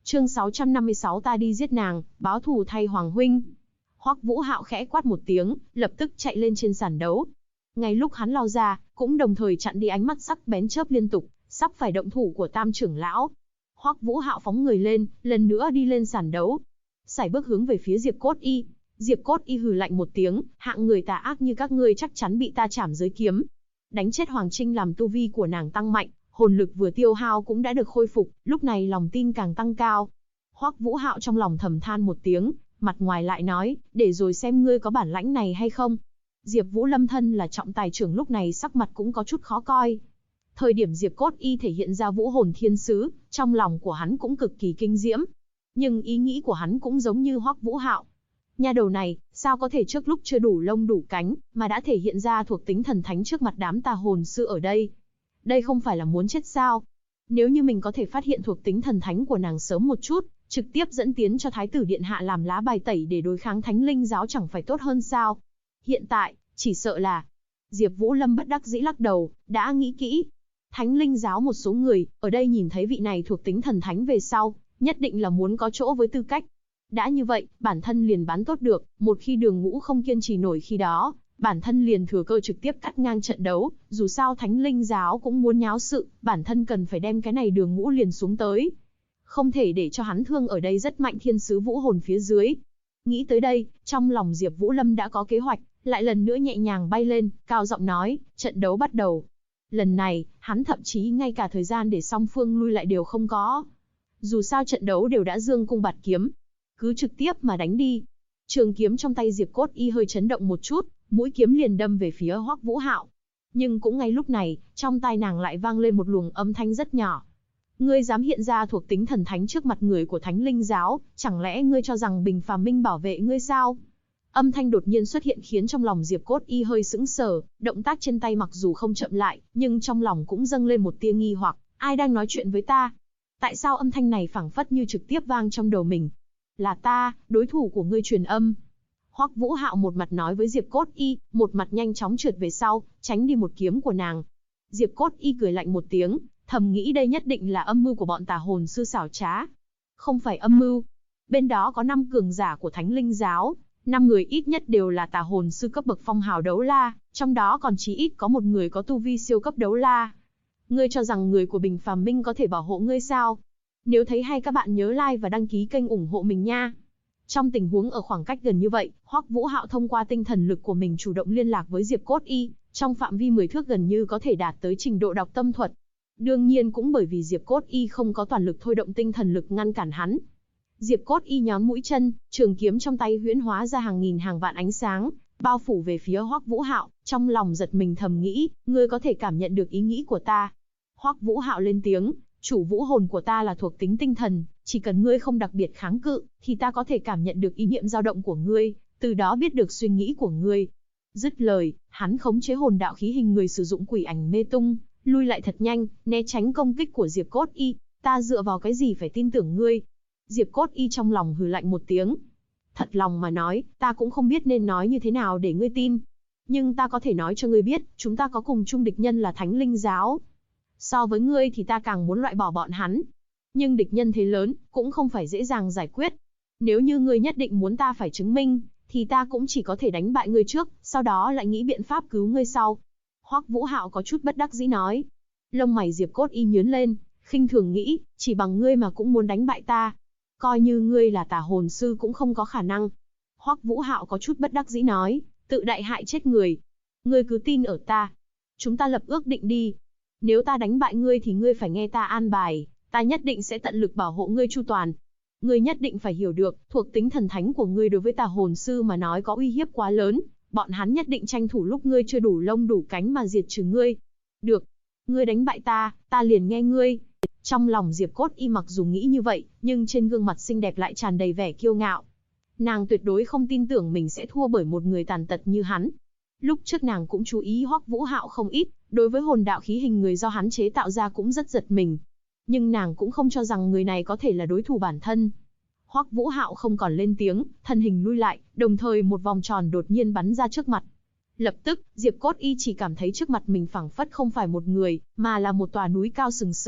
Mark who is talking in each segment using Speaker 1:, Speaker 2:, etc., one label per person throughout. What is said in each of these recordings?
Speaker 1: Chương 656 ta đi giết nàng, báo thù thay Hoàng huynh. Hoắc Vũ Hạo khẽ quát một tiếng, lập tức chạy lên trên sàn đấu. Ngay lúc hắn lao ra, cũng đồng thời chặn đi ánh mắt sắc bén chớp liên tục, sắp phải động thủ của Tam trưởng lão. Hoắc Vũ Hạo phóng người lên, lần nữa đi lên sàn đấu. Sải bước hướng về phía Diệp Cốt Y. Diệp Cốt Y hừ lạnh một tiếng, hạng người tà ác như các ngươi chắc chắn bị ta chảm dưới kiếm. Đánh chết Hoàng Trinh làm tu vi của nàng tăng mạnh, hồn lực vừa tiêu hao cũng đã được khôi phục, lúc này lòng tin càng tăng cao. Hoắc Vũ Hạo trong lòng thầm than một tiếng, mặt ngoài lại nói, để rồi xem ngươi có bản lãnh này hay không. Diệp Vũ Lâm thân là trọng tài trưởng lúc này sắc mặt cũng có chút khó coi. Thời điểm Diệp Cốt Y thể hiện ra vũ hồn thiên sứ, trong lòng của hắn cũng cực kỳ kinh diễm. Nhưng ý nghĩ của hắn cũng giống như Hoắc Vũ Hạo. Nha đầu này, sao có thể trước lúc chưa đủ lông đủ cánh, mà đã thể hiện ra thuộc tính thần thánh trước mặt đám tà hồn sư ở đây. Đây không phải là muốn chết sao? Nếu như mình có thể phát hiện thuộc tính thần thánh của nàng sớm một chút, trực tiếp dẫn tiến cho Thái tử Điện Hạ làm lá bài tẩy để đối kháng Thánh Linh giáo chẳng phải tốt hơn sao? Hiện tại, chỉ sợ là... Diệp Vũ Lâm bất đắc dĩ lắc đầu, đã nghĩ kỹ. Thánh Linh giáo một số người, ở đây nhìn thấy vị này thuộc tính thần thánh về sau, nhất định là muốn có chỗ với tư cách. Đã như vậy, bản thân liền bán tốt được, một khi Đường Ngũ không kiên trì nổi khi đó, bản thân liền thừa cơ trực tiếp cắt ngang trận đấu, dù sao Thánh Linh giáo cũng muốn nháo sự, bản thân cần phải đem cái này Đường Ngũ liền xuống tới. Không thể để cho hắn thương ở đây rất mạnh thiên sứ vũ hồn phía dưới. Nghĩ tới đây, trong lòng Diệp Vũ Lâm đã có kế hoạch, lại lần nữa nhẹ nhàng bay lên, cao giọng nói, trận đấu bắt đầu. Lần này, hắn thậm chí ngay cả thời gian để song phương lui lại đều không có. Dù sao trận đấu đều đã dương cung bạt kiếm, cứ trực tiếp mà đánh đi. Trường kiếm trong tay Diệp Cốt Y hơi chấn động một chút, mũi kiếm liền đâm về phía Hoắc Vũ Hạo. Nhưng cũng ngay lúc này, trong tai nàng lại vang lên một luồng âm thanh rất nhỏ. Ngươi dám hiện ra thuộc tính thần thánh trước mặt người của Thánh Linh giáo, chẳng lẽ ngươi cho rằng Bình Phàm Minh bảo vệ ngươi sao? Âm thanh đột nhiên xuất hiện khiến trong lòng Diệp Cốt Y hơi sững sờ, động tác trên tay mặc dù không chậm lại, nhưng trong lòng cũng dâng lên một tia nghi hoặc, ai đang nói chuyện với ta? Tại sao âm thanh này phảng phất như trực tiếp vang trong đầu mình? Là ta, đối thủ của ngươi truyền âm. Hoắc Vũ Hạo một mặt nói với Diệp Cốt Y, một mặt nhanh chóng trượt về sau, tránh đi một kiếm của nàng. Diệp Cốt Y cười lạnh một tiếng, thầm nghĩ đây nhất định là âm mưu của bọn tà hồn sư xảo trá. Không phải âm mưu. Bên đó có 5 cường giả của Thánh Linh giáo, 5 người ít nhất đều là tà hồn sư cấp bậc phong hào đấu la, trong đó còn chí ít có một người có tu vi siêu cấp đấu la. Ngươi cho rằng người của Bình Phàm Minh có thể bảo hộ ngươi sao? Nếu thấy hay các bạn nhớ like và đăng ký kênh ủng hộ mình nha. Trong tình huống ở khoảng cách gần như vậy, Hoắc Vũ Hạo thông qua tinh thần lực của mình chủ động liên lạc với Diệp Cốt Y, trong phạm vi 10 thước gần như có thể đạt tới trình độ đọc tâm thuật. Đương nhiên cũng bởi vì Diệp Cốt Y không có toàn lực thôi động tinh thần lực ngăn cản hắn. Diệp Cốt Y nhón mũi chân, trường kiếm trong tay huyễn hóa ra hàng nghìn hàng vạn ánh sáng, bao phủ về phía Hoắc Vũ Hạo, trong lòng giật mình thầm nghĩ, ngươi có thể cảm nhận được ý nghĩ của ta. Hoắc Vũ Hạo lên tiếng, chủ vũ hồn của ta là thuộc tính tinh thần, chỉ cần ngươi không đặc biệt kháng cự, thì ta có thể cảm nhận được ý niệm dao động của ngươi, từ đó biết được suy nghĩ của ngươi. Dứt lời, hắn khống chế hồn đạo khí hình người sử dụng quỷ ảnh mê tung, lui lại thật nhanh, né tránh công kích của Diệp Cốt Y. Ta dựa vào cái gì phải tin tưởng ngươi? Diệp Cốt Y trong lòng hừ lạnh một tiếng. Thật lòng mà nói, ta cũng không biết nên nói như thế nào để ngươi tin. Nhưng ta có thể nói cho ngươi biết, chúng ta có cùng chung địch nhân là Thánh Linh giáo. So với ngươi thì ta càng muốn loại bỏ bọn hắn. Nhưng địch nhân thế lớn, cũng không phải dễ dàng giải quyết. Nếu như ngươi nhất định muốn ta phải chứng minh, thì ta cũng chỉ có thể đánh bại ngươi trước, sau đó lại nghĩ biện pháp cứu ngươi sau. Hoắc Vũ Hạo có chút bất đắc dĩ nói. Lông mày Diệp Cốt Y nhướng lên, khinh thường nghĩ, chỉ bằng ngươi mà cũng muốn đánh bại ta. Coi như ngươi là tà hồn sư cũng không có khả năng. Hoắc Vũ Hạo có chút bất đắc dĩ nói, tự đại hại chết người. Ngươi cứ tin ở ta. Chúng ta lập ước định đi. Nếu ta đánh bại ngươi thì ngươi phải nghe ta an bài, ta nhất định sẽ tận lực bảo hộ ngươi chu toàn. Ngươi nhất định phải hiểu được, thuộc tính thần thánh của ngươi đối với tà hồn sư mà nói có uy hiếp quá lớn, bọn hắn nhất định tranh thủ lúc ngươi chưa đủ lông đủ cánh mà diệt trừ ngươi. Được, ngươi đánh bại ta, ta liền nghe ngươi. Trong lòng Diệp Cốt Y mặc dù nghĩ như vậy, nhưng trên gương mặt xinh đẹp lại tràn đầy vẻ kiêu ngạo. Nàng tuyệt đối không tin tưởng mình sẽ thua bởi một người tàn tật như hắn. Lúc trước nàng cũng chú ý Hoắc Vũ Hạo không ít, đối với hồn đạo khí hình người do hắn chế tạo ra cũng rất giật mình. Nhưng nàng cũng không cho rằng người này có thể là đối thủ bản thân. Hoắc Vũ Hạo không còn lên tiếng, thân hình lui lại, đồng thời một vòng tròn đột nhiên bắn ra trước mặt. Lập tức, Diệp Cốt Y chỉ cảm thấy trước mặt mình phảng phất không phải một người, mà là một tòa núi cao sừng sững,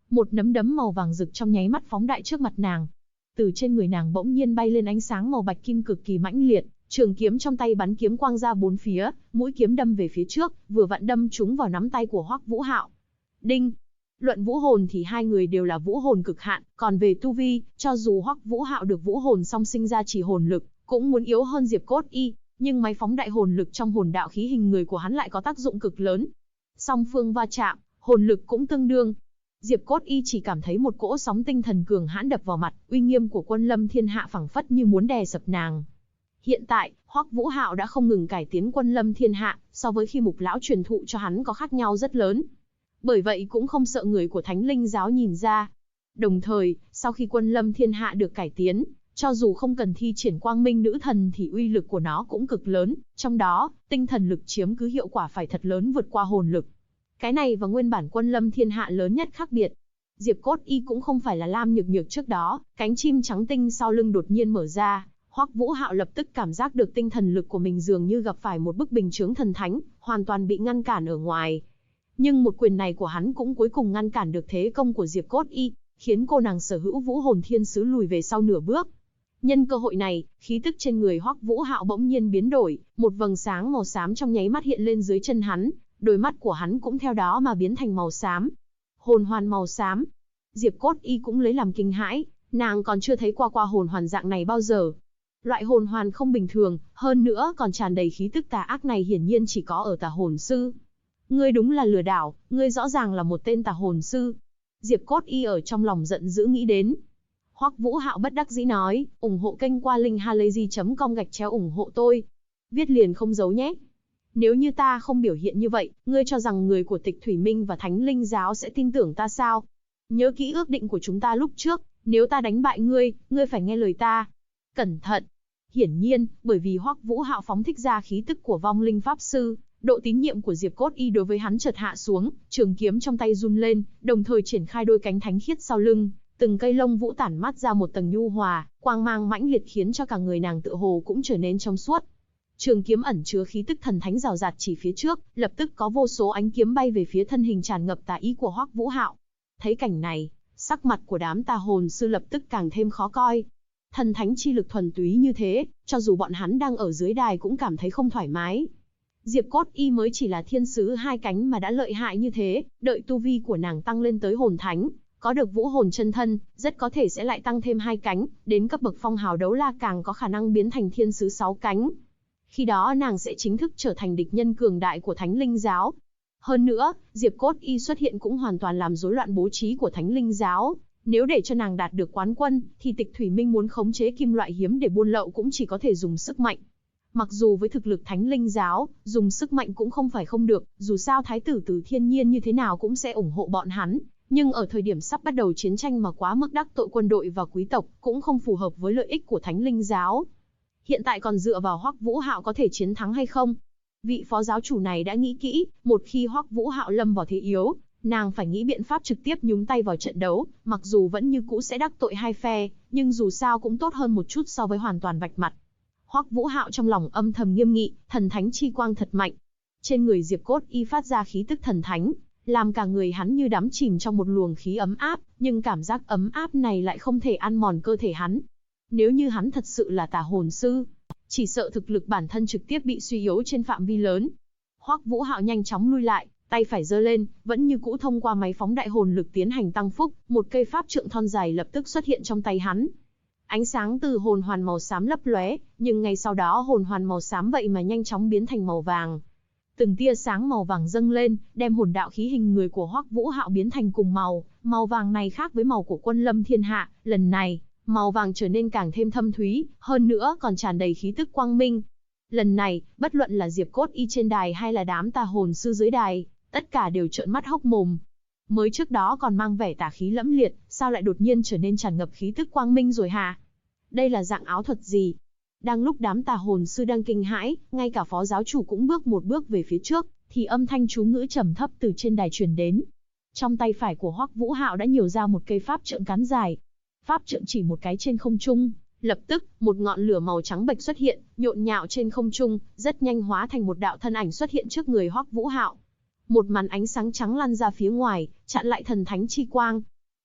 Speaker 1: Một nắm đấm màu vàng rực trong nháy mắt phóng đại trước mặt nàng. Từ trên người nàng bỗng nhiên bay lên ánh sáng màu bạch kim cực kỳ mãnh liệt, trường kiếm trong tay bắn kiếm quang ra bốn phía, mũi kiếm đâm về phía trước, vừa vặn đâm trúng vào nắm tay của Hoắc Vũ Hạo. Đinh! Luận vũ hồn thì hai người đều là vũ hồn cực hạn, còn về tu vi, cho dù Hoắc Vũ Hạo được vũ hồn song sinh ra chỉ hồn lực, cũng muốn yếu hơn Diệp Cốt Y, nhưng máy phóng đại hồn lực trong hồn đạo khí hình người của hắn lại có tác dụng cực lớn. Song phương va chạm, hồn lực cũng tương đương. Diệp Cốt Y chỉ cảm thấy một cỗ sóng tinh thần cường hãn đập vào mặt, uy nghiêm của Quân Lâm Thiên Hạ phảng phất như muốn đè sập nàng. Hiện tại, Hoắc Vũ Hạo đã không ngừng cải tiến Quân Lâm Thiên Hạ, so với khi Mục lão truyền thụ cho hắn có khác nhau rất lớn. Bởi vậy cũng không sợ người của Thánh Linh giáo nhìn ra. Đồng thời, sau khi Quân Lâm Thiên Hạ được cải tiến, cho dù không cần thi triển Quang Minh Nữ Thần thì uy lực của nó cũng cực lớn, trong đó, tinh thần lực chiếm cứ hiệu quả phải thật lớn vượt qua hồn lực. Cái này và nguyên bản Quân Lâm Thiên Hạ lớn nhất khác biệt. Diệp Cốt Y cũng không phải là Lam Nhược Nhược trước đó, cánh chim trắng tinh sau lưng đột nhiên mở ra, Hoắc Vũ Hạo lập tức cảm giác được tinh thần lực của mình dường như gặp phải một bức bình chướng thần thánh, hoàn toàn bị ngăn cản ở ngoài. Nhưng một quyền này của hắn cũng cuối cùng ngăn cản được thế công của Diệp Cốt Y, khiến cô nàng sở hữu vũ hồn thiên sứ lùi về sau nửa bước. Nhân cơ hội này, khí tức trên người Hoắc Vũ Hạo bỗng nhiên biến đổi, một vầng sáng màu xám trong nháy mắt hiện lên dưới chân hắn, đôi mắt của hắn cũng theo đó mà biến thành màu xám. Hồn hoàn màu xám. Diệp Cốt Y cũng lấy làm kinh hãi, nàng còn chưa thấy qua hồn hoàn dạng này bao giờ. Loại hồn hoàn không bình thường, hơn nữa còn tràn đầy khí tức tà ác này hiển nhiên chỉ có ở tà hồn sư. Ngươi đúng là lừa đảo, ngươi rõ ràng là một tên tà hồn sư. Diệp Cốt Y ở trong lòng giận dữ nghĩ đến. Hoắc Vũ Hạo bất đắc dĩ nói, ủng hộ kênh qua link halayzi.com ủng hộ tôi. Viết liền không giấu nhé. Nếu như ta không biểu hiện như vậy, ngươi cho rằng người của Tịch Thủy Minh và Thánh Linh giáo sẽ tin tưởng ta sao? Nhớ kỹ ước định của chúng ta lúc trước, nếu ta đánh bại ngươi, ngươi phải nghe lời ta. Cẩn thận! Hiển nhiên, bởi vì Hoắc Vũ Hạo phóng thích ra khí tức của vong linh pháp sư, độ tín nhiệm của Diệp Cốt Y đối với hắn chợt hạ xuống, trường kiếm trong tay run lên, đồng thời triển khai đôi cánh thánh khiết sau lưng, từng cây lông vũ tản mát ra một tầng nhu hòa, quang mang mãnh liệt khiến cho cả người nàng tựa hồ cũng trở nên trong suốt. Trường kiếm ẩn chứa khí tức thần thánh rào rạt chỉ phía trước, lập tức có vô số ánh kiếm bay về phía thân hình tràn ngập tà ý của Hoắc Vũ Hạo. Thấy cảnh này, sắc mặt của đám tà hồn sư lập tức càng thêm khó coi. Thần thánh chi lực thuần túy như thế, cho dù bọn hắn đang ở dưới đài cũng cảm thấy không thoải mái. Diệp Cốt Y mới chỉ là thiên sứ hai cánh mà đã lợi hại như thế, đợi tu vi của nàng tăng lên tới hồn thánh, có được vũ hồn chân thân, rất có thể sẽ lại tăng thêm hai cánh, đến cấp bậc phong hào đấu la càng có khả năng biến thành thiên sứ sáu cánh. Khi đó nàng sẽ chính thức trở thành địch nhân cường đại của Thánh Linh giáo. Hơn nữa, Diệp Cốt Y xuất hiện cũng hoàn toàn làm rối loạn bố trí của Thánh Linh giáo. Nếu để cho nàng đạt được quán quân, thì Tịch Thủy Minh muốn khống chế kim loại hiếm để buôn lậu cũng chỉ có thể dùng sức mạnh. Mặc dù với thực lực Thánh Linh giáo, dùng sức mạnh cũng không phải không được, dù sao Thái tử Từ Thiên Nhiên như thế nào cũng sẽ ủng hộ bọn hắn. Nhưng ở thời điểm sắp bắt đầu chiến tranh mà quá mức đắc tội quân đội và quý tộc, cũng không phù hợp với lợi ích của Thánh Linh giáo. Hiện tại còn dựa vào Hoắc Vũ Hạo có thể chiến thắng hay không? Vị phó giáo chủ này đã nghĩ kỹ, một khi Hoắc Vũ Hạo lâm vào thế yếu, nàng phải nghĩ biện pháp trực tiếp nhúng tay vào trận đấu, mặc dù vẫn như cũ sẽ đắc tội hai phe, nhưng dù sao cũng tốt hơn một chút so với hoàn toàn vạch mặt. Hoắc Vũ Hạo trong lòng âm thầm nghiêm nghị, thần thánh chi quang thật mạnh. Trên người Diệp Cốt Y phát ra khí tức thần thánh, làm cả người hắn như đắm chìm trong một luồng khí ấm áp, nhưng cảm giác ấm áp này lại không thể ăn mòn cơ thể hắn. Nếu như hắn thật sự là tà hồn sư, chỉ sợ thực lực bản thân trực tiếp bị suy yếu trên phạm vi lớn. Hoắc Vũ Hạo nhanh chóng lui lại, tay phải giơ lên, vẫn như cũ thông qua máy phóng đại hồn lực tiến hành tăng phúc, một cây pháp trượng thon dài lập tức xuất hiện trong tay hắn. Ánh sáng từ hồn hoàn màu xám lấp lóe, nhưng ngay sau đó hồn hoàn màu xám vậy mà nhanh chóng biến thành màu vàng. Từng tia sáng màu vàng dâng lên, đem hồn đạo khí hình người của Hoắc Vũ Hạo biến thành cùng màu, màu vàng này khác với màu của Quân Lâm Thiên Hạ, lần này, màu vàng trở nên càng thêm thâm thúy, hơn nữa còn tràn đầy khí tức quang minh. Lần này, bất luận là Diệp Cốt Y trên đài hay là đám tà hồn sư dưới đài, tất cả đều trợn mắt hốc mồm. Mới trước đó còn mang vẻ tà khí lẫm liệt, sao lại đột nhiên trở nên tràn ngập khí tức quang minh rồi hả? Đây là dạng áo thuật gì? Đang lúc đám tà hồn sư đang kinh hãi, ngay cả phó giáo chủ cũng bước một bước về phía trước, thì âm thanh chú ngữ trầm thấp từ trên đài truyền đến. Trong tay phải của Hoắc Vũ Hạo đã nhiều ra một cây pháp trượng cán dài. Pháp trượng chỉ một cái trên không trung, lập tức, một ngọn lửa màu trắng bệch xuất hiện, nhộn nhạo trên không trung, rất nhanh hóa thành một đạo thân ảnh xuất hiện trước người Hoắc Vũ Hạo. Một màn ánh sáng trắng lan ra phía ngoài, chặn lại thần thánh chi quang.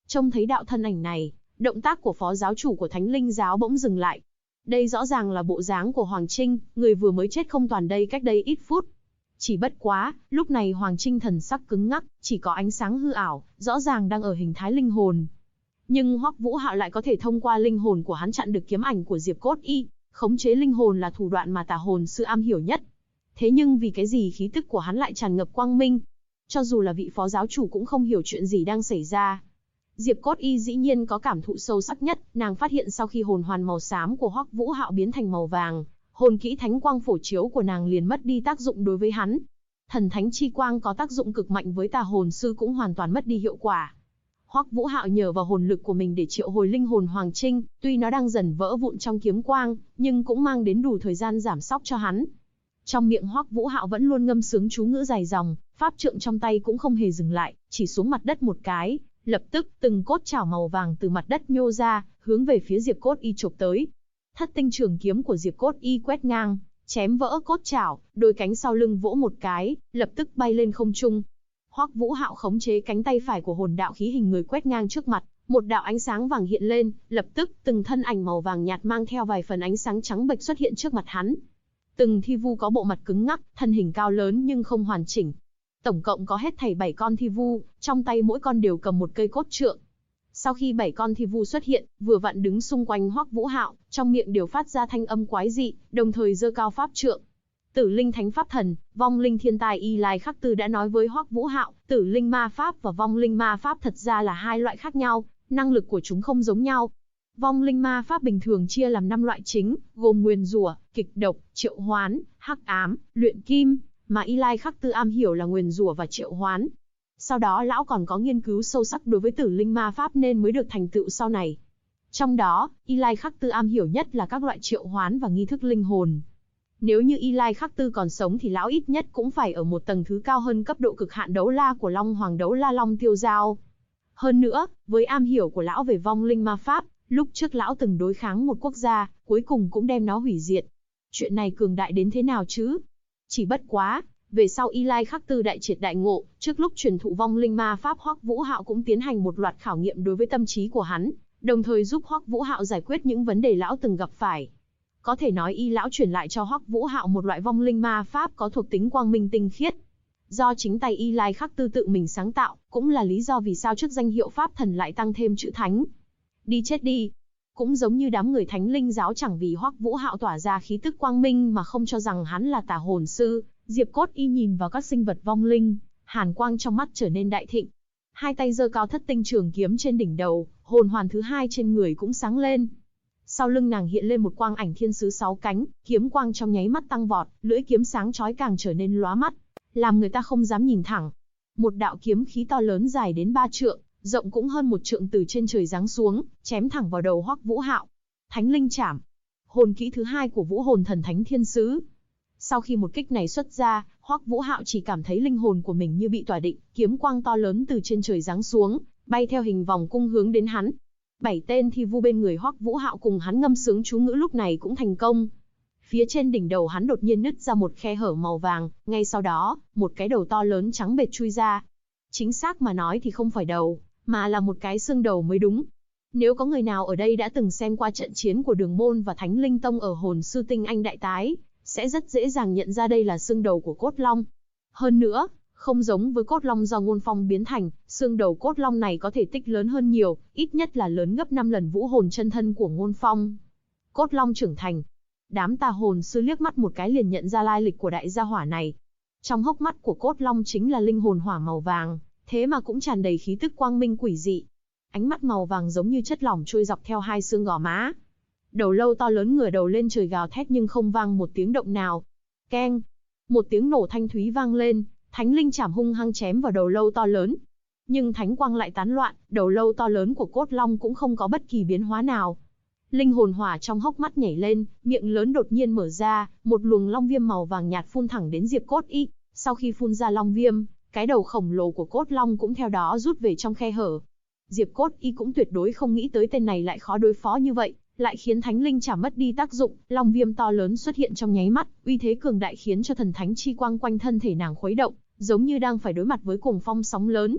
Speaker 1: Trông thấy đạo thân ảnh này, động tác của phó giáo chủ của Thánh Linh giáo bỗng dừng lại. Đây rõ ràng là bộ dáng của Hoàng Trinh, người vừa mới chết không toàn đây cách đây ít phút. Chỉ bất quá, lúc này Hoàng Trinh thần sắc cứng ngắc, chỉ có ánh sáng hư ảo, rõ ràng đang ở hình thái linh hồn. Nhưng Hoắc Vũ Hạo lại có thể thông qua linh hồn của hắn chặn được kiếm ảnh của Diệp Cốt Y, khống chế linh hồn là thủ đoạn mà tà hồn sư am hiểu nhất. Thế nhưng vì cái gì khí tức của hắn lại tràn ngập quang minh? Cho dù là vị phó giáo chủ cũng không hiểu chuyện gì đang xảy ra. Diệp Cốt Y dĩ nhiên có cảm thụ sâu sắc nhất, nàng phát hiện sau khi hồn hoàn màu xám của Hoắc Vũ Hạo biến thành màu vàng, hồn kỹ thánh quang phổ chiếu của nàng liền mất đi tác dụng đối với hắn. Thần thánh chi quang có tác dụng cực mạnh với tà hồn sư cũng hoàn toàn mất đi hiệu quả. Hoắc Vũ Hạo nhờ vào hồn lực của mình để triệu hồi linh hồn Hoàng Trinh, tuy nó đang dần vỡ vụn trong kiếm quang, nhưng cũng mang đến đủ thời gian giảm sóc cho hắn. Trong miệng Hoắc Vũ Hạo vẫn luôn ngâm sướng chú ngữ dài dòng, pháp trượng trong tay cũng không hề dừng lại, chỉ xuống mặt đất một cái, lập tức từng cốt chảo màu vàng từ mặt đất nhô ra, hướng về phía Diệp Cốt Y chộp tới. Thất tinh trường kiếm của Diệp Cốt Y quét ngang, chém vỡ cốt chảo, đôi cánh sau lưng vỗ một cái, lập tức bay lên không trung. Hoắc Vũ Hạo khống chế cánh tay phải của hồn đạo khí hình người quét ngang trước mặt, một đạo ánh sáng vàng hiện lên, lập tức từng thân ảnh màu vàng nhạt mang theo vài phần ánh sáng trắng bệch xuất hiện trước mặt hắn. Từng thi vu có bộ mặt cứng ngắc, thân hình cao lớn nhưng không hoàn chỉnh. Tổng cộng có hết thảy 7 con thi vu, trong tay mỗi con đều cầm một cây cốt trượng. Sau khi 7 con thi vu xuất hiện, vừa vặn đứng xung quanh Hoắc Vũ Hạo, trong miệng đều phát ra thanh âm quái dị, đồng thời giơ cao pháp trượng. Tử linh thánh pháp thần, vong linh thiên tài Y Lai Khắc Tư đã nói với Hoắc Vũ Hạo, tử linh ma pháp và vong linh ma pháp thật ra là hai loại khác nhau, năng lực của chúng không giống nhau. Vong linh ma pháp bình thường chia làm 5 loại chính, gồm nguyền rủa, kịch độc, triệu hoán, hắc ám, luyện kim, mà Y Lai Khắc Tư am hiểu là nguyền rủa và triệu hoán. Sau đó lão còn có nghiên cứu sâu sắc đối với tử linh ma pháp nên mới được thành tựu sau này. Trong đó, Y Lai Khắc Tư am hiểu nhất là các loại triệu hoán và nghi thức linh hồn. Nếu như Y Lai Khắc Tư còn sống thì lão ít nhất cũng phải ở một tầng thứ cao hơn cấp độ cực hạn đấu la của Long Hoàng đấu la Long Tiêu Giao. Hơn nữa, với am hiểu của lão về vong linh ma pháp, lúc trước lão từng đối kháng một quốc gia, cuối cùng cũng đem nó hủy diệt. Chuyện này cường đại đến thế nào chứ? Chỉ bất quá, về sau Y Lai Khắc Tư đại triệt đại ngộ, trước lúc truyền thụ vong linh ma pháp Hoắc Vũ Hạo cũng tiến hành một loạt khảo nghiệm đối với tâm trí của hắn, đồng thời giúp Hoắc Vũ Hạo giải quyết những vấn đề lão từng gặp phải. Có thể nói Y lão truyền lại cho Hoắc Vũ Hạo một loại vong linh ma pháp có thuộc tính quang minh tinh khiết. Do chính tay Y Lai Khắc Tư tự mình sáng tạo, cũng là lý do vì sao trước danh hiệu pháp thần lại tăng thêm chữ thánh. Đi chết đi. Cũng giống như đám người Thánh Linh giáo chẳng vì Hoắc Vũ Hạo tỏa ra khí tức quang minh mà không cho rằng hắn là tà hồn sư, Diệp Cốt Y nhìn vào các sinh vật vong linh, hàn quang trong mắt trở nên đại thịnh. Hai tay giơ cao thất tinh trường kiếm trên đỉnh đầu, hồn hoàn thứ hai trên người cũng sáng lên. Sau lưng nàng hiện lên một quang ảnh thiên sứ 6 cánh, kiếm quang trong nháy mắt tăng vọt, lưỡi kiếm sáng chói càng trở nên lóa mắt, làm người ta không dám nhìn thẳng. Một đạo kiếm khí to lớn dài đến 3 trượng, rộng cũng hơn 1 trượng từ trên trời giáng xuống, chém thẳng vào đầu Hoắc Vũ Hạo. Thánh linh chảm, hồn kỹ thứ hai của Vũ Hồn Thần Thánh Thiên Sứ. Sau khi một kích này xuất ra, Hoắc Vũ Hạo chỉ cảm thấy linh hồn của mình như bị tỏa định, kiếm quang to lớn từ trên trời giáng xuống, bay theo hình vòng cung hướng đến hắn. 7 tên thi vu bên người Hoắc Vũ Hạo cùng hắn ngâm sướng chú ngữ lúc này cũng thành công. Phía trên đỉnh đầu hắn đột nhiên nứt ra một khe hở màu vàng, ngay sau đó, một cái đầu to lớn trắng bệt chui ra. Chính xác mà nói thì không phải đầu, mà là một cái xương đầu mới đúng. Nếu có người nào ở đây đã từng xem qua trận chiến của Đường Môn và Thánh Linh Tông ở Hồn Sư Tinh Anh Đại Tái, sẽ rất dễ dàng nhận ra đây là xương đầu của cốt long. Hơn nữa, không giống với cốt long do Ngôn Phong biến thành, xương đầu cốt long này có thể tích lớn hơn nhiều, ít nhất là lớn gấp 5 lần vũ hồn chân thân của Ngôn Phong. Cốt long trưởng thành. Đám tà hồn sư liếc mắt một cái liền nhận ra lai lịch của đại gia hỏa này. Trong hốc mắt của cốt long chính là linh hồn hỏa màu vàng, thế mà cũng tràn đầy khí tức quang minh quỷ dị. Ánh mắt màu vàng giống như chất lỏng trôi dọc theo hai xương gò má. Đầu lâu to lớn ngửa đầu lên trời gào thét nhưng không vang một tiếng động nào. Keng! Một tiếng nổ thanh thúy vang lên, thánh linh chảm hung hăng chém vào đầu lâu to lớn. Nhưng thánh quang lại tán loạn, đầu lâu to lớn của cốt long cũng không có bất kỳ biến hóa nào. Linh hồn hỏa trong hốc mắt nhảy lên, miệng lớn đột nhiên mở ra, một luồng long viêm màu vàng nhạt phun thẳng đến Diệp Cốt Y. Sau khi phun ra long viêm, cái đầu khổng lồ của cốt long cũng theo đó rút về trong khe hở. Diệp Cốt Y cũng tuyệt đối không nghĩ tới tên này lại khó đối phó như vậy, lại khiến thánh linh chảm mất đi tác dụng, long viêm to lớn xuất hiện trong nháy mắt, uy thế cường đại khiến cho thần thánh chi quang quanh thân thể nàng khuấy động, giống như đang phải đối mặt với cuồng phong sóng lớn.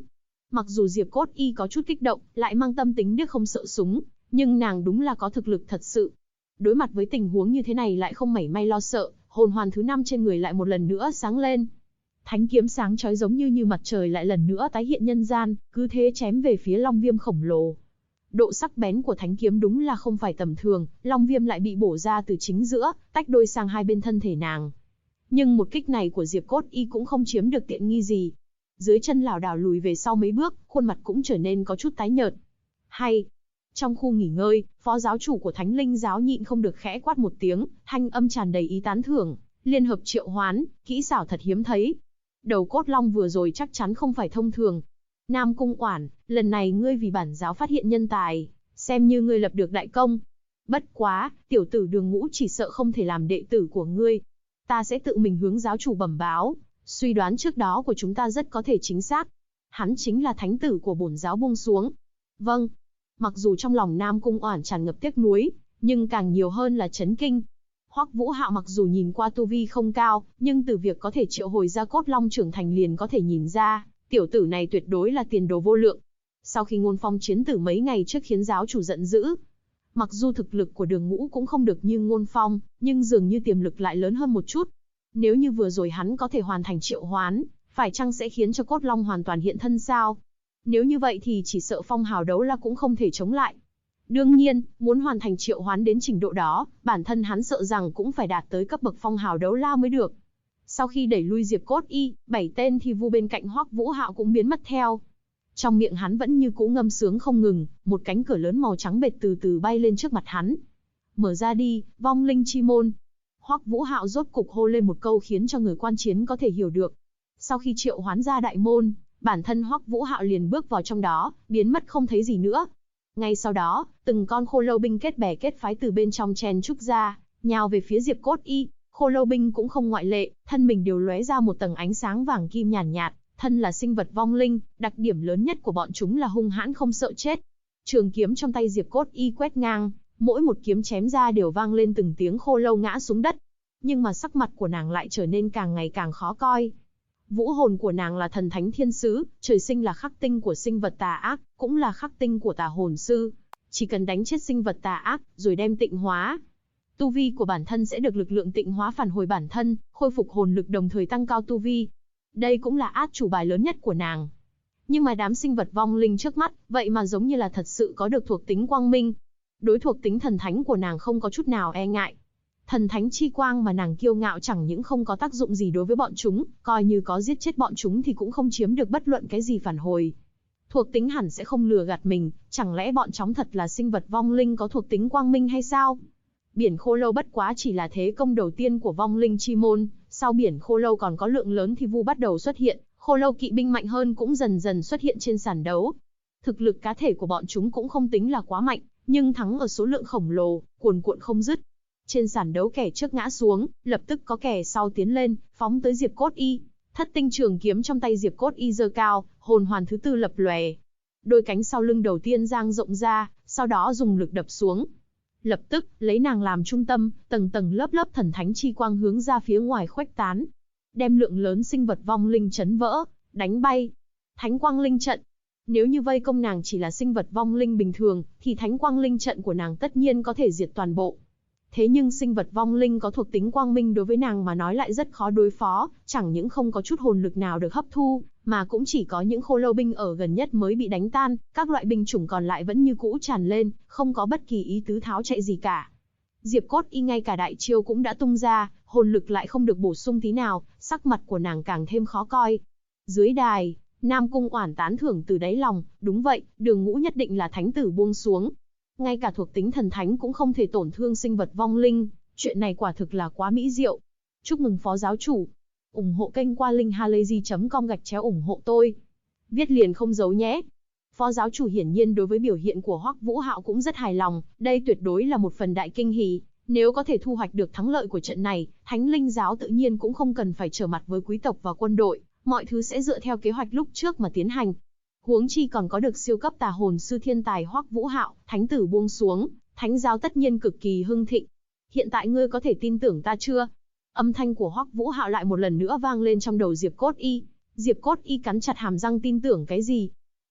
Speaker 1: Mặc dù Diệp Cốt Y có chút kích động, lại mang tâm tính điếc không sợ súng, nhưng nàng đúng là có thực lực thật sự. Đối mặt với tình huống như thế này lại không mảy may lo sợ, hồn hoàn thứ 5 trên người lại một lần nữa sáng lên. Thánh kiếm sáng chói giống như mặt trời lại lần nữa tái hiện nhân gian, cứ thế chém về phía Long Viêm khổng lồ. Độ sắc bén của thánh kiếm đúng là không phải tầm thường, Long Viêm lại bị bổ ra từ chính giữa, tách đôi sang hai bên thân thể nàng. Nhưng một kích này của Diệp Cốt Y cũng không chiếm được tiện nghi gì. Dưới chân lảo đảo lùi về sau mấy bước, khuôn mặt cũng trở nên có chút tái nhợt. Hay. Trong khu nghỉ ngơi, phó giáo chủ của Thánh Linh giáo nhịn không được khẽ quát một tiếng, thanh âm tràn đầy ý tán thưởng. Liên hợp triệu hoán, kỹ xảo thật hiếm thấy. Đầu cốt long vừa rồi chắc chắn không phải thông thường. Nam Cung Oản, lần này ngươi vì bản giáo phát hiện nhân tài, xem như ngươi lập được đại công. Bất quá, tiểu tử Đường Ngũ chỉ sợ không thể làm đệ tử của ngươi. Ta sẽ tự mình hướng giáo chủ bẩm báo, suy đoán trước đó của chúng ta rất có thể chính xác. Hắn chính là thánh tử của bổn giáo buông xuống. Vâng. Mặc dù trong lòng Nam Cung Oản tràn ngập tiếc nuối, nhưng càng nhiều hơn là chấn kinh. Hoắc Vũ Hạo mặc dù nhìn qua tu vi không cao, nhưng từ việc có thể triệu hồi ra cốt long trưởng thành liền có thể nhìn ra, tiểu tử này tuyệt đối là tiền đồ vô lượng. Sau khi Ngôn Phong chiến tử mấy ngày trước khiến giáo chủ giận dữ, mặc dù thực lực của Đường Ngũ cũng không được như Ngôn Phong, nhưng dường như tiềm lực lại lớn hơn một chút. Nếu như vừa rồi hắn có thể hoàn thành triệu hoán, phải chăng sẽ khiến cho cốt long hoàn toàn hiện thân sao? Nếu như vậy thì chỉ sợ phong hào đấu la cũng không thể chống lại. Đương nhiên, muốn hoàn thành triệu hoán đến trình độ đó, bản thân hắn sợ rằng cũng phải đạt tới cấp bậc phong hào đấu la mới được. Sau khi đẩy lui Diệp Cốt Y, 7 tên thi vu bên cạnh Hoắc Vũ Hạo cũng biến mất theo. Trong miệng hắn vẫn như cũ ngâm sướng không ngừng, một cánh cửa lớn màu trắng bệt từ từ bay lên trước mặt hắn. Mở ra đi, vong linh chi môn. Hoắc Vũ Hạo rốt cục hô lên một câu khiến cho người quan chiến có thể hiểu được. Sau khi triệu hoán ra đại môn, bản thân Hoắc Vũ Hạo liền bước vào trong đó, biến mất không thấy gì nữa. Ngay sau đó, từng con khô lâu binh kết bè kết phái từ bên trong chen trúc ra, nhào về phía Diệp Cốt Y. Khô lâu binh cũng không ngoại lệ, thân mình đều lóe ra một tầng ánh sáng vàng kim nhàn nhạt, thân là sinh vật vong linh, đặc điểm lớn nhất của bọn chúng là hung hãn không sợ chết. Trường kiếm trong tay Diệp Cốt Y quét ngang, mỗi một kiếm chém ra đều vang lên từng tiếng khô lâu ngã xuống đất. Nhưng mà sắc mặt của nàng lại trở nên càng ngày càng khó coi. Vũ hồn của nàng là thần thánh thiên sứ, trời sinh là khắc tinh của sinh vật tà ác, cũng là khắc tinh của tà hồn sư. Chỉ cần đánh chết sinh vật tà ác, rồi đem tịnh hóa, tu vi của bản thân sẽ được lực lượng tịnh hóa phản hồi bản thân, khôi phục hồn lực đồng thời tăng cao tu vi. Đây cũng là át chủ bài lớn nhất của nàng. Nhưng mà đám sinh vật vong linh trước mắt, vậy mà giống như là thật sự có được thuộc tính quang minh. Đối thuộc tính thần thánh của nàng không có chút nào e ngại. Thần thánh chi quang mà nàng kiêu ngạo chẳng những không có tác dụng gì đối với bọn chúng, coi như có giết chết bọn chúng thì cũng không chiếm được bất luận cái gì phản hồi. Thuộc tính hẳn sẽ không lừa gạt mình, chẳng lẽ bọn chúng thật là sinh vật vong linh có thuộc tính quang minh hay sao? Biển khô lâu bất quá chỉ là thế công đầu tiên của vong linh chi môn, sau biển khô lâu còn có lượng lớn thi vu bắt đầu xuất hiện, khô lâu kỵ binh mạnh hơn cũng dần dần xuất hiện trên sàn đấu. Thực lực cá thể của bọn chúng cũng không tính là quá mạnh, nhưng thắng ở số lượng khổng lồ, cuồn cuộn không dứt. Trên sàn đấu kẻ trước ngã xuống, lập tức có kẻ sau tiến lên, phóng tới Diệp Cốt Y. Thất tinh trường kiếm trong tay Diệp Cốt Y giơ cao, hồn hoàn thứ 4 lập lòe. Đôi cánh sau lưng đầu tiên dang rộng ra, sau đó dùng lực đập xuống. Lập tức, lấy nàng làm trung tâm, tầng tầng lớp lớp thần thánh chi quang hướng ra phía ngoài khuếch tán. Đem lượng lớn sinh vật vong linh chấn vỡ, đánh bay. Thánh quang linh trận. Nếu như vây công nàng chỉ là sinh vật vong linh bình thường, thì thánh quang linh trận của nàng tất nhiên có thể diệt toàn bộ. Thế nhưng sinh vật vong linh có thuộc tính quang minh đối với nàng mà nói lại rất khó đối phó, chẳng những không có chút hồn lực nào được hấp thu, mà cũng chỉ có những khô lâu binh ở gần nhất mới bị đánh tan, các loại binh chủng còn lại vẫn như cũ tràn lên, không có bất kỳ ý tứ tháo chạy gì cả. Diệp Cốt Y ngay cả đại chiêu cũng đã tung ra, hồn lực lại không được bổ sung tí nào, sắc mặt của nàng càng thêm khó coi. Dưới đài, Nam Cung Oản tán thưởng từ đáy lòng, đúng vậy, Đường Ngũ nhất định là thánh tử buông xuống. Ngay cả thuộc tính thần thánh cũng không thể tổn thương sinh vật vong linh, chuyện này quả thực là quá mỹ diệu. Chúc mừng phó giáo chủ. Ủng hộ kênh qua linkhalazy.com/ủng hộ tôi. Viết liền không giấu nhé. Phó giáo chủ hiển nhiên đối với biểu hiện của Hoắc Vũ Hạo cũng rất hài lòng, đây tuyệt đối là một phần đại kinh hỉ. Nếu có thể thu hoạch được thắng lợi của trận này, Thánh Linh giáo tự nhiên cũng không cần phải trở mặt với quý tộc và quân đội, mọi thứ sẽ dựa theo kế hoạch lúc trước mà tiến hành. Huống chi còn có được siêu cấp tà hồn sư thiên tài Hoắc Vũ Hạo, thánh tử buông xuống, thánh giáo tất nhiên cực kỳ hưng thịnh. Hiện tại ngươi có thể tin tưởng ta chưa? Âm thanh của Hoắc Vũ Hạo lại một lần nữa vang lên trong đầu Diệp Cốt Y. Diệp Cốt Y cắn chặt hàm răng tin tưởng cái gì?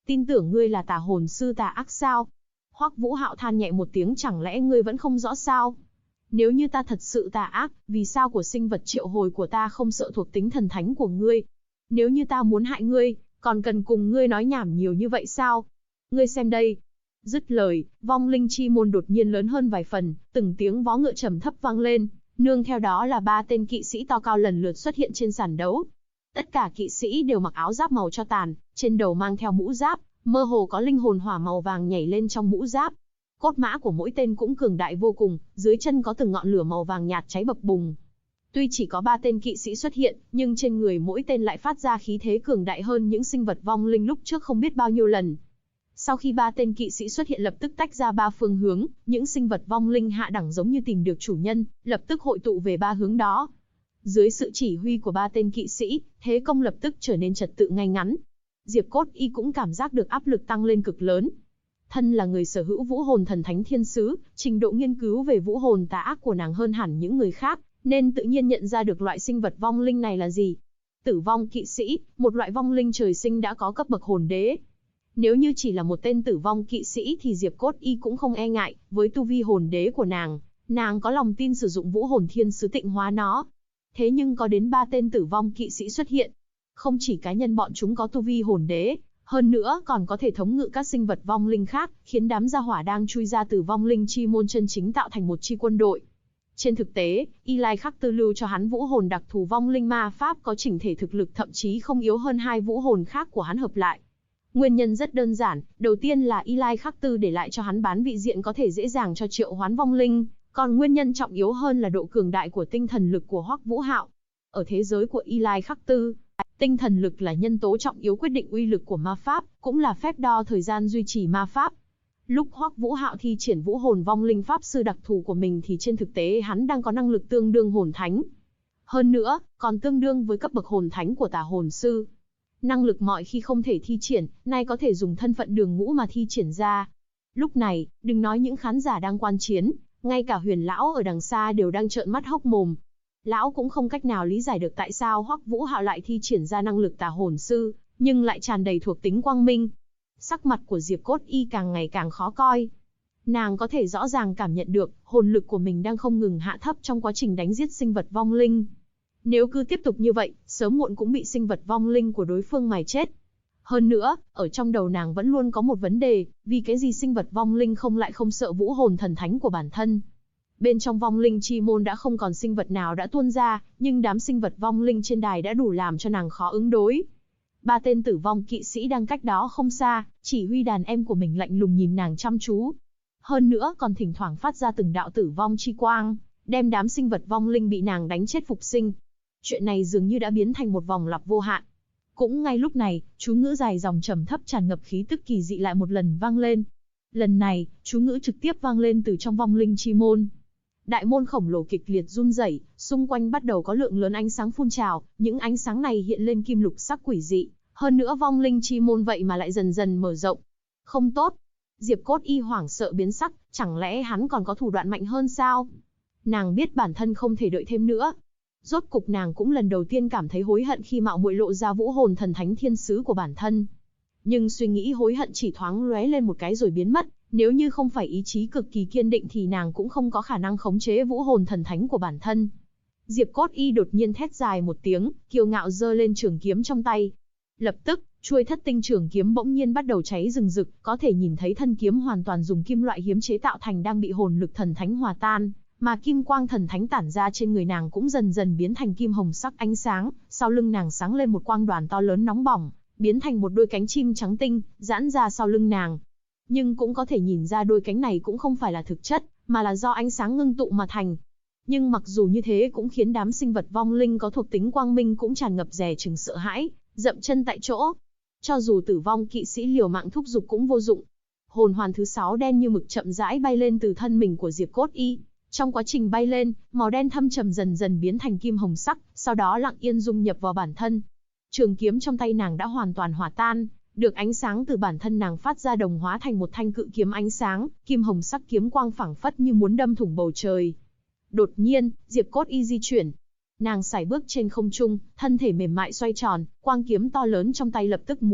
Speaker 1: Tin tưởng ngươi là tà hồn sư tà ác sao? Hoắc Vũ Hạo than nhẹ một tiếng, chẳng lẽ ngươi vẫn không rõ sao? Nếu như ta thật sự tà ác, vì sao của sinh vật triệu hồi của ta không sợ thuộc tính thần thánh của ngươi? Nếu như ta muốn hại ngươi, còn cần cùng ngươi nói nhảm nhiều như vậy sao? Ngươi xem đây. Dứt lời, vong linh chi môn đột nhiên lớn hơn vài phần, từng tiếng vó ngựa trầm thấp vang lên, nương theo đó là 3 tên kỵ sĩ to cao lần lượt xuất hiện trên sàn đấu. Tất cả kỵ sĩ đều mặc áo giáp màu cho tàn, trên đầu mang theo mũ giáp, mơ hồ có linh hồn hỏa màu vàng nhảy lên trong mũ giáp. Cốt mã của mỗi tên cũng cường đại vô cùng, dưới chân có từng ngọn lửa màu vàng nhạt cháy bập bùng. Tuy chỉ có 3 tên kỵ sĩ xuất hiện, nhưng trên người mỗi tên lại phát ra khí thế cường đại hơn những sinh vật vong linh lúc trước không biết bao nhiêu lần. Sau khi 3 tên kỵ sĩ xuất hiện lập tức tách ra 3 phương hướng, những sinh vật vong linh hạ đẳng giống như tìm được chủ nhân, lập tức hội tụ về 3 hướng đó. Dưới sự chỉ huy của 3 tên kỵ sĩ, thế công lập tức trở nên trật tự ngay ngắn. Diệp Cốt Y cũng cảm giác được áp lực tăng lên cực lớn. Thân là người sở hữu vũ hồn thần thánh thiên sứ, trình độ nghiên cứu về vũ hồn tà ác của nàng hơn hẳn những người khác, nên tự nhiên nhận ra được loại sinh vật vong linh này là gì. Tử vong kỵ sĩ, một loại vong linh trời sinh đã có cấp bậc hồn đế. Nếu như chỉ là một tên tử vong kỵ sĩ thì Diệp Cốt Y cũng không e ngại, với tu vi hồn đế của nàng có lòng tin sử dụng vũ hồn thiên sứ tịnh hóa nó. Thế nhưng có đến 3 tên tử vong kỵ sĩ xuất hiện. Không chỉ cá nhân bọn chúng có tu vi hồn đế, hơn nữa còn có thể thống ngự các sinh vật vong linh khác, khiến đám gia hỏa đang chui ra từ vong linh chi môn chân chính tạo thành một chi quân đội. Trên thực tế, Y Lai Khắc Tư lưu cho hắn vũ hồn đặc thù vong linh ma pháp có chỉnh thể thực lực thậm chí không yếu hơn 2 vũ hồn khác của hắn hợp lại. Nguyên nhân rất đơn giản, đầu tiên là Y Lai Khắc Tư để lại cho hắn bán vị diện có thể dễ dàng cho triệu hoán vong linh, còn nguyên nhân trọng yếu hơn là độ cường đại của tinh thần lực của Hoắc Vũ Hạo. Ở thế giới của Y Lai Khắc Tư, tinh thần lực là nhân tố trọng yếu quyết định uy lực của ma pháp, cũng là phép đo thời gian duy trì ma pháp. Lúc Hoắc Vũ Hạo thi triển vũ hồn vong linh pháp sư đặc thù của mình thì trên thực tế hắn đang có năng lực tương đương hồn thánh. Hơn nữa, còn tương đương với cấp bậc hồn thánh của tà hồn sư. Năng lực mọi khi không thể thi triển, nay có thể dùng thân phận đường ngũ mà thi triển ra. Lúc này, đừng nói những khán giả đang quan chiến, ngay cả Huyền lão ở đằng xa đều đang trợn mắt hốc mồm. Lão cũng không cách nào lý giải được tại sao Hoắc Vũ Hạo lại thi triển ra năng lực tà hồn sư, nhưng lại tràn đầy thuộc tính quang minh. Sắc mặt của Diệp Cốt Y càng ngày càng khó coi. Nàng có thể rõ ràng cảm nhận được, hồn lực của mình đang không ngừng hạ thấp trong quá trình đánh giết sinh vật vong linh. Nếu cứ tiếp tục như vậy, sớm muộn cũng bị sinh vật vong linh của đối phương mài chết. Hơn nữa, ở trong đầu nàng vẫn luôn có một vấn đề, vì cái gì sinh vật vong linh lại không sợ vũ hồn thần thánh của bản thân. Bên trong vong linh chi môn đã không còn sinh vật nào đã tuôn ra, nhưng đám sinh vật vong linh trên đài đã đủ làm cho nàng khó ứng đối. 3 tên tử vong kỵ sĩ đang cách đó không xa, chỉ huy đàn em của mình lạnh lùng nhìn nàng chăm chú. Hơn nữa còn thỉnh thoảng phát ra từng đạo tử vong chi quang, đem đám sinh vật vong linh bị nàng đánh chết phục sinh. Chuyện này dường như đã biến thành một vòng lặp vô hạn. Cũng ngay lúc này, chú ngữ dài dòng trầm thấp tràn ngập khí tức kỳ dị lại một lần vang lên. Lần này, chú ngữ trực tiếp vang lên từ trong vong linh chi môn. Đại môn khổng lồ kịch liệt run rẩy, xung quanh bắt đầu có lượng lớn ánh sáng phun trào, những ánh sáng này hiện lên kim lục sắc quỷ dị, hơn nữa vong linh chi môn vậy mà lại dần dần mở rộng. Không tốt. Diệp Cốt Y hoảng sợ biến sắc, chẳng lẽ hắn còn có thủ đoạn mạnh hơn sao? Nàng biết bản thân không thể đợi thêm nữa. Rốt cục nàng cũng lần đầu tiên cảm thấy hối hận khi mạo muội lộ ra vũ hồn thần thánh thiên sứ của bản thân. Nhưng suy nghĩ hối hận chỉ thoáng lóe lên một cái rồi biến mất, nếu như không phải ý chí cực kỳ kiên định thì nàng cũng không có khả năng khống chế vũ hồn thần thánh của bản thân. Diệp Cốt Y đột nhiên thét dài một tiếng, kiêu ngạo giơ lên trường kiếm trong tay. Lập tức, chuôi thất tinh trường kiếm bỗng nhiên bắt đầu cháy rừng rực, có thể nhìn thấy thân kiếm hoàn toàn dùng kim loại hiếm chế tạo thành đang bị hồn lực thần thánh hòa tan, mà kim quang thần thánh tản ra trên người nàng cũng dần dần biến thành kim hồng sắc ánh sáng, sau lưng nàng sáng lên một quang đoàn to lớn nóng bỏng, biến thành một đôi cánh chim trắng tinh, giãn ra sau lưng nàng. Nhưng cũng có thể nhìn ra đôi cánh này cũng không phải là thực chất, mà là do ánh sáng ngưng tụ mà thành. Nhưng mặc dù như thế cũng khiến đám sinh vật vong linh có thuộc tính quang minh cũng tràn ngập dè chừng sợ hãi, dậm chân tại chỗ. Cho dù tử vong kỵ sĩ liều mạng thúc giục cũng vô dụng. Hồn hoàn thứ 6 đen như mực chậm rãi bay lên từ thân mình của Diệp Cốt Y. Trong quá trình bay lên, màu đen thâm trầm dần dần biến thành kim hồng sắc, sau đó lặng yên dung nhập vào bản thân. Trường kiếm trong tay nàng đã hoàn toàn hòa tan, được ánh sáng từ bản thân nàng phát ra đồng hóa thành một thanh cự kiếm ánh sáng, kim hồng sắc kiếm quang phảng phất như muốn đâm thủng bầu trời. Đột nhiên, Diệp Cốt Y di chuyển. Nàng sải bước trên không trung, thân thể mềm mại xoay tròn, quang kiếm to lớn trong tay lập tức múa,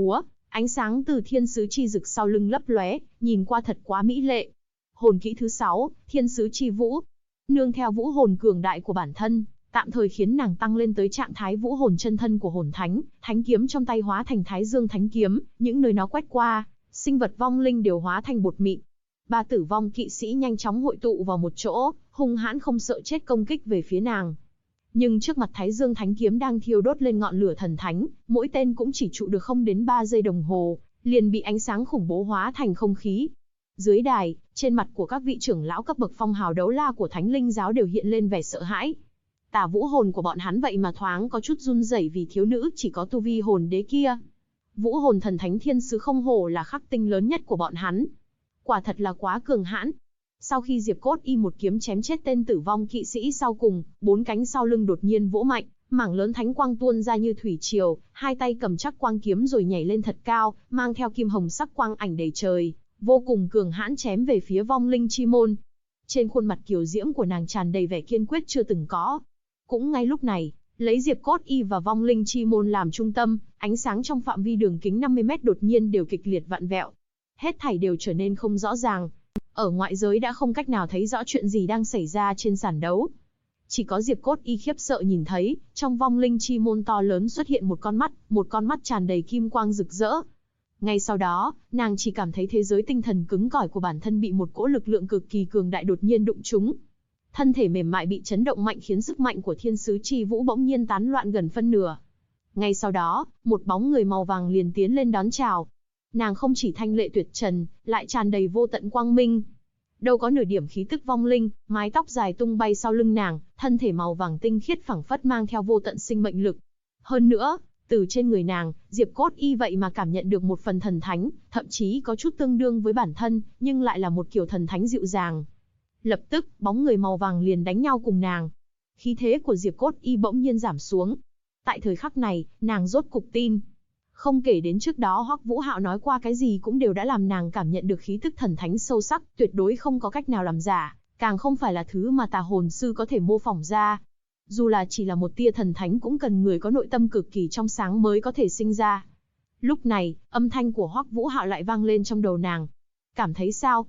Speaker 1: Ánh sáng từ thiên sứ chi dực sau lưng lấp lóe, nhìn qua thật quá mỹ lệ. Hồn kỹ thứ 6, thiên sứ chi vũ. Nương theo vũ hồn cường đại của bản thân, tạm thời khiến nàng tăng lên tới trạng thái vũ hồn chân thân của hồn thánh, thánh kiếm trong tay hóa thành Thái Dương Thánh kiếm, những nơi nó quét qua, sinh vật vong linh đều hóa thành bột mịn. Ba tử vong kỵ sĩ nhanh chóng hội tụ vào một chỗ, hung hãn không sợ chết công kích về phía nàng. Nhưng trước mặt Thái Dương Thánh kiếm đang thiêu đốt lên ngọn lửa thần thánh, mỗi tên cũng chỉ trụ được không đến 3 giây đồng hồ, liền bị ánh sáng khủng bố hóa thành không khí. Dưới đài, trên mặt của các vị trưởng lão cấp bậc phong hào đấu la của Thánh Linh giáo đều hiện lên vẻ sợ hãi. Tà vũ hồn của bọn hắn vậy mà thoáng có chút run rẩy vì thiếu nữ chỉ có tu vi hồn đế kia. Vũ hồn thần thánh thiên sứ không hổ là khắc tinh lớn nhất của bọn hắn. Quả thật là quá cường hãn. Sau khi Diệp Cốt Y một kiếm chém chết tên tử vong kỵ sĩ sau cùng, 4 cánh sau lưng đột nhiên vỗ mạnh, mảng lớn thánh quang tuôn ra như thủy triều, hai tay cầm chắc quang kiếm rồi nhảy lên thật cao, mang theo kim hồng sắc quang ảnh đầy trời, vô cùng cường hãn chém về phía vong linh chi môn. Trên khuôn mặt kiều diễm của nàng tràn đầy vẻ kiên quyết chưa từng có. Cũng ngay lúc này, lấy Diệp Cốt Y và vong linh chi môn làm trung tâm, ánh sáng trong phạm vi đường kính 50 mét đột nhiên đều kịch liệt vặn vẹo. Hết thảy đều trở nên không rõ ràng. Ở ngoại giới đã không cách nào thấy rõ chuyện gì đang xảy ra trên sàn đấu. Chỉ có Diệp Cốt Y khiếp sợ nhìn thấy, trong vong linh chi môn to lớn xuất hiện một con mắt tràn đầy kim quang rực rỡ. Ngay sau đó, nàng chỉ cảm thấy thế giới tinh thần cứng cỏi của bản thân bị một cỗ lực lượng cực kỳ cường đại đột nhiên đụng trúng. Thân thể mềm mại bị chấn động mạnh khiến sức mạnh của thiên sứ chi vũ bỗng nhiên tán loạn gần phân nửa. Ngay sau đó, một bóng người màu vàng liền tiến lên đón chào. Nàng không chỉ thanh lệ tuyệt trần, lại tràn đầy vô tận quang minh. Đâu có nửa điểm khí tức vong linh, mái tóc dài tung bay sau lưng nàng, thân thể màu vàng tinh khiết phẳng phất mang theo vô tận sinh mệnh lực. Hơn nữa, từ trên người nàng, Diệp Cốt Y vậy mà cảm nhận được một phần thần thánh, thậm chí có chút tương đương với bản thân, nhưng lại là một kiểu thần thánh dịu dàng. Lập tức, bóng người màu vàng liền đánh nhau cùng nàng. Khí thế của Diệp Cốt Y bỗng nhiên giảm xuống. Tại thời khắc này, nàng rốt cục tin. Không kể đến trước đó Hoắc Vũ Hạo nói qua cái gì cũng đều đã làm nàng cảm nhận được khí tức thần thánh sâu sắc, tuyệt đối không có cách nào làm giả, càng không phải là thứ mà tà hồn sư có thể mô phỏng ra. Dù là chỉ là một tia thần thánh cũng cần người có nội tâm cực kỳ trong sáng mới có thể sinh ra. Lúc này, âm thanh của Hoắc Vũ Hạo lại vang lên trong đầu nàng. Cảm thấy sao?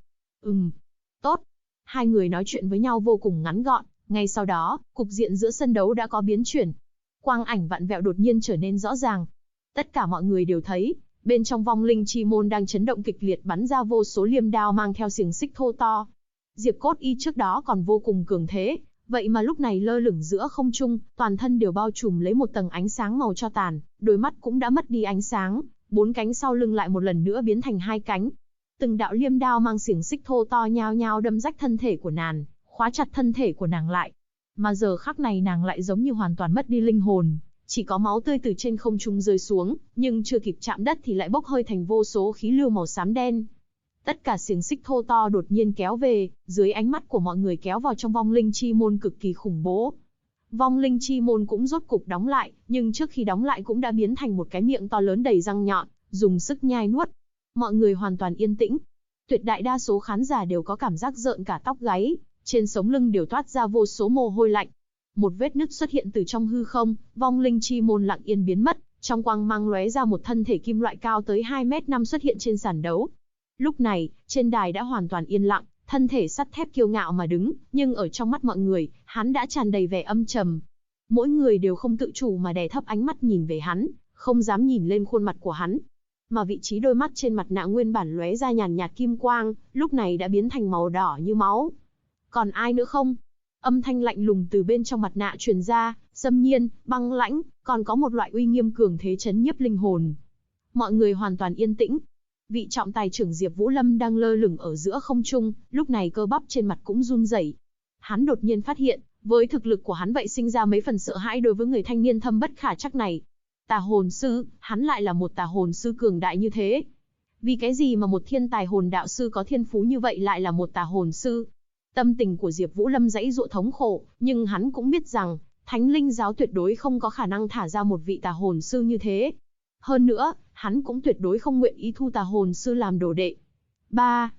Speaker 1: Tốt. Hai người nói chuyện với nhau vô cùng ngắn gọn, ngay sau đó, cục diện giữa sân đấu đã có biến chuyển. Quang ảnh vặn vẹo đột nhiên trở nên rõ ràng. Tất cả mọi người đều thấy, bên trong vong linh chi môn đang chấn động kịch liệt bắn ra vô số liêm đao mang theo xiềng xích thô to. Diệp Cốt Y trước đó còn vô cùng cường thế, vậy mà lúc này lơ lửng giữa không trung, toàn thân đều bao trùm lấy một tầng ánh sáng màu tro tàn, đôi mắt cũng đã mất đi ánh sáng, 4 cánh sau lưng lại một lần nữa biến thành 2 cánh. Từng đạo liêm đao mang xiềng xích thô to nhao nhao đâm rách thân thể của nàng, khóa chặt thân thể của nàng lại. Mà giờ khắc này nàng lại giống như hoàn toàn mất đi linh hồn, chỉ có máu tươi từ trên không trung rơi xuống, nhưng chưa kịp chạm đất thì lại bốc hơi thành vô số khí lưu màu xám đen. Tất cả xiềng xích thô to đột nhiên kéo về, dưới ánh mắt của mọi người kéo vào trong vong linh chi môn cực kỳ khủng bố. Vong linh chi môn cũng rốt cục đóng lại, nhưng trước khi đóng lại cũng đã biến thành một cái miệng to lớn đầy răng nhọn, dùng sức nhai nuốt. Mọi người hoàn toàn yên tĩnh. Tuyệt đại đa số khán giả đều có cảm giác rợn cả tóc gáy, trên sống lưng đều toát ra vô số mồ hôi lạnh. Một vết nứt xuất hiện từ trong hư không, vong linh chi môn lặng yên biến mất, trong quang mang lóe ra một thân thể kim loại cao tới 2m5 xuất hiện trên sàn đấu. Lúc này, trên đài đã hoàn toàn yên lặng, thân thể sắt thép kiêu ngạo mà đứng, nhưng ở trong mắt mọi người, hắn đã tràn đầy vẻ âm trầm. Mỗi người đều không tự chủ mà đè thấp ánh mắt nhìn về hắn, không dám nhìn lên khuôn mặt của hắn. Mà vị trí đôi mắt trên mặt nạ nguyên bản lóe ra nhàn nhạt kim quang, lúc này đã biến thành màu đỏ như máu. Còn ai nữa không? Âm thanh lạnh lùng từ bên trong mặt nạ truyền ra, xâm nhiên, băng lãnh, còn có một loại uy nghiêm cường thế chấn nhiếp linh hồn. Mọi người hoàn toàn yên tĩnh. Vị trọng tài trưởng Diệp Vũ Lâm đang lơ lửng ở giữa không trung, lúc này cơ bắp trên mặt cũng run rẩy. Hắn đột nhiên phát hiện, với thực lực của hắn vậy sinh ra mấy phần sợ hãi đối với người thanh niên thâm bất khả trắc này. Tà hồn sư, hắn lại là một tà hồn sư cường đại như thế. Vì cái gì mà một thiên tài hồn đạo sư có thiên phú như vậy lại là một tà hồn sư? Tâm tình của Diệp Vũ Lâm giãy giụa thống khổ, nhưng hắn cũng biết rằng, Thánh Linh giáo tuyệt đối không có khả năng thả ra một vị tà hồn sư như thế. Hơn nữa, hắn cũng tuyệt đối không nguyện ý thu tà hồn sư làm đồ đệ. Ba.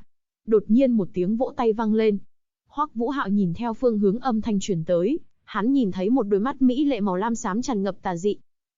Speaker 1: Đột nhiên một tiếng vỗ tay vang lên. Hoắc Vũ Hạo nhìn theo phương hướng âm thanh truyền tới, hắn nhìn thấy một đôi mắt mỹ lệ màu lam xám tràn ngập tà dị.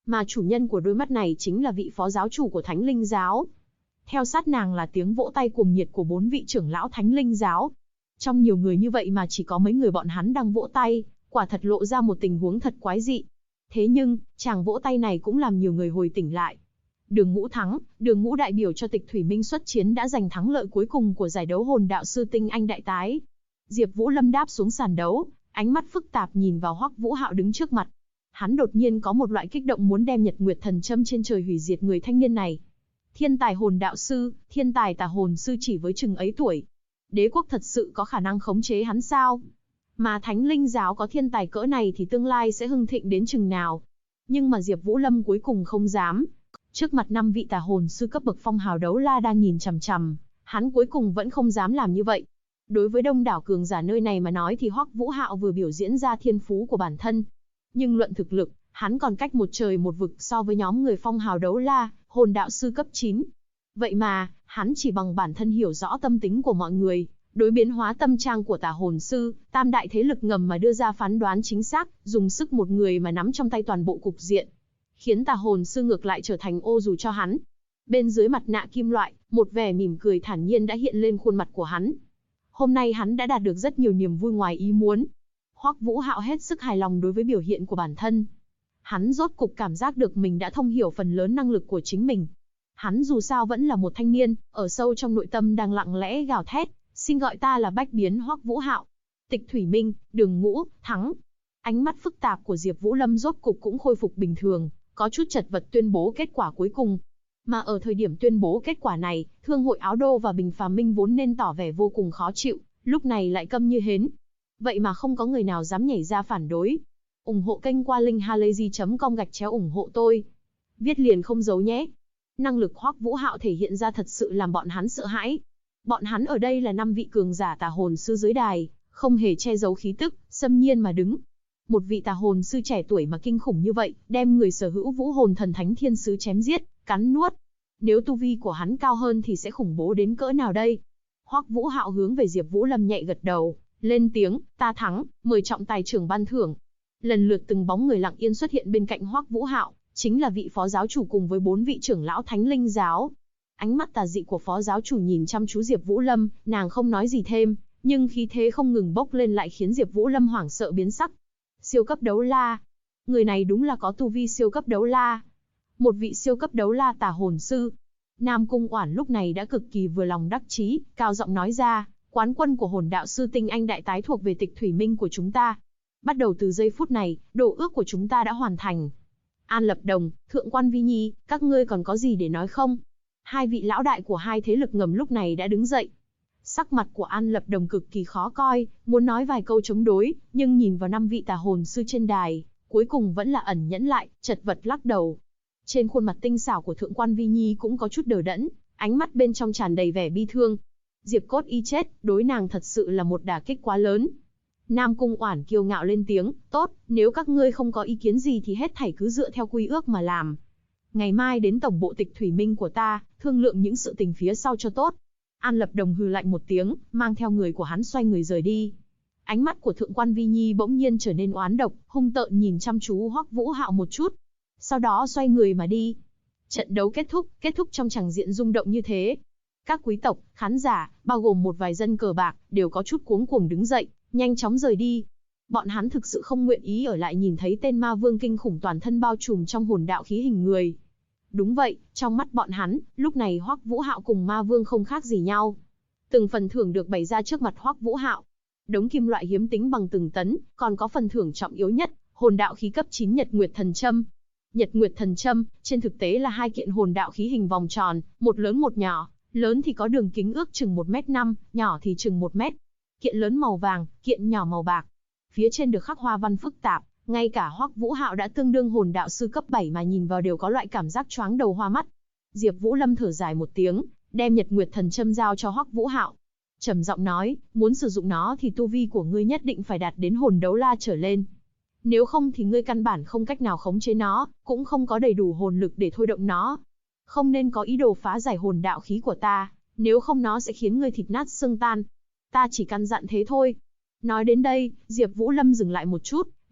Speaker 1: Mà chủ nhân của đôi mắt này chính là vị phó giáo chủ của Thánh Linh giáo. Theo sát nàng là tiếng vỗ tay cuồng nhiệt của 4 vị trưởng lão Thánh Linh giáo. Trong nhiều người như vậy mà chỉ có mấy người bọn hắn đang vỗ tay, quả thật lộ ra một tình huống thật quái dị. Thế nhưng, chàng vỗ tay này cũng làm nhiều người hồi tỉnh lại. Đường Ngũ thắng, Đường Ngũ đại biểu cho Tịch Thủy Minh xuất chiến đã giành thắng lợi cuối cùng của giải đấu hồn đạo sư tinh anh đại tái. Diệp Vũ Lâm đáp xuống sàn đấu, ánh mắt phức tạp nhìn vào Hoắc Vũ Hạo đứng trước mặt. Hắn đột nhiên có một loại kích động muốn đem Nhật Nguyệt Thần Châm trên trời hủy diệt người thanh niên này. Thiên tài hồn đạo sư, thiên tài tà hồn sư chỉ với chừng ấy tuổi. Đế quốc thật sự có khả năng khống chế hắn sao? Mà Thánh Linh giáo có thiên tài cỡ này thì tương lai sẽ hưng thịnh đến chừng nào? Nhưng mà Diệp Vũ Lâm cuối cùng không dám. Trước mặt 5 vị tà hồn sư cấp bậc phong hào đấu la đang nhìn chằm chằm, hắn cuối cùng vẫn không dám làm như vậy. Đối với đông đảo cường giả nơi này mà nói thì Hoắc Vũ Hạo vừa biểu diễn ra thiên phú của bản thân. Nhưng luận thực lực, hắn còn cách một trời một vực so với nhóm người phong hào đấu la, hồn đạo sư cấp 9. Vậy mà, hắn chỉ bằng bản thân hiểu rõ tâm tính của mọi người, đối biến hóa tâm trạng của tà hồn sư, tam đại thế lực ngầm mà đưa ra phán đoán chính xác, dùng sức một người mà nắm trong tay toàn bộ cục diện. Khiến tà hồn sư ngược lại trở thành ô dù cho hắn. Bên dưới mặt nạ kim loại, một vẻ mỉm cười thản nhiên đã hiện lên khuôn mặt của hắn. Hôm nay hắn đã đạt được rất nhiều niềm vui ngoài ý muốn. Hoắc Vũ Hạo hết sức hài lòng đối với biểu hiện của bản thân. Hắn rốt cục cảm giác được mình đã thông hiểu phần lớn năng lực của chính mình. Hắn dù sao vẫn là một thanh niên, ở sâu trong nội tâm đang lặng lẽ gào thét, xin gọi ta là bách biến Hoắc Vũ Hạo. Tịch Thủy Minh, Đường Ngũ, thắng. Ánh mắt phức tạp của Diệp Vũ Lâm rốt cục cũng khôi phục bình thường, có chút chật vật tuyên bố kết quả cuối cùng. Mà ở thời điểm tuyên bố kết quả này, Thương hội Áo Đô và Bình Phàm Minh vốn nên tỏ vẻ vô cùng khó chịu, lúc này lại câm như hến. Vậy mà không có người nào dám nhảy ra phản đối. Ủng hộ kênh qua linkhalazy.com/ủng hộ tôi. Viết liền không giấu nhé. Năng lực Hoắc Vũ Hạo thể hiện ra thật sự làm bọn hắn sợ hãi. Bọn hắn ở đây là 5 vị cường giả tà hồn sư dưới đài, không hề che giấu khí tức, xâm nhiên mà đứng. Một vị tà hồn sư trẻ tuổi mà kinh khủng như vậy, đem người sở hữu vũ hồn thần thánh thiên sứ chém giết, cắn nuốt. Nếu tu vi của hắn cao hơn thì sẽ khủng bố đến cỡ nào đây? Hoắc Vũ Hạo hướng về Diệp Vũ Lâm nhẹ gật đầu, lên tiếng, ta thắng, mời trọng tài trưởng ban thưởng. Lần lượt từng bóng người lặng yên xuất hiện bên cạnh Hoắc Vũ Hạo, chính là vị phó giáo chủ cùng với 4 vị trưởng lão Thánh Linh giáo. Ánh mắt tà dị của phó giáo chủ nhìn chăm chú Diệp Vũ Lâm, nàng không nói gì thêm, nhưng khí thế không ngừng bốc lên lại khiến Diệp Vũ Lâm hoảng sợ biến sắc. Siêu cấp đấu la. Người này đúng là có tu vi siêu cấp đấu la. Một vị siêu cấp đấu la tà hồn sư. Nam Cung Oản lúc này đã cực kỳ vừa lòng đắc chí, cao giọng nói ra, quán quân của hồn đạo sư tinh anh đại tái thuộc về Tịch Thủy Minh của chúng ta. Bắt đầu từ giây phút này, đồ ước của chúng ta đã hoàn thành. An Lập Đồng, Thượng quan Vi Nhi, các ngươi còn có gì để nói không? Hai vị lão đại của hai thế lực ngầm lúc này đã đứng dậy. Sắc mặt của An Lập Đồng cực kỳ khó coi, muốn nói vài câu chống đối, nhưng nhìn vào 5 vị tà hồn sư trên đài, cuối cùng vẫn là ẩn nhẫn lại, chật vật lắc đầu. Trên khuôn mặt tinh xảo của Thượng quan Vi Nhi cũng có chút đờ đẫn, ánh mắt bên trong tràn đầy vẻ bi thương. Diệp Cốt Y chết, đối nàng thật sự là một đả kích quá lớn. Nam Cung Oản kiêu ngạo lên tiếng, tốt, nếu các ngươi không có ý kiến gì thì hết thảy cứ dựa theo quy ước mà làm. Ngày mai đến tổng bộ Tịch Thủy Minh của ta, thương lượng những sự tình phía sau cho tốt. An Lập Đồng hừ lạnh một tiếng, mang theo người của hắn xoay người rời đi. Ánh mắt của Thượng quan Vi Nhi bỗng nhiên trở nên oán độc, hung tợn nhìn chăm chú Hoắc Vũ Hạo một chút. Sau đó xoay người mà đi. Trận đấu kết thúc trong tràng diện rung động như thế. Các quý tộc, khán giả, bao gồm một vài dân cờ bạc, đều có chút cuống cuồng đứng dậy, nhanh chóng rời đi. Bọn hắn thực sự không nguyện ý ở lại nhìn thấy tên ma vương kinh khủng toàn thân bao trùm trong hồn đạo khí hình người. Đúng vậy, trong mắt bọn hắn, lúc này Hoắc Vũ Hạo cùng ma vương không khác gì nhau. Từng phần thưởng được bày ra trước mặt Hoắc Vũ Hạo. Đống kim loại hiếm tính bằng từng tấn, còn có phần thưởng trọng yếu nhất, hồn đạo khí cấp 9 Nhật Nguyệt Thần Châm. Nhật Nguyệt Thần Châm, trên thực tế là 2 kiện hồn đạo khí hình vòng tròn, một lớn một nhỏ, lớn thì có đường kính ước chừng 1m5, nhỏ thì chừng 1m. Kiện lớn màu vàng, kiện nhỏ màu bạc. Phía trên được khắc hoa văn phức tạp, ngay cả Hoắc Vũ Hạo đã tương đương hồn đạo sư cấp 7 mà nhìn vào đều có loại cảm giác choáng đầu hoa mắt. Diệp Vũ Lâm thở dài một tiếng, đem Nhật Nguyệt Thần Châm giao cho Hoắc Vũ Hạo. Trầm giọng nói, muốn sử dụng nó thì tu vi của ngươi nhất định phải đạt đến hồn đấu la trở lên. Nếu không thì ngươi căn bản không cách nào khống chế nó, cũng không có đầy đủ hồn lực để thôi động nó. Không nên có ý đồ phá giải hồn đạo khí của ta, nếu không nó sẽ khiến ngươi thịt nát xương tan. Ta chỉ căn dặn thế thôi. Nói đến đây, Diệp Vũ Lâm dừng lại một chút,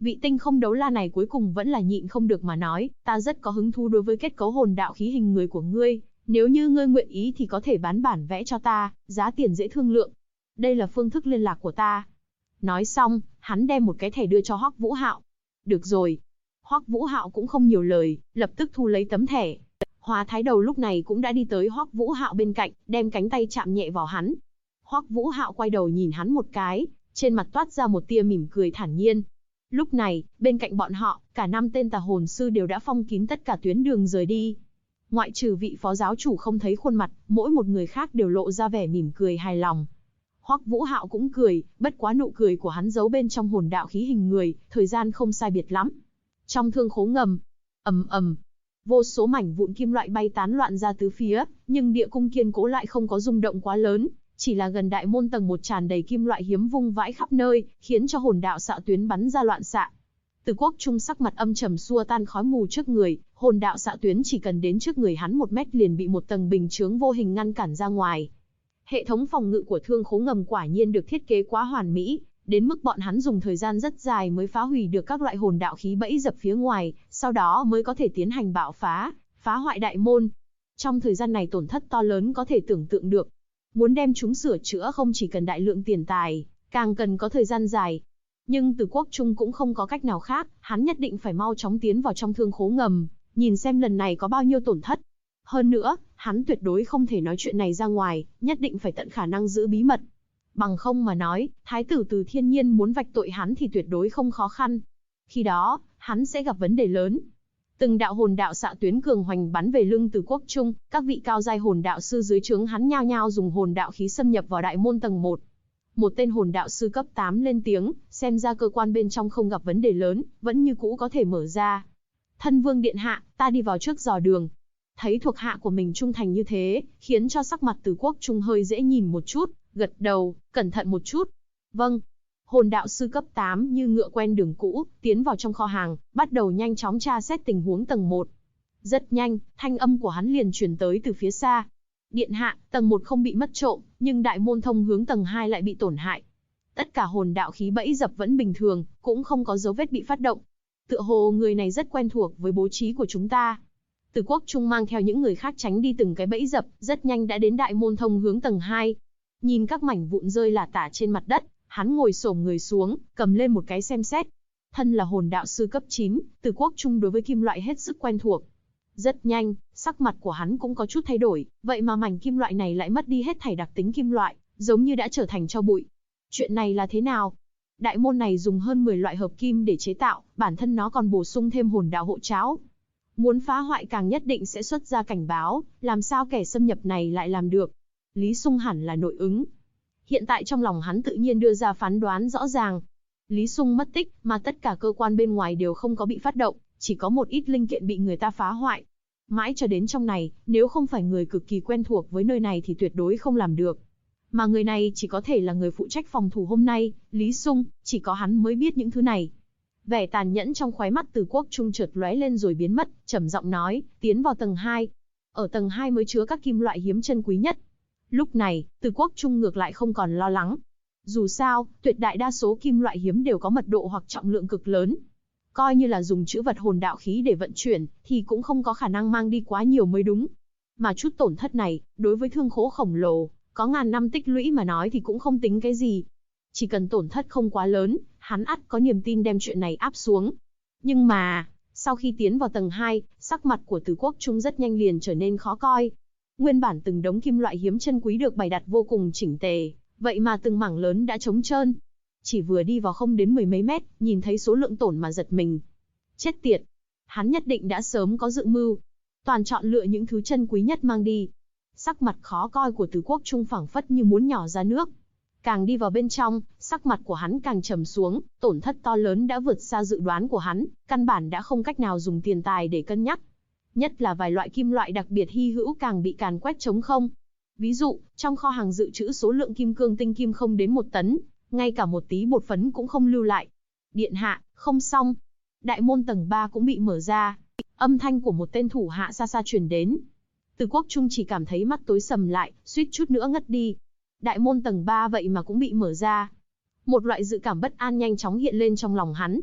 Speaker 1: Vị tinh không đấu la này cuối cùng vẫn là nhịn không được mà nói, ta rất có hứng thú đối với kết cấu hồn đạo khí hình người của ngươi, nếu như ngươi nguyện ý thì có thể bán bản vẽ cho ta, giá tiền dễ thương lượng. Đây là phương thức liên lạc của ta. Nói xong, hắn đem một cái thẻ đưa cho Hoắc Vũ Hạo. Được rồi. Hoắc Vũ Hạo cũng không nhiều lời, lập tức thu lấy tấm thẻ. Hóa Thái Đầu lúc này cũng đã đi tới Hoắc Vũ Hạo bên cạnh, đem cánh tay chạm nhẹ vào hắn. Hoắc Vũ Hạo quay đầu nhìn hắn một cái, trên mặt toát ra một tia mỉm cười thản nhiên. Lúc này, bên cạnh bọn họ, cả 5 tên tà hồn sư đều đã phong kín tất cả tuyến đường rời đi. Ngoại trừ vị phó giáo chủ không thấy khuôn mặt, mỗi một người khác đều lộ ra vẻ mỉm cười hài lòng. Hoắc Vũ Hạo cũng cười, bất quá nụ cười của hắn giấu bên trong hồn đạo khí hình người, thời gian không sai biệt lắm. Trong thương khố ngầm, ầm ầm, vô số mảnh vụn kim loại bay tán loạn ra tứ phía, nhưng địa cung kiên cố lại không có rung động quá lớn, chỉ là gần đại môn tầng 1 tràn đầy kim loại hiếm vung vãi khắp nơi, khiến cho hồn đạo xạ tuyến bắn ra loạn xạ. Từ Quốc Trung sắc mặt âm trầm xua tan khói mù trước người, hồn đạo xạ tuyến chỉ cần đến trước người hắn 1 mét liền bị một tầng bình chướng vô hình ngăn cản ra ngoài. Hệ thống phòng ngự của thương khố ngầm quả nhiên được thiết kế quá hoàn mỹ, đến mức bọn hắn dùng thời gian rất dài mới phá hủy được các loại hồn đạo khí bẫy dập phía ngoài, sau đó mới có thể tiến hành bạo phá, phá hoại đại môn. Trong thời gian này tổn thất to lớn có thể tưởng tượng được. Muốn đem chúng sửa chữa không chỉ cần đại lượng tiền tài, càng cần có thời gian dài. Nhưng Từ Quốc Trung cũng không có cách nào khác, hắn nhất định phải mau chóng tiến vào trong thương khố ngầm, nhìn xem lần này có bao nhiêu tổn thất. Hơn nữa, hắn tuyệt đối không thể nói chuyện này ra ngoài, nhất định phải tận khả năng giữ bí mật. Bằng không mà nói, Thái tử Từ Thiên Nhiên muốn vạch tội hắn thì tuyệt đối không khó khăn. Khi đó, hắn sẽ gặp vấn đề lớn. Từng đạo hồn đạo xạ tuyến cường hoành bắn về lưng Từ Quốc Trung, các vị cao giai hồn đạo sư dưới trướng hắn nhao nhao dùng hồn đạo khí xâm nhập vào đại môn tầng 1. Một tên hồn đạo sư cấp 8 lên tiếng, xem ra cơ quan bên trong không gặp vấn đề lớn, vẫn như cũ có thể mở ra. Thân vương điện hạ, ta đi vào trước dò đường. Thấy thuộc hạ của mình trung thành như thế, khiến cho sắc mặt Từ Quốc Trung hơi dễ nhìn một chút, gật đầu, cẩn thận một chút. Vâng. Hồn đạo sư cấp 8 như ngựa quen đường cũ, tiến vào trong kho hàng, bắt đầu nhanh chóng tra xét tình huống tầng 1. Rất nhanh, thanh âm của hắn liền truyền tới từ phía xa. Điện hạ, tầng 1 không bị mất trộm, nhưng đại môn thông hướng tầng 2 lại bị tổn hại. Tất cả hồn đạo khí bẫy dập vẫn bình thường, cũng không có dấu vết bị phát động. Tựa hồ người này rất quen thuộc với bố trí của chúng ta. Từ Quốc Trung mang theo những người khác tránh đi từng cái bẫy dập, rất nhanh đã đến đại môn thông hướng tầng 2. Nhìn các mảnh vụn rơi lả tả trên mặt đất, hắn ngồi xổm người xuống, cầm lên một cái xem xét. Thân là hồn đạo sư cấp 9, Từ Quốc Trung đối với kim loại hết sức quen thuộc. Rất nhanh, sắc mặt của hắn cũng có chút thay đổi, vậy mà mảnh kim loại này lại mất đi hết thảy đặc tính kim loại, giống như đã trở thành tro bụi. Chuyện này là thế nào? Đại môn này dùng hơn 10 loại hợp kim để chế tạo, bản thân nó còn bổ sung thêm hồn đạo hộ tráo. Muốn phá hoại càng nhất định sẽ xuất ra cảnh báo, làm sao kẻ xâm nhập này lại làm được? Lý Sung hẳn là nội ứng. Hiện tại trong lòng hắn tự nhiên đưa ra phán đoán rõ ràng. Lý Sung mất tích, mà tất cả cơ quan bên ngoài đều không có bị phát động, chỉ có một ít linh kiện bị người ta phá hoại. Mãi cho đến trong này, nếu không phải người cực kỳ quen thuộc với nơi này thì tuyệt đối không làm được. Mà người này chỉ có thể là người phụ trách phòng thủ hôm nay, Lý Sung, chỉ có hắn mới biết những thứ này. Vẻ tàn nhẫn trong khóe mắt Từ Quốc Trung chợt lóe lên rồi biến mất, trầm giọng nói, tiến vào tầng 2. Ở tầng 2 mới chứa các kim loại hiếm chân quý nhất. Lúc này, Từ Quốc Trung ngược lại không còn lo lắng. Dù sao, tuyệt đại đa số kim loại hiếm đều có mật độ hoặc trọng lượng cực lớn. Coi như là dùng trữ vật hồn đạo khí để vận chuyển, thì cũng không có khả năng mang đi quá nhiều mới đúng. Mà chút tổn thất này, đối với thương khố khổng lồ, có ngàn năm tích lũy mà nói thì cũng không tính cái gì. Chỉ cần tổn thất không quá lớn, hắn ắt có niềm tin đem chuyện này áp xuống. Nhưng mà, sau khi tiến vào tầng 2, sắc mặt của Từ Quốc Trung rất nhanh liền trở nên khó coi. Nguyên bản từng đống kim loại hiếm chân quý được bày đặt vô cùng chỉnh tề, vậy mà từng mảng lớn đã trống trơn. Chỉ vừa đi vào không đến 10 mấy mét, nhìn thấy số lượng tổn mà giật mình. Chết tiệt! Hắn nhất định đã sớm có dự mưu. Toàn chọn lựa những thứ chân quý nhất mang đi. Sắc mặt khó coi của Từ Quốc Trung phảng phất như muốn nhỏ ra nước. Càng đi vào bên trong, sắc mặt của hắn càng trầm xuống, tổn thất to lớn đã vượt xa dự đoán của hắn, căn bản đã không cách nào dùng tiền tài để cân nhắc. Nhất là vài loại kim loại đặc biệt hy hữu càng bị càn quét trống không. Ví dụ, trong kho hàng dự trữ số lượng kim cương tinh kim không đến 1 tấn, ngay cả một tí bột phấn cũng không lưu lại. Điện hạ, không xong. Đại môn tầng 3 cũng bị mở ra. Âm thanh của một tên thủ hạ xa xa truyền đến. Từ Quốc Trung chỉ cảm thấy mắt tối sầm lại, suýt chút nữa ngất đi. Đại môn tầng 3 vậy mà cũng bị mở ra. Một loại dự cảm bất an nhanh chóng hiện lên trong lòng hắn.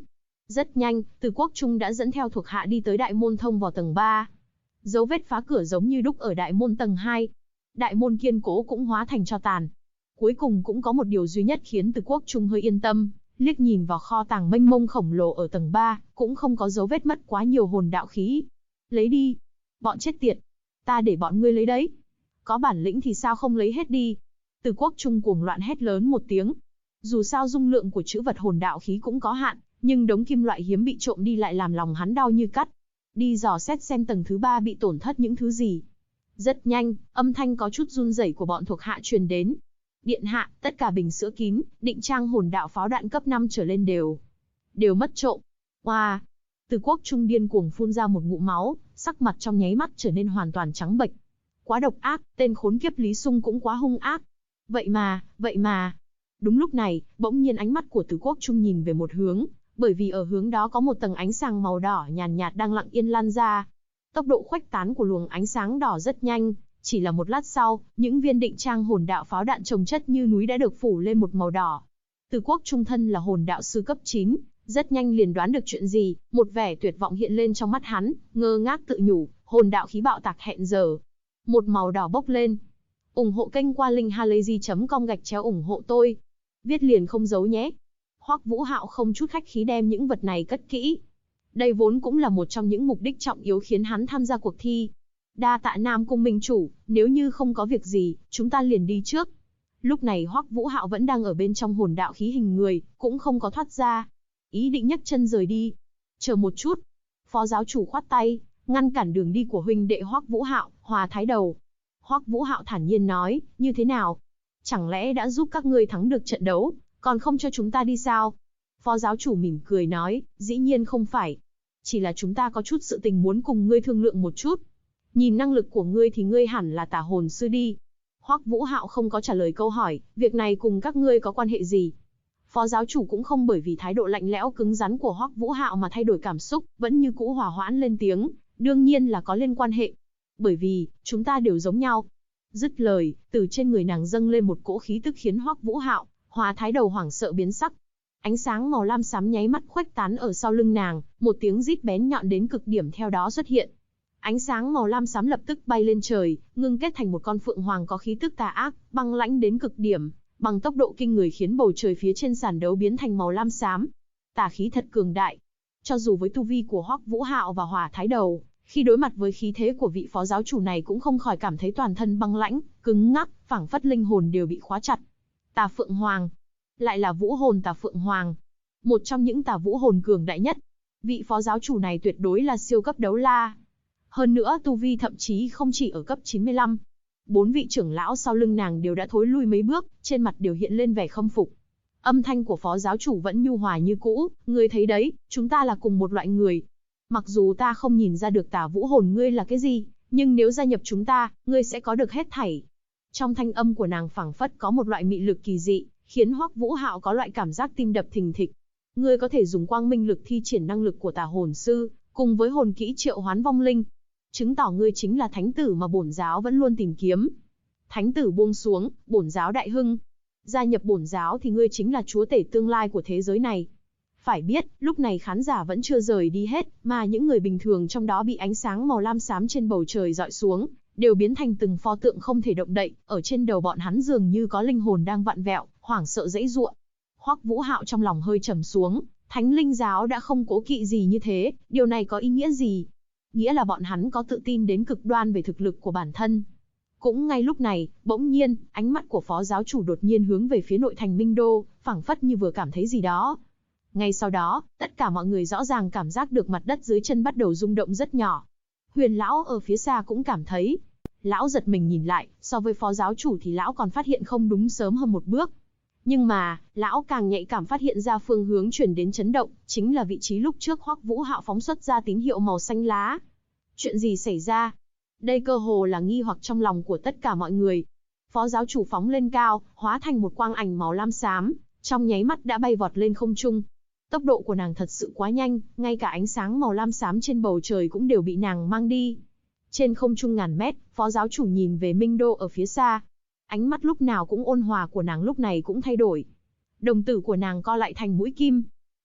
Speaker 1: Rất nhanh, Từ Quốc Trung đã dẫn theo thuộc hạ đi tới đại môn thông vào tầng 3. Dấu vết phá cửa giống như đúc ở đại môn tầng 2. Đại môn kiên cố cũng hóa thành tro tàn. Cuối cùng cũng có một điều duy nhất khiến Từ Quốc Trung hơi yên tâm, liếc nhìn vào kho tàng mênh mông khổng lồ ở tầng 3, cũng không có dấu vết mất quá nhiều hồn đạo khí. Lấy đi. Bọn chết tiệt. Ta để bọn ngươi lấy đấy. Có bản lĩnh thì sao không lấy hết đi. Từ Quốc Trung cuồng loạn hét lớn một tiếng. Dù sao dung lượng của trữ vật hồn đạo khí cũng có hạn, nhưng đống kim loại hiếm bị trộm đi lại làm lòng hắn đau như cắt. Đi dò xét xem tầng thứ 3 bị tổn thất những thứ gì. Rất nhanh, âm thanh có chút run rẩy của bọn thuộc hạ truyền đến. Điện hạ, tất cả bình sữa kín, định trang hồn đạo pháo đạn cấp 5 trở lên đều mất trộm. Oa! Từ Quốc Trung điên cuồng phun ra một ngụm máu, sắc mặt trong nháy mắt trở nên hoàn toàn trắng bệch. Quá độc ác, tên khốn kiếp Lý Sung cũng quá hung ác. Vậy mà. Đúng lúc này, bỗng nhiên ánh mắt của Từ Quốc Trung nhìn về một hướng, bởi vì ở hướng đó có một tầng ánh sáng màu đỏ nhàn nhạt đang lặng yên lan ra. Tốc độ khuếch tán của luồng ánh sáng đỏ rất nhanh, chỉ là một lát sau, những viên định trang hồn đạo pháo đạn chồng chất như núi đã được phủ lên một màu đỏ. Từ Quốc Trung thân là hồn đạo sư cấp 9, rất nhanh liền đoán được chuyện gì, một vẻ tuyệt vọng hiện lên trong mắt hắn, ngơ ngác tự nhủ, hồn đạo khí bạo tạc hẹn giờ. Một màu đỏ bốc lên. Ủng hộ kênh qua link halayzi.com/ủng hộ tôi. Viết liền không giấu nhé. Hoắc Vũ Hạo không chút khách khí đem những vật này cất kỹ. Đây vốn cũng là một trong những mục đích trọng yếu khiến hắn tham gia cuộc thi. Đa tạ Nam Cung minh chủ, nếu như không có việc gì, chúng ta liền đi trước. Lúc này Hoắc Vũ Hạo vẫn đang ở bên trong hồn đạo khí hình người, cũng không có thoát ra. Ý định nhấc chân rời đi. Chờ một chút. Phó giáo chủ khoát tay, ngăn cản đường đi của huynh đệ Hoắc Vũ Hạo, Hòa Thái Đầu. Hoắc Vũ Hạo thản nhiên nói, như thế nào? Chẳng lẽ đã giúp các ngươi thắng được trận đấu, còn không cho chúng ta đi sao? Phó giáo chủ mỉm cười nói, dĩ nhiên không phải. Chỉ là chúng ta có chút sự tình muốn cùng ngươi thương lượng một chút. Nhìn năng lực của ngươi thì ngươi hẳn là tả hồn sư đi. Hoắc Vũ Hạo không có trả lời câu hỏi, việc này cùng các ngươi có quan hệ gì? Phó giáo chủ cũng không bởi vì thái độ lạnh lẽo cứng rắn của Hoắc Vũ Hạo mà thay đổi cảm xúc, vẫn như cũ hòa hoãn lên tiếng, đương nhiên là có liên quan hệ. Bởi vì, chúng ta đều giống nhau. Dứt lời, từ trên người nàng dâng lên một cỗ khí tức khiến Hoắc Vũ Hạo, Hòa Thái Đầu hoảng sợ biến sắc. Ánh sáng màu lam xám nháy mắt khuếch tán ở sau lưng nàng, một tiếng rít bén nhọn đến cực điểm theo đó xuất hiện. Ánh sáng màu lam xám lập tức bay lên trời, ngưng kết thành một con phượng hoàng có khí tức tà ác, băng lãnh đến cực điểm, bằng tốc độ kinh người khiến bầu trời phía trên sàn đấu biến thành màu lam xám. Tà khí thật cường đại. Cho dù với tu vi của Hoắc Vũ Hạo và Hỏa Thái Đầu, khi đối mặt với khí thế của vị phó giáo chủ này cũng không khỏi cảm thấy toàn thân băng lãnh, cứng ngắc, phảng phất linh hồn đều bị khóa chặt. Tà Phượng Hoàng, lại là vũ hồn Tà Phượng Hoàng, một trong những tà vũ hồn cường đại nhất. Vị phó giáo chủ này tuyệt đối là siêu cấp đấu la. Hơn nữa tu vi thậm chí không chỉ ở cấp 95. 4 vị trưởng lão sau lưng nàng đều đã thối lui mấy bước, trên mặt đều hiện lên vẻ khâm phục. Âm thanh của phó giáo chủ vẫn nhu hòa như cũ, ngươi thấy đấy, chúng ta là cùng một loại người. Mặc dù ta không nhìn ra được tà vũ hồn ngươi là cái gì, nhưng nếu gia nhập chúng ta, ngươi sẽ có được hết thảy. Trong thanh âm của nàng phảng phất có một loại mị lực kỳ dị, khiến Hoắc Vũ Hạo có loại cảm giác tim đập thình thịch. Ngươi có thể dùng quang minh lực thi triển năng lực của tà hồn sư, cùng với hồn kỹ triệu hoán vong linh. Chứng tỏ ngươi chính là thánh tử mà bổn giáo vẫn luôn tìm kiếm. Thánh tử buông xuống, bổn giáo đại hưng. Gia nhập bổn giáo thì ngươi chính là chúa tể tương lai của thế giới này. Phải biết, lúc này khán giả vẫn chưa rời đi hết, mà những người bình thường trong đó bị ánh sáng màu lam xám trên bầu trời dọi xuống, đều biến thành từng pho tượng không thể động đậy, ở trên đầu bọn hắn dường như có linh hồn đang vặn vẹo, hoảng sợ giãy giụa. Hoắc Vũ Hạo trong lòng hơi trầm xuống, Thánh Linh giáo đã không cố kỵ gì như thế, điều này có ý nghĩa gì? Nghĩa là bọn hắn có tự tin đến cực đoan về thực lực của bản thân. Cũng ngay lúc này, bỗng nhiên, ánh mắt của phó giáo chủ đột nhiên hướng về phía nội thành Minh Đô, phảng phất như vừa cảm thấy gì đó. Ngay sau đó, tất cả mọi người rõ ràng cảm giác được mặt đất dưới chân bắt đầu rung động rất nhỏ. Huyền lão ở phía xa cũng cảm thấy. Lão giật mình nhìn lại, so với phó giáo chủ thì lão còn phát hiện không đúng sớm hơn một bước. Nhưng mà, lão càng nhạy cảm phát hiện ra phương hướng chuyển đến chấn động, chính là vị trí lúc trước Hoắc Vũ Hạo phóng xuất ra tín hiệu màu xanh lá. Chuyện gì xảy ra? Đây cơ hồ là nghi hoặc trong lòng của tất cả mọi người. Phó giáo chủ phóng lên cao, hóa thành một quang ảnh màu lam xám, trong nháy mắt đã bay vọt lên không trung. Tốc độ của nàng thật sự quá nhanh, ngay cả ánh sáng màu lam xám trên bầu trời cũng đều bị nàng mang đi. Trên không trung ngàn mét, phó giáo chủ nhìn về Minh Đô ở phía xa. Ánh mắt lúc nào cũng ôn hòa của nàng lúc này cũng thay đổi. Đồng tử của nàng co lại thành mũi kim.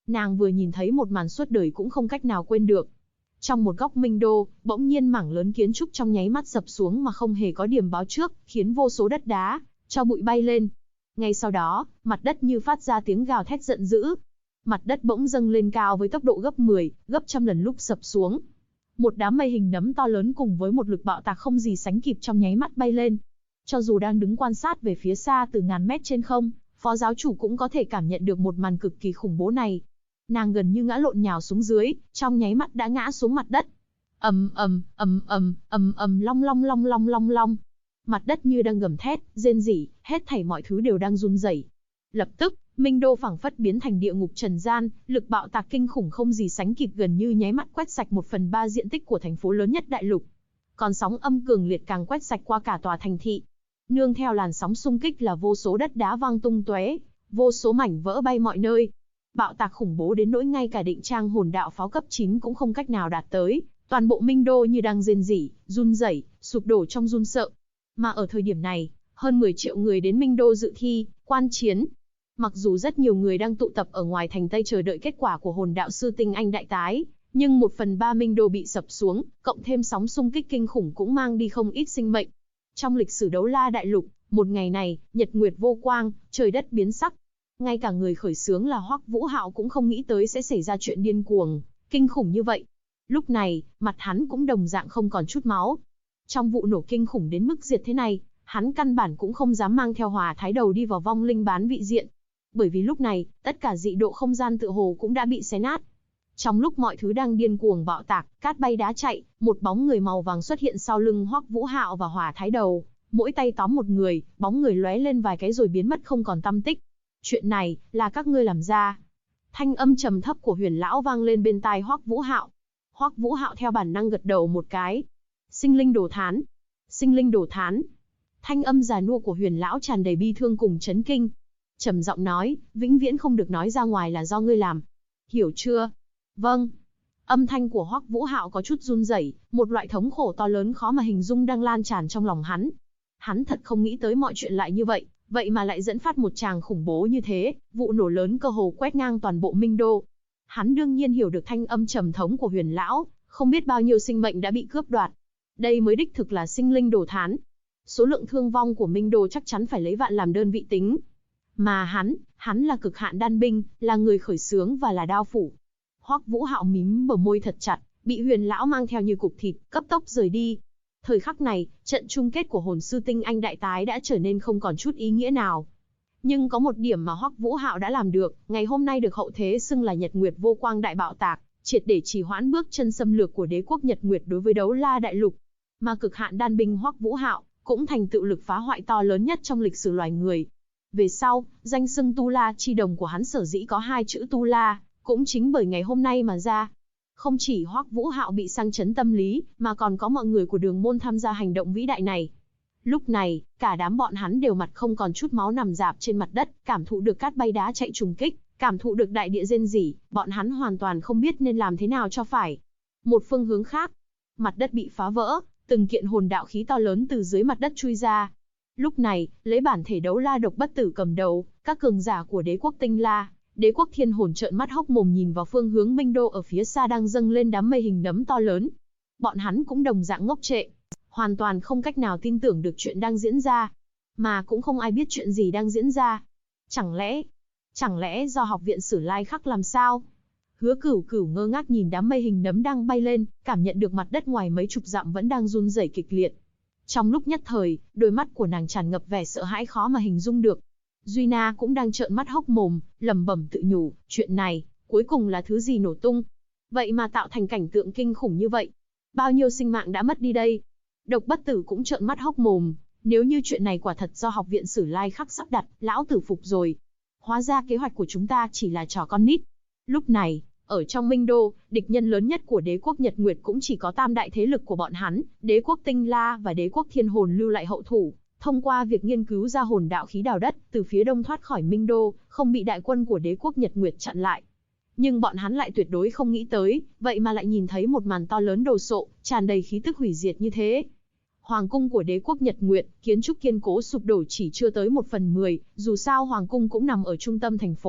Speaker 1: Nàng vừa nhìn thấy một màn suốt đời cũng không cách nào quên được. Trong một góc Minh Đô, bỗng nhiên mảng lớn kiến trúc trong nháy mắt sập xuống mà không hề có điểm báo trước, khiến vô số đất đá, tro bụi bay lên. Ngay sau đó, mặt đất như phát ra tiếng gào thét giận dữ. Mặt đất bỗng dâng lên cao với tốc độ gấp 10, gấp trăm lần lúc sập xuống. Một đám mây hình nấm to lớn cùng với một lực bạo tạc không gì sánh kịp trong nháy mắt bay lên. Cho dù đang đứng quan sát về phía xa từ ngàn mét trên không, phó giáo chủ cũng có thể cảm nhận được một màn cực kỳ khủng bố này. Nàng gần như ngã lộn nhào xuống dưới, trong nháy mắt đã ngã xuống mặt đất. Ầm ầm ầm ầm ầm ầm long long long long long long. Mặt đất như đang gầm thét, rên rỉ, hết thảy mọi thứ đều đang run rẩy. Lập tức, Minh Đô phảng phất biến thành địa ngục trần gian, lực bạo tạc kinh khủng không gì sánh kịp gần như nháy mắt quét sạch 1/3 diện tích của thành phố lớn nhất đại lục. Còn sóng âm cường liệt càng quét sạch qua cả tòa thành thị. Nương theo làn sóng xung kích là vô số đất đá văng tung tóe, vô số mảnh vỡ bay mọi nơi. Bạo tạc khủng bố đến nỗi ngay cả định trang hồn đạo pháo cấp 9 cũng không cách nào đạt tới, toàn bộ Minh Đô như đang rên rỉ, run rẩy, sụp đổ trong run sợ. Mà ở thời điểm này, hơn 10 triệu người đến Minh Đô dự thi, quan chiến. Mặc dù rất nhiều người đang tụ tập ở ngoài thành Tây chờ đợi kết quả của hồn đạo sư Tinh Anh đại tái, nhưng 1/3 Minh Đô bị sập xuống, cộng thêm sóng xung kích kinh khủng cũng mang đi không ít sinh mệnh. Trong lịch sử đấu la đại lục, một ngày này, nhật nguyệt vô quang, trời đất biến sắc. Ngay cả người khởi xướng là Hoắc Vũ Hạo cũng không nghĩ tới sẽ xảy ra chuyện điên cuồng, kinh khủng như vậy. Lúc này, mặt hắn cũng đồng dạng không còn chút máu. Trong vụ nổ kinh khủng đến mức diệt thế này, hắn căn bản cũng không dám mang theo Hỏa Thái Đầu đi vào vong linh bán vị diện. Bởi vì lúc này, tất cả dị độ không gian tựa hồ cũng đã bị xé nát. Trong lúc mọi thứ đang điên cuồng bạo tạc, cát bay đá chạy, một bóng người màu vàng xuất hiện sau lưng Hoắc Vũ Hạo và Hỏa Thái Đầu, mỗi tay tóm một người, bóng người lóe lên vài cái rồi biến mất không còn tăm tích. Chuyện này, là các ngươi làm ra. Thanh âm trầm thấp của Huyền lão vang lên bên tai Hoắc Vũ Hạo. Hoắc Vũ Hạo theo bản năng gật đầu một cái. Sinh linh đồ thán. Sinh linh đồ thán. Thanh âm già nua của Huyền lão tràn đầy bi thương cùng chấn kinh. Trầm giọng nói, vĩnh viễn không được nói ra ngoài là do ngươi làm. Hiểu chưa? Vâng. Âm thanh của Hoắc Vũ Hạo có chút run rẩy, một loại thống khổ to lớn khó mà hình dung đang lan tràn trong lòng hắn. Hắn thật không nghĩ tới mọi chuyện lại như vậy, vậy mà lại dẫn phát một tràng khủng bố như thế, vụ nổ lớn cơ hồ quét ngang toàn bộ Minh Đô. Hắn đương nhiên hiểu được thanh âm trầm thống của Huyền lão, không biết bao nhiêu sinh mệnh đã bị cướp đoạt. Đây mới đích thực là sinh linh đồ thán. Số lượng thương vong của Minh Đô chắc chắn phải lấy vạn làm đơn vị tính. Mà hắn là cực hạn đan binh, là người khởi xướng và là đao phủ. Hoắc Vũ Hạo mím bờ môi thật chặt, bị Huyền lão mang theo như cục thịt, cấp tốc rời đi. Thời khắc này, trận chung kết của hồn sư Tinh Anh đại tái đã trở nên không còn chút ý nghĩa nào. Nhưng có một điểm mà Hoắc Vũ Hạo đã làm được, ngày hôm nay được hậu thế xưng là Nhật Nguyệt vô quang đại bạo tạc, triệt để trì hoãn bước chân xâm lược của đế quốc Nhật Nguyệt đối với đấu la đại lục. Mà cực hạn đan binh Hoắc Vũ Hạo cũng thành tựu lực phá hoại to lớn nhất trong lịch sử loài người. Về sau, danh xưng Tu La chi đồng của hắn sở dĩ có 2 chữ Tu La, cũng chính bởi ngày hôm nay mà ra. Không chỉ Hoắc Vũ Hạo bị sang chấn tâm lý, mà còn có mọi người của Đường môn tham gia hành động vĩ đại này. Lúc này, cả đám bọn hắn đều mặt không còn chút máu nằm rạp trên mặt đất, cảm thụ được cát bay đá chạy trùng kích, cảm thụ được đại địa rên rỉ, bọn hắn hoàn toàn không biết nên làm thế nào cho phải. Một phương hướng khác, mặt đất bị phá vỡ, từng kiện hồn đạo khí to lớn từ dưới mặt đất chui ra. Lúc này, lấy bản thể đấu la độc bất tử cầm đầu, các cường giả của đế quốc Tinh La, đế quốc Thiên Hồn trợn mắt hốc mồm nhìn vào phương hướng Minh Đô ở phía xa đang dâng lên đám mây hình nấm to lớn. Bọn hắn cũng đồng dạng ngốc trệ, hoàn toàn không cách nào tin tưởng được chuyện đang diễn ra, mà cũng không ai biết chuyện gì đang diễn ra. Chẳng lẽ do học viện Sử Lai Khắc làm sao? Hứa Cửu Cửu ngơ ngác nhìn đám mây hình nấm đang bay lên, cảm nhận được mặt đất ngoài mấy chục dặm vẫn đang run rẩy kịch liệt. Trong lúc nhất thời, đôi mắt của nàng tràn ngập vẻ sợ hãi khó mà hình dung được. Duy Na cũng đang trợn mắt hốc mồm, lẩm bẩm tự nhủ, chuyện này, cuối cùng là thứ gì nổ tung? Vậy mà tạo thành cảnh tượng kinh khủng như vậy. Bao nhiêu sinh mạng đã mất đi đây? Độc bất tử cũng trợn mắt hốc mồm, nếu như chuyện này quả thật do học viện Sử Lai Khắc sắp đặt, lão tử phục rồi. Hóa ra kế hoạch của chúng ta chỉ là trò con nít. Lúc này, ở trong Minh Đô, địch nhân lớn nhất của đế quốc Nhật Nguyệt cũng chỉ có tam đại thế lực của bọn hắn, đế quốc Tinh La và đế quốc Thiên Hồn lưu lại hậu thủ. Thông qua việc nghiên cứu ra hồn đạo khí đào đất, từ phía đông thoát khỏi Minh Đô, không bị đại quân của đế quốc Nhật Nguyệt chặn lại. Nhưng bọn hắn lại tuyệt đối không nghĩ tới, vậy mà lại nhìn thấy một màn to lớn đồ sộ, tràn đầy khí tức hủy diệt như thế. Hoàng cung của đế quốc Nhật Nguyệt, kiến trúc kiên cố sụp đổ chỉ chưa tới 1/10, dù sao hoàng cung cũng nằm ở trung tâm thành phố,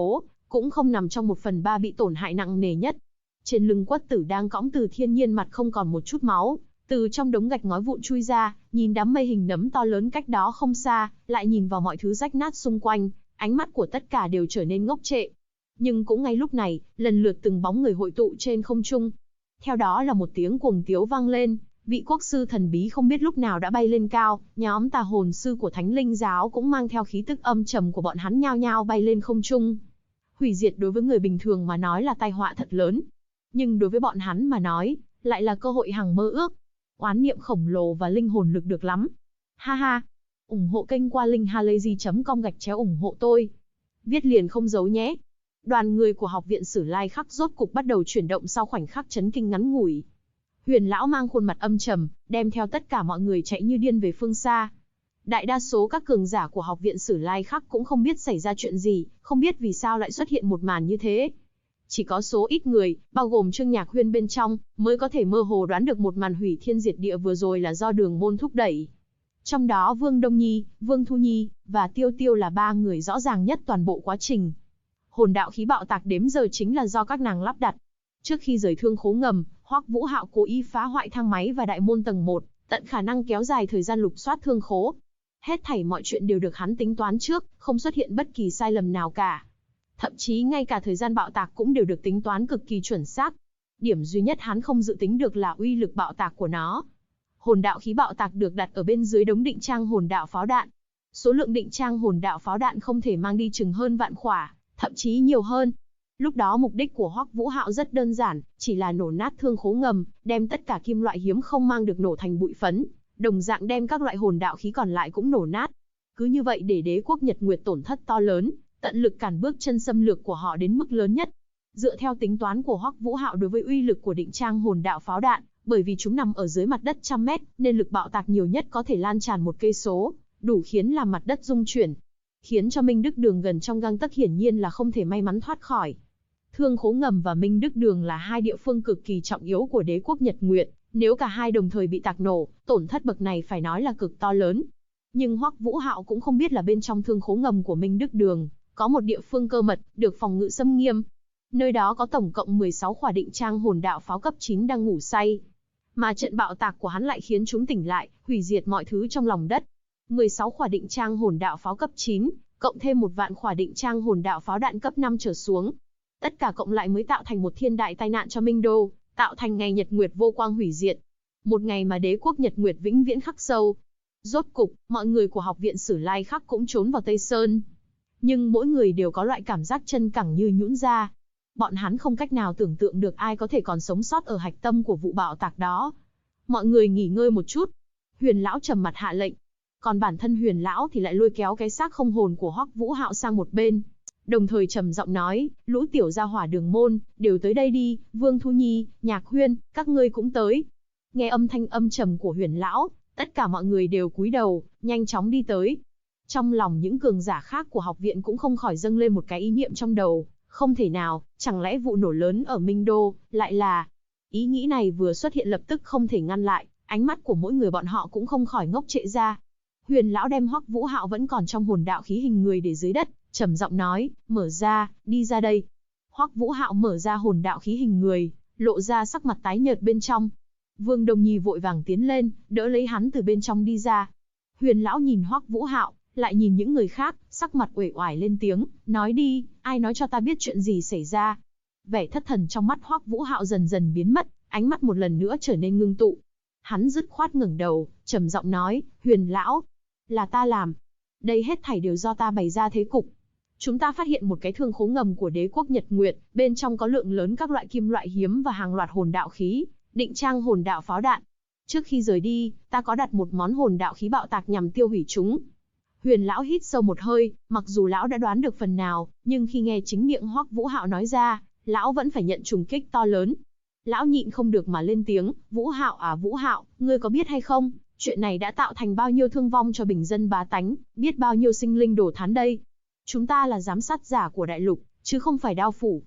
Speaker 1: cũng không nằm trong 1/3 bị tổn hại nặng nề nhất. Trên lưng Quất Tử đang cõng Từ Thiên Nhiên mặt không còn một chút máu, từ trong đống gạch ngói vụn chui ra, nhìn đám mây hình nấm to lớn cách đó không xa, lại nhìn vào mọi thứ rách nát xung quanh, ánh mắt của tất cả đều trở nên ngốc trệ. Nhưng cũng ngay lúc này, lần lượt từng bóng người hội tụ trên không trung. Theo đó là một tiếng cuồng tiếu vang lên, vị quốc sư thần bí không biết lúc nào đã bay lên cao, nhóm tà hồn sư của Thánh Linh giáo cũng mang theo khí tức âm trầm của bọn hắn nhao nhao bay lên không trung. Hủy diệt đối với người bình thường mà nói là tai họa thật lớn, nhưng đối với bọn hắn mà nói, lại là cơ hội hằng mơ ước. Oán niệm khổng lồ và linh hồn lực được lắm. Ha ha. Ủng hộ kênh qua linkhalazy.com ủng hộ tôi. Viết liền không giấu nhé. Đoàn người của học viện Sử Lai Khắc rốt cục bắt đầu chuyển động sau khoảnh khắc chấn kinh ngắn ngủi. Huyền lão mang khuôn mặt âm trầm, đem theo tất cả mọi người chạy như điên về phương xa. Đại đa số các cường giả của học viện Sử Lai Khắc cũng không biết xảy ra chuyện gì, không biết vì sao lại xuất hiện một màn như thế. Chỉ có số ít người, bao gồm Trương Nhạc Huyên bên trong, mới có thể mơ hồ đoán được một màn hủy thiên diệt địa vừa rồi là do Đường Môn thúc đẩy. Trong đó Vương Đông Nhi, Vương Thu Nhi, và Tiêu Tiêu là 3 người rõ ràng nhất toàn bộ quá trình. Hồn đạo khí bạo tạc đếm giờ chính là do các nàng lắp đặt. Trước khi rời Thương Khố ngầm, Hoắc Vũ Hạo cố ý phá hoại thang máy và đại môn tầng 1, tận khả năng kéo dài thời gian lục soát Thương Khố. Hết thảy mọi chuyện đều được hắn tính toán trước, không xuất hiện bất kỳ sai lầm nào cả. Thậm chí ngay cả thời gian bạo tạc cũng đều được tính toán cực kỳ chuẩn xác. Điểm duy nhất hắn không dự tính được là uy lực bạo tạc của nó. Hồn đạo khí bạo tạc được đặt ở bên dưới đống định trang hồn đạo pháo đạn. Số lượng định trang hồn đạo pháo đạn không thể mang đi chừng hơn vạn khỏa, thậm chí nhiều hơn. Lúc đó mục đích của Hoắc Vũ Hạo rất đơn giản, chỉ là nổ nát Thương Khố ngầm, đem tất cả kim loại hiếm không mang được nổ thành bụi phấn, đồng dạng đem các loại hồn đạo khí còn lại cũng nổ nát. Cứ như vậy để đế quốc Nhật Nguyệt tổn thất to lớn, tận lực cản bước chân xâm lược của họ đến mức lớn nhất. Dựa theo tính toán của Hoắc Vũ Hạo đối với uy lực của định trang hồn đạo pháo đạn, bởi vì chúng nằm ở dưới mặt đất trăm mét, nên lực bạo tạc nhiều nhất có thể lan tràn 1 cây số, đủ khiến làm mặt đất rung chuyển, khiến cho Minh Đức Đường gần trong gang tấc hiển nhiên là không thể may mắn thoát khỏi. Thương Khố ngầm và Minh Đức Đường là 2 địa phương cực kỳ trọng yếu của đế quốc Nhật Nguyệt, nếu cả hai đồng thời bị tạc nổ, tổn thất bậc này phải nói là cực to lớn. Nhưng Hoắc Vũ Hạo cũng không biết là bên trong Thương Khố ngầm của Minh Đức Đường có một địa phương cơ mật, được phòng ngự xâm nghiêm. Nơi đó có tổng cộng 16 khỏa định trang hồn đạo pháo cấp 9 đang ngủ say. Mà trận bạo tạc của hắn lại khiến chúng tỉnh lại, hủy diệt mọi thứ trong lòng đất. 16 khỏa định trang hồn đạo pháo cấp 9, cộng thêm 1 vạn khỏa định trang hồn đạo pháo đạn cấp 5 trở xuống. Tất cả cộng lại mới tạo thành một thiên đại tai nạn cho Minh Đô, tạo thành ngày Nhật Nguyệt vô quang hủy diệt. Một ngày mà đế quốc Nhật Nguyệt vĩnh viễn khắc sâu. Rốt cục, mọi người của học viện Sử Lai Khắc cũng trốn vào Tây Sơn. Nhưng mỗi người đều có loại cảm giác chân cẳng như nhũn ra. Bọn hắn không cách nào tưởng tượng được ai có thể còn sống sót ở hạch tâm của vụ bạo tạc đó. Mọi người nghỉ ngơi một chút. Huyền lão trầm mặt hạ lệnh. Còn bản thân Huyền lão thì lại lôi kéo cái xác không hồn của Hoắc Vũ Hạo sang một bên. Đồng thời trầm giọng nói, lũ tiểu gia hỏa Đường Môn, đều tới đây đi, Vương Thu Nhi, Nhạc Huyên, các ngươi cũng tới. Nghe âm thanh âm trầm của Huyền lão, tất cả mọi người đều cúi đầu, nhanh chóng đi tới. Trong lòng những cường giả khác của học viện cũng không khỏi dâng lên một cái ý niệm trong đầu, không thể nào, chẳng lẽ vụ nổ lớn ở Minh Đô, lại là... Ý nghĩ này vừa xuất hiện lập tức không thể ngăn lại, ánh mắt của mỗi người bọn họ cũng không khỏi ngốc trệ ra. Huyền lão đem Hoắc Vũ Hạo vẫn còn trong hồn đạo khí hình người để dưới đất, trầm giọng nói, mở ra, đi ra đây. Hoắc Vũ Hạo mở ra hồn đạo khí hình người, lộ ra sắc mặt tái nhợt bên trong. Vương Đông Nhi vội vàng tiến lên, đỡ lấy hắn từ bên trong đi ra. Huyền lão nhìn Hoắc Vũ Hạo, lại nhìn những người khác, sắc mặt uể oải lên tiếng, nói đi, ai nói cho ta biết chuyện gì xảy ra. Vẻ thất thần trong mắt Hoắc Vũ Hạo dần dần biến mất, ánh mắt một lần nữa trở nên ngưng tụ. Hắn dứt khoát ngẩng đầu, trầm giọng nói, Huyền lão, là ta làm. Đây hết thảy đều do ta bày ra thế cục. Chúng ta phát hiện một cái thương khố ngầm của đế quốc Nhật Nguyệt, bên trong có lượng lớn các loại kim loại hiếm và hàng loạt hồn đạo khí, định trang hồn đạo pháo đạn. Trước khi rời đi, ta có đặt một món hồn đạo khí bạo tạc nhằm tiêu hủy chúng. Huyền lão hít sâu một hơi, mặc dù lão đã đoán được phần nào, nhưng khi nghe chính miệng Hoắc Vũ Hạo nói ra, lão vẫn phải nhận trùng kích to lớn. Lão nhịn không được mà lên tiếng, Vũ Hạo à Vũ Hạo, ngươi có biết hay không, chuyện này đã tạo thành bao nhiêu thương vong cho bình dân bá tánh, biết bao nhiêu sinh linh đổ thán đây. Chúng ta là giám sát giả của đại lục, chứ không phải đao phủ,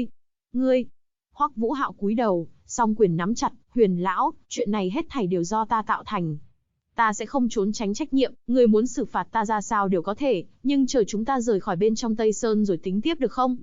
Speaker 1: ngươi. Hoắc Vũ Hạo cúi đầu, song quyền nắm chặt, Huyền lão, chuyện này hết thảy đều do ta tạo thành. Ta sẽ không trốn tránh trách nhiệm, ngươi muốn xử phạt ta ra sao đều có thể, nhưng chờ chúng ta rời khỏi bên trong Tây Sơn rồi tính tiếp được không?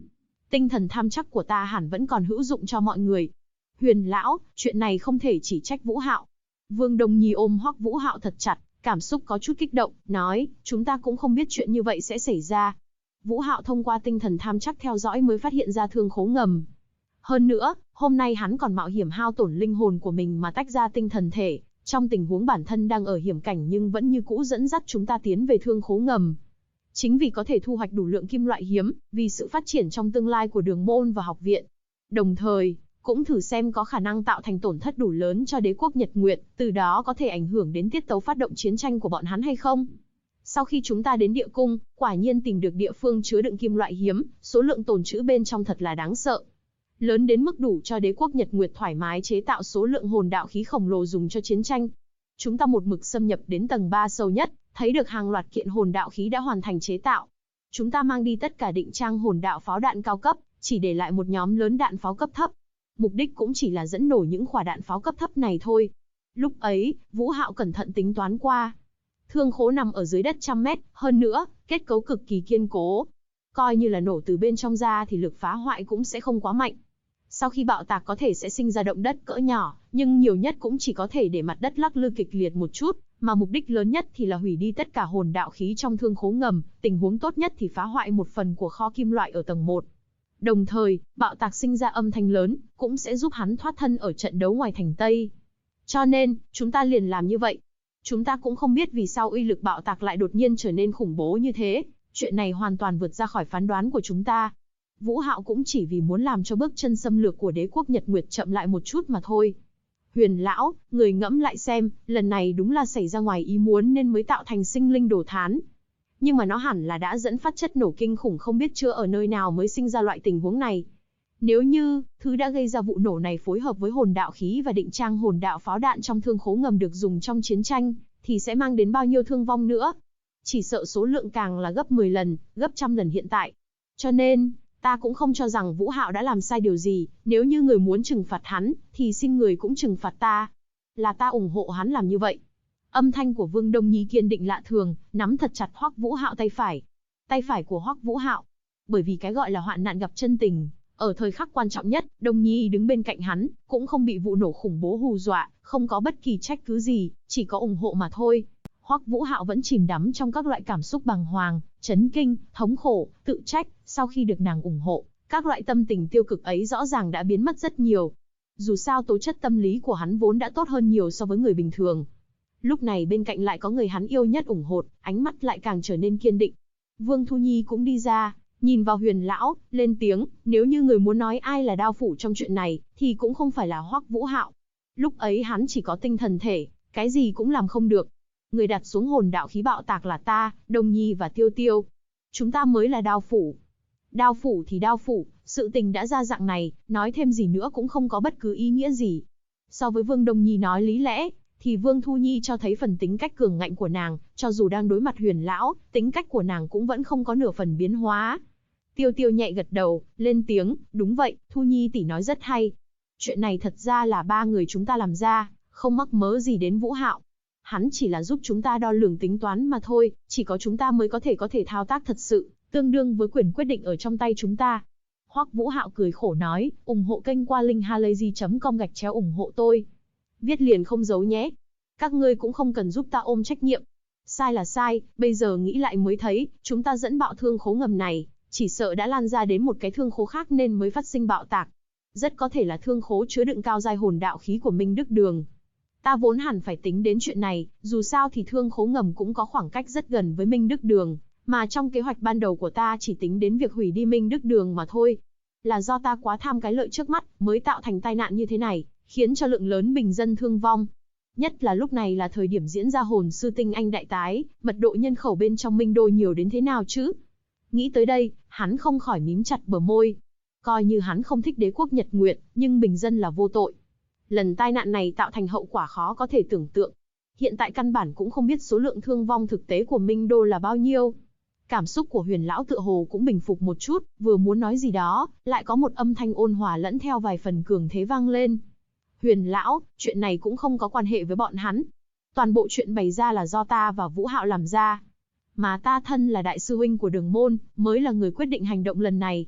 Speaker 1: tinh thần tham chắc của ta hẳn vẫn còn hữu dụng cho mọi người. Huyền lão, chuyện này không thể chỉ trách Vũ Hạo. Vương Đông Nhi ôm Hoắc Vũ Hạo thật chặt, cảm xúc có chút kích động, nói, chúng ta cũng không biết chuyện như vậy sẽ xảy ra. Vũ Hạo thông qua tinh thần tham chắc theo dõi mới phát hiện ra thương khố ngầm. Hơn nữa, hôm nay hắn còn mạo hiểm hao tổn linh hồn của mình mà tách ra tinh thần thể, trong tình huống bản thân đang ở hiểm cảnh nhưng vẫn như cũ dẫn dắt chúng ta tiến về thương khố ngầm. Chính vì có thể thu hoạch đủ lượng kim loại hiếm, vì sự phát triển trong tương lai của đường môn và học viện. Đồng thời, cũng thử xem có khả năng tạo thành tổn thất đủ lớn cho đế quốc Nhật Nguyệt, từ đó có thể ảnh hưởng đến tiết tấu phát động chiến tranh của bọn hắn hay không. Sau khi chúng ta đến địa cung, quả nhiên tìm được địa phương chứa đựng kim loại hiếm, số lượng tồn trữ bên trong thật là đáng sợ. Lớn đến mức đủ cho đế quốc Nhật Nguyệt thoải mái chế tạo số lượng hồn đạo khí khổng lồ dùng cho chiến tranh. Chúng ta một mực xâm nhập đến tầng 3 sâu nhất, thấy được hàng loạt kiện hồn đạo khí đã hoàn thành chế tạo. Chúng ta mang đi tất cả định trang hồn đạo pháo đạn cao cấp, chỉ để lại một nhóm lớn đạn pháo cấp thấp. Mục đích cũng chỉ là dẫn nổ những quả đạn pháo cấp thấp này thôi. Lúc ấy, Vũ Hạo cẩn thận tính toán qua. Thương khố nằm ở dưới đất 100 mét, hơn nữa, kết cấu cực kỳ kiên cố. Coi như là nổ từ bên trong ra thì lực phá hoại cũng sẽ không quá mạnh. Sau khi bạo tạc có thể sẽ sinh ra động đất cỡ nhỏ, nhưng nhiều nhất cũng chỉ có thể để mặt đất lắc lư kịch liệt một chút, mà mục đích lớn nhất thì là hủy đi tất cả hồn đạo khí trong thương khố ngầm, tình huống tốt nhất thì phá hoại một phần của kho kim loại ở tầng 1. Đồng thời, bạo tạc sinh ra âm thanh lớn, cũng sẽ giúp hắn thoát thân ở trận đấu ngoài thành Tây. Cho nên, chúng ta liền làm như vậy. Chúng ta cũng không biết vì sao uy lực bạo tạc lại đột nhiên trở nên khủng bố như thế, chuyện này hoàn toàn vượt ra khỏi phán đoán của chúng ta. Vũ Hạo cũng chỉ vì muốn làm cho bước chân xâm lược của đế quốc Nhật Nguyệt chậm lại một chút mà thôi. Huyền lão, người ngẫm lại xem, lần này đúng là xảy ra ngoài ý muốn nên mới tạo thành sinh linh đồ thán. Nhưng mà nó hẳn là đã dẫn phát chất nổ kinh khủng không biết chưa ở nơi nào mới sinh ra loại tình huống này. Nếu như, thứ đã gây ra vụ nổ này phối hợp với hồn đạo khí và định trang hồn đạo pháo đạn trong thương khố ngầm được dùng trong chiến tranh, thì sẽ mang đến bao nhiêu thương vong nữa. Chỉ sợ số lượng càng là gấp 10 lần, gấp trăm lần hiện tại. Cho nên, ta cũng không cho rằng Vũ Hạo đã làm sai điều gì, nếu như người muốn trừng phạt hắn, thì xin người cũng trừng phạt ta. Là ta ủng hộ hắn làm như vậy. Âm thanh của Vương Đông Nhi kiên định lạ thường, nắm thật chặt Hoắc Vũ Hạo tay phải. Tay phải của Hoắc Vũ Hạo. Bởi vì cái gọi là hoạn nạn gặp chân tình, ở thời khắc quan trọng nhất, Đông Nhi đứng bên cạnh hắn, cũng không bị vụ nổ khủng bố hù dọa, không có bất kỳ trách cứ gì, chỉ có ủng hộ mà thôi. Hoắc Vũ Hạo vẫn chìm đắm trong các loại cảm xúc bàng hoàng, chấn kinh, thống khổ, tự trách, sau khi được nàng ủng hộ, các loại tâm tình tiêu cực ấy rõ ràng đã biến mất rất nhiều. Dù sao tố chất tâm lý của hắn vốn đã tốt hơn nhiều so với người bình thường. Lúc này bên cạnh lại có người hắn yêu nhất ủng hộ, ánh mắt lại càng trở nên kiên định. Vương Thu Nhi cũng đi ra, nhìn vào Huyền lão, lên tiếng, nếu như người muốn nói ai là đao phủ trong chuyện này, thì cũng không phải là Hoắc Vũ Hạo. Lúc ấy hắn chỉ có tinh thần thể, cái gì cũng làm không được. Người đặt xuống hồn đạo khí bạo tạc là ta, Đông Nhi và Tiêu Tiêu. Chúng ta mới là đao phủ. Đao phủ thì đao phủ, sự tình đã ra dạng này, nói thêm gì nữa cũng không có bất cứ ý nghĩa gì. So với Vương Đông Nhi nói lý lẽ, thì Vương Thu Nhi cho thấy phần tính cách cường ngạnh của nàng, cho dù đang đối mặt Huyền lão, tính cách của nàng cũng vẫn không có nửa phần biến hóa. Tiêu Tiêu nhẹ gật đầu, lên tiếng, đúng vậy, Thu Nhi tỷ nói rất hay. Chuyện này thật ra là ba người chúng ta làm ra, không mắc mớ gì đến Vũ Hạo. Hắn chỉ là giúp chúng ta đo lường tính toán mà thôi, chỉ có chúng ta mới có thể thao tác thật sự, tương đương với quyền quyết định ở trong tay chúng ta. Hoắc Vũ Hạo cười khổ nói, ủng hộ kênh qua link halayzi.com/ủng hộ tôi. Viết liền không giấu nhé. Các ngươi cũng không cần giúp ta ôm trách nhiệm. Sai là sai, bây giờ nghĩ lại mới thấy, chúng ta dẫn bạo thương khố ngầm này, chỉ sợ đã lan ra đến một cái thương khố khác nên mới phát sinh bạo tạc. Rất có thể là thương khố chứa đựng cao giai hồn đạo khí của Minh Đức Đường. Ta vốn hẳn phải tính đến chuyện này, dù sao thì thương khố ngầm cũng có khoảng cách rất gần với Minh Đức Đường, mà trong kế hoạch ban đầu của ta chỉ tính đến việc hủy đi Minh Đức Đường mà thôi. Là do ta quá tham cái lợi trước mắt, mới tạo thành tai nạn như thế này, khiến cho lượng lớn bình dân thương vong. Nhất là lúc này là thời điểm diễn ra hồn sư tinh anh đại tái, mật độ nhân khẩu bên trong Minh Đô nhiều đến thế nào chứ? Nghĩ tới đây, hắn không khỏi mím chặt bờ môi. Coi như hắn không thích đế quốc Nhật Nguyệt, nhưng bình dân là vô tội. Lần tai nạn này tạo thành hậu quả khó có thể tưởng tượng. Hiện tại căn bản cũng không biết số lượng thương vong thực tế của Minh Đô là bao nhiêu. Cảm xúc của Huyền lão tựa hồ cũng bình phục một chút, vừa muốn nói gì đó, lại có một âm thanh ôn hòa lẫn theo vài phần cường thế vang lên. Huyền lão, chuyện này cũng không có quan hệ với bọn hắn. Toàn bộ chuyện bày ra là do ta và Vũ Hạo làm ra. Mà ta thân là đại sư huynh của Đường môn, mới là người quyết định hành động lần này.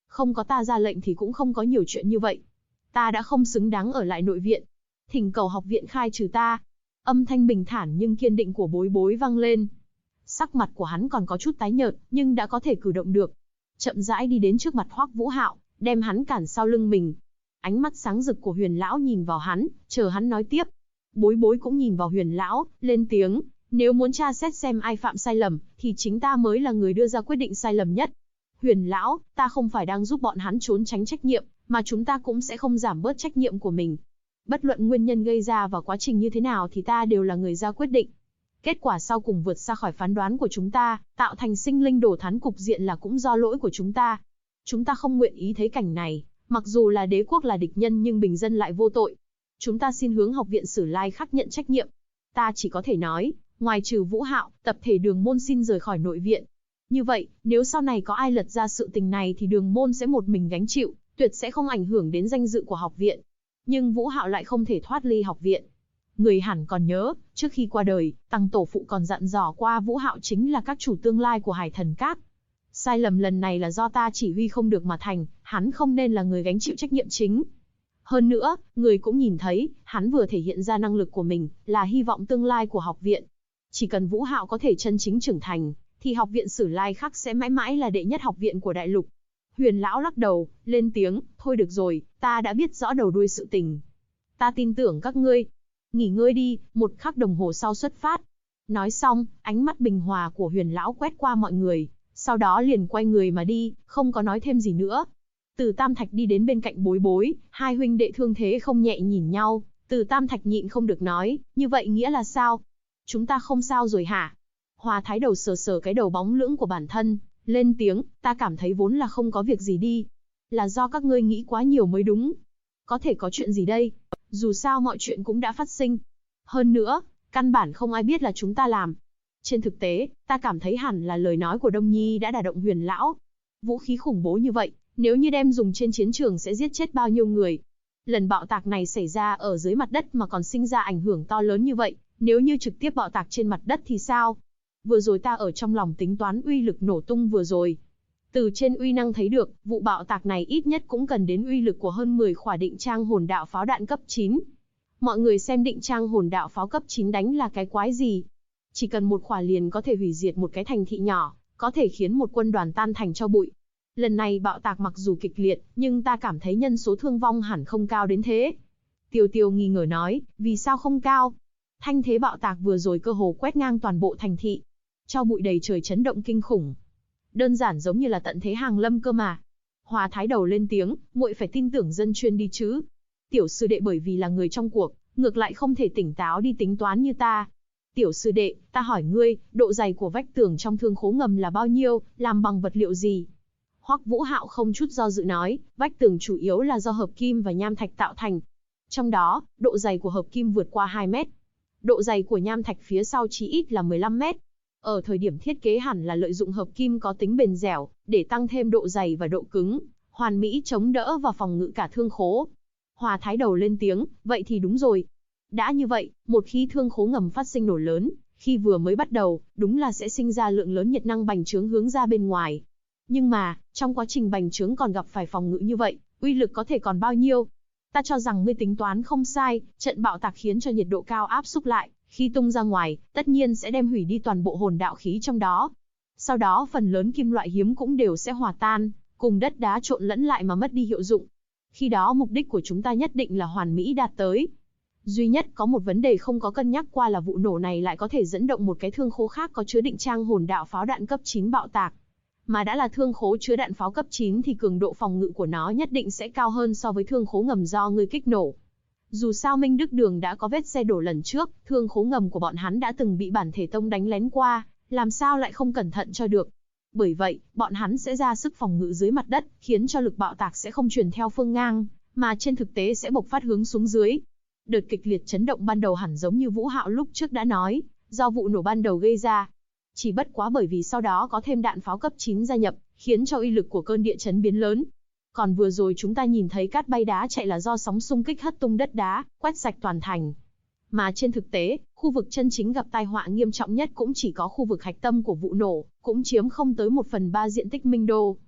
Speaker 1: Không có ta ra lệnh thì cũng không có nhiều chuyện như vậy. Ta đã không xứng đáng ở lại nội viện. Thỉnh cầu học viện khai trừ ta. Âm thanh bình thản nhưng kiên định của Bối Bối vang lên. Sắc mặt của hắn còn có chút tái nhợt, nhưng đã có thể cử động được. Chậm rãi đi đến trước mặt Hoắc Vũ Hạo, đem hắn cản sau lưng mình. Ánh mắt sáng rực của Huyền lão nhìn vào hắn, chờ hắn nói tiếp. Bối Bối cũng nhìn vào Huyền lão, lên tiếng, nếu muốn tra xét xem ai phạm sai lầm, thì chính ta mới là người đưa ra quyết định sai lầm nhất. Huyền lão, ta không phải đang giúp bọn hắn trốn tránh trách nhiệm, mà chúng ta cũng sẽ không giảm bớt trách nhiệm của mình. Bất luận nguyên nhân gây ra và quá trình như thế nào thì ta đều là người ra quyết định. Kết quả sau cùng vượt xa khỏi phán đoán của chúng ta, tạo thành sinh linh đổ thán cục diện là cũng do lỗi của chúng ta. Chúng ta không nguyện ý thấy cảnh này, mặc dù là đế quốc là địch nhân nhưng bình dân lại vô tội. Chúng ta xin hướng học viện Sử Lai Khắc nhận trách nhiệm. Ta chỉ có thể nói, ngoài trừ Vũ Hạo, tập thể Đường môn xin rời khỏi nội viện. Như vậy, nếu sau này có ai lật ra sự tình này thì Đường môn sẽ một mình gánh chịu, tuyệt sẽ không ảnh hưởng đến danh dự của học viện. Nhưng Vũ Hạo lại không thể thoát ly học viện. Người hẳn còn nhớ, trước khi qua đời, Tăng tổ phụ còn dặn dò qua Vũ Hạo chính là các chủ tương lai của Hải Thần Các. Sai lầm lần này là do ta chỉ huy không được mà thành, hắn không nên là người gánh chịu trách nhiệm chính. Hơn nữa, người cũng nhìn thấy, hắn vừa thể hiện ra năng lực của mình, là hy vọng tương lai của học viện. Chỉ cần Vũ Hạo có thể chân chính trưởng thành, thì học viện Sử Lai Khắc sẽ mãi mãi là đệ nhất học viện của đại lục. Huyền lão lắc đầu, lên tiếng, thôi được rồi, ta đã biết rõ đầu đuôi sự tình. Ta tin tưởng các ngươi. Nghỉ ngơi đi, 1 khắc đồng hồ sau xuất phát. Nói xong, ánh mắt bình hòa của Huyền lão quét qua mọi người, sau đó liền quay người mà đi, không có nói thêm gì nữa. Từ Tam Thạch đi đến bên cạnh Bối Bối, hai huynh đệ thương thế không nhẹ nhìn nhau, Từ Tam Thạch nhịn không được nói, như vậy nghĩa là sao? Chúng ta không sao rồi hả? Hòa Thái Đầu sờ sờ cái đầu bóng lưỡng của bản thân, lên tiếng, ta cảm thấy vốn là không có việc gì đi. Là do các ngươi nghĩ quá nhiều mới đúng. Có thể có chuyện gì đây? Dù sao mọi chuyện cũng đã phát sinh. Hơn nữa, căn bản không ai biết là chúng ta làm. Trên thực tế, ta cảm thấy hẳn là lời nói của Đông Nhi đã đả động Huyền lão. Vũ khí khủng bố như vậy, nếu như đem dùng trên chiến trường sẽ giết chết bao nhiêu người. Lần bạo tạc này xảy ra ở dưới mặt đất mà còn sinh ra ảnh hưởng to lớn như vậy, nếu như trực tiếp bạo tạc trên mặt đất thì sao? Vừa rồi ta ở trong lòng tính toán uy lực nổ tung vừa rồi. Từ trên uy năng thấy được, vụ bạo tạc này ít nhất cũng cần đến uy lực của hơn 10 khỏa định trang hồn đạo pháo đạn cấp 9. Mọi người xem định trang hồn đạo pháo cấp 9 đánh là cái quái gì? Chỉ cần một khỏa liền có thể hủy diệt một cái thành thị nhỏ, có thể khiến một quân đoàn tan thành tro bụi. Lần này bạo tạc mặc dù kịch liệt, nhưng ta cảm thấy nhân số thương vong hẳn không cao đến thế. Tiêu Tiêu nghi ngờ nói, vì sao không cao? Thanh thế bạo tạc vừa rồi cơ hồ quét ngang toàn bộ thành thị. Tro bụi đầy trời chấn động kinh khủng. Đơn giản giống như là tận thế hàng lâm cơ mà. Hòa Thái Đầu lên tiếng, muội phải tin tưởng dân chuyên đi chứ. Tiểu sư đệ bởi vì là người trong cuộc, ngược lại không thể tỉnh táo đi tính toán như ta. Tiểu sư đệ, ta hỏi ngươi, độ dày của vách tường trong thương khố ngầm là bao nhiêu, làm bằng vật liệu gì? Hoắc Vũ Hạo không chút do dự nói, vách tường chủ yếu là do hợp kim và nham thạch tạo thành. Trong đó, độ dày của hợp kim vượt qua 2 mét. Độ dày của nham thạch phía sau chí ít là 15 mét. Ở thời điểm thiết kế hẳn là lợi dụng hợp kim có tính bền dẻo, để tăng thêm độ dày và độ cứng, hoàn mỹ chống đỡ và phòng ngự cả thương khố. Hòa Thái Đầu lên tiếng, vậy thì đúng rồi. Đã như vậy, một khi thương khố ngầm phát sinh nổ lớn, khi vừa mới bắt đầu, đúng là sẽ sinh ra lượng lớn nhiệt năng bành trướng hướng ra bên ngoài. Nhưng mà, trong quá trình bành trướng còn gặp phải phòng ngự như vậy, uy lực có thể còn bao nhiêu? Ta cho rằng ngươi tính toán không sai, trận bạo tạc khiến cho nhiệt độ cao áp xúc lại, khi tung ra ngoài, tất nhiên sẽ đem hủy đi toàn bộ hồn đạo khí trong đó. Sau đó phần lớn kim loại hiếm cũng đều sẽ hòa tan, cùng đất đá trộn lẫn lại mà mất đi hiệu dụng. Khi đó mục đích của chúng ta nhất định là hoàn mỹ đạt tới. Duy nhất có một vấn đề không có cân nhắc qua là vụ nổ này lại có thể dẫn động một cái thương khố khác có chứa định trang hồn đạo pháo đạn cấp 9 bạo tạc. Mà đã là thương khố chứa đạn pháo cấp 9 thì cường độ phòng ngự của nó nhất định sẽ cao hơn so với thương khố ngầm do ngươi kích nổ. Dù sao Minh Đức Đường đã có vết xe đổ lần trước, thương khố ngầm của bọn hắn đã từng bị bản thể tông đánh lén qua, làm sao lại không cẩn thận cho được. Bởi vậy, bọn hắn sẽ ra sức phòng ngự dưới mặt đất, khiến cho lực bạo tạc sẽ không truyền theo phương ngang, mà trên thực tế sẽ bộc phát hướng xuống dưới. Đợt kịch liệt chấn động ban đầu hẳn giống như Vũ Hạo lúc trước đã nói, do vụ nổ ban đầu gây ra. Chỉ bất quá bởi vì sau đó có thêm đạn pháo cấp 9 gia nhập, khiến cho uy lực của cơn địa chấn biến lớn. Còn vừa rồi chúng ta nhìn thấy cát bay đá chạy là do sóng xung kích hất tung đất đá, quét sạch toàn thành. Mà trên thực tế, khu vực chân chính gặp tai họa nghiêm trọng nhất cũng chỉ có khu vực hạch tâm của vụ nổ, cũng chiếm không tới 1/3 diện tích Minh Đô.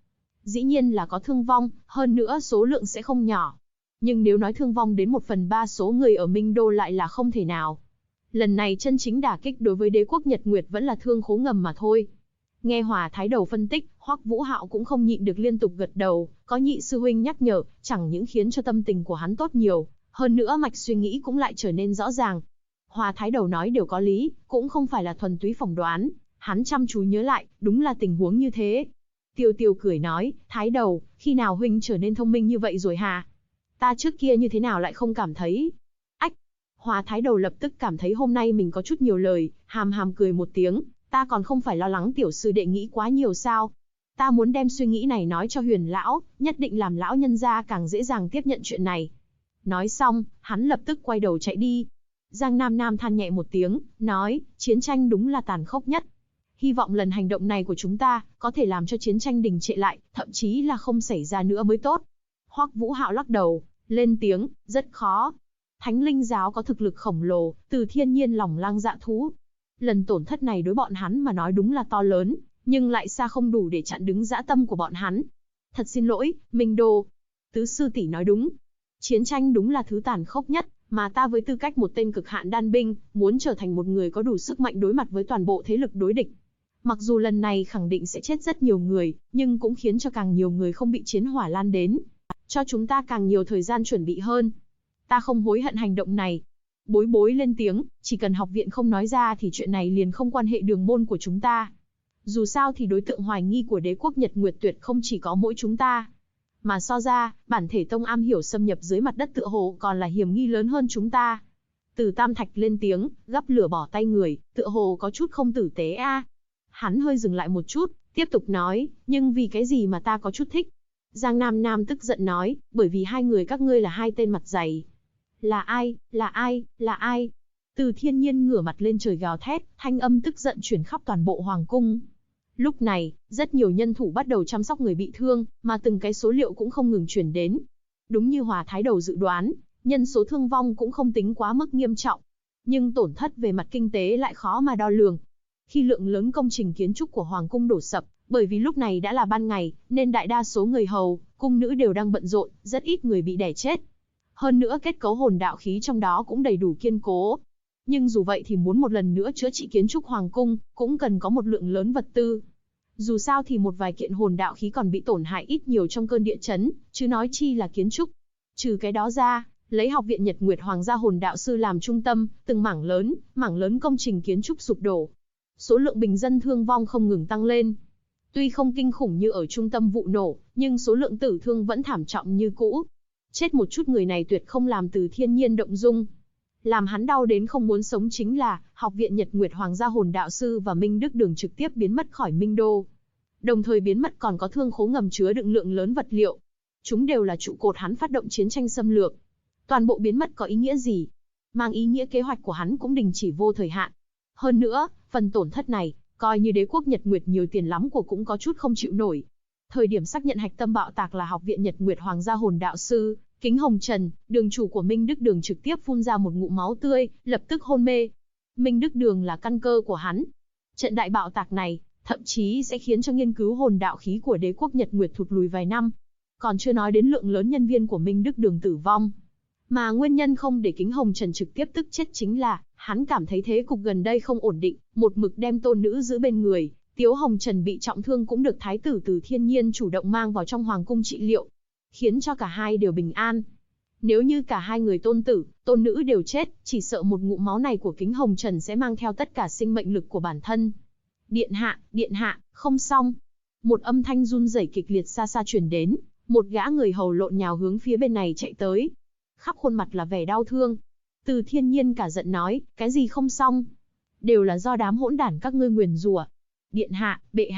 Speaker 1: Dĩ nhiên là có thương vong, hơn nữa số lượng sẽ không nhỏ. Nhưng nếu nói thương vong đến 1/3 số người ở Minh Đô lại là không thể nào. Lần này chân chính đả kích đối với đế quốc Nhật Nguyệt vẫn là thương khố ngầm mà thôi. Nghe Hòa Thái Đầu phân tích, Hoắc Vũ Hạo cũng không nhịn được liên tục gật đầu, có nhị sư huynh nhắc nhở, chẳng những khiến cho tâm tình của hắn tốt nhiều, hơn nữa mạch suy nghĩ cũng lại trở nên rõ ràng. Hòa Thái Đầu nói đều có lý, cũng không phải là thuần túy phỏng đoán, hắn chăm chú nhớ lại, đúng là tình huống như thế. Tiêu Tiêu cười nói, Thái Đầu, khi nào huynh trở nên thông minh như vậy rồi hả? Ta trước kia như thế nào lại không cảm thấy? Ách! Hòa Thái Đầu lập tức cảm thấy hôm nay mình có chút nhiều lời, hàm hàm cười một tiếng, ta còn không phải lo lắng tiểu sư đệ nghĩ quá nhiều sao? Ta muốn đem suy nghĩ này nói cho Huyền lão, nhất định làm lão nhân gia càng dễ dàng tiếp nhận chuyện này. Nói xong, hắn lập tức quay đầu chạy đi. Giang Nam Nam than nhẹ một tiếng, nói, chiến tranh đúng là tàn khốc nhất. Hy vọng lần hành động này của chúng ta, có thể làm cho chiến tranh đình trệ lại, thậm chí là không xảy ra nữa mới tốt. Hoắc Vũ Hạo lắc đầu, lên tiếng, rất khó. Thánh linh giáo có thực lực khổng lồ, từ thiên nhiên lòng lang dạ thú. Lần tổn thất này đối bọn hắn mà nói đúng là to lớn, nhưng lại xa không đủ để chặn đứng dã tâm của bọn hắn. Thật xin lỗi, Minh Đô. Tứ sư tỷ nói đúng. Chiến tranh đúng là thứ tàn khốc nhất, mà ta với tư cách một tên cực hạn đan binh, muốn trở thành một người có đủ sức mạnh đối mặt với toàn bộ thế lực đối địch. Mặc dù lần này khẳng định sẽ chết rất nhiều người, nhưng cũng khiến cho càng nhiều người không bị chiến hỏa lan đến. Cho chúng ta càng nhiều thời gian chuẩn bị hơn. Ta không hối hận hành động này. Bối Bối lên tiếng, chỉ cần học viện không nói ra thì chuyện này liền không quan hệ đường môn của chúng ta. Dù sao thì đối tượng hoài nghi của đế quốc Nhật Nguyệt tuyệt không chỉ có mỗi chúng ta. Mà so ra, bản thể tông am hiểu xâm nhập dưới mặt đất tựa hồ còn là hiểm nghi lớn hơn chúng ta. Từ Tam Thạch lên tiếng, gắp lửa bỏ tay người, tựa hồ có chút không tử tế a. Hắn hơi dừng lại một chút, tiếp tục nói, nhưng vì cái gì mà ta có chút thích? Giang Nam Nam tức giận nói, bởi vì hai người các ngươi là hai tên mặt dày. Là ai, là ai, là ai? Từ Thiên Nhiên ngửa mặt lên trời gào thét, thanh âm tức giận truyền khắp toàn bộ hoàng cung. Lúc này, rất nhiều nhân thủ bắt đầu chăm sóc người bị thương, mà từng cái số liệu cũng không ngừng truyền đến. Đúng như Hòa Thái Đầu dự đoán, nhân số thương vong cũng không tính quá mức nghiêm trọng. Nhưng tổn thất về mặt kinh tế lại khó mà đo lường. Khi lượng lớn công trình kiến trúc của Hoàng cung đổ sập, bởi vì lúc này đã là ban ngày, nên đại đa số người hầu, cung nữ đều đang bận rộn, rất ít người bị đè chết. Hơn nữa kết cấu hồn đạo khí trong đó cũng đầy đủ kiên cố. Nhưng dù vậy thì muốn một lần nữa chữa trị kiến trúc Hoàng cung, cũng cần có một lượng lớn vật tư. Dù sao thì một vài kiện hồn đạo khí còn bị tổn hại ít nhiều trong cơn địa chấn, chứ nói chi là kiến trúc. Trừ cái đó ra, lấy học viện Nhật Nguyệt Hoàng gia hồn đạo sư làm trung tâm, từng mảng lớn công trình kiến trúc sụp đổ. Số lượng bình dân thương vong không ngừng tăng lên. Tuy không kinh khủng như ở trung tâm vụ nổ, nhưng số lượng tử thương vẫn thảm trọng như cũ. Chết một chút người này tuyệt không làm Từ Thiên Nhiên động dung. Làm hắn đau đến không muốn sống chính là, học viện Nhật Nguyệt Hoàng gia hồn đạo sư và Minh Đức Đường trực tiếp biến mất khỏi Minh Đô. Đồng thời biến mất còn có thương khố ngầm chứa đựng lượng lớn vật liệu. Chúng đều là trụ cột hắn phát động chiến tranh xâm lược. Toàn bộ biến mất có ý nghĩa gì? Mang ý nghĩa kế hoạch của hắn cũng đình chỉ vô thời hạn. Hơn nữa, phần tổn thất này, coi như đế quốc Nhật Nguyệt nhiều tiền lắm của cũng có chút không chịu nổi. Thời điểm xác nhận hạch tâm bạo tạc là học viện Nhật Nguyệt Hoàng gia hồn đạo sư, Kính Hồng Trần, đường chủ của Minh Đức Đường trực tiếp phun ra một ngụm máu tươi, lập tức hôn mê. Minh Đức Đường là căn cơ của hắn. Trận đại bạo tạc này, thậm chí sẽ khiến cho nghiên cứu hồn đạo khí của đế quốc Nhật Nguyệt thụt lùi vài năm. Còn chưa nói đến lượng lớn nhân viên của Minh Đức Đường tử vong. Mà nguyên nhân không để Kính Hồng Trần trực tiếp tức chết chính là, hắn cảm thấy thế cục gần đây không ổn định, một mực đem tôn nữ giữ bên người. Tiếu Hồng Trần bị trọng thương cũng được thái tử Từ Thiên Nhiên chủ động mang vào trong hoàng cung trị liệu, khiến cho cả hai đều bình an. Nếu như cả hai người tôn tử, tôn nữ đều chết, chỉ sợ một ngụm máu này của Kính Hồng Trần sẽ mang theo tất cả sinh mệnh lực của bản thân. Điện hạ, không xong. Một âm thanh run rẩy kịch liệt xa xa truyền đến, một gã người hầu lộn nhào hướng phía bên này chạy tới. Khắp khuôn mặt là vẻ đau thương. Từ Thiên Nhiên cả giận nói, cái gì không xong? Đều là do đám hỗn đản các ngươi nguyền rủa. Điện hạ,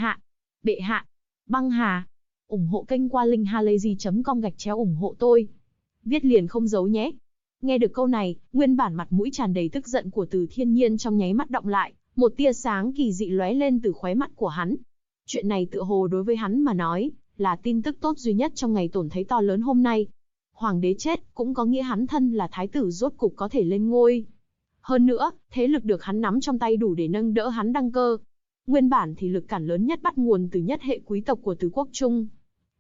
Speaker 1: bệ hạ, băng hà. Ủng hộ kênh qua linkhalazy.com ủng hộ tôi. Viết liền không giấu nhé. Nghe được câu này, nguyên bản mặt mũi tràn đầy tức giận của Từ Thiên Nhiên trong nháy mắt đọng lại, một tia sáng kỳ dị lóe lên từ khóe mắt của hắn. Chuyện này tựa hồ đối với hắn mà nói, là tin tức tốt duy nhất trong ngày tổn thấy to lớn hôm nay. Hoàng đế chết, cũng có nghĩa hắn thân là thái tử rốt cục có thể lên ngôi. Hơn nữa, thế lực được hắn nắm trong tay đủ để nâng đỡ hắn đăng cơ. Nguyên bản thì lực cản lớn nhất bắt nguồn từ nhất hệ quý tộc của tứ quốc Trung.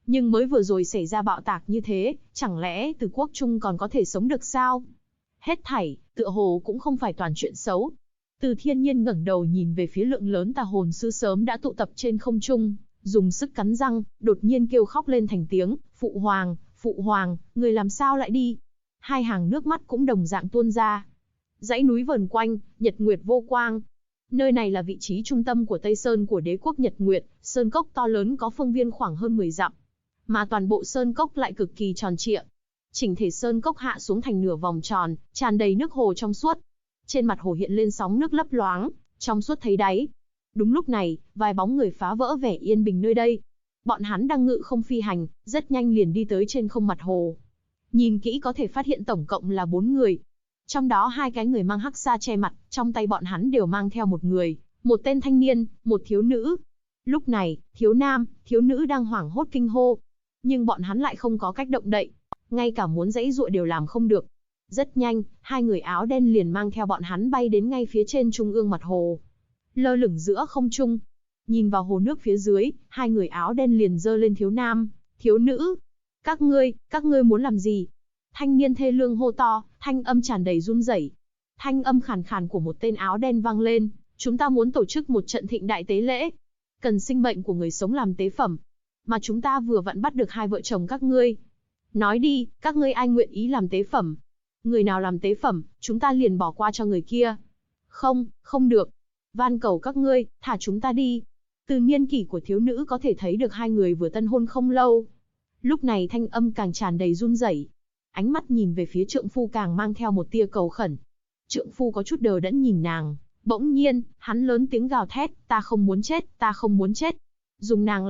Speaker 1: Nhưng mới vừa rồi xảy ra bạo tạc như thế, chẳng lẽ Từ Quốc Trung còn có thể sống được sao? Hết thảy, tựa hồ cũng không phải toàn chuyện xấu. Từ Thiên Nhiên ngẩng đầu nhìn về phía lượng lớn tà hồn sư sớm đã tụ tập trên không trung, dùng sức cắn răng, đột nhiên kêu khóc lên thành tiếng, Phụ Hoàng, người làm sao lại đi? Hai hàng nước mắt cũng đồng dạng tuôn ra. Dãy núi vờn quanh, nhật nguyệt vô quang. Nơi này là vị trí trung tâm của Tây Sơn của đế quốc Nhật Nguyệt, sơn cốc to lớn có phương viên khoảng hơn 10 dặm. Mà toàn bộ sơn cốc lại cực kỳ tròn trịa. Chỉnh thể sơn cốc hạ xuống thành nửa vòng tròn, tràn đầy nước hồ trong suốt. Trên mặt hồ hiện lên sóng nước lấp loáng, trong suốt thấy đáy. Đúng lúc này, vài bóng người phá vỡ vẻ yên bình nơi đây. Bọn hắn đang ngự không phi hành, rất nhanh liền đi tới trên không mặt hồ. Nhìn kỹ có thể phát hiện tổng cộng là 4 người. Trong đó 2 cái người mang hắc sa che mặt, trong tay bọn hắn đều mang theo một người, một tên thanh niên, một thiếu nữ. Lúc này, thiếu nam, thiếu nữ đang hoảng hốt kinh hô. Nhưng bọn hắn lại không có cách động đậy, ngay cả muốn giãy giụa đều làm không được. Rất nhanh, 2 người áo đen liền mang theo bọn hắn bay đến ngay phía trên trung ương mặt hồ. Lơ lửng giữa không trung. Nhìn vào hồ nước phía dưới, 2 người áo đen liền giơ lên thiếu nam, thiếu nữ. Các ngươi muốn làm gì? Thanh niên thê lương hô to, thanh âm tràn đầy run rẩy. Thanh âm khàn khàn của một tên áo đen vang lên, chúng ta muốn tổ chức một trận thịnh đại tế lễ. Cần sinh mệnh của người sống làm tế phẩm. Mà chúng ta vừa vặn bắt được 2 vợ chồng các ngươi. Nói đi, các ngươi ai nguyện ý làm tế phẩm? Người nào làm tế phẩm, chúng ta liền bỏ qua cho người kia. Không được. Van cầu các ngươi, thả chúng ta đi. Từ niên kỷ của thiếu nữ có thể thấy được 2 người vừa tân hôn không lâu. Lúc này thanh âm càng tràn đầy run rẩy. Ánh mắt nhìn về phía trượng phu càng mang theo một tia cầu khẩn. Trượng phu có chút đờ đẫn nhìn nàng. Bỗng nhiên, hắn lớn tiếng gào thét, ta không muốn chết. Dùng nàng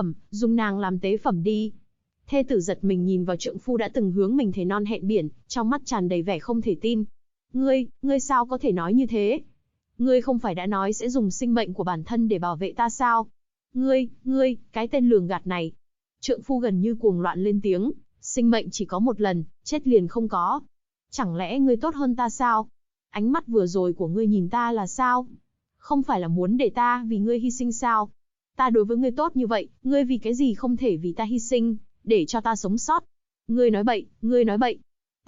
Speaker 1: làm tế phẩm đi. Thê tử giật mình nhìn vào trượng phu đã từng hướng mình thề non hẹn biển, trong mắt tràn đầy vẻ không thể tin. Ngươi sao có thể nói như thế? Ngươi không phải đã nói sẽ dùng sinh mệnh của bản thân để bảo vệ ta sao? Ngươi, cái tên lường gạt này. Trượng phu gần như cuồng loạn lên tiếng, sinh mệnh chỉ có một lần, chết liền không có. Chẳng lẽ ngươi tốt hơn ta sao? Ánh mắt vừa rồi của ngươi nhìn ta là sao? Không phải là muốn để ta vì ngươi hy sinh sao? Ta đối với ngươi tốt như vậy, ngươi vì cái gì không thể vì ta hy sinh, để cho ta sống sót? Ngươi nói bậy.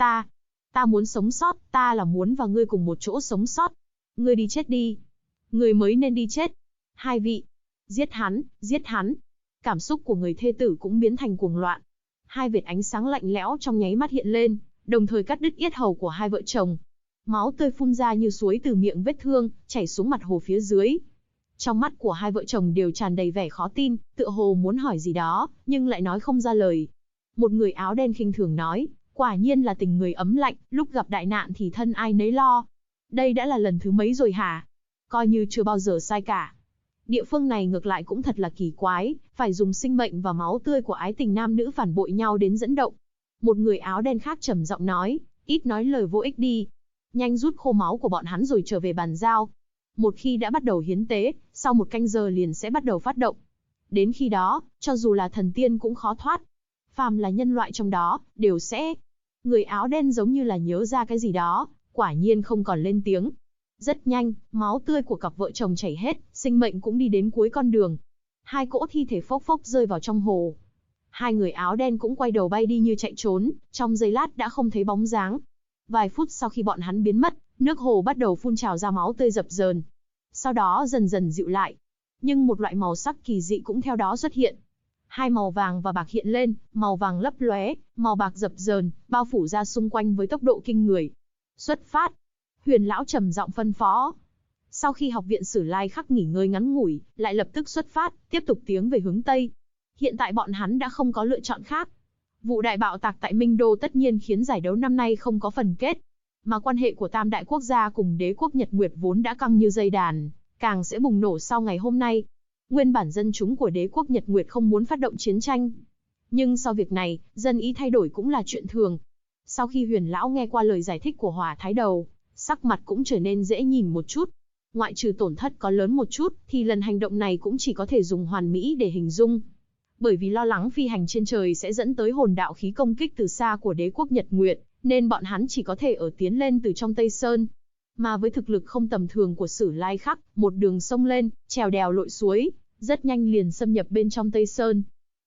Speaker 1: Ta muốn sống sót, ta là muốn và ngươi cùng một chỗ sống sót. Ngươi đi chết đi. Ngươi mới nên đi chết. 2 vị. Giết hắn. Cảm xúc của người thê tử cũng biến thành cuồng loạn. 2 vệt ánh sáng lạnh lẽo trong nháy mắt hiện lên, đồng thời cắt đứt yết hầu của 2 vợ chồng. Máu tươi phun ra như suối từ miệng vết thương, chảy xuống mặt hồ phía dưới. Trong mắt của 2 vợ chồng đều tràn đầy vẻ khó tin, tựa hồ muốn hỏi gì đó, nhưng lại nói không ra lời. Một người áo đen khinh thường nói, quả nhiên là tình người ấm lạnh, lúc gặp đại nạn thì thân ai nấy lo. Đây đã là lần thứ mấy rồi hả? Coi như chưa bao giờ sai cả. Địa phương này ngược lại cũng thật là kỳ quái, phải dùng sinh mệnh và máu tươi của ái tình nam nữ phản bội nhau đến dẫn động. Một người áo đen khác trầm giọng nói, ít nói lời vô ích đi. Nhanh rút khô máu của bọn hắn rồi trở về bàn giao. Một khi đã bắt đầu hiến tế, sau 1 canh giờ liền sẽ bắt đầu phát động. Đến khi đó, cho dù là thần tiên cũng khó thoát. Phàm là nhân loại trong đó, đều sẽ... Người áo đen giống như là nhớ ra cái gì đó, quả nhiên không còn lên tiếng. Rất nhanh, máu tươi của cặp vợ chồng chảy hết, sinh mệnh cũng đi đến cuối con đường. 2 cỗ thi thể phốc phốc rơi vào trong hồ. 2 người áo đen cũng quay đầu bay đi như chạy trốn, trong giây lát đã không thấy bóng dáng. Vài phút sau khi bọn hắn biến mất, nước hồ bắt đầu phun trào ra máu tươi dập dờn. Sau đó dần dần dịu lại. Nhưng một loại màu sắc kỳ dị cũng theo đó xuất hiện. 2 màu vàng và bạc hiện lên, màu vàng lấp lóe, màu bạc dập dờn, bao phủ ra xung quanh với tốc độ kinh người. Xuất phát. Huyền lão trầm giọng phân phó. Sau khi học viện Sử Lai Khắc nghỉ ngơi ngắn ngủi, lại lập tức xuất phát, tiếp tục tiến về hướng Tây. Hiện tại bọn hắn đã không có lựa chọn khác. Vụ đại bạo tạc tại Minh Đô tất nhiên khiến giải đấu năm nay không có phần kết. Mà quan hệ của tam đại quốc gia cùng đế quốc Nhật Nguyệt vốn đã căng như dây đàn, càng sẽ bùng nổ sau ngày hôm nay. Nguyên bản dân chúng của đế quốc Nhật Nguyệt không muốn phát động chiến tranh. Nhưng sau việc này, dân ý thay đổi cũng là chuyện thường. Sau khi Huyền lão nghe qua lời giải thích của Hỏa Thái Đầu, sắc mặt cũng trở nên dễ nhìn một chút. Ngoại trừ tổn thất có lớn một chút, thì lần hành động này cũng chỉ có thể dùng hoàn mỹ để hình dung. Bởi vì lo lắng phi hành trên trời sẽ dẫn tới hồn đạo khí công kích từ xa của đế quốc Nhật Nguyệt, nên bọn hắn chỉ có thể tiến lên từ trong Tây Sơn. Mà với thực lực không tầm thường của Sử Lai Khắc, một đường sông lên, trèo đèo lội suối, rất nhanh liền xâm nhập bên trong Tây Sơn.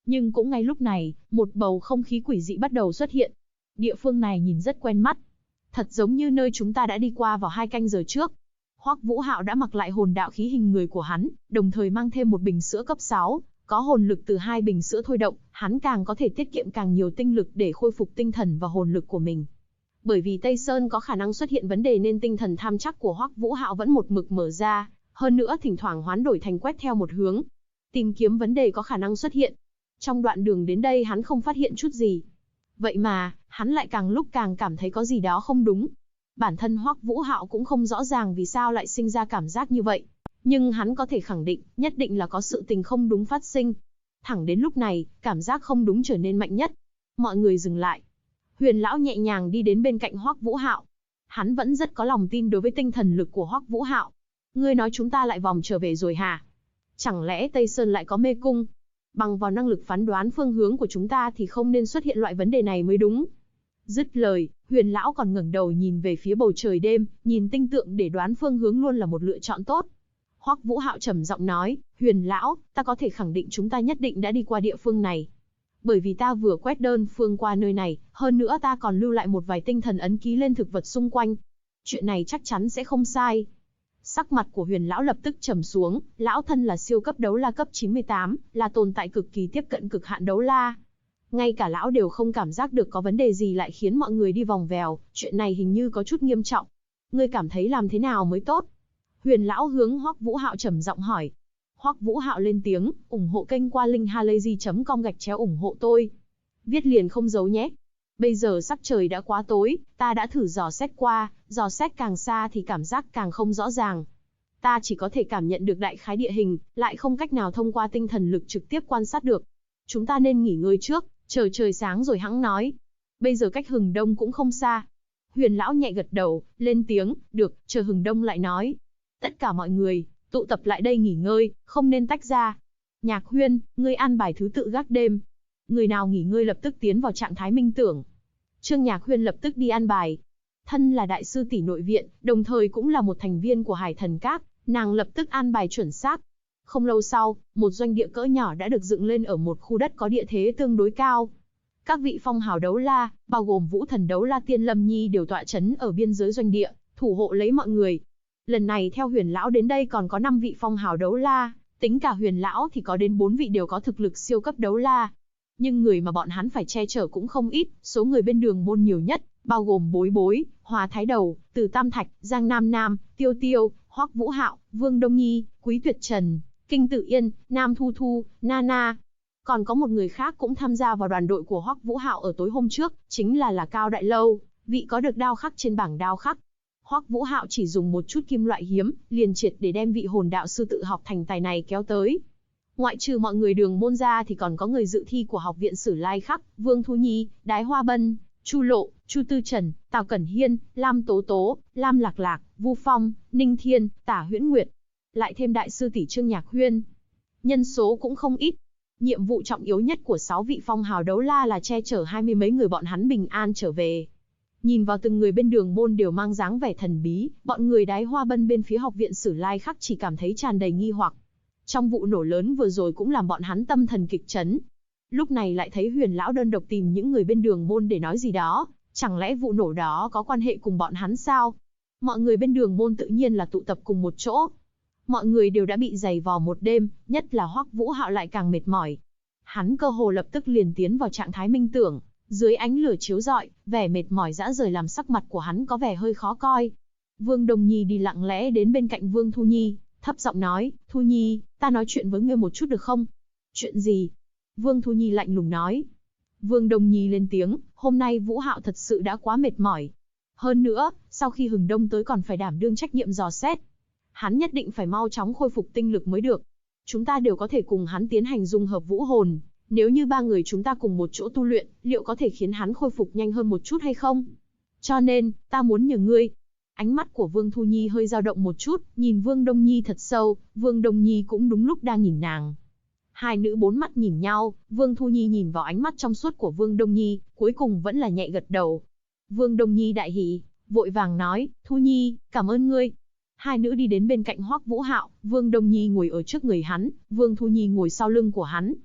Speaker 1: Nhưng cũng ngay lúc này, một bầu không khí quỷ dị bắt đầu xuất hiện. Địa phương này nhìn rất quen mắt. Thật giống như nơi chúng ta đã đi qua vào 2 canh giờ trước. Hoắc Vũ Hạo đã mặc lại hồn đạo khí hình người của hắn, đồng thời mang thêm một bình sữa cấp 6, có hồn lực từ 2 bình sữa thôi động, hắn càng có thể tiết kiệm càng nhiều tinh lực để khôi phục tinh thần và hồn lực của mình. Bởi vì Tây Sơn có khả năng xuất hiện vấn đề nên tinh thần tham chắc của Hoắc Vũ Hạo vẫn một mực mở ra, hơn nữa thỉnh thoảng hoán đổi thành quét theo một hướng, tìm kiếm vấn đề có khả năng xuất hiện. Trong đoạn đường đến đây hắn không phát hiện chút gì. Vậy mà, hắn lại càng lúc càng cảm thấy có gì đó không đúng. Bản thân Hoắc Vũ Hạo cũng không rõ ràng vì sao lại sinh ra cảm giác như vậy. Nhưng hắn có thể khẳng định, nhất định là có sự tình không đúng phát sinh. Thẳng đến lúc này, cảm giác không đúng trở nên mạnh nhất. Mọi người dừng lại. Huyền lão nhẹ nhàng đi đến bên cạnh Hoắc Vũ Hạo. Hắn vẫn rất có lòng tin đối với tinh thần lực của Hoắc Vũ Hạo. Ngươi nói chúng ta lại vòng trở về rồi hả? Chẳng lẽ Tây Sơn lại có mê cung? Bằng vào năng lực phán đoán phương hướng của chúng ta thì không nên xuất hiện loại vấn đề này mới đúng. Dứt lời, Huyền lão còn ngẩng đầu nhìn về phía bầu trời đêm, nhìn tinh tượng để đoán phương hướng luôn là một lựa chọn tốt. Hoắc Vũ Hạo trầm giọng nói, Huyền lão, ta có thể khẳng định chúng ta nhất định đã đi qua địa phương này. Bởi vì ta vừa quét đơn phương qua nơi này, hơn nữa ta còn lưu lại một vài tinh thần ấn ký lên thực vật xung quanh. Chuyện này chắc chắn sẽ không sai. Sắc mặt của Huyền lão lập tức trầm xuống, lão thân là siêu cấp đấu la cấp 98, là tồn tại cực kỳ tiếp cận cực hạn đấu la. Ngay cả lão đều không cảm giác được có vấn đề gì lại khiến mọi người đi vòng vèo, chuyện này hình như có chút nghiêm trọng. Ngươi cảm thấy làm thế nào mới tốt? Huyền lão hướng Hoắc Vũ Hạo trầm giọng hỏi. Hoắc Vũ Hạo lên tiếng, ủng hộ kênh qua link halayzi.com/ủng hộ tôi. Viết liền không giấu nhé. Bây giờ sắc trời đã quá tối, ta đã thử dò xét qua, dò xét càng xa thì cảm giác càng không rõ ràng. Ta chỉ có thể cảm nhận được đại khái địa hình, lại không cách nào thông qua tinh thần lực trực tiếp quan sát được. Chúng ta nên nghỉ ngơi trước, chờ trời sáng rồi hẵng nói. Bây giờ cách hừng đông cũng không xa. Huyền lão nhẹ gật đầu, lên tiếng, được, chờ hừng đông lại nói. Tất cả mọi người, tụ tập lại đây nghỉ ngơi, không nên tách ra. Nhạc Huyên, ngươi an bài thứ tự gác đêm. Người nào nghỉ ngơi lập tức tiến vào trạng thái minh tưởng. Trương Nhạc Huyên lập tức đi an bài. Thân là đại sư tỷ nội viện, đồng thời cũng là một thành viên của Hải Thần Các, nàng lập tức an bài chuẩn xác. Không lâu sau, một doanh địa cỡ nhỏ đã được dựng lên ở một khu đất có địa thế tương đối cao. Các vị phong hào đấu la, bao gồm Vũ Thần đấu la Tiên Lâm Nhi đều tọa chấn ở biên giới doanh địa, thủ hộ lấy mọi người. Lần này theo Huyền lão đến đây còn có 5 vị phong hào đấu la, tính cả Huyền lão thì có đến 4 vị đều có thực lực siêu cấp đấu la. Nhưng người mà bọn hắn phải che chở cũng không ít, số người bên đường môn nhiều nhất, bao gồm Bối Bối, Hòa Thái Đầu, Từ Tam Thạch, Giang Nam Nam, Tiêu Tiêu, Hoắc Vũ Hạo, Vương Đông Nhi, Quý Tuyệt Trần, Kinh Tử Yên, Nam Thu Thu, Nana. Còn có một người khác cũng tham gia vào đoàn đội của Hoắc Vũ Hạo ở tối hôm trước, chính là Cao Đại Lâu, vị có được đao khắc trên bảng đao khắc. Hoắc Vũ Hạo chỉ dùng một chút kim loại hiếm, liền triệt để đem vị hồn đạo sư tự học thành tài này kéo tới. Ngoại trừ mọi người đường môn ra thì còn có người dự thi của học viện Sử Lai Khắc, Vương Thu Nhi, Đái Hoa Bân, Chu Lộ, Chu Tư Trần, Tào Cẩn Hiên, Lam Tố Tố, Lam Lạc Lạc, Vu Phong, Ninh Thiên, Tả Huyễn Nguyệt. Lại thêm đại sư tỷ Trương Nhạc Huyên. Nhân số cũng không ít. Nhiệm vụ trọng yếu nhất của 6 vị phong hào đấu la là che chở 20 mấy người bọn hắn bình an trở về. Nhìn vào từng người bên đường môn đều mang dáng vẻ thần bí, bọn người Đái Hoa Bân bên phía học viện Sử Lai Khắc chỉ cảm thấy tràn đầy nghi hoặc. Trong vụ nổ lớn vừa rồi cũng làm bọn hắn tâm thần kịch chấn. Lúc này lại thấy Huyền lão đơn độc tìm những người bên đường môn để nói gì đó, chẳng lẽ vụ nổ đó có quan hệ cùng bọn hắn sao? Mọi người bên đường môn tự nhiên là tụ tập cùng một chỗ. Mọi người đều đã bị giày vò một đêm, nhất là Hoắc Vũ Hạo lại càng mệt mỏi. Hắn cơ hồ lập tức liền tiến vào trạng thái minh tưởng, dưới ánh lửa chiếu rọi, vẻ mệt mỏi rã rời làm sắc mặt của hắn có vẻ hơi khó coi. Vương Đồng Nhi đi lặng lẽ đến bên cạnh Vương Thu Nhi, thấp giọng nói, Thu Nhi, ta nói chuyện với ngươi một chút được không? Chuyện gì? Vương Thu Nhi lạnh lùng nói. Vương Đồng Nhi lên tiếng, hôm nay Vũ Hạo thật sự đã quá mệt mỏi. Hơn nữa, sau khi hừng đông tới còn phải đảm đương trách nhiệm dò xét. Hắn nhất định phải mau chóng khôi phục tinh lực mới được. Chúng ta đều có thể cùng hắn tiến hành dung hợp vũ hồn. Nếu như 3 người chúng ta cùng một chỗ tu luyện, liệu có thể khiến hắn khôi phục nhanh hơn một chút hay không? Cho nên, ta muốn nhờ ngươi. Ánh mắt của Vương Thu Nhi hơi dao động một chút, nhìn Vương Đông Nhi thật sâu, Vương Đông Nhi cũng đúng lúc đang nhìn nàng. Hai nữ bốn mắt nhìn nhau, Vương Thu Nhi nhìn vào ánh mắt trong suốt của Vương Đông Nhi, cuối cùng vẫn là nhẹ gật đầu. Vương Đông Nhi đại hỉ, vội vàng nói, Thu Nhi, cảm ơn ngươi. Hai nữ đi đến bên cạnh Hoắc Vũ Hạo, Vương Đông Nhi ngồi ở trước người hắn, Vương Thu Nhi ngồi sau lưng của hắn.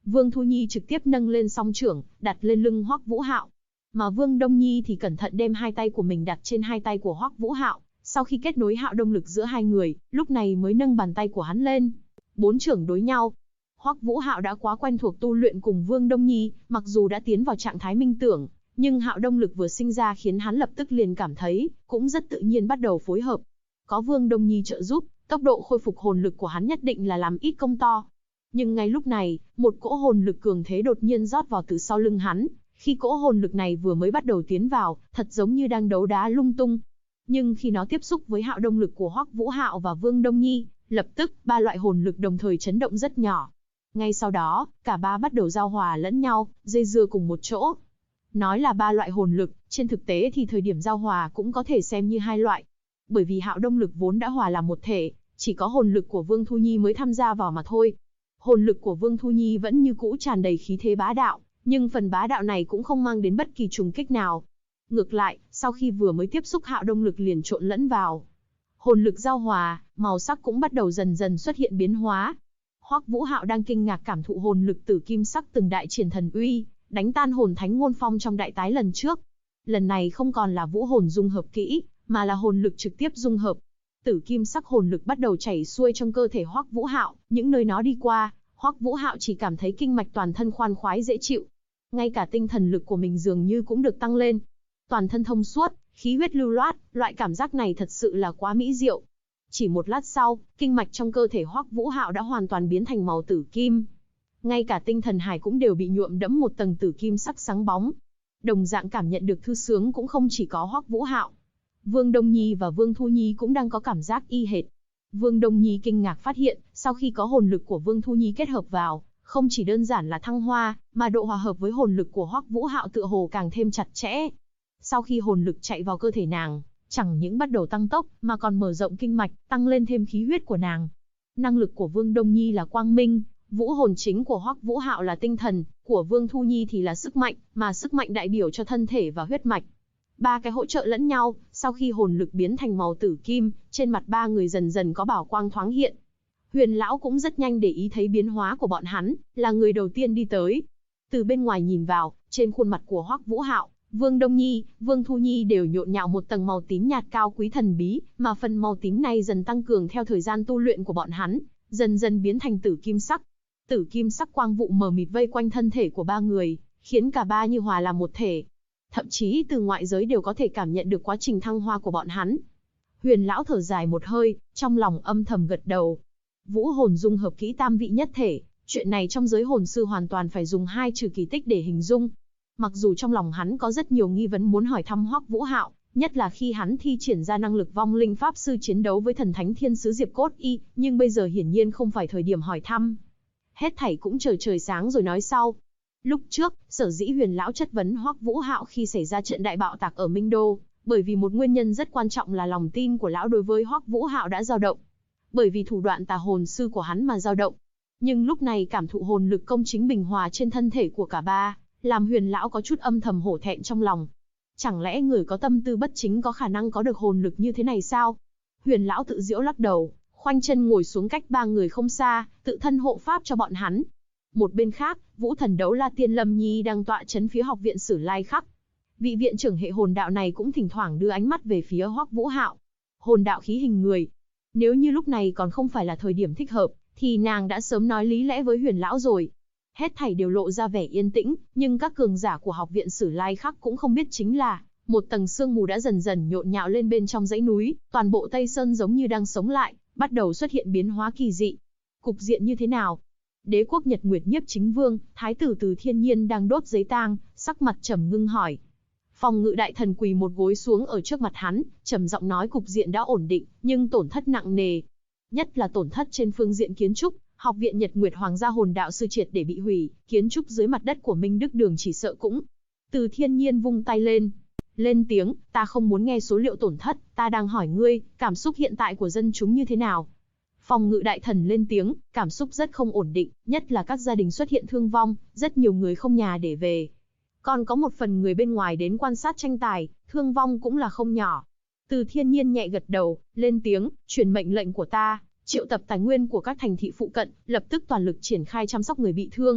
Speaker 1: Vương Thu Nhi trực tiếp nâng lên song chưởng, đặt lên lưng Hoắc Vũ Hạo. Mà Vương Đông Nhi thì cẩn thận đem hai tay của mình đặt trên hai tay của Hoắc Vũ Hạo, sau khi kết nối hạo động lực giữa hai người, lúc này mới nâng bàn tay của hắn lên. Bốn chưởng đối nhau. Hoắc Vũ Hạo đã quá quen thuộc tu luyện cùng Vương Đông Nhi, mặc dù đã tiến vào trạng thái minh tưởng, nhưng hạo động lực vừa sinh ra khiến hắn lập tức liền cảm thấy, cũng rất tự nhiên bắt đầu phối hợp. Có Vương Đông Nhi trợ giúp, tốc độ khôi phục hồn lực của hắn nhất định là làm ít công to. Nhưng ngay lúc này, một cỗ hồn lực cường thế đột nhiên rót vào từ sau lưng hắn. Khi cỗ hồn lực này vừa mới bắt đầu tiến vào, thật giống như đang đấu đá lung tung. Nhưng khi nó tiếp xúc với hạo động lực của Hoắc Vũ Hạo và Vương Đông Nhi, lập tức ba loại hồn lực đồng thời chấn động rất nhỏ. Ngay sau đó, cả ba bắt đầu giao hòa lẫn nhau, dây dưa cùng một chỗ. Nói là ba loại hồn lực, trên thực tế thì thời điểm giao hòa cũng có thể xem như hai loại. Bởi vì hạo động lực vốn đã hòa làm một thể, chỉ có hồn lực của Vương Thu Nhi mới tham gia vào mà thôi. Hồn lực của Vương Thu Nhi vẫn như cũ tràn đầy khí thế bá đạo, nhưng phần bá đạo này cũng không mang đến bất kỳ trùng kích nào. Ngược lại, sau khi vừa mới tiếp xúc hạo động lực liền trộn lẫn vào. Hồn lực giao hòa, màu sắc cũng bắt đầu dần dần xuất hiện biến hóa. Hoắc Vũ Hạo đang kinh ngạc cảm thụ hồn lực tử kim sắc từng đại triển thần uy, đánh tan hồn thánh ngôn phong trong đại tái lần trước. Lần này không còn là vũ hồn dung hợp kỹ, mà là hồn lực trực tiếp dung hợp. Tử kim sắc hồn lực bắt đầu chảy xuôi trong cơ thể Hoắc Vũ Hạo, những nơi nó đi qua, Hoắc Vũ Hạo chỉ cảm thấy kinh mạch toàn thân khoan khoái dễ chịu. Ngay cả tinh thần lực của mình dường như cũng được tăng lên. Toàn thân thông suốt, khí huyết lưu loát, loại cảm giác này thật sự là quá mỹ diệu. Chỉ một lát sau, kinh mạch trong cơ thể Hoắc Vũ Hạo đã hoàn toàn biến thành màu tử kim. Ngay cả tinh thần hải cũng đều bị nhuộm đẫm một tầng tử kim sắc sáng bóng. Đồng dạng cảm nhận được thư sướng cũng không chỉ có Hoắc Vũ Hạo. Vương Đông Nhi và Vương Thu Nhi cũng đang có cảm giác y hệt. Vương Đông Nhi kinh ngạc phát hiện, sau khi có hồn lực của Vương Thu Nhi kết hợp vào, không chỉ đơn giản là thăng hoa, mà độ hòa hợp với hồn lực của Hoắc Vũ Hạo tựa hồ càng thêm chặt chẽ. Sau khi hồn lực chạy vào cơ thể nàng, chẳng những bắt đầu tăng tốc, mà còn mở rộng kinh mạch, tăng lên thêm khí huyết của nàng. Năng lực của Vương Đông Nhi là quang minh, vũ hồn chính của Hoắc Vũ Hạo là tinh thần, của Vương Thu Nhi thì là sức mạnh, mà sức mạnh đại biểu cho thân thể và huyết mạch. Ba cái hỗ trợ lẫn nhau, sau khi hồn lực biến thành màu tử kim, trên mặt ba người dần dần có bảo quang thoáng hiện. Huyền lão cũng rất nhanh để ý thấy biến hóa của bọn hắn, là người đầu tiên đi tới. Từ bên ngoài nhìn vào, trên khuôn mặt của Hoắc Vũ Hạo, Vương Đông Nhi, Vương Thu Nhi đều nhộn nhạo một tầng màu tím nhạt cao quý thần bí, mà phần màu tím này dần tăng cường theo thời gian tu luyện của bọn hắn, dần dần biến thành tử kim sắc. Tử kim sắc quang vụ mờ mịt vây quanh thân thể của ba người, khiến cả ba như hòa làm một thể. Thậm chí từ ngoại giới đều có thể cảm nhận được quá trình thăng hoa của bọn hắn. Huyền lão thở dài một hơi, trong lòng âm thầm gật đầu. Vũ hồn dung hợp kỹ tam vị nhất thể, chuyện này trong giới hồn sư hoàn toàn phải dùng hai chữ kỳ tích để hình dung. Mặc dù trong lòng hắn có rất nhiều nghi vấn muốn hỏi thăm Hoắc Vũ Hạo, nhất là khi hắn thi triển ra năng lực vong linh pháp sư chiến đấu với thần thánh thiên sứ Diệp Cốt Y, nhưng bây giờ hiển nhiên không phải thời điểm hỏi thăm. Hết thảy cũng chờ trời sáng rồi nói sau. Lúc trước, sở dĩ Huyền lão chất vấn Hoắc Vũ Hạo khi xảy ra trận đại bạo tạc ở Minh Đô, bởi vì một nguyên nhân rất quan trọng là lòng tin của lão đối với Hoắc Vũ Hạo đã dao động. Bởi vì thủ đoạn tà hồn sư của hắn mà dao động. Nhưng lúc này cảm thụ hồn lực công chính bình hòa trên thân thể của cả ba, làm Huyền lão có chút âm thầm hổ thẹn trong lòng. Chẳng lẽ người có tâm tư bất chính có khả năng có được hồn lực như thế này sao? Huyền lão tự giễu lắc đầu, khoanh chân ngồi xuống cách ba người không xa, tự thân hộ pháp cho bọn hắn. Một bên khác, Vũ Thần Đấu La Tiên Lâm Nhi đang tọa trấn phía học viện Sử Lai Khắc. Vị viện trưởng hệ hồn đạo này cũng thỉnh thoảng đưa ánh mắt về phía Hoắc Vũ Hạo. Hồn đạo khí hình người. Nếu như lúc này còn không phải là thời điểm thích hợp, thì nàng đã sớm nói lý lẽ với Huyền lão rồi. Hết thảy đều lộ ra vẻ yên tĩnh, nhưng các cường giả của học viện Sử Lai Khắc cũng không biết chính là, một tầng sương mù đã dần dần nhộn nhạo lên bên trong dãy núi, toàn bộ Tây Sơn giống như đang sống lại, bắt đầu xuất hiện biến hóa kỳ dị. Cục diện như thế nào? Đế quốc Nhật Nguyệt Nhiếp Chính Vương, Thái tử Từ Thiên Nhiên đang đốt giấy tang, sắc mặt trầm ngưng hỏi. Phòng ngự đại thần quỳ một gối xuống ở trước mặt hắn, trầm giọng nói cục diện đã ổn định, nhưng tổn thất nặng nề. Nhất là tổn thất trên phương diện kiến trúc, học viện Nhật Nguyệt Hoàng gia hồn đạo sư triệt để bị hủy, kiến trúc dưới mặt đất của Minh Đức Đường chỉ sợ cũng. Từ Thiên Nhiên vung tay lên tiếng, ta không muốn nghe số liệu tổn thất, ta đang hỏi ngươi, cảm xúc hiện tại của dân chúng như thế nào? Phòng ngự đại thần lên tiếng, cảm xúc rất không ổn định, nhất là các gia đình xuất hiện thương vong, rất nhiều người không nhà để về. Còn có một phần người bên ngoài đến quan sát tranh tài, thương vong cũng là không nhỏ. Từ Thiên Nhiên nhẹ gật đầu, lên tiếng, truyền mệnh lệnh của ta, triệu tập tài nguyên của các thành thị phụ cận, lập tức toàn lực triển khai chăm sóc người bị thương.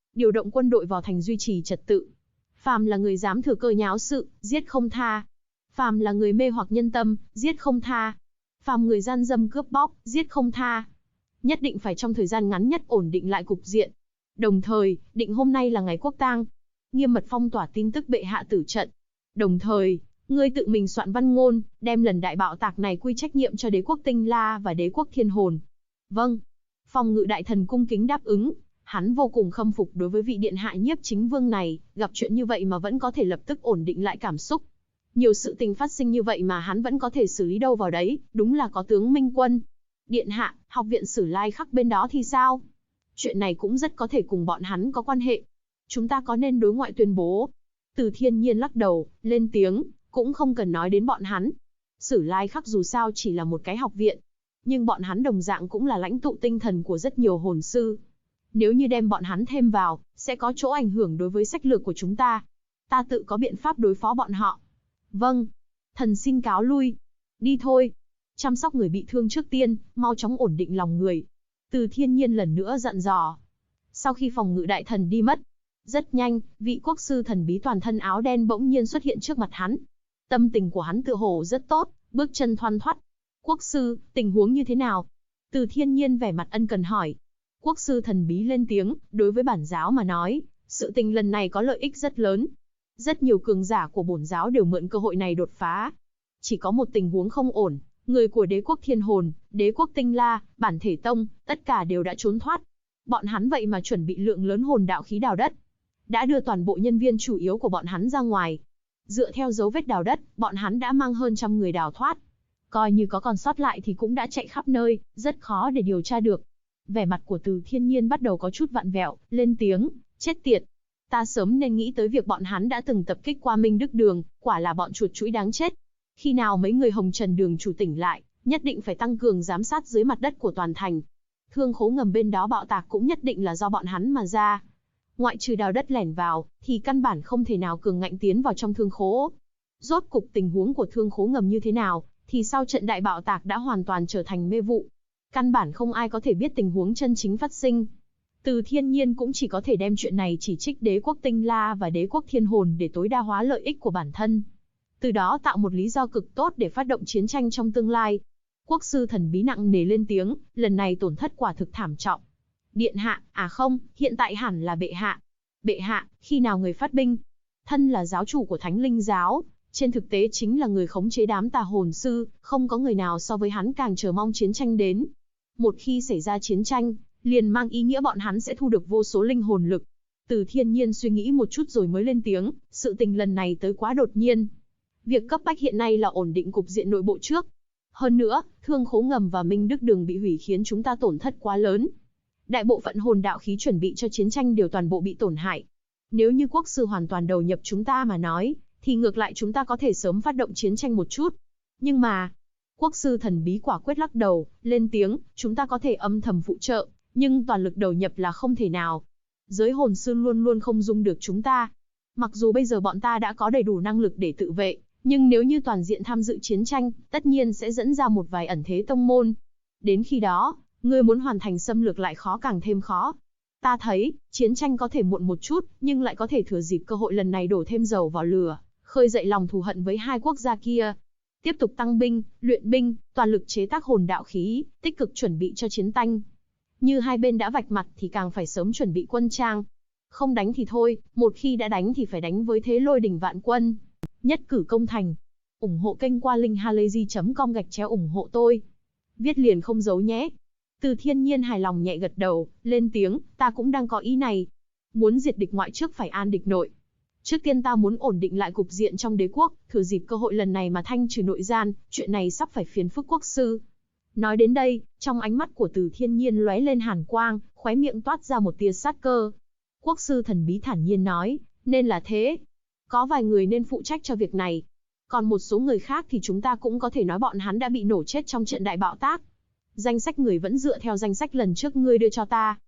Speaker 1: điều động quân đội vào thành duy trì trật tự. Phàm là người dám thừa cơ nháo sự, giết không tha. Phàm là người mê hoặc nhân tâm, giết không tha. Phàm người gian dâm cướp bóc, giết không tha. Nhất định phải trong thời gian ngắn nhất ổn định lại cục diện. Đồng thời, định hôm nay là ngày quốc tang, nghiêm mật phong tỏa tin tức bệ hạ tử trận. Đồng thời, ngươi tự mình soạn văn ngôn, đem lần đại bạo tạc này quy trách nhiệm cho đế quốc Tinh La và đế quốc Thiên Hồn. Vâng. Phòng ngự đại thần cung kính đáp ứng. Hắn vô cùng khâm phục đối với vị điện hạ Nhiếp Chính Vương này, gặp chuyện như vậy mà vẫn có thể lập tức ổn định lại cảm xúc. Nhiều sự tình phát sinh như vậy mà hắn vẫn có thể xử lý đâu vào đấy, đúng là có tướng minh quân. Điện hạ, học viện Sử Lai Khắc bên đó thì sao? Chuyện này cũng rất có thể cùng bọn hắn có quan hệ. Chúng ta có nên đối ngoại tuyên bố? Từ Thiên Nhiên lắc đầu, lên tiếng, cũng không cần nói đến bọn hắn. Sử Lai Khắc dù sao chỉ là một cái học viện, nhưng bọn hắn đồng dạng cũng là lãnh tụ tinh thần của rất nhiều hồn sư. Nếu như đem bọn hắn thêm vào, sẽ có chỗ ảnh hưởng đối với sách lược của chúng ta. Ta tự có biện pháp đối phó bọn họ. Vâng. Thần xin cáo lui. Đi thôi. Chăm sóc người bị thương trước tiên, mau chóng ổn định lòng người. Từ Thiên Nhiên lần nữa dặn dò. Sau khi phòng ngự đại thần đi mất, rất nhanh, vị quốc sư thần bí toàn thân áo đen bỗng nhiên xuất hiện trước mặt hắn. Tâm tình của hắn tựa hồ rất tốt, bước chân thoăn thoắt. Quốc sư, tình huống như thế nào? Từ Thiên Nhiên vẻ mặt ân cần hỏi. Quốc sư thần bí lên tiếng, đối với bản giáo mà nói, sự tình lần này có lợi ích rất lớn. Rất nhiều cường giả của bổn giáo đều mượn cơ hội này đột phá. Chỉ có một tình huống không ổn, người của đế quốc Thiên Hồn, đế quốc Tinh La, bản thể tông, tất cả đều đã trốn thoát. Bọn hắn vậy mà chuẩn bị lượng lớn hồn đạo khí đào đất. Đã đưa toàn bộ nhân viên chủ yếu của bọn hắn ra ngoài. Dựa theo dấu vết đào đất, bọn hắn đã mang hơn 100 người đào thoát. Coi như có còn sót lại thì cũng đã chạy khắp nơi, rất khó để điều tra được. Vẻ mặt của Từ Thiên Nhiên bắt đầu có chút vặn vẹo, lên tiếng, chết tiệt. Ta sớm nên nghĩ tới việc bọn hắn đã từng tập kích qua Minh Đức Đường, quả là bọn chuột chũi đáng chết. Khi nào mấy người Hồng Trần Đường chủ tỉnh lại, nhất định phải tăng cường giám sát dưới mặt đất của toàn thành. Thương khố ngầm bên đó bạo tạc cũng nhất định là do bọn hắn mà ra. Ngoại trừ đào đất lẻn vào, thì căn bản không thể nào cường ngạnh tiến vào trong thương khố. Rốt cục tình huống của thương khố ngầm như thế nào, thì sau trận đại bạo tạc đã hoàn toàn trở thành mê vụ. Căn bản không ai có thể biết tình huống chân chính phát sinh. Từ Thiên Nhiên cũng chỉ có thể đem chuyện này chỉ trích đế quốc Tinh La và đế quốc Thiên Hồn để tối đa hóa lợi ích của bản thân. Từ đó tạo một lý do cực tốt để phát động chiến tranh trong tương lai. Quốc sư thần bí nặng nề lên tiếng, lần này tổn thất quả thực thảm trọng. Điện hạ, à không, hiện tại hẳn là bệ hạ. Bệ hạ, khi nào người phát binh? Thân là giáo chủ của Thánh Linh giáo, trên thực tế chính là người khống chế đám tà hồn sư, không có người nào so với hắn càng chờ mong chiến tranh đến. Một khi xảy ra chiến tranh, liền mang ý nghĩa bọn hắn sẽ thu được vô số linh hồn lực. Từ Thiên Nhiên suy nghĩ một chút rồi mới lên tiếng, sự tình lần này tới quá đột nhiên. Việc cấp bách hiện nay là ổn định cục diện nội bộ trước. Hơn nữa, thương khố ngầm và Minh Đức Đường bị hủy khiến chúng ta tổn thất quá lớn. Đại bộ phận hồn đạo khí chuẩn bị cho chiến tranh đều toàn bộ bị tổn hại. Nếu như quốc sư hoàn toàn đầu nhập chúng ta mà nói, thì ngược lại chúng ta có thể sớm phát động chiến tranh một chút. Nhưng mà, quốc sư thần bí quả quyết lắc đầu, lên tiếng, chúng ta có thể âm thầm phụ trợ, nhưng toàn lực đầu nhập là không thể nào. Giới hồn sư luôn luôn không dung được chúng ta. Mặc dù bây giờ bọn ta đã có đầy đủ năng lực để tự vệ, nhưng nếu như toàn diện tham dự chiến tranh, tất nhiên sẽ dẫn ra một vài ẩn thế tông môn. Đến khi đó, ngươi muốn hoàn thành xâm lược lại khó càng thêm khó. Ta thấy, chiến tranh có thể muộn một chút, nhưng lại có thể thừa dịp cơ hội lần này đổ thêm dầu vào lửa, khơi dậy lòng thù hận với hai quốc gia kia. Tiếp tục tăng binh, luyện binh, toàn lực chế tác hồn đạo khí, tích cực chuẩn bị cho chiến tranh. Như hai bên đã vạch mặt thì càng phải sớm chuẩn bị quân trang. Không đánh thì thôi, một khi đã đánh thì phải đánh với thế lôi đình vạn quân. Nhất cử công thành. Ủng hộ kênh qua linkhalazy.com/ủng hộ tôi. Viết liền không giấu nhé. Từ Thiên Nhiên hài lòng nhẹ gật đầu, lên tiếng, ta cũng đang có ý này. Muốn diệt địch ngoại trước phải an địch nội. Trước tiên ta muốn ổn định lại cục diện trong đế quốc, thừa dịp cơ hội lần này mà thanh trừ nội gian, chuyện này sắp phải phiền phức quốc sư. Nói đến đây, trong ánh mắt của Từ Thiên Nhiên lóe lên hàn quang, khóe miệng toát ra một tia sát cơ. Quốc sư thần bí thản nhiên nói, nên là thế. Có vài người nên phụ trách cho việc này. Còn một số người khác thì chúng ta cũng có thể nói bọn hắn đã bị nổ chết trong trận đại bạo tác. Danh sách người vẫn dựa theo danh sách lần trước ngươi đưa cho ta.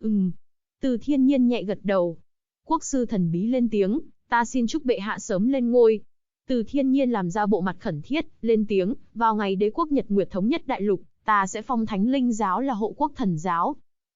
Speaker 1: Từ Thiên Nhiên nhẹ gật đầu. Quốc sư thần bí lên tiếng, ta xin chúc bệ hạ sớm lên ngôi. Từ Thiên Nhiên làm ra bộ mặt khẩn thiết, lên tiếng, vào ngày đế quốc Nhật Nguyệt thống nhất đại lục, ta sẽ phong Thánh Linh giáo là hộ quốc thần giáo.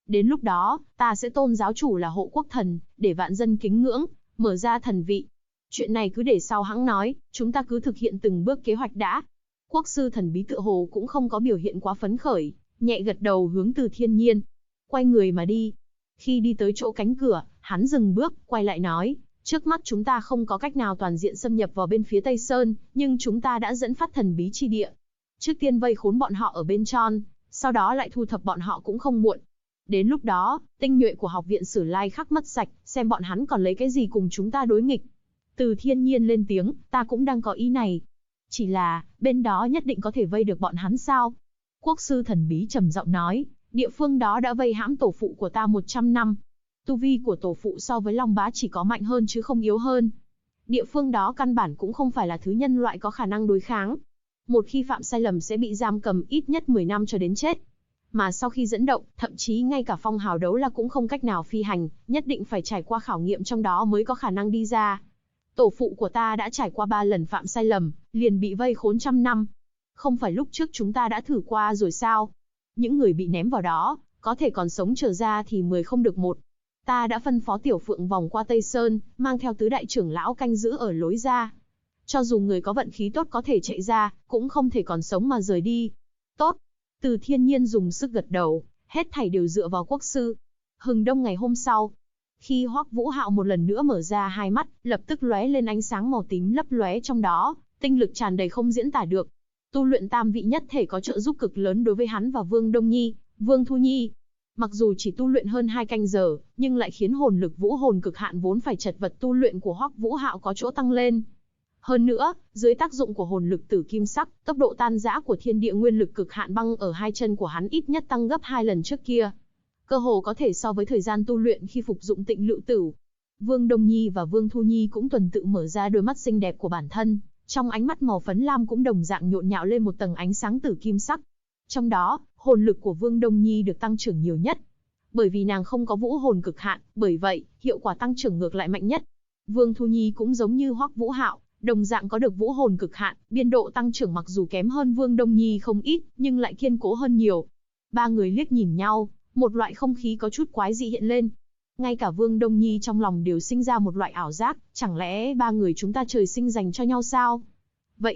Speaker 1: Đến lúc đó, ta sẽ tôn giáo chủ là hộ quốc thần, để vạn dân kính ngưỡng, mở ra thần vị. Chuyện này cứ để sau hãng nói, chúng ta cứ thực hiện từng bước kế hoạch đã. Quốc sư thần bí tựa hồ cũng không có biểu hiện quá phấn khởi, nhẹ gật đầu hướng Từ Thiên Nhiên. Quay người mà đi. Khi đi tới chỗ cánh cửa, hắn dừng bước, quay lại nói, trước mắt chúng ta không có cách nào toàn diện xâm nhập vào bên phía Tây Sơn, nhưng chúng ta đã dẫn phát thần bí chi địa. Trước tiên vây khốn bọn họ ở bên trong, sau đó lại thu thập bọn họ cũng không muộn. Đến lúc đó, tinh nhuệ của học viện Sử Lai Khắc mất sạch, xem bọn hắn còn lấy cái gì cùng chúng ta đối nghịch. Từ Thiên Nhiên lên tiếng, ta cũng đang có ý này. Chỉ là, bên đó nhất định có thể vây được bọn hắn sao? Quốc sư thần bí trầm giọng nói, địa phương đó đã vây hãm tổ phụ của ta 100 năm. Tu vi của tổ phụ so với Long Bá chỉ có mạnh hơn chứ không yếu hơn. Địa phương đó căn bản cũng không phải là thứ nhân loại có khả năng đối kháng. Một khi phạm sai lầm sẽ bị giam cầm ít nhất 10 năm cho đến chết. Mà sau khi dẫn động, thậm chí ngay cả phong hào đấu la cũng không cách nào phi hành, nhất định phải trải qua khảo nghiệm trong đó mới có khả năng đi ra. Tổ phụ của ta đã trải qua 3 lần phạm sai lầm, liền bị vây khốn trăm năm. Không phải lúc trước chúng ta đã thử qua rồi sao? Những người bị ném vào đó, có thể còn sống trở ra thì 10 không được một. Ta đã phân phó Tiểu Phượng vòng qua Tây Sơn, mang theo tứ đại trưởng lão canh giữ ở lối ra. Cho dù người có vận khí tốt có thể chạy ra, cũng không thể còn sống mà rời đi. Tốt. Từ Thiên Nhiên dùng sức gật đầu, hết thảy đều dựa vào quốc sư. Hừng đông ngày hôm sau, khi Hoắc Vũ Hạo một lần nữa mở ra hai mắt, lập tức lóe lên ánh sáng màu tím lấp lóe trong đó, tinh lực tràn đầy không diễn tả được. Tu luyện tam vị nhất thể có trợ giúp cực lớn đối với hắn và Vương Đông Nhi, Vương Thu Nhi. Mặc dù chỉ tu luyện hơn 2 canh giờ, nhưng lại khiến hồn lực vũ hồn cực hạn vốn phải chật vật tu luyện của Hoắc Vũ Hạo có chỗ tăng lên. Hơn nữa, dưới tác dụng của hồn lực tử kim sắc, tốc độ tan rã của thiên địa nguyên lực cực hạn băng ở hai chân của hắn ít nhất tăng gấp 2 lần trước kia. Cơ hồ có thể so với thời gian tu luyện khi phục dụng Tịnh Lự Tửu. Vương Đông Nhi và Vương Thu Nhi cũng tuần tự mở ra đôi mắt xinh đẹp của bản thân, trong ánh mắt màu phấn lam cũng đồng dạng nhộn nhạo lên một tầng ánh sáng tử kim sắc. Trong đó, hồn lực của Vương Đông Nhi được tăng trưởng nhiều nhất. Bởi vì nàng không có vũ hồn cực hạn, bởi vậy, hiệu quả tăng trưởng ngược lại mạnh nhất. Vương Thu Nhi cũng giống như Hoắc Vũ Hạo, đồng dạng có được vũ hồn cực hạn, biên độ tăng trưởng mặc dù kém hơn Vương Đông Nhi không ít, nhưng lại kiên cố hơn nhiều. Ba người liếc nhìn nhau, một loại không khí có chút quái dị hiện lên. Ngay cả Vương Đông Nhi trong lòng đều sinh ra một loại ảo giác, chẳng lẽ ba người chúng ta trời sinh dành cho nhau sao? Vậy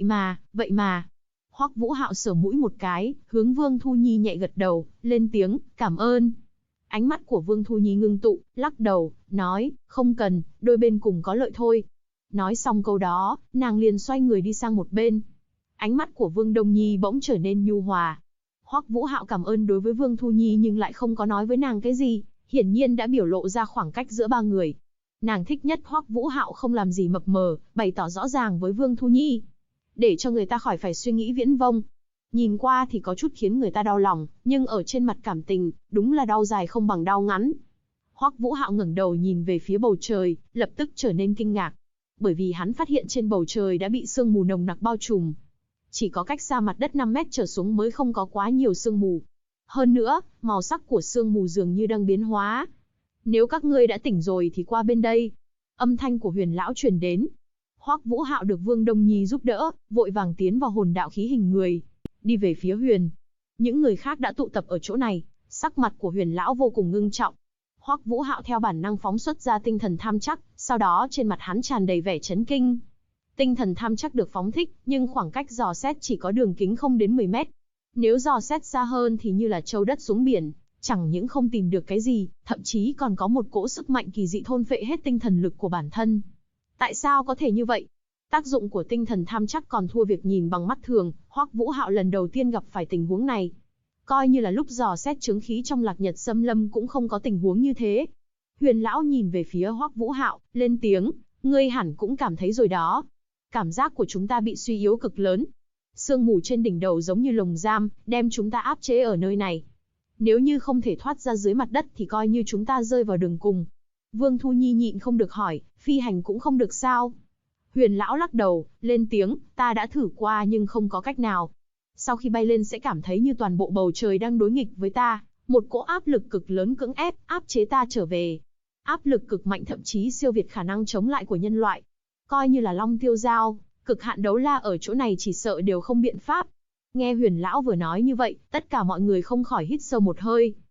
Speaker 1: mà. Hoắc Vũ Hạo sờ mũi một cái, hướng Vương Thu Nhi nhẹ gật đầu, lên tiếng, cảm ơn. Ánh mắt của Vương Thu Nhi ngưng tụ, lắc đầu, nói, không cần, đôi bên cùng có lợi thôi. Nói xong câu đó, nàng liền xoay người đi sang một bên. Ánh mắt của Vương Đông Nhi bỗng trở nên nhu hòa. Hoắc Vũ Hạo cảm ơn đối với Vương Thu Nhi nhưng lại không có nói với nàng cái gì, hiển nhiên đã biểu lộ ra khoảng cách giữa ba người. Nàng thích nhất Hoắc Vũ Hạo không làm gì mập mờ, bày tỏ rõ ràng với Vương Thu Nhi, để cho người ta khỏi phải suy nghĩ viễn vông. Nhìn qua thì có chút khiến người ta đau lòng, nhưng ở trên mặt cảm tình, đúng là đau dài không bằng đau ngắn. Hoắc Vũ Hạo ngẩng đầu nhìn về phía bầu trời, lập tức trở nên kinh ngạc. Bởi vì hắn phát hiện trên bầu trời đã bị sương mù nồng nặc bao trùm. Chỉ có cách xa mặt đất 5 mét trở xuống mới không có quá nhiều sương mù. Hơn nữa, màu sắc của sương mù dường như đang biến hóa. Nếu các ngươi đã tỉnh rồi thì qua bên đây. Âm thanh của Huyền lão truyền đến. Hoắc Vũ Hạo được Vương Đông Nhi giúp đỡ, vội vàng tiến vào hồn đạo khí hình người, đi về phía Huyền. Những người khác đã tụ tập ở chỗ này, sắc mặt của Huyền lão vô cùng ngưng trọng. Hoắc Vũ Hạo theo bản năng phóng xuất ra tinh thần tham chắc, sau đó trên mặt hắn tràn đầy vẻ chấn kinh. Tinh thần tham chắc được phóng thích, nhưng khoảng cách dò xét chỉ có đường kính không đến 10 mét. Nếu dò xét xa hơn thì như là trâu đất xuống biển, chẳng những không tìm được cái gì, thậm chí còn có một cỗ sức mạnh kỳ dị thôn phệ hết tinh thần lực của bản thân. Tại sao có thể như vậy? Tác dụng của tinh thần tham chắc còn thua việc nhìn bằng mắt thường, Hoắc Vũ Hạo lần đầu tiên gặp phải tình huống này. Coi như là lúc dò xét chứng khí trong Lạc Nhật Xâm Lâm cũng không có tình huống như thế. Huyền lão nhìn về phía Hoắc Vũ Hạo, lên tiếng, ngươi hẳn cũng cảm thấy rồi đó. Cảm giác của chúng ta bị suy yếu cực lớn. Sương mù trên đỉnh đầu giống như lồng giam, đem chúng ta áp chế ở nơi này. Nếu như không thể thoát ra dưới mặt đất thì coi như chúng ta rơi vào đường cùng. Vương Thu Nhi nhịn không được hỏi, phi hành cũng không được sao? Huyền lão lắc đầu, lên tiếng, ta đã thử qua nhưng không có cách nào. Sau khi bay lên sẽ cảm thấy như toàn bộ bầu trời đang đối nghịch với ta, một cỗ áp lực cực lớn cưỡng ép, áp chế ta trở về. Áp lực cực mạnh thậm chí siêu việt khả năng chống lại của nhân loại. Coi như là Long Tiêu Giao, cực hạn đấu la ở chỗ này chỉ sợ đều không biện pháp. Nghe Huyền lão vừa nói như vậy, tất cả mọi người không khỏi hít sâu một hơi.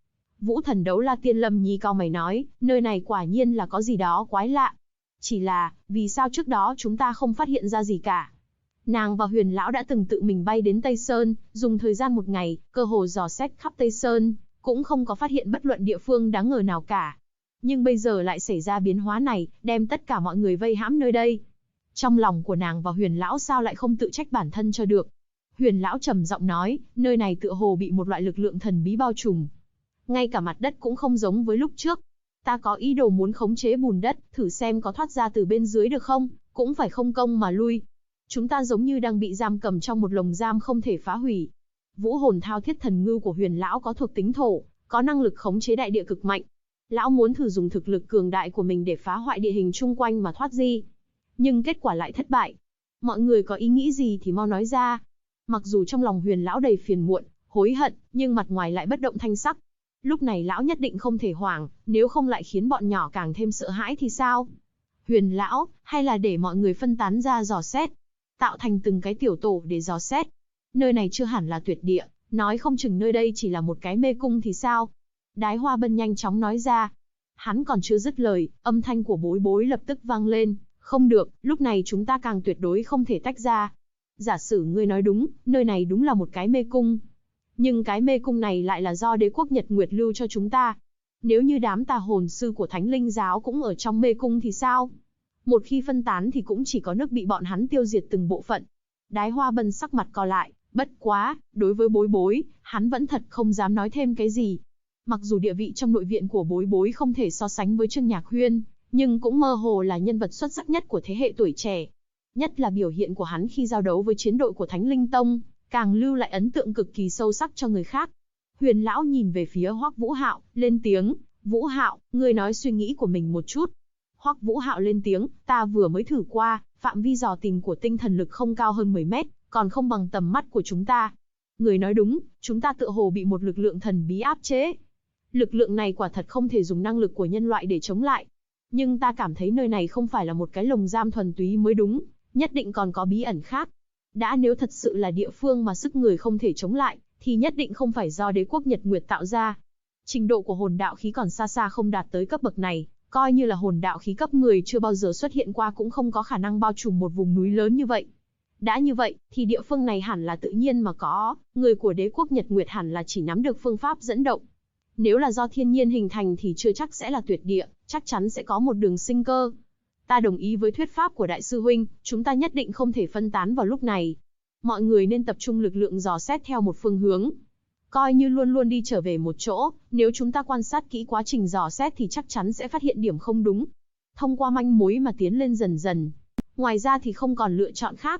Speaker 1: Vũ Thần Đấu La Tiên Lâm Nhi cau mày nói, nơi này quả nhiên là có gì đó quái lạ. Chỉ là, vì sao trước đó chúng ta không phát hiện ra gì cả? Nàng và Huyền Lão đã từng tự mình bay đến Tây Sơn, dùng thời gian một ngày, cơ hồ dò xét khắp Tây Sơn, cũng không có phát hiện bất luận địa phương đáng ngờ nào cả. Nhưng bây giờ lại xảy ra biến hóa này, đem tất cả mọi người vây hãm nơi đây. Trong lòng của nàng và Huyền Lão sao lại không tự trách bản thân cho được? Huyền Lão trầm giọng nói, nơi này tựa hồ bị một loại lực lượng thần bí bao trùm. Ngay cả mặt đất cũng không giống với lúc trước. Ta có ý đồ muốn khống chế bùn đất, thử xem có thoát ra từ bên dưới được không, cũng phải không công mà lui. Chúng ta giống như đang bị giam cầm trong một lồng giam không thể phá hủy. Vũ hồn thao thiết thần ngư của Huyền Lão có thuộc tính thổ, có năng lực khống chế đại địa cực mạnh. Lão muốn thử dùng thực lực cường đại của mình để phá hoại địa hình chung quanh mà thoát di. Nhưng kết quả lại thất bại. Mọi người có ý nghĩ gì thì mau nói ra. Mặc dù trong lòng Huyền Lão đầy phiền muộn, hối hận, nhưng mặt ngoài lại bất động thanh sắc. Lúc này lão nhất định không thể hoảng, nếu không lại khiến bọn nhỏ càng thêm sợ hãi thì sao? Huyền Lão, hay là để mọi người phân tán ra dò xét, tạo thành từng cái tiểu tổ để dò xét. Nơi này chưa hẳn là tuyệt địa, nói không chừng nơi đây chỉ là một cái mê cung thì sao? Đái Hoa Bân nhanh chóng nói ra. Hắn còn chưa dứt lời, âm thanh của Bối Bối lập tức vang lên. Không được, lúc này chúng ta càng tuyệt đối không thể tách ra. Giả sử ngươi nói đúng, nơi này đúng là một cái mê cung. Nhưng cái mê cung này lại là do đế quốc Nhật Nguyệt lưu cho chúng ta. Nếu như đám tà hồn sư của Thánh Linh Giáo cũng ở trong mê cung thì sao? Một khi phân tán thì cũng chỉ có nước bị bọn hắn tiêu diệt từng bộ phận. Đái Hoa Bân sắc mặt co lại, bất quá, đối với Bối Bối, hắn vẫn thật không dám nói thêm cái gì. Mặc dù địa vị trong nội viện của Bối Bối không thể so sánh với Trương Nhạc Huyên, nhưng cũng mơ hồ là nhân vật xuất sắc nhất của thế hệ tuổi trẻ. Nhất là biểu hiện của hắn khi giao đấu với chiến đội của Thánh Linh Tông, càng lưu lại ấn tượng cực kỳ sâu sắc cho người khác. Huyền Lão nhìn về phía Hoắc Vũ Hạo, lên tiếng, Vũ Hạo, ngươi nói suy nghĩ của mình một chút. Hoắc Vũ Hạo lên tiếng, ta vừa mới thử qua, phạm vi dò tìm của tinh thần lực không cao hơn 10 mét, còn không bằng tầm mắt của chúng ta. Người nói đúng, chúng ta tựa hồ bị một lực lượng thần bí áp chế. Lực lượng này quả thật không thể dùng năng lực của nhân loại để chống lại. Nhưng ta cảm thấy nơi này không phải là một cái lồng giam thuần túy mới đúng, nhất định còn có bí ẩn khác. Đã nếu thật sự là địa phương mà sức người không thể chống lại, thì nhất định không phải do đế quốc Nhật Nguyệt tạo ra. Trình độ của hồn đạo khí còn xa xa không đạt tới cấp bậc này, coi như là hồn đạo khí cấp 10 chưa bao giờ xuất hiện qua cũng không có khả năng bao trùm một vùng núi lớn như vậy. Đã như vậy, thì địa phương này hẳn là tự nhiên mà có, người của đế quốc Nhật Nguyệt hẳn là chỉ nắm được phương pháp dẫn động. Nếu là do thiên nhiên hình thành thì chưa chắc sẽ là tuyệt địa, chắc chắn sẽ có một đường sinh cơ. Ta đồng ý với thuyết pháp của đại sư huynh, chúng ta nhất định không thể phân tán vào lúc này. Mọi người nên tập trung lực lượng dò xét theo một phương hướng. Coi như luôn luôn đi trở về một chỗ, nếu chúng ta quan sát kỹ quá trình dò xét thì chắc chắn sẽ phát hiện điểm không đúng. Thông qua manh mối mà tiến lên dần dần. Ngoài ra thì không còn lựa chọn khác.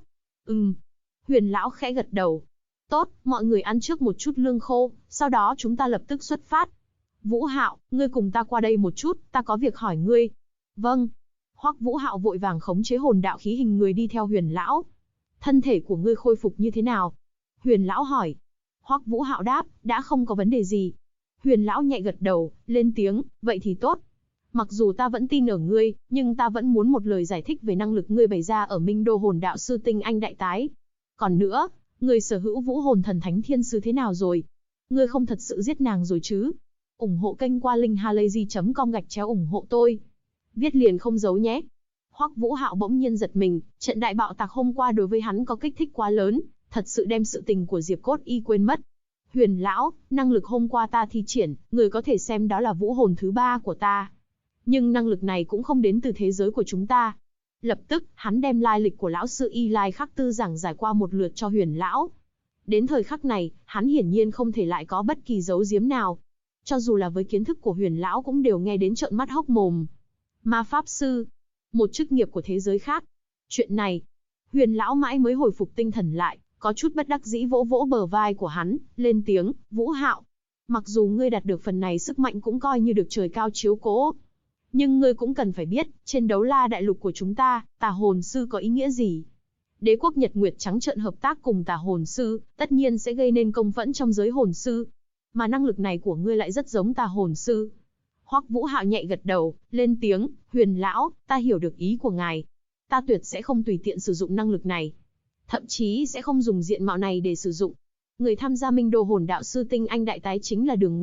Speaker 1: Huyền Lão khẽ gật đầu. Tốt, mọi người ăn trước một chút lương khô, sau đó chúng ta lập tức xuất phát. Vũ Hạo, ngươi cùng ta qua đây một chút, ta có việc hỏi ngươi. Vâng. Hoắc Vũ Hạo vội vàng khống chế hồn đạo khí hình người đi theo Huyền Lão. Thân thể của ngươi khôi phục như thế nào? Huyền Lão hỏi. Hoắc Vũ Hạo đáp, đã không có vấn đề gì. Huyền Lão nhẹ gật đầu, lên tiếng, vậy thì tốt. Mặc dù ta vẫn tin ở ngươi, nhưng ta vẫn muốn một lời giải thích về năng lực ngươi bày ra ở Minh Đô Hồn Đạo Sư Tinh Anh Đại Tái. Còn nữa, ngươi sở hữu Vũ Hồn Thần Thánh Thiên Sư thế nào rồi? Ngươi không thật sự giết nàng rồi chứ? Ủng hộ kênh qua linkhalazy.com/ủng hộ tôi. Viết liền không giấu nhé. Hoắc Vũ Hạo bỗng nhiên giật mình, trận đại bạo tạc hôm qua đối với hắn có kích thích quá lớn, thật sự đem sự tình của Diệp Cốt Y quên mất. Huyền Lão, năng lực hôm qua ta thi triển, người có thể xem đó là vũ hồn thứ 3 của ta. Nhưng năng lực này cũng không đến từ thế giới của chúng ta. Lập tức, hắn đem lai lịch của lão sư Y Lai Khắc Tư giảng giải qua một lượt cho Huyền Lão. Đến thời khắc này, hắn hiển nhiên không thể lại có bất kỳ giấu giếm nào. Cho dù là với kiến thức của Huyền Lão cũng đều nghe đến trợn mắt hốc mồm. Ma Pháp Sư, một chức nghiệp của thế giới khác. Chuyện này, Huyền Lão mãi mới hồi phục tinh thần lại, có chút bất đắc dĩ vỗ vỗ bờ vai của hắn, lên tiếng, Vũ Hạo. Mặc dù ngươi đạt được phần này sức mạnh cũng coi như được trời cao chiếu cố. Nhưng ngươi cũng cần phải biết, trên đấu la đại lục của chúng ta, tà hồn sư có ý nghĩa gì? Đế quốc Nhật Nguyệt trắng trợn hợp tác cùng tà hồn sư, tất nhiên sẽ gây nên công phẫn trong giới hồn sư. Mà năng lực này của ngươi lại rất giống tà hồn sư. Hoắc Vũ Hạo nhẹ gật đầu, lên tiếng, Huyền Lão, ta hiểu được ý của ngài. Ta tuyệt sẽ không tùy tiện sử dụng năng lực này. Thậm chí sẽ không dùng diện mạo này để sử dụng. Người tham gia Minh Đô Hồn Đạo Sư Tinh Anh Đại Tái chính là Đường Ngũ,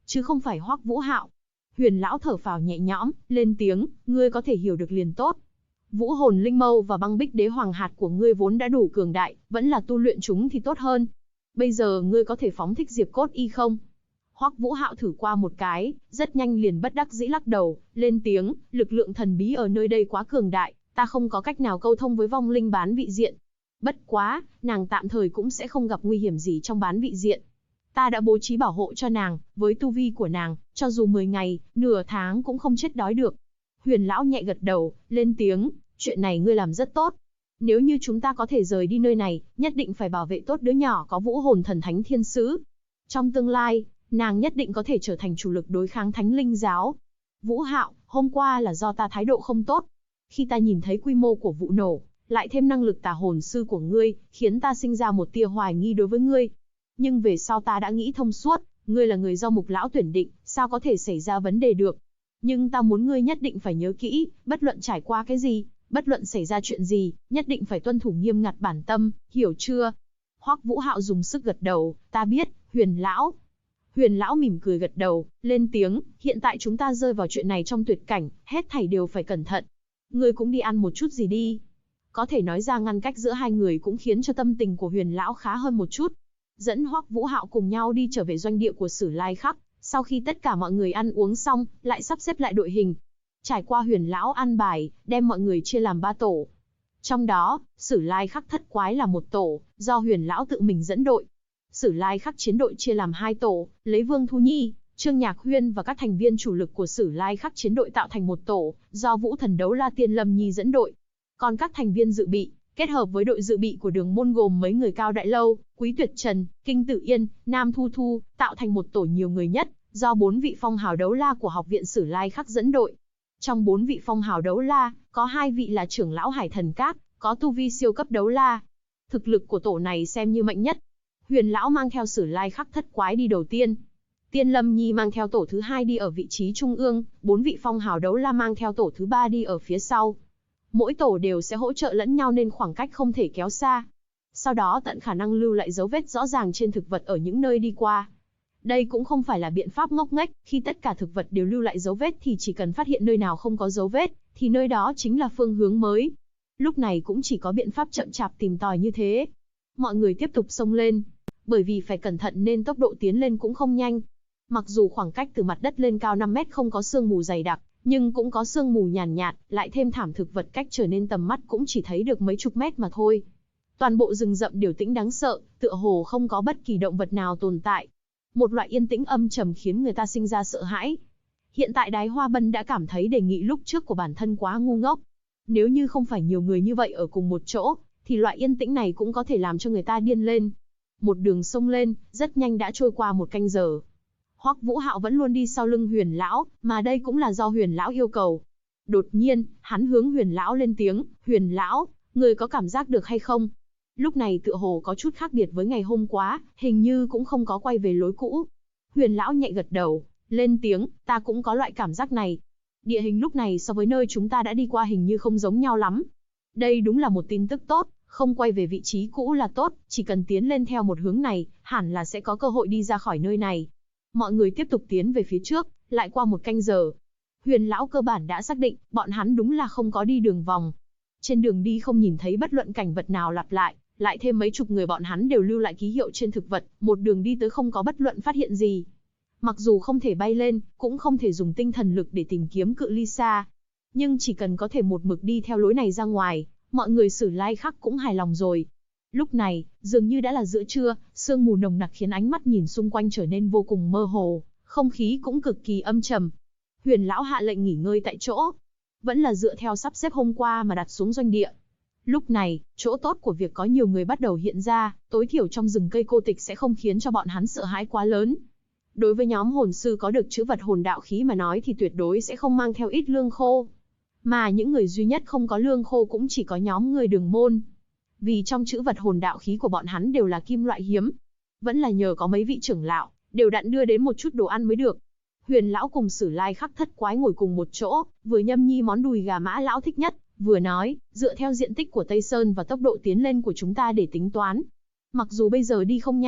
Speaker 1: chứ không phải Hoắc Vũ Hạo. Huyền lão thở phào nhẹ nhõm, lên tiếng, ngươi có thể hiểu được liền tốt. Vũ hồn linh mâu và băng bích đế hoàng hạt của ngươi vốn đã đủ cường đại, vẫn là tu luyện chúng thì tốt hơn. Bây giờ ngươi có thể phóng thích Diệp Cốt Y không? Hoắc Vũ Hạo thử qua một cái, rất nhanh liền bất đắc dĩ lắc đầu, lên tiếng, lực lượng thần bí ở nơi đây quá cường đại, ta không có cách nào câu thông với vong linh bán vị diện. Bất quá, nàng tạm thời cũng sẽ không gặp nguy hiểm gì trong bán vị diện. Ta đã bố trí bảo hộ cho nàng, với tu vi của nàng, cho dù 10 ngày, nửa tháng cũng không chết đói được. Huyền lão nhẹ gật đầu, lên tiếng, chuyện này ngươi làm rất tốt. Nếu như chúng ta có thể rời đi nơi này, nhất định phải bảo vệ tốt đứa nhỏ có vũ hồn thần thánh thiên sứ. Trong tương lai, nàng nhất định có thể trở thành chủ lực đối kháng thánh linh giáo. Vũ Hạo, hôm qua là do ta thái độ không tốt. Khi ta nhìn thấy quy mô của vụ nổ, lại thêm năng lực tà hồn sư của ngươi, khiến ta sinh ra một tia hoài nghi đối với ngươi. Nhưng về sau ta đã nghĩ thông suốt, ngươi là người do Mục lão tuyển định, sao có thể xảy ra vấn đề được. Nhưng ta muốn ngươi nhất định phải nhớ kỹ, bất luận trải qua cái gì, bất luận xảy ra chuyện gì, nhất định phải tuân thủ nghiêm ngặt bản tâm, hiểu chưa? Hoắc Vũ Hạo dùng sức gật đầu, ta biết, Huyền lão. Huyền lão mỉm cười gật đầu, lên tiếng, hiện tại chúng ta rơi vào chuyện này trong tuyệt cảnh, hết thảy đều phải cẩn thận. Ngươi cũng đi ăn một chút gì đi. Có thể nói ra ngăn cách giữa hai người cũng khiến cho tâm tình của Huyền lão khá hơn một chút. Dẫn Hoắc Vũ Hạo cùng nhau đi trở về doanh địa của Sử Lai Khắc, sau khi tất cả mọi người ăn uống xong, lại sắp xếp lại đội hình. Trải qua Huyền lão an bài, đem mọi người chia làm 3 tổ. Trong đó, Sử Lai Khắc thất quái là một tổ, do Huyền lão tự mình dẫn đội. Sử Lai Khắc chiến đội chia làm 2 tổ, lấy Vương Thu Nhi, Trương Nhạc Huyên và các thành viên chủ lực của Sử Lai Khắc chiến đội tạo thành một tổ, do Vũ Thần Đấu La Tiên Lâm Nhi dẫn đội. Còn các thành viên dự bị, kết hợp với đội dự bị của Đường Môn gồm mấy người Cao Đại Lâu, Quý Tuyệt Trần, Kinh Tử Yên, Nam Thu Thu, tạo thành một tổ nhiều người nhất, do 4 vị phong hào đấu la của Học viện Sử Lai Khắc dẫn đội. Trong 4 vị phong hào đấu la, có 2 vị là trưởng lão Hải Thần Các, có tu vi siêu cấp đấu la. Thực lực của tổ này xem như mạnh nhất. Huyền lão mang theo Sử Lai Khắc thất quái đi đầu tiên. Tiên Lâm Nhi mang theo tổ thứ 2 đi ở vị trí trung ương, 4 vị phong hào đấu la mang theo tổ thứ 3 đi ở phía sau. Mỗi tổ đều sẽ hỗ trợ lẫn nhau nên khoảng cách không thể kéo xa. Sau đó tận khả năng lưu lại dấu vết rõ ràng trên thực vật ở những nơi đi qua. Đây cũng không phải là biện pháp ngốc nghếch, khi tất cả thực vật đều lưu lại dấu vết thì chỉ cần phát hiện nơi nào không có dấu vết, thì nơi đó chính là phương hướng mới. Lúc này cũng chỉ có biện pháp chậm chạp tìm tòi như thế. Mọi người tiếp tục xông lên. Bởi vì phải cẩn thận nên tốc độ tiến lên cũng không nhanh. Mặc dù khoảng cách từ mặt đất lên cao 5 mét không có sương mù dày đặc, nhưng cũng có sương mù nhàn nhạt, lại thêm thảm thực vật cách trở nên tầm mắt cũng chỉ thấy được mấy chục mét mà thôi. Toàn bộ rừng rậm điều tĩnh đáng sợ, tựa hồ không có bất kỳ động vật nào tồn tại. Một loại yên tĩnh âm trầm khiến người ta sinh ra sợ hãi. Hiện tại Đái Hoa Bân đã cảm thấy đề nghị lúc trước của bản thân quá ngu ngốc. Nếu như không phải nhiều người như vậy ở cùng một chỗ, thì loại yên tĩnh này cũng có thể làm cho người ta điên lên. Một đường xông lên, rất nhanh đã trôi qua 1 canh giờ. Hoắc Vũ Hạo vẫn luôn đi sau lưng Huyền lão, mà đây cũng là do Huyền lão yêu cầu. Đột nhiên, hắn hướng Huyền lão lên tiếng, "Huyền lão, người có cảm giác được hay không?" Lúc này tựa hồ có chút khác biệt với ngày hôm qua, hình như cũng không có quay về lối cũ. Huyền lão nhẹ gật đầu, lên tiếng, "Ta cũng có loại cảm giác này. Địa hình lúc này so với nơi chúng ta đã đi qua hình như không giống nhau lắm. Đây đúng là một tin tức tốt, không quay về vị trí cũ là tốt, chỉ cần tiến lên theo một hướng này, hẳn là sẽ có cơ hội đi ra khỏi nơi này." Mọi người tiếp tục tiến về phía trước, lại qua 1 canh giờ. Huyền lão cơ bản đã xác định, bọn hắn đúng là không có đi đường vòng. Trên đường đi không nhìn thấy bất luận cảnh vật nào lặp lại thêm mấy chục người bọn hắn đều lưu lại ký hiệu trên thực vật, một đường đi tới không có bất luận phát hiện gì. Mặc dù không thể bay lên, cũng không thể dùng tinh thần lực để tìm kiếm cự ly xa. Nhưng chỉ cần có thể một mực đi theo lối này ra ngoài, mọi người Sử Lai Khắc cũng hài lòng rồi. Lúc này, dường như đã là giữa trưa, sương mù nồng nặc khiến ánh mắt nhìn xung quanh trở nên vô cùng mơ hồ, không khí cũng cực kỳ âm trầm. Huyền lão hạ lệnh nghỉ ngơi tại chỗ, vẫn là dựa theo sắp xếp hôm qua mà đặt xuống doanh địa. Lúc này, chỗ tốt của việc có nhiều người bắt đầu hiện ra, tối thiểu trong rừng cây cô tịch sẽ không khiến cho bọn hắn sợ hãi quá lớn. Đối với nhóm hồn sư có được chữ vật hồn đạo khí mà nói thì tuyệt đối sẽ không mang theo ít lương khô. Mà những người duy nhất không có lương khô cũng chỉ có nhóm người Đường Môn. Vì trong chữ vật hồn đạo khí của bọn hắn đều là kim loại hiếm. Vẫn là nhờ có mấy vị trưởng lão, đều đặn đưa đến một chút đồ ăn mới được. Huyền lão cùng Sử Lai Khắc thất quái ngồi cùng một chỗ, vừa nhâm nhi món đùi gà mã lão thích nhất, vừa nói, dựa theo diện tích của Tây Sơn và tốc độ tiến lên của chúng ta để tính toán. Mặc dù bây giờ đi không nhanh,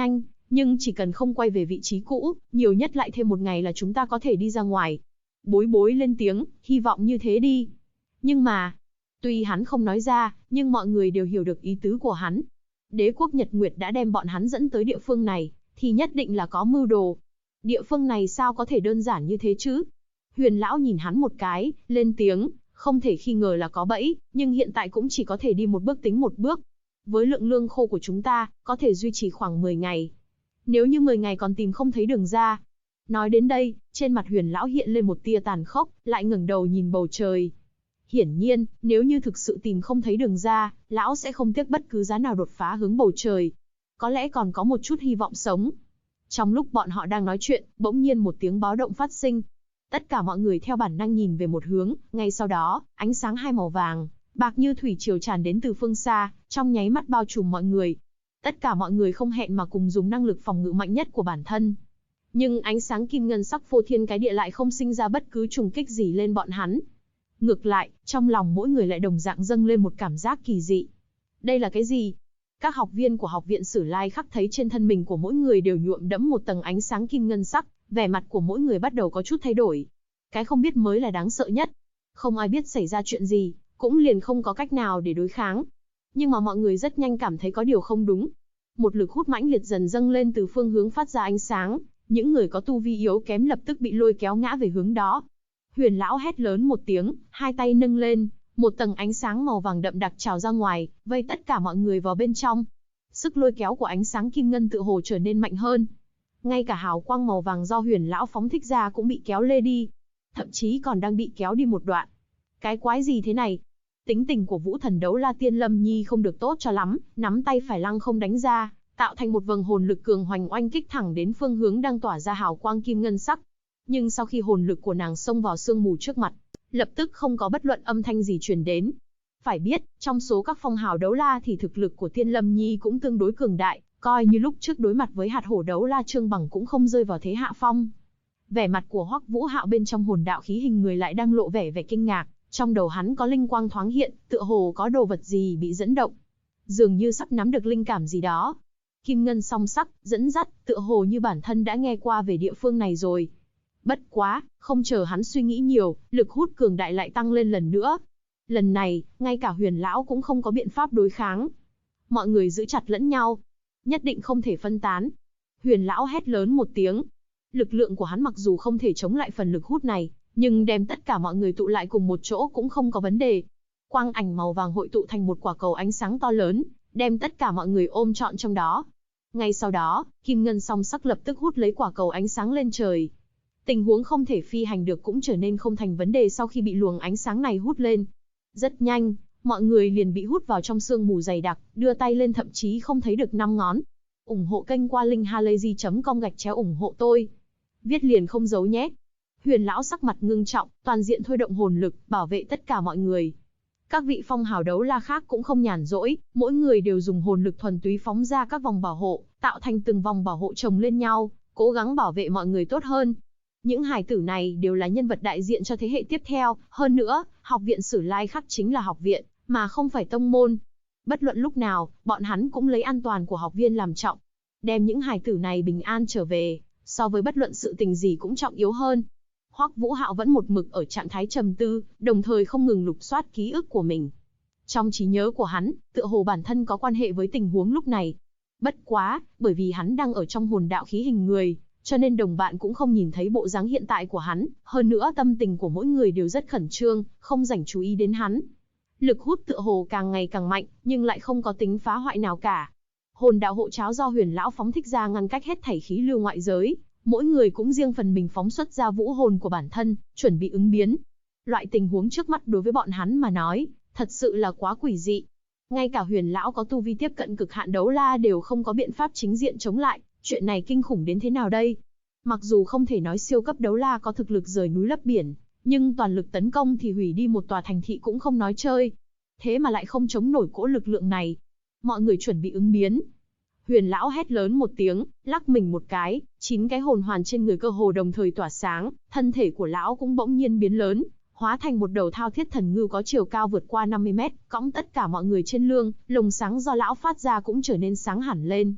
Speaker 1: Nhưng chỉ cần không quay về vị trí cũ, nhiều nhất lại thêm một ngày là chúng ta có thể đi ra ngoài. Bối bối lên tiếng, hy vọng như thế đi. Nhưng mà, tuy hắn không nói ra, nhưng mọi người đều hiểu được ý tứ của hắn. Đế quốc Nhật Nguyệt đã đem bọn hắn dẫn tới địa phương này, thì nhất định là có mưu đồ. Địa phương này sao có thể đơn giản như thế chứ? Huyền lão nhìn hắn một cái, lên tiếng, không thể khi ngờ là có bẫy, nhưng hiện tại cũng chỉ có thể đi một bước tính một bước. Với lượng lương khô của chúng ta, có thể duy trì khoảng 10 ngày. Nếu như 10 ngày còn tìm không thấy đường ra. Nói đến đây, trên mặt Huyền lão hiện lên một tia tàn khốc, lại ngẩng đầu nhìn bầu trời. Hiển nhiên, nếu như thực sự tìm không thấy đường ra, lão sẽ không tiếc bất cứ giá nào đột phá hướng bầu trời. Có lẽ còn có một chút hy vọng sống. Trong lúc bọn họ đang nói chuyện, bỗng nhiên một tiếng báo động phát sinh. Tất cả mọi người theo bản năng nhìn về một hướng, ngay sau đó, ánh sáng hai màu vàng, bạc như thủy triều tràn đến từ phương xa, trong nháy mắt bao trùm mọi người. Tất cả mọi người không hẹn mà cùng dùng năng lực phòng ngự mạnh nhất của bản thân. Nhưng ánh sáng kim ngân sắc phô thiên cái địa lại không sinh ra bất cứ trùng kích gì lên bọn hắn. Ngược lại, trong lòng mỗi người lại đồng dạng dâng lên một cảm giác kỳ dị. Đây là cái gì? Các học viên của học viện Sử Lai Khắc thấy trên thân mình của mỗi người đều nhuộm đẫm một tầng ánh sáng kim ngân sắc, vẻ mặt của mỗi người bắt đầu có chút thay đổi. Cái không biết mới là đáng sợ nhất. Không ai biết xảy ra chuyện gì, cũng liền không có cách nào để đối kháng. Nhưng mà mọi người rất nhanh cảm thấy có điều không đúng. Một lực hút mãnh liệt dần dâng lên từ phương hướng phát ra ánh sáng, những người có tu vi yếu kém lập tức bị lôi kéo ngã về hướng đó. Huyền lão hét lớn một tiếng, hai tay nâng lên, một tầng ánh sáng màu vàng đậm đặc trào ra ngoài, vây tất cả mọi người vào bên trong. Sức lôi kéo của ánh sáng kim ngân tựa hồ trở nên mạnh hơn. Ngay cả hào quang màu vàng do Huyền lão phóng thích ra cũng bị kéo lê đi, thậm chí còn đang bị kéo đi một đoạn. Cái quái gì thế này? Tính tình của Vũ Thần Đấu La Tiên Lâm Nhi không được tốt cho lắm, nắm tay phải lăng không đánh ra, tạo thành một vầng hồn lực cường hoành oanh kích thẳng đến phương hướng đang tỏa ra hào quang kim ngân sắc. Nhưng sau khi hồn lực của nàng xông vào sương mù trước mặt, lập tức không có bất luận âm thanh gì truyền đến. Phải biết, trong số các phong hào đấu la thì thực lực của Tiên Lâm Nhi cũng tương đối cường đại, coi như lúc trước đối mặt với hạt hổ đấu la Trương Bằng cũng không rơi vào thế hạ phong. Vẻ mặt của Hoắc Vũ Hạo bên trong hồn đạo khí hình người lại đang lộ vẻ kinh ngạc, trong đầu hắn có linh quang thoáng hiện, tựa hồ có đồ vật gì bị dẫn động. Dường như sắp nắm được linh cảm gì đó. Kim ngân song sắc, dẫn dắt, tựa hồ như bản thân đã nghe qua về địa phương này rồi. Bất quá, không chờ hắn suy nghĩ nhiều, lực hút cường đại lại tăng lên lần nữa. Lần này, ngay cả Huyền lão cũng không có biện pháp đối kháng. Mọi người giữ chặt lẫn nhau, nhất định không thể phân tán. Huyền lão hét lớn một tiếng. Lực lượng của hắn mặc dù không thể chống lại phần lực hút này, nhưng đem tất cả mọi người tụ lại cùng một chỗ cũng không có vấn đề. Quang ảnh màu vàng hội tụ thành một quả cầu ánh sáng to lớn, đem tất cả mọi người ôm trọn trong đó. Ngay sau đó, kim ngân song sắc lập tức hút lấy quả cầu ánh sáng lên trời. Tình huống không thể phi hành được cũng trở nên không thành vấn đề sau khi bị luồng ánh sáng này hút lên. Rất nhanh, mọi người liền bị hút vào trong sương mù dày đặc, đưa tay lên thậm chí không thấy được 5 ngón. Ủng hộ kênh qua linkhalazy.com/ủng hộ tôi. Viết liền không giấu nhé. Huyền lão sắc mặt ngưng trọng, toàn diện thôi động hồn lực, bảo vệ tất cả mọi người. Các vị phong hào đấu la khác cũng không nhàn rỗi, mỗi người đều dùng hồn lực thuần túy phóng ra các vòng bảo hộ, tạo thành từng vòng bảo hộ chồng lên nhau, cố gắng bảo vệ mọi người tốt hơn. Những hài tử này đều là nhân vật đại diện cho thế hệ tiếp theo, hơn nữa, học viện Sử Lai Khắc chính là học viện, mà không phải tông môn. Bất luận lúc nào, bọn hắn cũng lấy an toàn của học viên làm trọng. Đem những hài tử này bình an trở về, so với bất luận sự tình gì cũng trọng yếu hơn. Hoắc Vũ Hạo vẫn một mực ở trạng thái trầm tư, đồng thời không ngừng lục soát ký ức của mình. Trong trí nhớ của hắn, tựa hồ bản thân có quan hệ với tình huống lúc này. Bất quá, bởi vì hắn đang ở trong hồn đạo khí hình người, cho nên đồng bạn cũng không nhìn thấy bộ dáng hiện tại của hắn, hơn nữa tâm tình của mỗi người đều rất khẩn trương, không rảnh chú ý đến hắn. Lực hút tựa hồ càng ngày càng mạnh, nhưng lại không có tính phá hoại nào cả. Hồn đạo hộ cháo do Huyền lão phóng thích ra ngăn cách hết thảy khí lưu ngoại giới, mỗi người cũng riêng phần mình phóng xuất ra vũ hồn của bản thân, chuẩn bị ứng biến. Loại tình huống trước mắt đối với bọn hắn mà nói, thật sự là quá quỷ dị. Ngay cả Huyền lão có tu vi tiếp cận cực hạn đấu la đều không có biện pháp chính diện chống lại, chuyện này kinh khủng đến thế nào đây? Mặc dù không thể nói siêu cấp đấu la có thực lực rời núi lấp biển, nhưng toàn lực tấn công thì hủy đi một tòa thành thị cũng không nói chơi. Thế mà lại không chống nổi cỗ lực lượng này. Mọi người chuẩn bị ứng biến. Huyền lão hét lớn một tiếng, lắc mình một cái, 9 cái hồn hoàn trên người cơ hồ đồng thời tỏa sáng, thân thể của lão cũng bỗng nhiên biến lớn, hóa thành một đầu thao thiết thần ngưu có chiều cao vượt qua 50 mét, cõng tất cả mọi người trên lưng, lồng sáng do lão phát ra cũng trở nên sáng hẳn lên.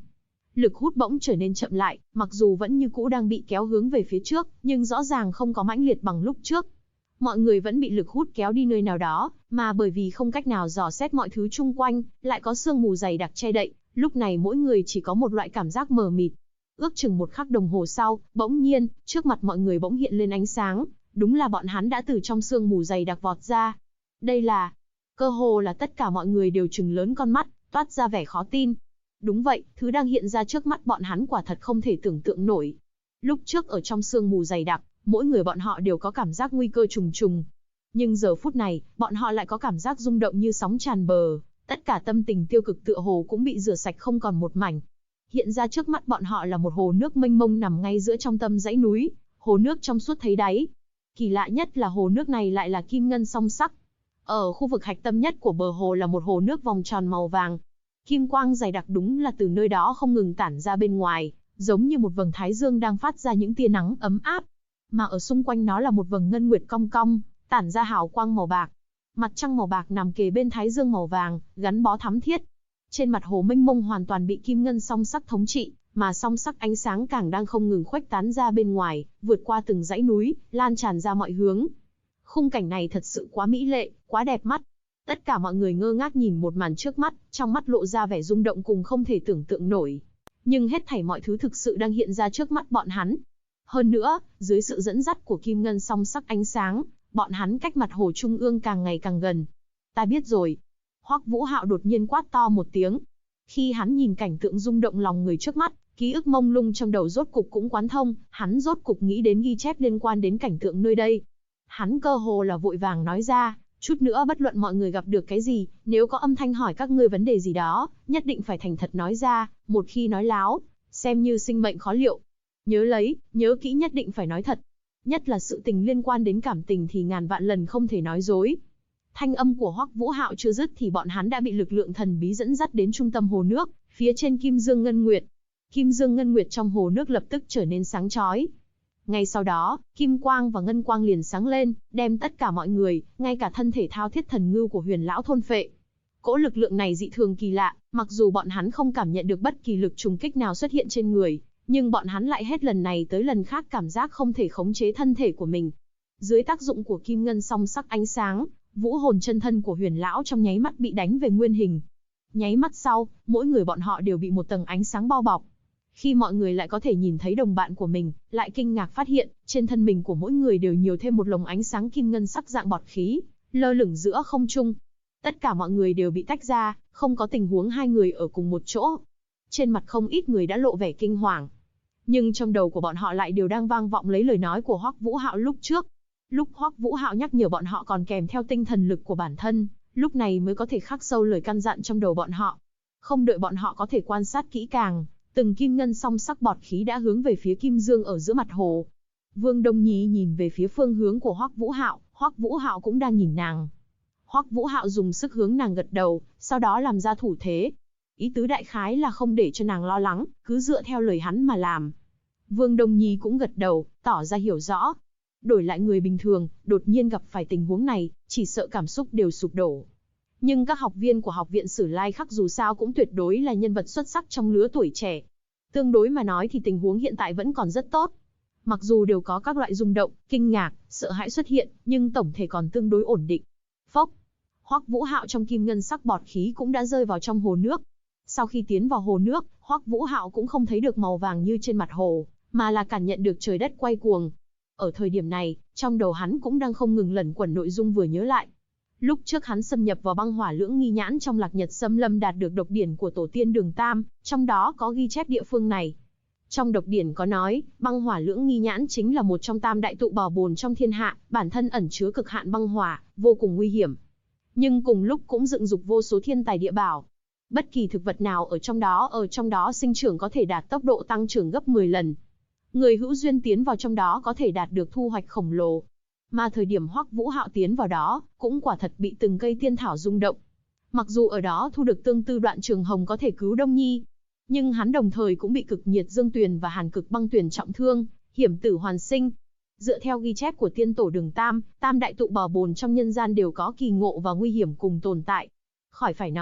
Speaker 1: Lực hút bỗng trở nên chậm lại, mặc dù vẫn như cũ đang bị kéo hướng về phía trước, nhưng rõ ràng không có mãnh liệt bằng lúc trước. Mọi người vẫn bị lực hút kéo đi nơi nào đó, mà bởi vì không cách nào dò xét mọi thứ chung quanh, lại có sương mù dày đặc che đậy, lúc này mỗi người chỉ có một loại cảm giác mờ mịt. Ước chừng một khắc đồng hồ sau, bỗng nhiên, trước mặt mọi người bỗng hiện lên ánh sáng, đúng là bọn hắn đã từ trong sương mù dày đặc vọt ra. Đây là... Cơ hồ là tất cả mọi người đều trừng lớn con mắt, toát ra vẻ khó tin. Đúng vậy, thứ đang hiện ra trước mắt bọn hắn quả thật không thể tưởng tượng nổi. Lúc trước ở trong sương mù dày đặc, mỗi người bọn họ đều có cảm giác nguy cơ trùng trùng. Nhưng giờ phút này, bọn họ lại có cảm giác rung động như sóng tràn bờ, tất cả tâm tình tiêu cực tựa hồ cũng bị rửa sạch không còn một mảnh. Hiện ra trước mắt bọn họ là một hồ nước mênh mông nằm ngay giữa trong tâm dãy núi, hồ nước trong suốt thấy đáy. Kỳ lạ nhất là hồ nước này lại là kim ngân song sắc. Ở khu vực hạch tâm nhất của bờ hồ là một hồ nước vòng tròn màu vàng. Kim quang dày đặc đúng là từ nơi đó không ngừng tản ra bên ngoài, giống như một vầng thái dương đang phát ra những tia nắng ấm áp. Mà ở xung quanh nó là một vầng ngân nguyệt cong cong, tản ra hào quang màu bạc. Mặt trăng màu bạc nằm kề bên thái dương màu vàng, gắn bó thắm thiết. Trên mặt hồ mênh mông hoàn toàn bị kim ngân song sắc thống trị, mà song sắc ánh sáng càng đang không ngừng khuếch tán ra bên ngoài, vượt qua từng dãy núi, lan tràn ra mọi hướng. Khung cảnh này thật sự quá mỹ lệ, quá đẹp mắt. Tất cả mọi người ngơ ngác nhìn một màn trước mắt, trong mắt lộ ra vẻ rung động cùng không thể tưởng tượng nổi. Nhưng hết thảy mọi thứ thực sự đang hiện ra trước mắt bọn hắn. Hơn nữa, dưới sự dẫn dắt của kim ngân song sắc ánh sáng, bọn hắn cách mặt hồ trung ương càng ngày càng gần. Ta biết rồi. Hoắc Vũ Hạo đột nhiên quát to một tiếng. Khi hắn nhìn cảnh tượng rung động lòng người trước mắt, ký ức mông lung trong đầu rốt cục cũng quán thông, hắn rốt cục nghĩ đến ghi chép liên quan đến cảnh tượng nơi đây. Hắn cơ hồ là vội vàng nói ra, chút nữa bất luận mọi người gặp được cái gì, nếu có âm thanh hỏi các ngươi vấn đề gì đó, nhất định phải thành thật nói ra, một khi nói láo, xem như sinh mệnh khó liệu. Nhớ lấy, nhớ kỹ nhất định phải nói thật. Nhất là sự tình liên quan đến cảm tình thì ngàn vạn lần không thể nói dối. Thanh âm của Hoắc Vũ Hạo chưa dứt thì bọn hắn đã bị lực lượng thần bí dẫn dắt đến trung tâm hồ nước, phía trên Kim Dương Ngân Nguyệt. Kim Dương Ngân Nguyệt trong hồ nước lập tức trở nên sáng chói. Ngay sau đó, kim quang và ngân quang liền sáng lên, đem tất cả mọi người, ngay cả thân thể thao thiết thần ngưu của Huyền lão thôn phệ. Cỗ lực lượng này dị thường kỳ lạ, mặc dù bọn hắn không cảm nhận được bất kỳ lực trùng kích nào xuất hiện trên người, nhưng bọn hắn lại hết lần này tới lần khác cảm giác không thể khống chế thân thể của mình. Dưới tác dụng của kim ngân song sắc ánh sáng, vũ hồn chân thân của Huyền lão trong nháy mắt bị đánh về nguyên hình. Nháy mắt sau, mỗi người bọn họ đều bị một tầng ánh sáng bao bọc. Khi mọi người lại có thể nhìn thấy đồng bạn của mình, lại kinh ngạc phát hiện, trên thân mình của mỗi người đều nhiều thêm một lồng ánh sáng kim ngân sắc dạng bọt khí, lơ lửng giữa không trung. Tất cả mọi người đều bị tách ra, không có tình huống hai người ở cùng một chỗ. Trên mặt không ít người đã lộ vẻ kinh hoàng. Nhưng trong đầu của bọn họ lại đều đang vang vọng lấy lời nói của Hoắc Vũ Hạo lúc trước. Lúc Hoắc Vũ Hạo nhắc nhở bọn họ còn kèm theo tinh thần lực của bản thân, lúc này mới có thể khắc sâu lời căn dặn trong đầu bọn họ. Không đợi bọn họ có thể quan sát kỹ càng, từng kim ngân song sắc bọt khí đã hướng về phía Kim Dương ở giữa mặt hồ. Vương Đông Nhi nhìn về phía phương hướng của Hoắc Vũ Hạo cũng đang nhìn nàng. Hoắc Vũ Hạo dùng sức hướng nàng gật đầu, sau đó làm ra thủ thế. Ý tứ đại khái là không để cho nàng lo lắng, cứ dựa theo lời hắn mà làm. Vương Đông Nhi cũng gật đầu, tỏ ra hiểu rõ. Đổi lại người bình thường, đột nhiên gặp phải tình huống này, chỉ sợ cảm xúc đều sụp đổ. Nhưng các học viên của học viện Sử Lai Khắc dù sao cũng tuyệt đối là nhân vật xuất sắc trong lứa tuổi trẻ. Tương đối mà nói thì tình huống hiện tại vẫn còn rất tốt. Mặc dù đều có các loại rung động, kinh ngạc, sợ hãi xuất hiện, nhưng tổng thể còn tương đối ổn định. Phốc, Hoắc Vũ Hạo trong kim ngân sắc bọt khí cũng đã rơi vào trong hồ nước. Sau khi tiến vào hồ nước, Hoắc Vũ Hạo cũng không thấy được màu vàng như trên mặt hồ, mà là cảm nhận được trời đất quay cuồng. Ở thời điểm này, trong đầu hắn cũng đang không ngừng lẩn quẩn nội dung vừa nhớ lại. Lúc trước hắn xâm nhập vào băng hỏa lưỡng nghi nhãn trong Lạc Nhật Xâm Lâm đạt được độc điển của tổ tiên Đường Tam, trong đó có ghi chép địa phương này. Trong độc điển có nói, băng hỏa lưỡng nghi nhãn chính là một trong tam đại tụ bảo bồn trong thiên hạ, bản thân ẩn chứa cực hạn băng hỏa, vô cùng nguy hiểm. Nhưng cùng lúc cũng dựng dục vô số thiên tài địa bảo. Bất kỳ thực vật nào ở trong đó sinh trưởng có thể đạt tốc độ tăng trưởng gấp 10 lần. Người hữu duyên tiến vào trong đó có thể đạt được thu hoạch khổng lồ. Mà thời điểm Hoắc Vũ Hạo tiến vào đó, cũng quả thật bị từng cây tiên thảo rung động. Mặc dù ở đó thu được tương tư đoạn trường hồng có thể cứu Đông Nhi, nhưng hắn đồng thời cũng bị cực nhiệt dương tuyền và hàn cực băng tuyền trọng thương, hiểm tử hoàn sinh. Dựa theo ghi chép của tiên tổ Đường Tam, tam đại tụ bảo bồn trong nhân gian đều có kỳ ngộ và nguy hiểm cùng tồn tại. Khỏi phải nói,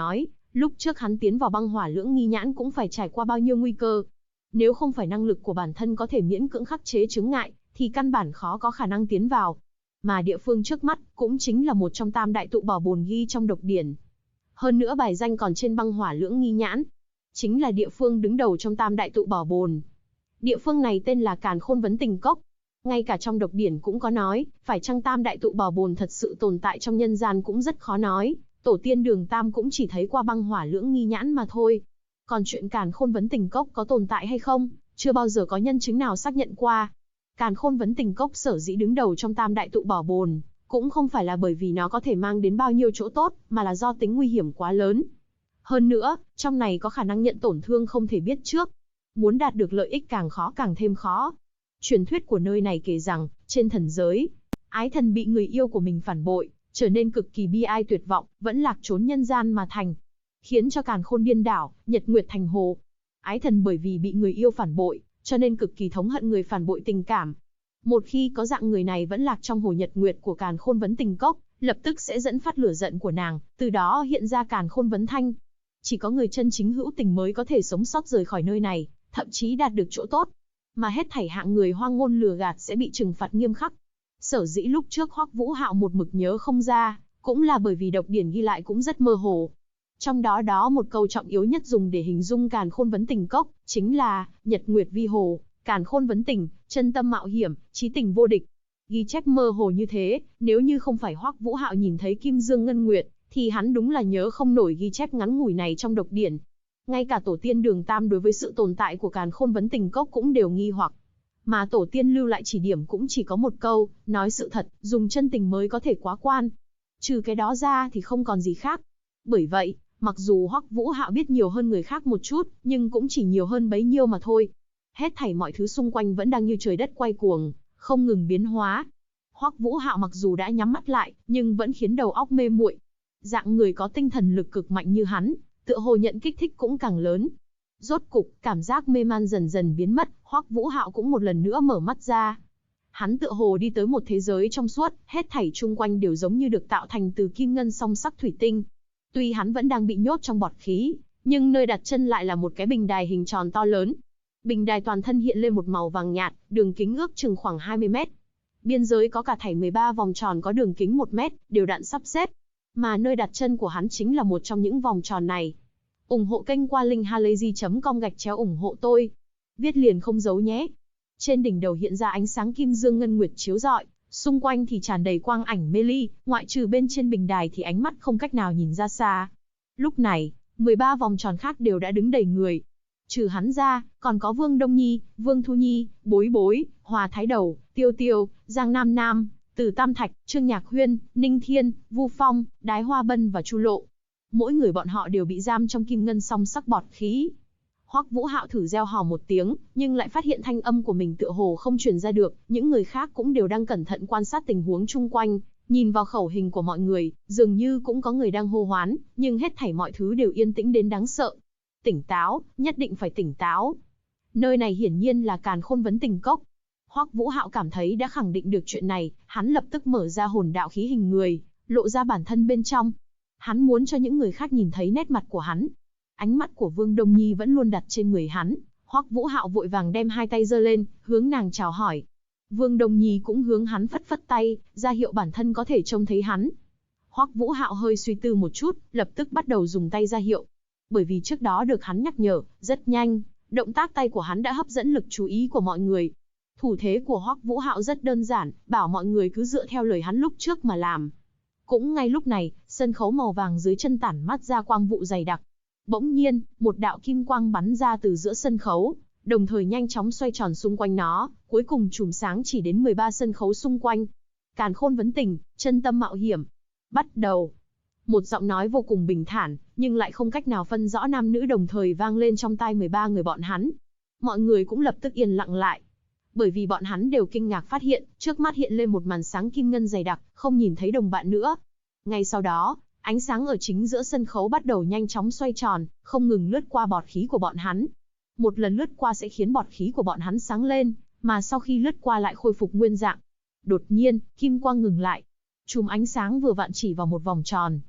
Speaker 1: Lúc trước hắn tiến vào băng hỏa lưỡng nghi nhãn cũng phải trải qua bao nhiêu nguy cơ. Nếu không phải năng lực của bản thân có thể miễn cưỡng khắc chế chướng ngại, thì căn bản khó có khả năng tiến vào. Mà địa phương trước mắt cũng chính là một trong tam đại tụ bảo bồn ghi trong độc điển. Hơn nữa bài danh còn trên băng hỏa lưỡng nghi nhãn. Chính là địa phương đứng đầu trong tam đại tụ bảo bồn. Địa phương này tên là Càn Khôn Vấn Tình Cốc. Ngay cả trong độc điển cũng có nói, phải chăng tam đại tụ bảo bồn thật sự tồn tại trong nhân gian cũng rất khó nói. Tổ tiên Đường Tam cũng chỉ thấy qua băng hỏa lưỡng nghi nhãn mà thôi. Còn chuyện Càn Khôn Vấn Tình Cốc có tồn tại hay không, chưa bao giờ có nhân chứng nào xác nhận qua. Càn Khôn Vấn Tình Cốc sở dĩ đứng đầu trong tam đại tụ bảo bồn, cũng không phải là bởi vì nó có thể mang đến bao nhiêu chỗ tốt, mà là do tính nguy hiểm quá lớn. Hơn nữa, trong này có khả năng nhận tổn thương không thể biết trước. Muốn đạt được lợi ích càng khó càng thêm khó. Truyền thuyết của nơi này kể rằng, trên thần giới, ái thần bị người yêu của mình phản bội, trở nên cực kỳ bi ai tuyệt vọng, vẫn lạc trốn nhân gian mà thành. Khiến cho càn khôn điên đảo, nhật nguyệt thành hồ. Ái thần bởi vì bị người yêu phản bội, cho nên cực kỳ thống hận người phản bội tình cảm. Một khi có dạng người này vẫn lạc trong hồ nhật nguyệt của Càn Khôn Vấn Tình Cốc, lập tức sẽ dẫn phát lửa giận của nàng, từ đó hiện ra Càn Khôn Vấn Thanh. Chỉ có người chân chính hữu tình mới có thể sống sót rời khỏi nơi này, thậm chí đạt được chỗ tốt. Mà hết thảy hạng người hoang ngôn lừa gạt sẽ bị trừng phạt nghiêm khắc. Sở dĩ lúc trước Hoắc Vũ Hạo một mực nhớ không ra, cũng là bởi vì độc điển ghi lại cũng rất mơ hồ. Trong đó một câu trọng yếu nhất dùng để hình dung Càn Khôn Vấn Tình Cốc, chính là nhật nguyệt vi hồ, càn khôn vấn tình, chân tâm mạo hiểm, chí tình vô địch. Ghi chép mơ hồ như thế, nếu như không phải Hoắc Vũ Hạo nhìn thấy Kim Dương Ngân Nguyệt, thì hắn đúng là nhớ không nổi ghi chép ngắn ngủi này trong độc điển. Ngay cả tổ tiên Đường Tam đối với sự tồn tại của Càn Khôn Vấn Tình Cốc cũng đều nghi hoặc. Mà tổ tiên lưu lại chỉ điểm cũng chỉ có một câu, nói sự thật, dùng chân tình mới có thể quá quan. Trừ cái đó ra thì không còn gì khác. Bởi vậy, mặc dù Hoắc Vũ Hạo biết nhiều hơn người khác một chút, nhưng cũng chỉ nhiều hơn bấy nhiêu mà thôi. Hết thảy mọi thứ xung quanh vẫn đang như trời đất quay cuồng, không ngừng biến hóa. Hoắc Vũ Hạo mặc dù đã nhắm mắt lại, nhưng vẫn khiến đầu óc mê muội. Dạng người có tinh thần lực cực mạnh như hắn, tựa hồ nhận kích thích cũng càng lớn. Rốt cục, cảm giác mê man dần dần biến mất, Hoắc Vũ Hạo cũng một lần nữa mở mắt ra. Hắn tựa hồ đi tới một thế giới trong suốt, hết thảy chung quanh đều giống như được tạo thành từ kim ngân song sắc thủy tinh. Tuy hắn vẫn đang bị nhốt trong bọt khí, nhưng nơi đặt chân lại là một cái bình đài hình tròn to lớn. Bình đài toàn thân hiện lên một màu vàng nhạt, đường kính ước chừng khoảng 20 mét. Biên giới có cả thảy 13 vòng tròn có đường kính 1 mét, đều đặn sắp xếp. Mà nơi đặt chân của hắn chính là một trong những vòng tròn này. Ủng hộ kênh qua linkhalazy.com/ủng hộ tôi. Viết liền không giấu nhé. Trên đỉnh đầu hiện ra ánh sáng kim dương ngân nguyệt chiếu rọi, xung quanh thì tràn đầy quang ảnh mê ly, ngoại trừ bên trên bình đài thì ánh mắt không cách nào nhìn ra xa. Lúc này, 13 vòng tròn khác đều đã đứng đầy người. Trừ hắn ra, còn có Vương Đông Nhi, Vương Thu Nhi, Bối Bối, Hòa Thái Đầu, Tiêu Tiêu, Giang Nam Nam, Từ Tam Thạch, Trương Nhạc Huyên, Ninh Thiên, Vu Phong, Đái Hoa Bân và Chu Lộ. Mỗi người bọn họ đều bị giam trong kim ngân song sắc bọt khí. Hoắc Vũ Hạo thử reo hò một tiếng, nhưng lại phát hiện thanh âm của mình tựa hồ không truyền ra được, những người khác cũng đều đang cẩn thận quan sát tình huống chung quanh, nhìn vào khẩu hình của mọi người, dường như cũng có người đang hô hoán, nhưng hết thảy mọi thứ đều yên tĩnh đến đáng sợ. Tỉnh táo, nhất định phải tỉnh táo. Nơi này hiển nhiên là Càn Khôn Vấn Tình Cốc. Hoắc Vũ Hạo cảm thấy đã khẳng định được chuyện này, hắn lập tức mở ra hồn đạo khí hình người, lộ ra bản thân bên trong. Hắn muốn cho những người khác nhìn thấy nét mặt của hắn. Ánh mắt của Vương Đông Nhi vẫn luôn đặt trên người hắn, Hoắc Vũ Hạo vội vàng đem hai tay giơ lên, hướng nàng chào hỏi. Vương Đông Nhi cũng hướng hắn phất phất tay, ra hiệu bản thân có thể trông thấy hắn. Hoắc Vũ Hạo hơi suy tư một chút, lập tức bắt đầu dùng tay ra hiệu. Bởi vì trước đó được hắn nhắc nhở, rất nhanh, động tác tay của hắn đã hấp dẫn lực chú ý của mọi người. Thủ thế của Hoắc Vũ Hạo rất đơn giản, bảo mọi người cứ dựa theo lời hắn lúc trước mà làm. Cũng ngay lúc này, sân khấu màu vàng dưới chân tản mát ra quang vụ dày đặc. Bỗng nhiên, một đạo kim quang bắn ra từ giữa sân khấu, đồng thời nhanh chóng xoay tròn xung quanh nó, cuối cùng chùm sáng chỉ đến 13 sân khấu xung quanh. Càn Khôn Vấn Tình, chân tâm mạo hiểm. Bắt đầu. Một giọng nói vô cùng bình thản, nhưng lại không cách nào phân rõ nam nữ đồng thời vang lên trong tai 13 người bọn hắn. Mọi người cũng lập tức yên lặng lại. Bởi vì bọn hắn đều kinh ngạc phát hiện, trước mắt hiện lên một màn sáng kim ngân dày đặc, không nhìn thấy đồng bạn nữa. Ngay sau đó, ánh sáng ở chính giữa sân khấu bắt đầu nhanh chóng xoay tròn, không ngừng lướt qua bọt khí của bọn hắn. Một lần lướt qua sẽ khiến bọt khí của bọn hắn sáng lên, mà sau khi lướt qua lại khôi phục nguyên dạng. Đột nhiên, kim quang ngừng lại. Chùm ánh sáng vừa vặn chỉ vào một vòng tròn.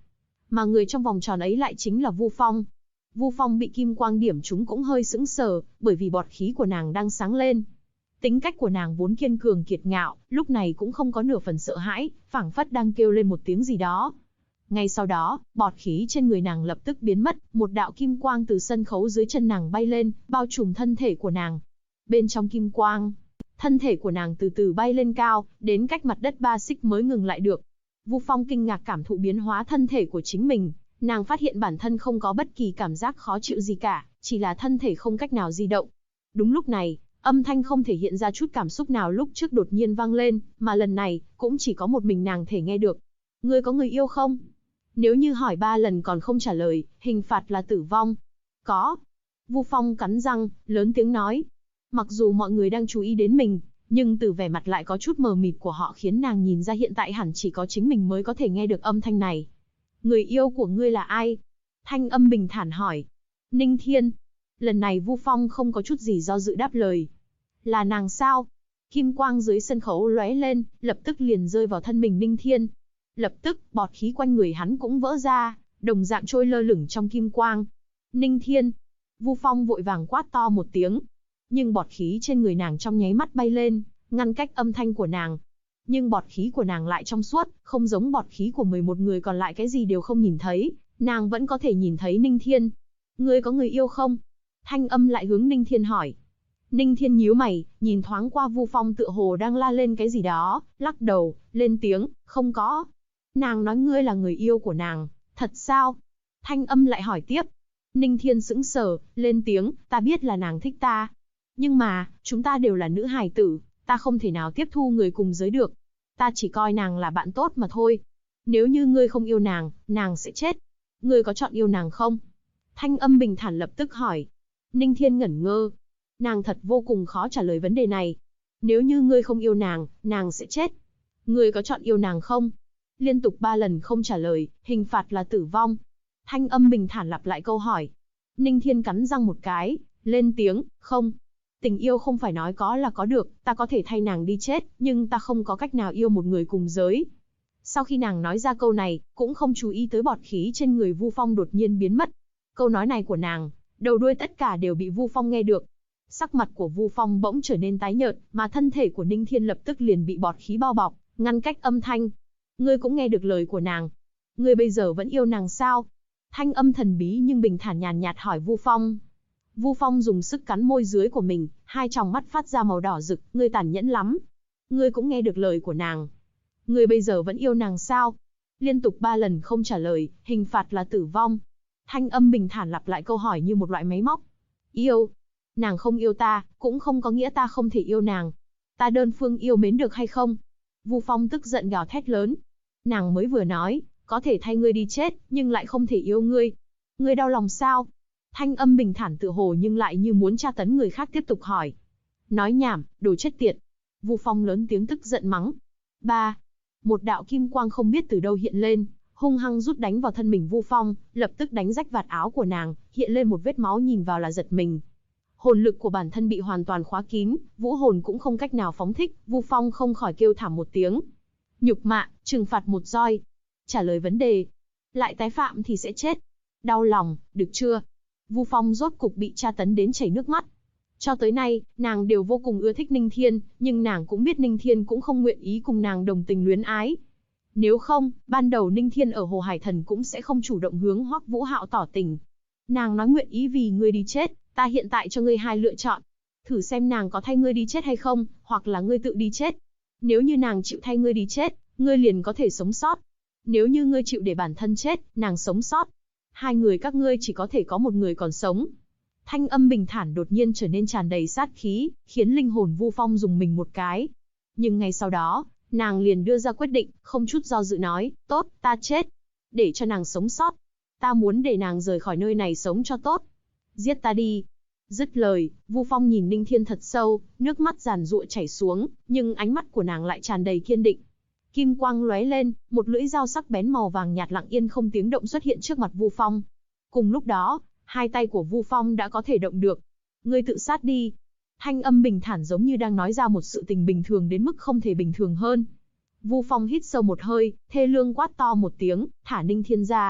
Speaker 1: mà người trong vòng tròn ấy lại chính là Vu Phong. Vu Phong bị kim quang điểm trúng cũng hơi sững sờ, bởi vì bọt khí của nàng đang sáng lên. Tính cách của nàng vốn kiên cường kiệt ngạo, lúc này cũng không có nửa phần sợ hãi, phảng phất đang kêu lên một tiếng gì đó. Ngay sau đó, bọt khí trên người nàng lập tức biến mất, một đạo kim quang từ sân khấu dưới chân nàng bay lên, bao trùm thân thể của nàng. Bên trong kim quang, thân thể của nàng từ từ bay lên cao, đến cách mặt đất 3 xích mới ngừng lại được. Vu Phong kinh ngạc cảm thụ biến hóa thân thể của chính mình, nàng phát hiện bản thân không có bất kỳ cảm giác khó chịu gì cả, chỉ là thân thể không cách nào di động. Đúng lúc này, âm thanh không thể hiện ra chút cảm xúc nào lúc trước đột nhiên vang lên, mà lần này, cũng chỉ có một mình nàng thể nghe được. Ngươi có người yêu không? Nếu như hỏi 3 lần còn không trả lời, hình phạt là tử vong. Có. Vu Phong cắn răng, lớn tiếng nói. Mặc dù mọi người đang chú ý đến mình, nhưng từ vẻ mặt lại có chút mờ mịt của họ khiến nàng nhìn ra hiện tại hẳn chỉ có chính mình mới có thể nghe được âm thanh này. Người yêu của ngươi là ai? Thanh âm bình thản hỏi. Ninh Thiên. Lần này Vu Phong không có chút gì do dự đáp lời. Là nàng sao? Kim quang dưới sân khấu lóe lên, lập tức liền rơi vào thân mình Ninh Thiên. Lập tức, bọt khí quanh người hắn cũng vỡ ra, đồng dạng trôi lơ lửng trong kim quang. Ninh Thiên. Vu Phong vội vàng quát to một tiếng. Nhưng bọt khí trên người nàng trong nháy mắt bay lên, ngăn cách âm thanh của nàng. Nhưng bọt khí của nàng lại trong suốt, không giống bọt khí của 11 người còn lại cái gì đều không nhìn thấy, nàng vẫn có thể nhìn thấy Ninh Thiên. Ngươi có người yêu không? Thanh âm lại hướng Ninh Thiên hỏi. Ninh Thiên nhíu mày, nhìn thoáng qua Vu Phong tựa hồ đang la lên cái gì đó, lắc đầu, lên tiếng, không có. Nàng nói ngươi là người yêu của nàng, thật sao? Thanh âm lại hỏi tiếp. Ninh Thiên sững sờ, lên tiếng, ta biết là nàng thích ta. Nhưng mà, chúng ta đều là nữ hài tử, ta không thể nào tiếp thu người cùng giới được. Ta chỉ coi nàng là bạn tốt mà thôi. Nếu như ngươi không yêu nàng, nàng sẽ chết. Ngươi có chọn yêu nàng không? Thanh âm bình thản lập tức hỏi. Ninh Thiên ngẩn ngơ. Nàng thật vô cùng khó trả lời vấn đề này. Nếu như ngươi không yêu nàng, nàng sẽ chết. Ngươi có chọn yêu nàng không? Liên tục 3 lần không trả lời, hình phạt là tử vong. Thanh âm bình thản lặp lại câu hỏi. Ninh Thiên cắn răng một cái, lên tiếng, không. Tình yêu không phải nói có là có được, ta có thể thay nàng đi chết, nhưng ta không có cách nào yêu một người cùng giới. Sau khi nàng nói ra câu này, cũng không chú ý tới bọt khí trên người Vu Phong đột nhiên biến mất. Câu nói này của nàng, đầu đuôi tất cả đều bị Vu Phong nghe được. Sắc mặt của Vu Phong bỗng trở nên tái nhợt, mà thân thể của Ninh Thiên lập tức liền bị bọt khí bao bọc, ngăn cách âm thanh. Ngươi cũng nghe được lời của nàng. Ngươi bây giờ vẫn yêu nàng sao? Thanh âm thần bí nhưng bình thản nhàn nhạt hỏi Vu Phong. Vu Phong dùng sức cắn môi dưới của mình, hai tròng mắt phát ra màu đỏ rực, ngươi tàn nhẫn lắm. Ngươi cũng nghe được lời của nàng. Ngươi bây giờ vẫn yêu nàng sao? Liên tục 3 lần không trả lời, hình phạt là tử vong. Thanh âm bình thản lặp lại câu hỏi như một loại máy móc. Yêu. Nàng không yêu ta, cũng không có nghĩa ta không thể yêu nàng. Ta đơn phương yêu mến được hay không? Vu Phong tức giận gào thét lớn. Nàng mới vừa nói, có thể thay ngươi đi chết, nhưng lại không thể yêu ngươi. Ngươi đau lòng sao? Thanh âm bình thản tựa hồ nhưng lại như muốn tra tấn người khác tiếp tục hỏi. Nói nhảm, đồ chết tiệt. Vu Phong lớn tiếng tức giận mắng. 3. Một đạo kim quang không biết từ đâu hiện lên, hung hăng rút đánh vào thân mình Vu Phong, lập tức đánh rách vạt áo của nàng, hiện lên một vết máu nhìn vào là giật mình. Hồn lực của bản thân bị hoàn toàn khóa kín, vũ hồn cũng không cách nào phóng thích, Vu Phong không khỏi kêu thảm một tiếng. Nhục mạ, trừng phạt một roi. Trả lời vấn đề. Lại tái phạm thì sẽ chết. Đau lòng, được chưa? Vu Phong rốt cục bị tra tấn đến chảy nước mắt. Cho tới nay, nàng đều vô cùng ưa thích Ninh Thiên, nhưng nàng cũng biết Ninh Thiên cũng không nguyện ý cùng nàng đồng tình luyến ái. Nếu không, ban đầu Ninh Thiên ở Hồ Hải Thần cũng sẽ không chủ động hướng Hoắc Vũ Hạo tỏ tình. Nàng nói nguyện ý vì ngươi đi chết, ta hiện tại cho ngươi 2 lựa chọn. Thử xem nàng có thay ngươi đi chết hay không, hoặc là ngươi tự đi chết. Nếu như nàng chịu thay ngươi đi chết, ngươi liền có thể sống sót. Nếu như ngươi chịu để bản thân chết, nàng sống sót. 2 người các ngươi chỉ có thể có một người còn sống. Thanh âm bình thản đột nhiên trở nên tràn đầy sát khí, khiến linh hồn Vu Phong dùng mình một cái. Nhưng ngay sau đó, nàng liền đưa ra quyết định, không chút do dự nói, tốt, ta chết. Để cho nàng sống sót. Ta muốn để nàng rời khỏi nơi này sống cho tốt. Giết ta đi. Dứt lời, Vu Phong nhìn Ninh Thiên thật sâu, nước mắt giàn giụa chảy xuống, nhưng ánh mắt của nàng lại tràn đầy kiên định. Kim quang lóe lên, một lưỡi dao sắc bén màu vàng nhạt lặng yên không tiếng động xuất hiện trước mặt Vu Phong. Cùng lúc đó, 2 tay của Vu Phong đã có thể động được. Ngươi tự sát đi. Thanh âm bình thản giống như đang nói ra một sự tình bình thường đến mức không thể bình thường hơn. Vu Phong hít sâu một hơi, thê lương quát to một tiếng, thả Ninh Thiên ra.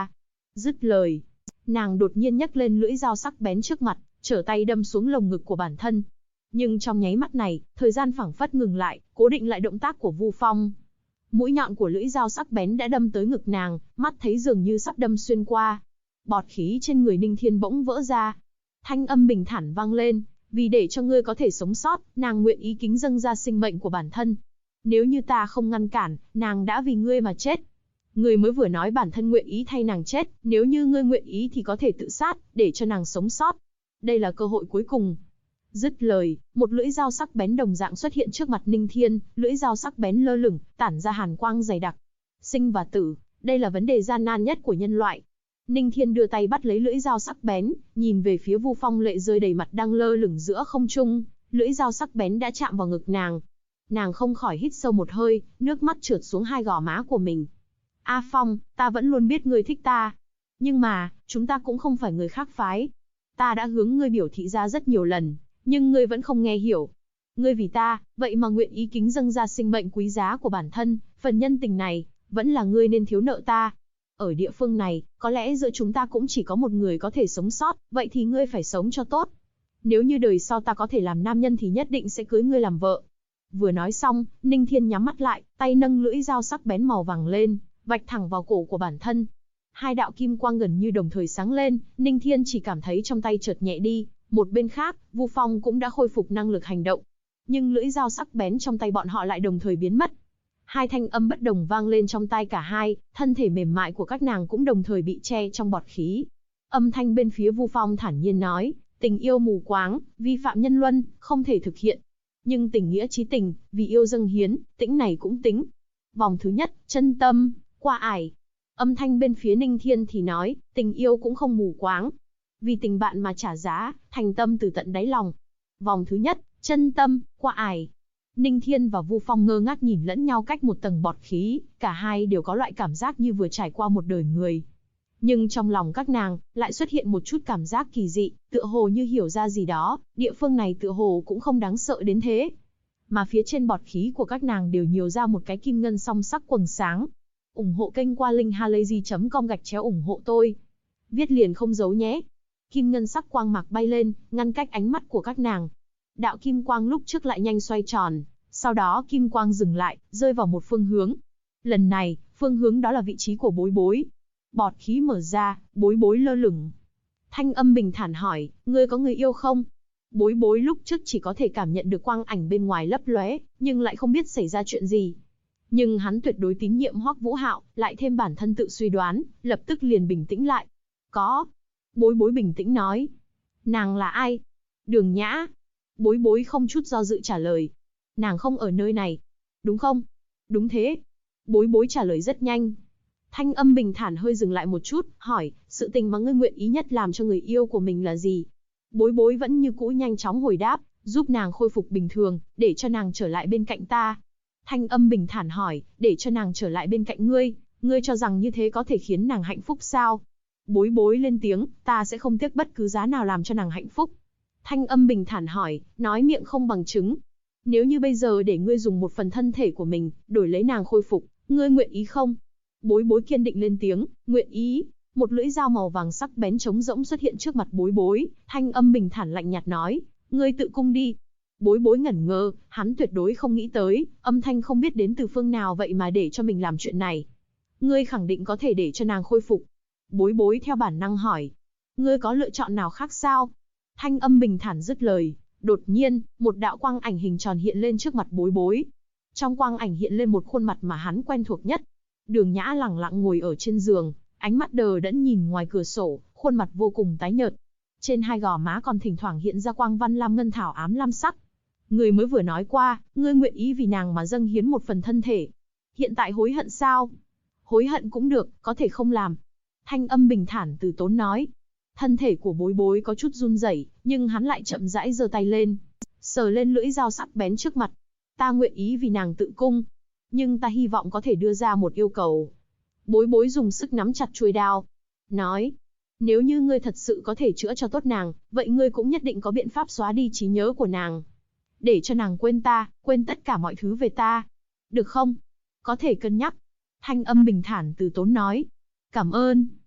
Speaker 1: Dứt lời, nàng đột nhiên nhấc lên lưỡi dao sắc bén trước mặt, trở tay đâm xuống lồng ngực của bản thân. Nhưng trong nháy mắt này, thời gian phảng phất ngừng lại, cố định lại động tác của Vu Phong. Mũi nhọn của lưỡi dao sắc bén đã đâm tới ngực nàng, mắt thấy dường như sắp đâm xuyên qua. Bọt khí trên người Ninh Thiên bỗng vỡ ra. Thanh âm bình thản vang lên, vì để cho ngươi có thể sống sót, nàng nguyện ý kính dâng ra sinh mệnh của bản thân. Nếu như ta không ngăn cản, nàng đã vì ngươi mà chết. Ngươi mới vừa nói bản thân nguyện ý thay nàng chết, nếu như ngươi nguyện ý thì có thể tự sát, để cho nàng sống sót. Đây là cơ hội cuối cùng. Dứt lời, một lưỡi dao sắc bén đồng dạng xuất hiện trước mặt Ninh Thiên, lưỡi dao sắc bén lơ lửng, tản ra hàn quang dày đặc. Sinh và tử, đây là vấn đề gian nan nhất của nhân loại. Ninh Thiên đưa tay bắt lấy lưỡi dao sắc bén, nhìn về phía Vu Phong lệ rơi đầy mặt đang lơ lửng giữa không trung, lưỡi dao sắc bén đã chạm vào ngực nàng. Nàng không khỏi hít sâu một hơi, nước mắt trượt xuống hai gò má của mình. A Phong, ta vẫn luôn biết ngươi thích ta. Nhưng mà, chúng ta cũng không phải người khác phái. Ta đã hướng ngươi biểu thị ra rất nhiều lần, nhưng ngươi vẫn không nghe hiểu. Ngươi vì ta, vậy mà nguyện ý kính dâng ra sinh mệnh quý giá của bản thân, phần nhân tình này, vẫn là ngươi nên thiếu nợ ta. Ở địa phương này, có lẽ giữa chúng ta cũng chỉ có một người có thể sống sót, vậy thì ngươi phải sống cho tốt. Nếu như đời sau ta có thể làm nam nhân thì nhất định sẽ cưới ngươi làm vợ. Vừa nói xong, Ninh Thiên nhắm mắt lại, tay nâng lưỡi dao sắc bén màu vàng lên, vạch thẳng vào cổ của bản thân. Hai đạo kim quang gần như đồng thời sáng lên, Ninh Thiên chỉ cảm thấy trong tay chợt nhẹ đi. Một bên khác, Vu Phong cũng đã khôi phục năng lực hành động. Nhưng lưỡi dao sắc bén trong tay bọn họ lại đồng thời biến mất. Hai thanh âm bất đồng vang lên trong tai cả hai, thân thể mềm mại của các nàng cũng đồng thời bị che trong bọt khí. Âm thanh bên phía Vu Phong thản nhiên nói, tình yêu mù quáng, vi phạm nhân luân, không thể thực hiện. Nhưng tình nghĩa chí tình, vì yêu dâng hiến, tĩnh này cũng tính. Vòng thứ nhất, chân tâm, qua ải. Âm thanh bên phía Ninh Thiên thì nói, tình yêu cũng không mù quáng. Vì tình bạn mà trả giá, thành tâm từ tận đáy lòng. Vòng thứ nhất, chân tâm, qua ải. Ninh Thiên và Vu Phong ngơ ngác nhìn lẫn nhau cách một tầng bọt khí, cả hai đều có loại cảm giác như vừa trải qua một đời người. Nhưng trong lòng các nàng, lại xuất hiện một chút cảm giác kỳ dị, tựa hồ như hiểu ra gì đó, địa phương này tựa hồ cũng không đáng sợ đến thế. Mà phía trên bọt khí của các nàng đều nhiều ra một cái kim ngân song sắc quầng sáng. Ủng hộ kênh qua linkhalazy.com/ủng hộ tôi. Viết liền không giấu nhé. Kim ngân sắc quang mạc bay lên, ngăn cách ánh mắt của các nàng. Đạo kim quang lúc trước lại nhanh xoay tròn, sau đó kim quang dừng lại, rơi vào một phương hướng. Lần này, phương hướng đó là vị trí của Bối Bối. Bọt khí mở ra, Bối Bối lơ lửng. Thanh âm bình thản hỏi, ngươi có người yêu không? Bối Bối lúc trước chỉ có thể cảm nhận được quang ảnh bên ngoài lấp lóe, nhưng lại không biết xảy ra chuyện gì. Nhưng hắn tuyệt đối tín nhiệm Hoắc Vũ Hạo, lại thêm bản thân tự suy đoán, lập tức liền bình tĩnh lại. Có. Bối Bối bình tĩnh nói. Nàng là ai? Đường Nhã. Bối Bối không chút do dự trả lời. Nàng không ở nơi này. Đúng không? Đúng thế. Bối Bối trả lời rất nhanh. Thanh âm bình thản hơi dừng lại một chút, hỏi, sự tình mà ngươi nguyện ý nhất làm cho người yêu của mình là gì? Bối Bối vẫn như cũ nhanh chóng hồi đáp, giúp nàng khôi phục bình thường, để cho nàng trở lại bên cạnh ta. Thanh âm bình thản hỏi, để cho nàng trở lại bên cạnh ngươi, ngươi cho rằng như thế có thể khiến nàng hạnh phúc sao? Bối Bối lên tiếng, ta sẽ không tiếc bất cứ giá nào làm cho nàng hạnh phúc. Thanh âm bình thản hỏi, nói miệng không bằng chứng. Nếu như bây giờ để ngươi dùng một phần thân thể của mình, đổi lấy nàng khôi phục, ngươi nguyện ý không? Bối Bối kiên định lên tiếng, nguyện ý. Một lưỡi dao màu vàng sắc bén trống rỗng xuất hiện trước mặt Bối Bối, thanh âm bình thản lạnh nhạt nói, ngươi tự cung đi. Bối Bối ngẩn ngơ, hắn tuyệt đối không nghĩ tới, âm thanh không biết đến từ phương nào vậy mà để cho mình làm chuyện này. Ngươi khẳng định có thể để cho nàng khôi phục. Bối Bối theo bản năng hỏi, ngươi có lựa chọn nào khác sao? Thanh âm bình thản dứt lời, đột nhiên, một đạo quang ảnh hình tròn hiện lên trước mặt Bối Bối. Trong quang ảnh hiện lên một khuôn mặt mà hắn quen thuộc nhất. Đường Nhã lẳng lặng ngồi ở trên giường, ánh mắt đờ đẫn nhìn ngoài cửa sổ, khuôn mặt vô cùng tái nhợt. Trên hai gò má còn thỉnh thoảng hiện ra quang văn lam ngân thảo ám lam sắc. Ngươi mới vừa nói qua, ngươi nguyện ý vì nàng mà dâng hiến một phần thân thể. Hiện tại hối hận sao? Hối hận cũng được, có thể không làm. Thanh âm bình thản từ tốn nói. Thân thể của Bối Bối có chút run rẩy, nhưng hắn lại chậm rãi giơ tay lên, sờ lên lưỡi dao sắc bén trước mặt. Ta nguyện ý vì nàng tự cung, nhưng ta hy vọng có thể đưa ra một yêu cầu. Bối Bối dùng sức nắm chặt chuôi đao, nói, nếu như ngươi thật sự có thể chữa cho tốt nàng, vậy ngươi cũng nhất định có biện pháp xóa đi trí nhớ của nàng. Để cho nàng quên ta, quên tất cả mọi thứ về ta. Được không? Có thể cân nhắc. Thanh âm bình thản từ tốn nói. Cảm ơn.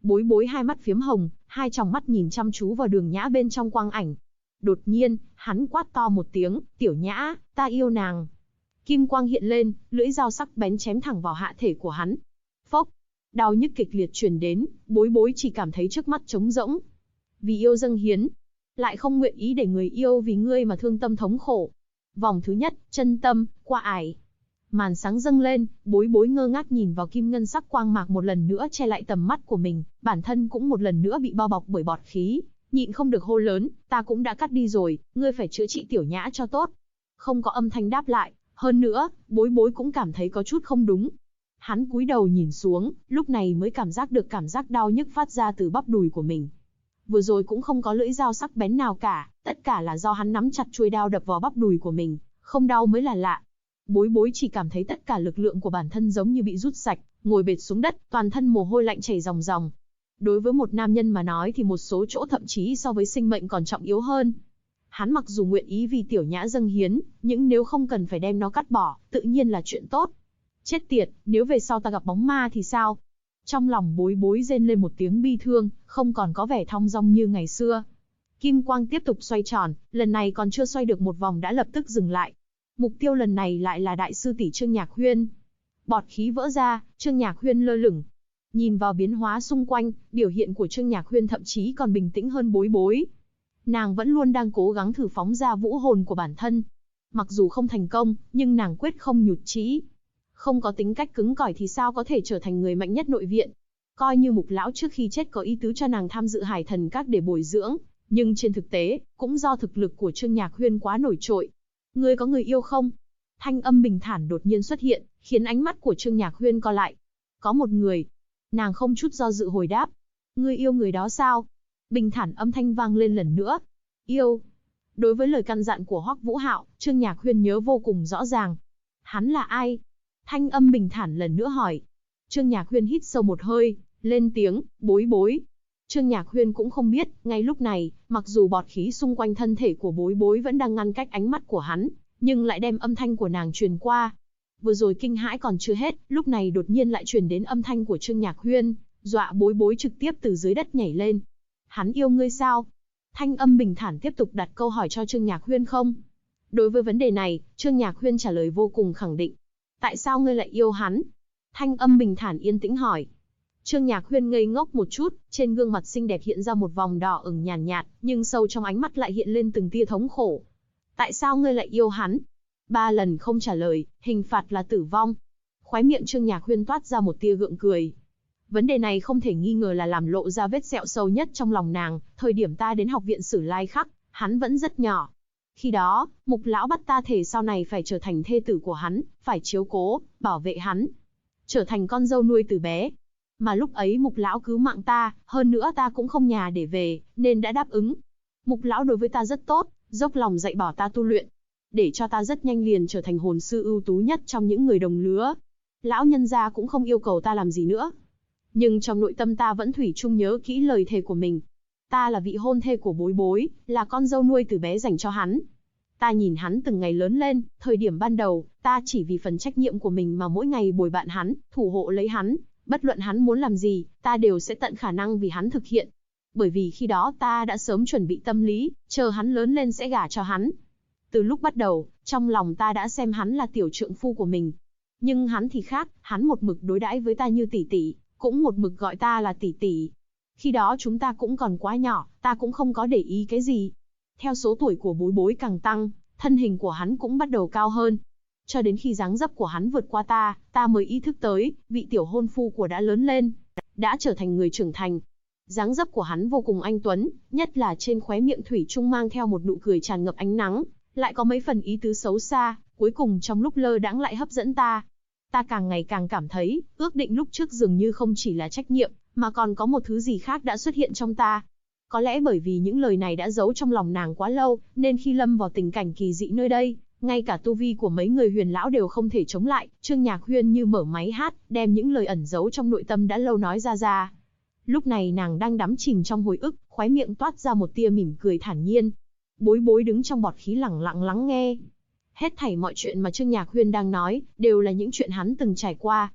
Speaker 1: Bối bối hai mắt phiếm hồng, hai tròng mắt nhìn chăm chú vào Đường Nhã bên trong quang ảnh. Đột nhiên, hắn quát to một tiếng, Tiểu Nhã, ta yêu nàng. Kim quang hiện lên, lưỡi dao sắc bén chém thẳng vào hạ thể của hắn. Phốc, đau nhức kịch liệt truyền đến, bối bối chỉ cảm thấy trước mắt trống rỗng. Vì yêu dâng hiến, lại không nguyện ý để người yêu vì ngươi mà thương tâm thống khổ. Vòng thứ nhất, chân tâm, qua ải. Màn sáng dâng lên, bối bối ngơ ngác nhìn vào kim ngân sắc quang mạc một lần nữa che lại tầm mắt của mình, bản thân cũng một lần nữa bị bao bọc bởi bọt khí, nhịn không được hô lớn, ta cũng đã cắt đi rồi, ngươi phải chữa trị Tiểu Nhã cho tốt. Không có âm thanh đáp lại, hơn nữa, bối bối cũng cảm thấy có chút không đúng. Hắn cúi đầu nhìn xuống, lúc này mới cảm giác được cảm giác đau nhức phát ra từ bắp đùi của mình. Vừa rồi cũng không có lưỡi dao sắc bén nào cả, tất cả là do hắn nắm chặt chuôi đao đập vào bắp đùi của mình, không đau mới là lạ. Bối bối chỉ cảm thấy tất cả lực lượng của bản thân giống như bị rút sạch, ngồi bệt xuống đất, toàn thân mồ hôi lạnh chảy ròng ròng. Đối với một nam nhân mà nói thì một số chỗ thậm chí so với sinh mệnh còn trọng yếu hơn. Hắn mặc dù nguyện ý vì Tiểu Nhã dâng hiến, nhưng nếu không cần phải đem nó cắt bỏ, tự nhiên là chuyện tốt. Chết tiệt, nếu về sau ta gặp bóng ma thì sao? Trong lòng bối bối rên lên một tiếng bi thương, không còn có vẻ thong dong như ngày xưa. Kim quang tiếp tục xoay tròn, lần này còn chưa xoay được một vòng đã lập tức dừng lại. Mục tiêu lần này lại là đại sư tỷ Trương Nhạc Huyên. Bọt khí vỡ ra, Trương Nhạc Huyên lơ lửng. Nhìn vào biến hóa xung quanh, biểu hiện của Trương Nhạc Huyên thậm chí còn bình tĩnh hơn bối bối. Nàng vẫn luôn đang cố gắng thử phóng ra vũ hồn của bản thân. Mặc dù không thành công, nhưng nàng quyết không nhụt chí. Không có tính cách cứng cỏi thì sao có thể trở thành người mạnh nhất nội viện. Coi như Mục lão trước khi chết có ý tứ cho nàng tham dự Hải Thần Các để bồi dưỡng, nhưng trên thực tế, cũng do thực lực của Trương Nhạc Huyên quá nổi trội. Ngươi có người yêu không? Thanh âm bình thản đột nhiên xuất hiện, khiến ánh mắt của Trương Nhạc Huyên co lại. Có một người. Nàng không chút do dự hồi đáp. Ngươi yêu người đó sao? Bình thản âm thanh vang lên lần nữa. Yêu. Đối với lời căn dặn của Hoắc Vũ Hạo, Trương Nhạc Huyên nhớ vô cùng rõ ràng. Hắn là ai? Thanh âm bình thản lần nữa hỏi. Trương Nhạc Huyên hít sâu một hơi, lên tiếng, bối bối. Trương Nhạc Huyên cũng không biết, ngay lúc này, mặc dù bọt khí xung quanh thân thể của bối bối vẫn đang ngăn cách ánh mắt của hắn, nhưng lại đem âm thanh của nàng truyền qua. Vừa rồi kinh hãi còn chưa hết, lúc này đột nhiên lại truyền đến âm thanh của Trương Nhạc Huyên, dọa bối bối trực tiếp từ dưới đất nhảy lên. Hắn yêu ngươi sao? Thanh âm bình thản tiếp tục đặt câu hỏi cho Trương Nhạc Huyên không? Đối với vấn đề này, Trương Nhạc Huyên trả lời vô cùng khẳng định. Tại sao ngươi lại yêu hắn? Thanh âm bình thản yên tĩnh hỏi. Trương Nhạc Huyên ngây ngốc một chút, trên gương mặt xinh đẹp hiện ra một vòng đỏ ửng nhàn nhạt, nhưng sâu trong ánh mắt lại hiện lên từng tia thống khổ. Tại sao ngươi lại yêu hắn? 3 lần không trả lời, hình phạt là tử vong. Khóe miệng Trương Nhạc Huyên toát ra một tia gượng cười. Vấn đề này không thể nghi ngờ là làm lộ ra vết sẹo sâu nhất trong lòng nàng, thời điểm ta đến học viện Sử Lai Khắc, hắn vẫn rất nhỏ. Khi đó, Mục lão bắt ta thề sau này phải trở thành thê tử của hắn, phải chiếu cố, bảo vệ hắn. Trở thành con dâu nuôi từ bé. Mà lúc ấy Mục lão cứu mạng ta, hơn nữa ta cũng không nhà để về, nên đã đáp ứng. Mục lão đối với ta rất tốt, dốc lòng dạy bảo ta tu luyện, để cho ta rất nhanh liền trở thành hồn sư ưu tú nhất trong những người đồng lứa. Lão nhân gia cũng không yêu cầu ta làm gì nữa. Nhưng trong nội tâm ta vẫn thủy chung nhớ kỹ lời thề của mình. Ta là vị hôn thê của bối bối, là con dâu nuôi từ bé dành cho hắn. Ta nhìn hắn từng ngày lớn lên, thời điểm ban đầu, ta chỉ vì phần trách nhiệm của mình mà mỗi ngày bồi bạn hắn, thủ hộ lấy hắn. Bất luận hắn muốn làm gì, ta đều sẽ tận khả năng vì hắn thực hiện. Bởi vì khi đó ta đã sớm chuẩn bị tâm lý, chờ hắn lớn lên sẽ gả cho hắn. Từ lúc bắt đầu, trong lòng ta đã xem hắn là tiểu trượng phu của mình. Nhưng hắn thì khác, hắn một mực đối đãi với ta như tỷ tỷ, cũng một mực gọi ta là tỷ tỷ. Khi đó chúng ta cũng còn quá nhỏ, ta cũng không có để ý cái gì. Theo số tuổi của bối bối càng tăng, thân hình của hắn cũng bắt đầu cao hơn. Cho đến khi dáng dấp của hắn vượt qua ta mới ý thức tới, vị tiểu hôn phu của đã lớn lên, đã trở thành người trưởng thành. Dáng dấp của hắn vô cùng anh tuấn, nhất là trên khóe miệng thủy chung mang theo một nụ cười tràn ngập ánh nắng, lại có mấy phần ý tứ xấu xa, cuối cùng trong lúc lơ đãng lại hấp dẫn ta. Ta càng ngày càng cảm thấy, ước định lúc trước dường như không chỉ là trách nhiệm, mà còn có một thứ gì khác đã xuất hiện trong ta. Có lẽ bởi vì những lời này đã giấu trong lòng nàng quá lâu, nên khi lâm vào tình cảnh kỳ dị nơi đây, ngay cả tu vi của mấy người huyền lão đều không thể chống lại. Trương Nhạc Huyên như mở máy hát, đem những lời ẩn giấu trong nội tâm đã lâu nói ra. Lúc này nàng đang đắm chìm trong hồi ức, khóe miệng toát ra một tia mỉm cười thản nhiên. Bối bối đứng trong bọt khí lẳng lặng lắng nghe. Hết thảy mọi chuyện mà Trương Nhạc Huyên đang nói, đều là những chuyện hắn từng trải qua.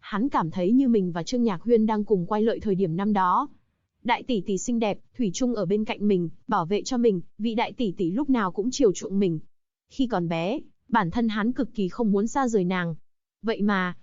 Speaker 1: Hắn cảm thấy như mình và Trương Nhạc Huyên đang cùng quay lại thời điểm năm đó. Đại tỷ tỷ xinh đẹp, thủy chung ở bên cạnh mình, bảo vệ cho mình, vị đại tỷ tỷ lúc nào cũng chiều chuộng mình. Khi còn bé, bản thân hắn cực kỳ không muốn xa rời nàng. Vậy mà,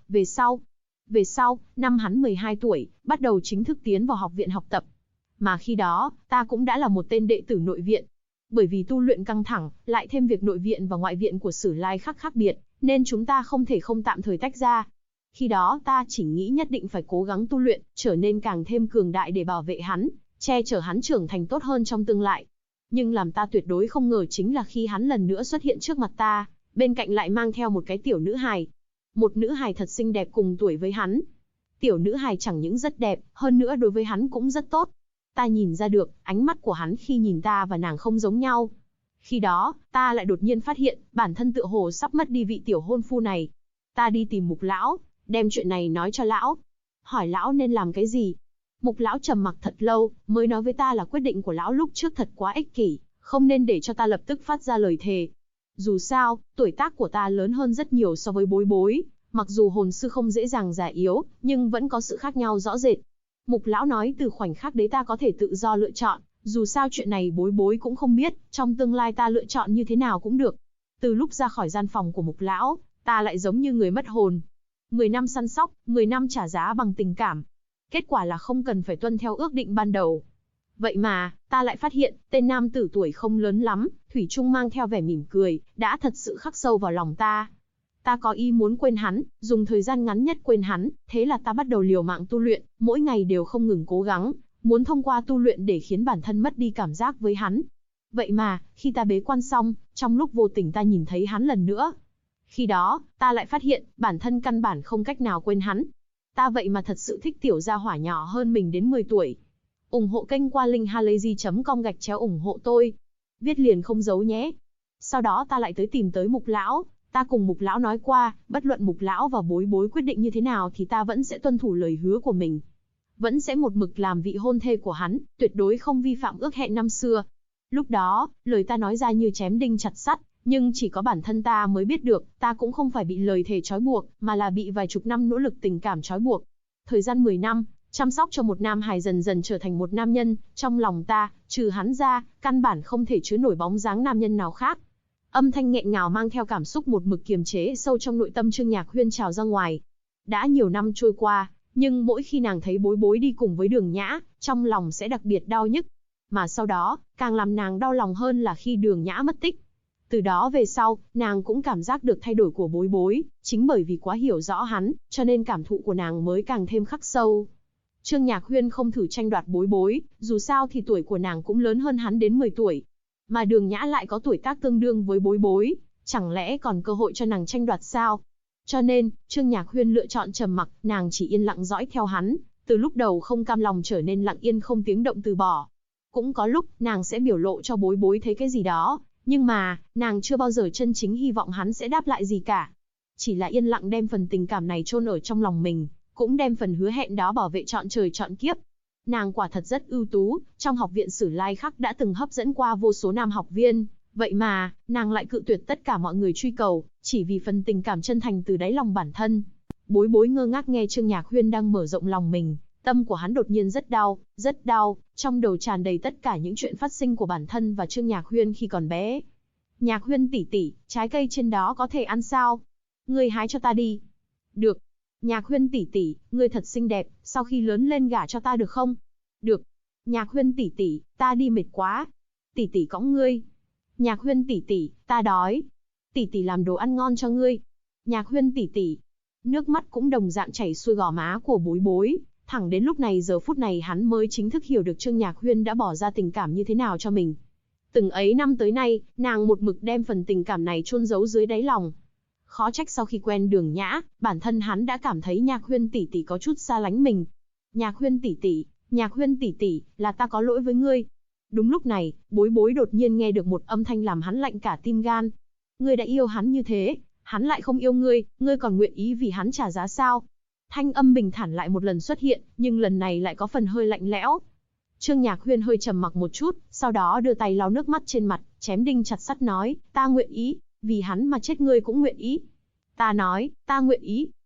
Speaker 1: về sau, năm hắn 12 tuổi, bắt đầu chính thức tiến vào học viện học tập. Mà khi đó, ta cũng đã là một tên đệ tử nội viện. Bởi vì tu luyện căng thẳng, lại thêm việc nội viện và ngoại viện của Sử Lai Khắc khác biệt, nên chúng ta không thể không tạm thời tách ra. Khi đó ta chỉ nghĩ nhất định phải cố gắng tu luyện, trở nên càng thêm cường đại để bảo vệ hắn, che chở hắn trưởng thành tốt hơn trong tương lai. Nhưng làm ta tuyệt đối không ngờ chính là khi hắn lần nữa xuất hiện trước mặt ta, bên cạnh lại mang theo một cái tiểu nữ hài. Một nữ hài thật xinh đẹp cùng tuổi với hắn. Tiểu nữ hài chẳng những rất đẹp, hơn nữa đối với hắn cũng rất tốt. Ta nhìn ra được, ánh mắt của hắn khi nhìn ta và nàng không giống nhau. Khi đó, ta lại đột nhiên phát hiện, bản thân tựa hồ sắp mất đi vị tiểu hôn phu này. Ta đi tìm Mục lão, đem chuyện này nói cho lão. Hỏi lão nên làm cái gì? Mục lão trầm mặc thật lâu, mới nói với ta là quyết định của lão lúc trước thật quá ích kỷ, không nên để cho ta lập tức phát ra lời thề. Dù sao, tuổi tác của ta lớn hơn rất nhiều so với Bối Bối, mặc dù hồn sư không dễ dàng già yếu, nhưng vẫn có sự khác nhau rõ rệt. Mục lão nói từ khoảnh khắc đấy ta có thể tự do lựa chọn, dù sao chuyện này Bối Bối cũng không biết, trong tương lai ta lựa chọn như thế nào cũng được. Từ lúc ra khỏi gian phòng của Mục lão, ta lại giống như người mất hồn. 10 năm săn sóc, 10 năm trả giá bằng tình cảm. Kết quả là không cần phải tuân theo ước định ban đầu. Vậy mà, ta lại phát hiện, tên nam tử tuổi không lớn lắm, thủy chung mang theo vẻ mỉm cười, đã thật sự khắc sâu vào lòng ta. Ta có ý muốn quên hắn, dùng thời gian ngắn nhất quên hắn, thế là ta bắt đầu liều mạng tu luyện, mỗi ngày đều không ngừng cố gắng, muốn thông qua tu luyện để khiến bản thân mất đi cảm giác với hắn. Vậy mà, khi ta bế quan xong, trong lúc vô tình ta nhìn thấy hắn lần nữa. Khi đó, ta lại phát hiện, bản thân căn bản không cách nào quên hắn. Ta vậy mà thật sự thích tiểu gia hỏa nhỏ hơn mình đến 10 tuổi. Ủng hộ kênh qua linkhalazy.com/ủng hộ tôi. Viết liền không giấu nhé. Sau đó ta lại tìm tới Mục lão. Ta cùng Mục lão nói qua, bất luận Mục lão và Bối Bối quyết định như thế nào thì ta vẫn sẽ tuân thủ lời hứa của mình. Vẫn sẽ một mực làm vị hôn thê của hắn, tuyệt đối không vi phạm ước hẹn năm xưa. Lúc đó, lời ta nói ra như chém đinh chặt sắt, nhưng chỉ có bản thân ta mới biết được, ta cũng không phải bị lời thề trói buộc, mà là bị vài chục năm nỗ lực tình cảm trói buộc. Thời gian 10 năm, chăm sóc cho một nam hài dần dần trở thành một nam nhân, trong lòng ta, trừ hắn ra, căn bản không thể chứa nổi bóng dáng nam nhân nào khác. Âm thanh nghẹn ngào mang theo cảm xúc một mực kiềm chế sâu trong nội tâm Trương Nhạc Huyên trào ra ngoài. Đã nhiều năm trôi qua, nhưng mỗi khi nàng thấy Bối Bối đi cùng với Đường Nhã, trong lòng sẽ đặc biệt đau nhức. Mà sau đó, càng làm nàng đau lòng hơn là khi Đường Nhã mất tích. Từ đó về sau, nàng cũng cảm giác được thay đổi của Bối Bối, chính bởi vì quá hiểu rõ hắn, cho nên cảm thụ của nàng mới càng thêm khắc sâu. Trương Nhạc Huyên không thử tranh đoạt Bối Bối, dù sao thì tuổi của nàng cũng lớn hơn hắn đến 10 tuổi. Mà Đường Nhã lại có tuổi tác tương đương với Bối Bối, chẳng lẽ còn cơ hội cho nàng tranh đoạt sao? Cho nên, Trương Nhạc Huyên lựa chọn trầm mặc, nàng chỉ yên lặng dõi theo hắn, từ lúc đầu không cam lòng trở nên lặng yên không tiếng động từ bỏ. Cũng có lúc, nàng sẽ biểu lộ cho Bối Bối thấy cái gì đó, nhưng mà, nàng chưa bao giờ chân chính hy vọng hắn sẽ đáp lại gì cả. Chỉ là yên lặng đem phần tình cảm này chôn ở trong lòng mình, cũng đem phần hứa hẹn đó bảo vệ trọn trời trọn kiếp. Nàng quả thật rất ưu tú, trong học viện Sử Lai Khắc đã từng hấp dẫn qua vô số nam học viên, vậy mà, nàng lại cự tuyệt tất cả mọi người truy cầu, chỉ vì phần tình cảm chân thành từ đáy lòng bản thân. Bối Bối ngơ ngác nghe Trương Nhạc Huyên đang mở rộng lòng mình, tâm của hắn đột nhiên rất đau, trong đầu tràn đầy tất cả những chuyện phát sinh của bản thân và Trương Nhạc Huyên khi còn bé. Nhạc Huyên tỷ tỷ, trái cây trên đó có thể ăn sao? Ngươi hái cho ta đi. Được. Nhạc Huyên tỷ tỷ, ngươi thật xinh đẹp, sau khi lớn lên gả cho ta được không? Được. Nhạc Huyên tỷ tỷ, ta đi mệt quá. Tỷ tỷ cõng ngươi. Nhạc Huyên tỷ tỷ, ta đói. Tỷ tỷ làm đồ ăn ngon cho ngươi. Nhạc Huyên tỷ tỷ. Nước mắt cũng đồng dạng chảy xuôi gò má của Bối Bối, thẳng đến lúc này giờ phút này hắn mới chính thức hiểu được Trương Nhạc Huyên đã bỏ ra tình cảm như thế nào cho mình. Từng ấy năm tới nay, nàng một mực đem phần tình cảm này chôn giấu dưới đáy lòng. Khó trách sau khi quen Đường Nhã, bản thân hắn đã cảm thấy Nhạc Huyên tỷ tỷ có chút xa lánh mình. Nhạc Huyên tỷ tỷ, là ta có lỗi với ngươi. Đúng lúc này, Bối Bối đột nhiên nghe được một âm thanh làm hắn lạnh cả tim gan. Ngươi đã yêu hắn như thế, hắn lại không yêu ngươi, ngươi còn nguyện ý vì hắn trả giá sao? Thanh âm bình thản lại một lần xuất hiện, nhưng lần này lại có phần hơi lạnh lẽo. Trương Nhạc Huyên hơi trầm mặc một chút, sau đó đưa tay lau nước mắt trên mặt, chém đinh chặt sắt nói, ta nguyện ý, vì hắn mà chết ngươi cũng nguyện ý. Ta nói, ta nguyện ý.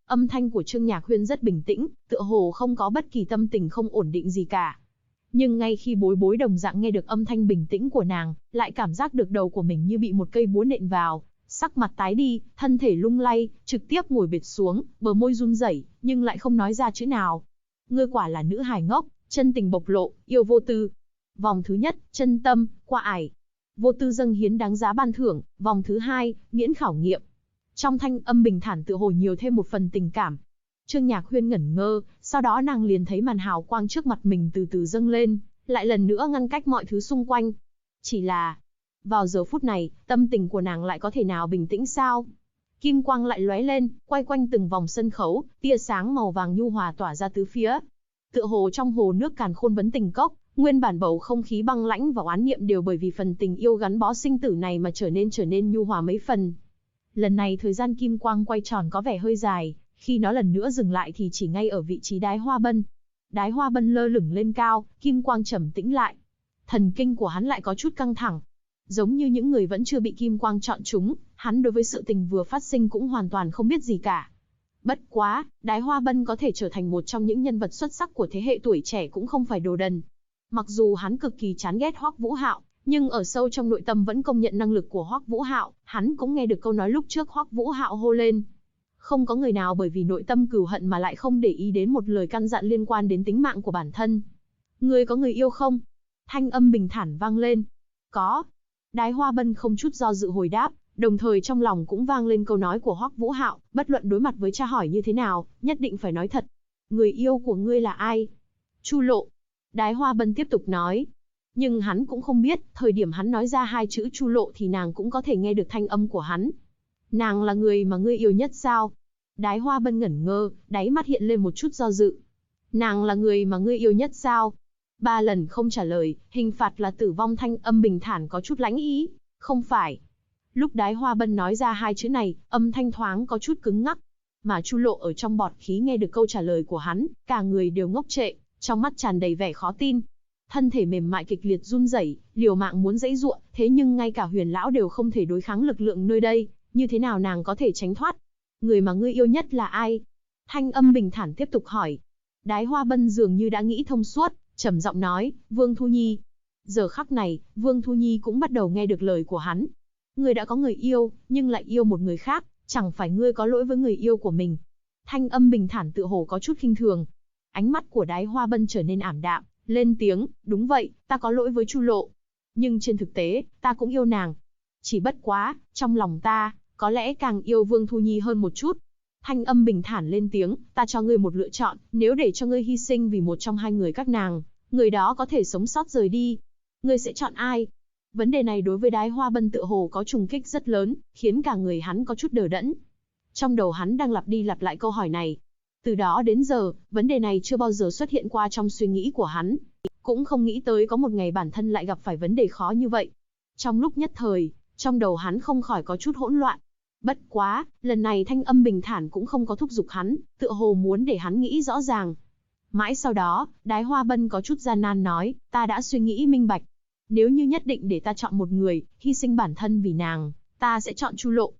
Speaker 1: Âm thanh của Trương Nhạc Huyên rất bình tĩnh, tựa hồ không có bất kỳ tâm tình không ổn định gì cả. Nhưng ngay khi Bối Bối đồng dạng nghe được âm thanh bình tĩnh của nàng, lại cảm giác được đầu của mình như bị một cây búa nện vào, sắc mặt tái đi, thân thể lung lay, trực tiếp ngồi bệt xuống, bờ môi run rẩy, nhưng lại không nói ra chữ nào. Ngươi quả là nữ hài ngốc, chân tình bộc lộ, yêu vô tư. Vòng thứ nhất, chân tâm, qua ải. Vô tư dâng hiến đáng giá ban thưởng, vòng thứ hai, miễn khảo nghiệm. Trong thanh âm bình thản tựa hồ nhiều thêm một phần tình cảm. Trương Nhạc Huyên ngẩn ngơ, sau đó nàng liền thấy màn hào quang trước mặt mình từ từ dâng lên, lại lần nữa ngăn cách mọi thứ xung quanh. Chỉ là, vào giờ phút này, tâm tình của nàng lại có thể nào bình tĩnh sao? Kim quang lại lóe lên, quay quanh từng vòng sân khấu, tia sáng màu vàng nhu hòa tỏa ra tứ phía. Tựa hồ trong hồ nước càn khôn vấn tình cốc, nguyên bản bầu không khí băng lãnh và oán niệm đều bởi vì phần tình yêu gắn bó sinh tử này mà trở nên nhu hòa mấy phần. Lần này thời gian kim quang quay tròn có vẻ hơi dài, khi nó lần nữa dừng lại thì chỉ ngay ở vị trí đái hoa bân. Đái hoa bân lơ lửng lên cao, kim quang trầm tĩnh lại. Thần kinh của hắn lại có chút căng thẳng. Giống như những người vẫn chưa bị kim quang chọn chúng, hắn đối với sự tình vừa phát sinh cũng hoàn toàn không biết gì cả. Bất quá, Đái Hoa Bân có thể trở thành một trong những nhân vật xuất sắc của thế hệ tuổi trẻ cũng không phải đồ đần. Mặc dù hắn cực kỳ chán ghét Hoắc Vũ Hạo, nhưng ở sâu trong nội tâm vẫn công nhận năng lực của Hoắc Vũ Hạo, hắn cũng nghe được câu nói lúc trước Hoắc Vũ Hạo hô lên. Không có người nào bởi vì nội tâm cừu hận mà lại không để ý đến một lời căn dặn liên quan đến tính mạng của bản thân. Ngươi có người yêu không? Thanh âm bình thản vang lên. Có. Đái Hoa Bân không chút do dự hồi đáp, đồng thời trong lòng cũng vang lên câu nói của Hoắc Vũ Hạo, bất luận đối mặt với cha hỏi như thế nào, nhất định phải nói thật. Người yêu của ngươi là ai? Chu Lộ. Đái Hoa Bân tiếp tục nói. Nhưng hắn cũng không biết, thời điểm hắn nói ra hai chữ Chu Lộ thì nàng cũng có thể nghe được thanh âm của hắn. Nàng là người mà ngươi yêu nhất sao? Đái Hoa Bân ngẩn ngơ, đáy mắt hiện lên một chút do dự. Nàng là người mà ngươi yêu nhất sao? 3 lần không trả lời, hình phạt là tử vong. Thanh âm bình thản có chút lãnh ý. Không phải. Lúc Đái Hoa Bân nói ra hai chữ này, âm thanh thoáng có chút cứng ngắc. Mà Chu Lộ ở trong bọt khí nghe được câu trả lời của hắn, cả người đều ngốc trệ, trong mắt tràn đầy vẻ khó tin. Thân thể mềm mại kịch liệt run rẩy, liều mạng muốn giãy giụa, thế nhưng ngay cả Huyền lão đều không thể đối kháng lực lượng nơi đây, như thế nào nàng có thể tránh thoát? Người mà ngươi yêu nhất là ai? Thanh âm bình thản tiếp tục hỏi. Đái Hoa Bân dường như đã nghĩ thông suốt, trầm giọng nói, Vương Thu Nhi. Giờ khắc này, Vương Thu Nhi cũng bắt đầu nghe được lời của hắn. Ngươi đã có người yêu, nhưng lại yêu một người khác, chẳng phải ngươi có lỗi với người yêu của mình? Thanh âm bình thản tựa hồ có chút khinh thường. Ánh mắt của Đái Hoa Bân trở nên ảm đạm, lên tiếng, đúng vậy, ta có lỗi với Chu Lộ. Nhưng trên thực tế, ta cũng yêu nàng. Chỉ bất quá, trong lòng ta, có lẽ càng yêu Vương Thu Nhi hơn một chút. Thanh âm bình thản lên tiếng, ta cho ngươi một lựa chọn, nếu để cho ngươi hy sinh vì một trong hai người các nàng, người đó có thể sống sót rời đi. Ngươi sẽ chọn ai? Vấn đề này đối với Đái Hoa Bân tựa hồ có trùng kích rất lớn, khiến cả người hắn có chút đờ đẫn. Trong đầu hắn đang lặp đi lặp lại câu hỏi này. Từ đó đến giờ, vấn đề này chưa bao giờ xuất hiện qua trong suy nghĩ của hắn. Cũng không nghĩ tới có một ngày bản thân lại gặp phải vấn đề khó như vậy. Trong lúc nhất thời, trong đầu hắn không khỏi có chút hỗn loạn. Bất quá, lần này thanh âm bình thản cũng không có thúc giục hắn, tựa hồ muốn để hắn nghĩ rõ ràng. Mãi sau đó, Đái Hoa Bân có chút gian nan nói, ta đã suy nghĩ minh bạch. Nếu như nhất định để ta chọn một người, hy sinh bản thân vì nàng, ta sẽ chọn Chu Lộ.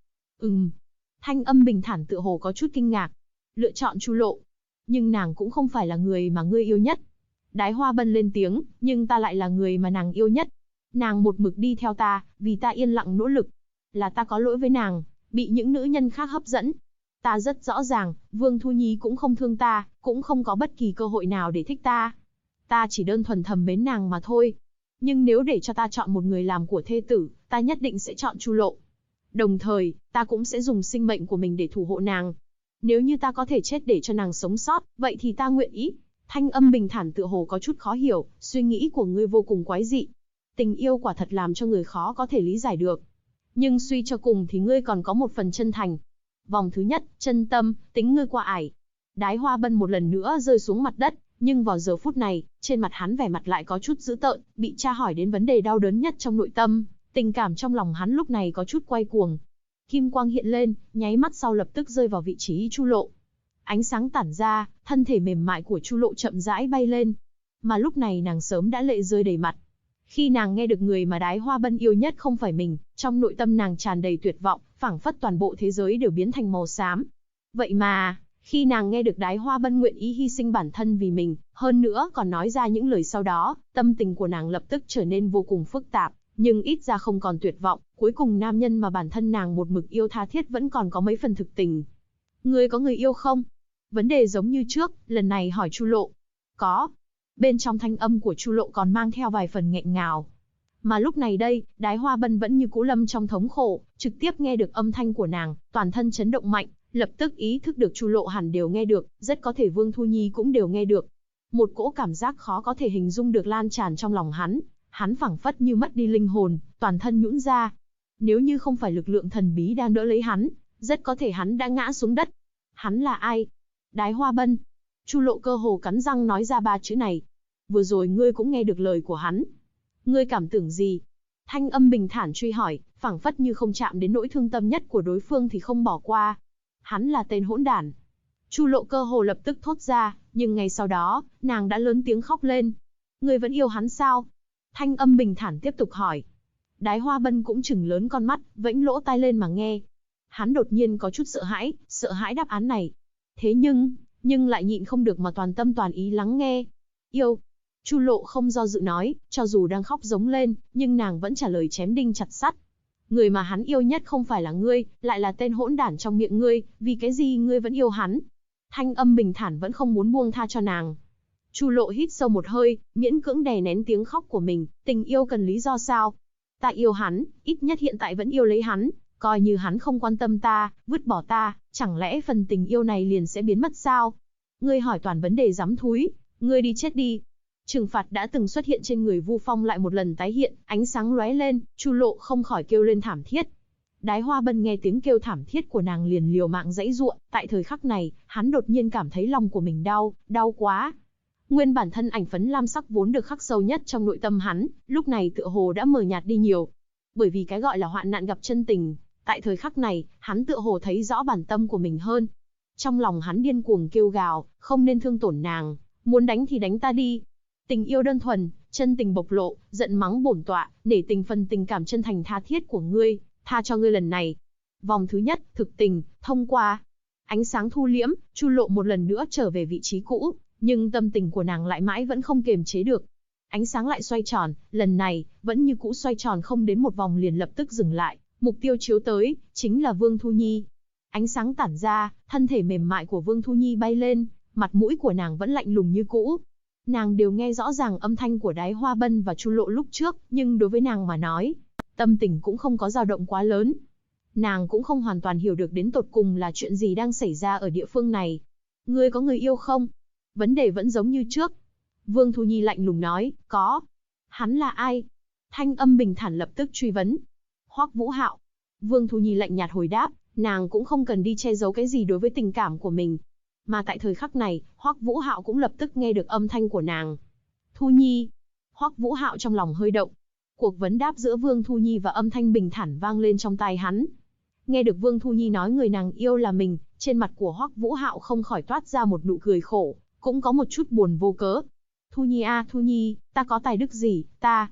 Speaker 1: Thanh âm bình thản tựa hồ có chút kinh ngạc. Lựa chọn Chu Lộ. Nhưng nàng cũng không phải là người mà ngươi yêu nhất. Đái Hoa Bân lên tiếng, nhưng ta lại là người mà nàng yêu nhất. Nàng một mực đi theo ta, vì ta yên lặng nỗ lực. Là ta có lỗi với nàng, bị những nữ nhân khác hấp dẫn. Ta rất rõ ràng, Vương Thu Nhi cũng không thương ta, cũng không có bất kỳ cơ hội nào để thích ta. Ta chỉ đơn thuần thầm mến nàng mà thôi. Nhưng nếu để cho ta chọn một người làm của thê tử, ta nhất định sẽ chọn Chu Lộ. Đồng thời, ta cũng sẽ dùng sinh mệnh của mình để thủ hộ nàng. Nếu như ta có thể chết để cho nàng sống sót, vậy thì ta nguyện ý. Thanh âm bình thản tựa hồ có chút khó hiểu, suy nghĩ của ngươi vô cùng quái dị. Tình yêu quả thật làm cho người khó có thể lý giải được. Nhưng suy cho cùng thì ngươi còn có một phần chân thành. Vòng thứ nhất, chân tâm, tính ngươi qua ải. Đái Hoa Bân một lần nữa rơi xuống mặt đất, nhưng vào giờ phút này, trên mặt hắn vẻ mặt lại có chút dữ tợn, bị tra hỏi đến vấn đề đau đớn nhất trong nội tâm, tình cảm trong lòng hắn lúc này có chút quay cuồng. Kim quang hiện lên, nháy mắt sau lập tức rơi vào vị trí Chu Lộ. Ánh sáng tản ra, thân thể mềm mại của Chu Lộ chậm rãi bay lên. Mà lúc này nàng sớm đã lệ rơi đầy mặt. Khi nàng nghe được người mà Đái Hoa Bân yêu nhất không phải mình, trong nội tâm nàng tràn đầy tuyệt vọng, phảng phất toàn bộ thế giới đều biến thành màu xám. Vậy mà, Khi nàng nghe được Đái Hoa Bân nguyện ý hy sinh bản thân vì mình, hơn nữa còn nói ra những lời sau đó, tâm tình của nàng lập tức trở nên vô cùng phức tạp, nhưng ít ra không còn tuyệt vọng, cuối cùng nam nhân mà bản thân nàng một mực yêu tha thiết vẫn còn có mấy phần thực tình. Ngươi có người yêu không? Vấn đề giống như trước, lần này hỏi Chu Lộ. Có. Bên trong thanh âm của Chu Lộ còn mang theo vài phần nghẹn ngào. Mà lúc này đây, Đái Hoa Bân vẫn như cũ lâm trong thống khổ, trực tiếp nghe được âm thanh của nàng, toàn thân chấn động mạnh, lập tức ý thức được Chu Lộ hẳn đều nghe được, rất có thể Vương Thu Nhi cũng đều nghe được. Một cỗ cảm giác khó có thể hình dung được lan tràn trong lòng hắn phảng phất như mất đi linh hồn, toàn thân nhũn ra. Nếu như không phải lực lượng thần bí đang đỡ lấy hắn, rất có thể hắn đã ngã xuống đất. Hắn là ai? Đái Hoa Bân. Chu Lộ cơ hồ cắn răng nói ra 3 chữ này. Vừa rồi ngươi cũng nghe được lời của hắn. Ngươi cảm tưởng gì? Thanh âm bình thản truy hỏi, phảng phất như không chạm đến nỗi thương tâm nhất của đối phương thì không bỏ qua. Hắn là tên hỗn đản. Chu Lộ cơ hồ lập tức thốt ra, nhưng ngay sau đó, nàng đã lớn tiếng khóc lên. Ngươi vẫn yêu hắn sao? Thanh âm bình thản tiếp tục hỏi. Đái Hoa Bân cũng chừng lớn con mắt, vẫy lỗ tai lên mà nghe. Hắn đột nhiên có chút sợ hãi đáp án này. Thế nhưng lại nhịn không được mà toàn tâm toàn ý lắng nghe. Yêu. Chu Lộ không do dự nói, cho dù đang khóc giống lên, nhưng nàng vẫn trả lời chém đinh chặt sắt. Người mà hắn yêu nhất không phải là ngươi, lại là tên hỗn đản trong miệng ngươi, vì cái gì ngươi vẫn yêu hắn? Thanh âm bình thản vẫn không muốn buông tha cho nàng. Chu Lộ hít sâu một hơi, miễn cưỡng đè nén tiếng khóc của mình, tình yêu cần lý do sao? Ta yêu hắn, ít nhất hiện tại vẫn yêu lấy hắn, coi như hắn không quan tâm ta, vứt bỏ ta, chẳng lẽ phần tình yêu này liền sẽ biến mất sao? Ngươi hỏi toàn vấn đề dám thúi, ngươi đi chết đi. Trừng phạt đã từng xuất hiện trên người Vu Phong lại một lần tái hiện, ánh sáng lóe lên, Chu Lộ không khỏi kêu lên thảm thiết. Đái Hoa Bân nghe tiếng kêu thảm thiết của nàng liền liều mạng giãy giụa, tại thời khắc này, hắn đột nhiên cảm thấy lòng của mình đau quá. Nguyên bản thân ảnh phấn lam sắc vốn được khắc sâu nhất trong nội tâm hắn, lúc này tựa hồ đã mờ nhạt đi nhiều. Bởi vì cái gọi là hoạn nạn gặp chân tình, tại thời khắc này, hắn tựa hồ thấy rõ bản tâm của mình hơn. Trong lòng hắn điên cuồng kêu gào, không nên thương tổn nàng, muốn đánh thì đánh ta đi. Tình yêu đơn thuần, chân tình bộc lộ, giận mắng bổn tọa, nể tình phần tình cảm chân thành tha thiết của ngươi, tha cho ngươi lần này. Vòng thứ nhất, thực tình, thông qua. Ánh sáng thu liễm, Chu Lộ một lần nữa trở về vị trí cũ, nhưng tâm tình của nàng lại mãi vẫn không kiềm chế được. Ánh sáng lại xoay tròn, lần này, vẫn như cũ xoay tròn không đến một vòng liền lập tức dừng lại, mục tiêu chiếu tới, chính là Vương Thu Nhi. Ánh sáng tản ra, thân thể mềm mại của Vương Thu Nhi bay lên, mặt mũi của nàng vẫn lạnh lùng như cũ. Nàng đều nghe rõ ràng âm thanh của Đái Hoa Bân và Chu Lộ lúc trước, nhưng đối với nàng mà nói, tâm tình cũng không có dao động quá lớn. Nàng cũng không hoàn toàn hiểu được đến tột cùng là chuyện gì đang xảy ra ở địa phương này. Ngươi có người yêu không? Vấn đề vẫn giống như trước. Vương Thu Nhi lạnh lùng nói, có. Hắn là ai? Thanh âm bình thản lập tức truy vấn. Hoắc Vũ Hạo. Vương Thu Nhi lạnh nhạt hồi đáp, nàng cũng không cần đi che giấu cái gì đối với tình cảm của mình. Mà tại thời khắc này, Hoắc Vũ Hạo cũng lập tức nghe được âm thanh của nàng. Thu Nhi. Hoắc Vũ Hạo trong lòng hơi động. Cuộc vấn đáp giữa Vương Thu Nhi và âm thanh bình thản vang lên trong tai hắn. Nghe được Vương Thu Nhi nói người nàng yêu là mình, trên mặt của Hoắc Vũ Hạo không khỏi toát ra một nụ cười khổ, cũng có một chút buồn vô cớ. Thu Nhi à Thu Nhi, ta có tài đức gì,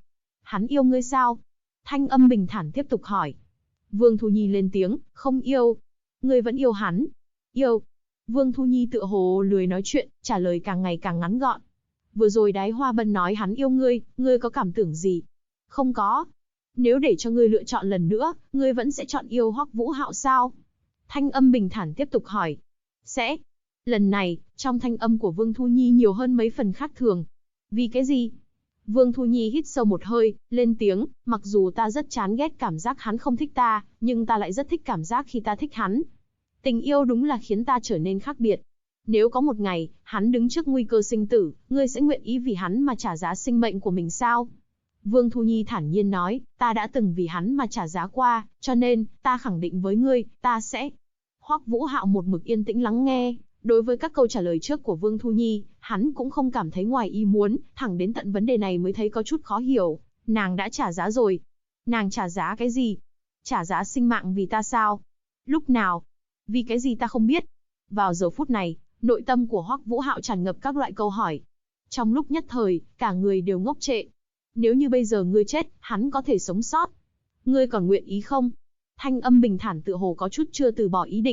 Speaker 1: hắn yêu ngươi sao? Thanh âm bình thản tiếp tục hỏi. Vương Thu Nhi lên tiếng, không yêu. Ngươi vẫn yêu hắn? Yêu. Vương Thu Nhi tựa hồ lười nói chuyện, trả lời càng ngày càng ngắn gọn. Vừa rồi Đái Hoa Bân nói hắn yêu ngươi có cảm tưởng gì? Không có. Nếu để cho ngươi lựa chọn lần nữa, ngươi vẫn sẽ chọn yêu Hoắc Vũ Hạo sao? Thanh âm bình thản tiếp tục hỏi. Sẽ. Lần này, trong thanh âm của Vương Thu Nhi nhiều hơn mấy phần khác thường. Vì cái gì? Vương Thu Nhi hít sâu một hơi, lên tiếng, mặc dù ta rất chán ghét cảm giác hắn không thích ta, nhưng ta lại rất thích cảm giác khi ta thích hắn. Tình yêu đúng là khiến ta trở nên khác biệt. Nếu có một ngày, hắn đứng trước nguy cơ sinh tử, ngươi sẽ nguyện ý vì hắn mà trả giá sinh mệnh của mình sao? Vương Thu Nhi thản nhiên nói, ta đã từng vì hắn mà trả giá qua, cho nên, ta khẳng định với ngươi, ta sẽ. Hoắc Vũ Hạo một mực yên tĩnh lắng nghe, đối với các câu trả lời trước của Vương Thu Nhi, hắn cũng không cảm thấy ngoài ý muốn, thẳng đến tận vấn đề này mới thấy có chút khó hiểu, nàng đã trả giá rồi. Nàng trả giá cái gì? Trả giá sinh mạng vì ta sao? Lúc nào? Vì cái gì ta không biết? Vào giờ phút này, nội tâm của Hoắc Vũ Hạo tràn ngập các loại câu hỏi. Trong lúc nhất thời, cả người đều ngốc trệ. Nếu như bây giờ ngươi chết, hắn có thể sống sót. Ngươi còn nguyện ý không? Thanh âm bình thản tựa hồ có chút chưa từ bỏ ý định.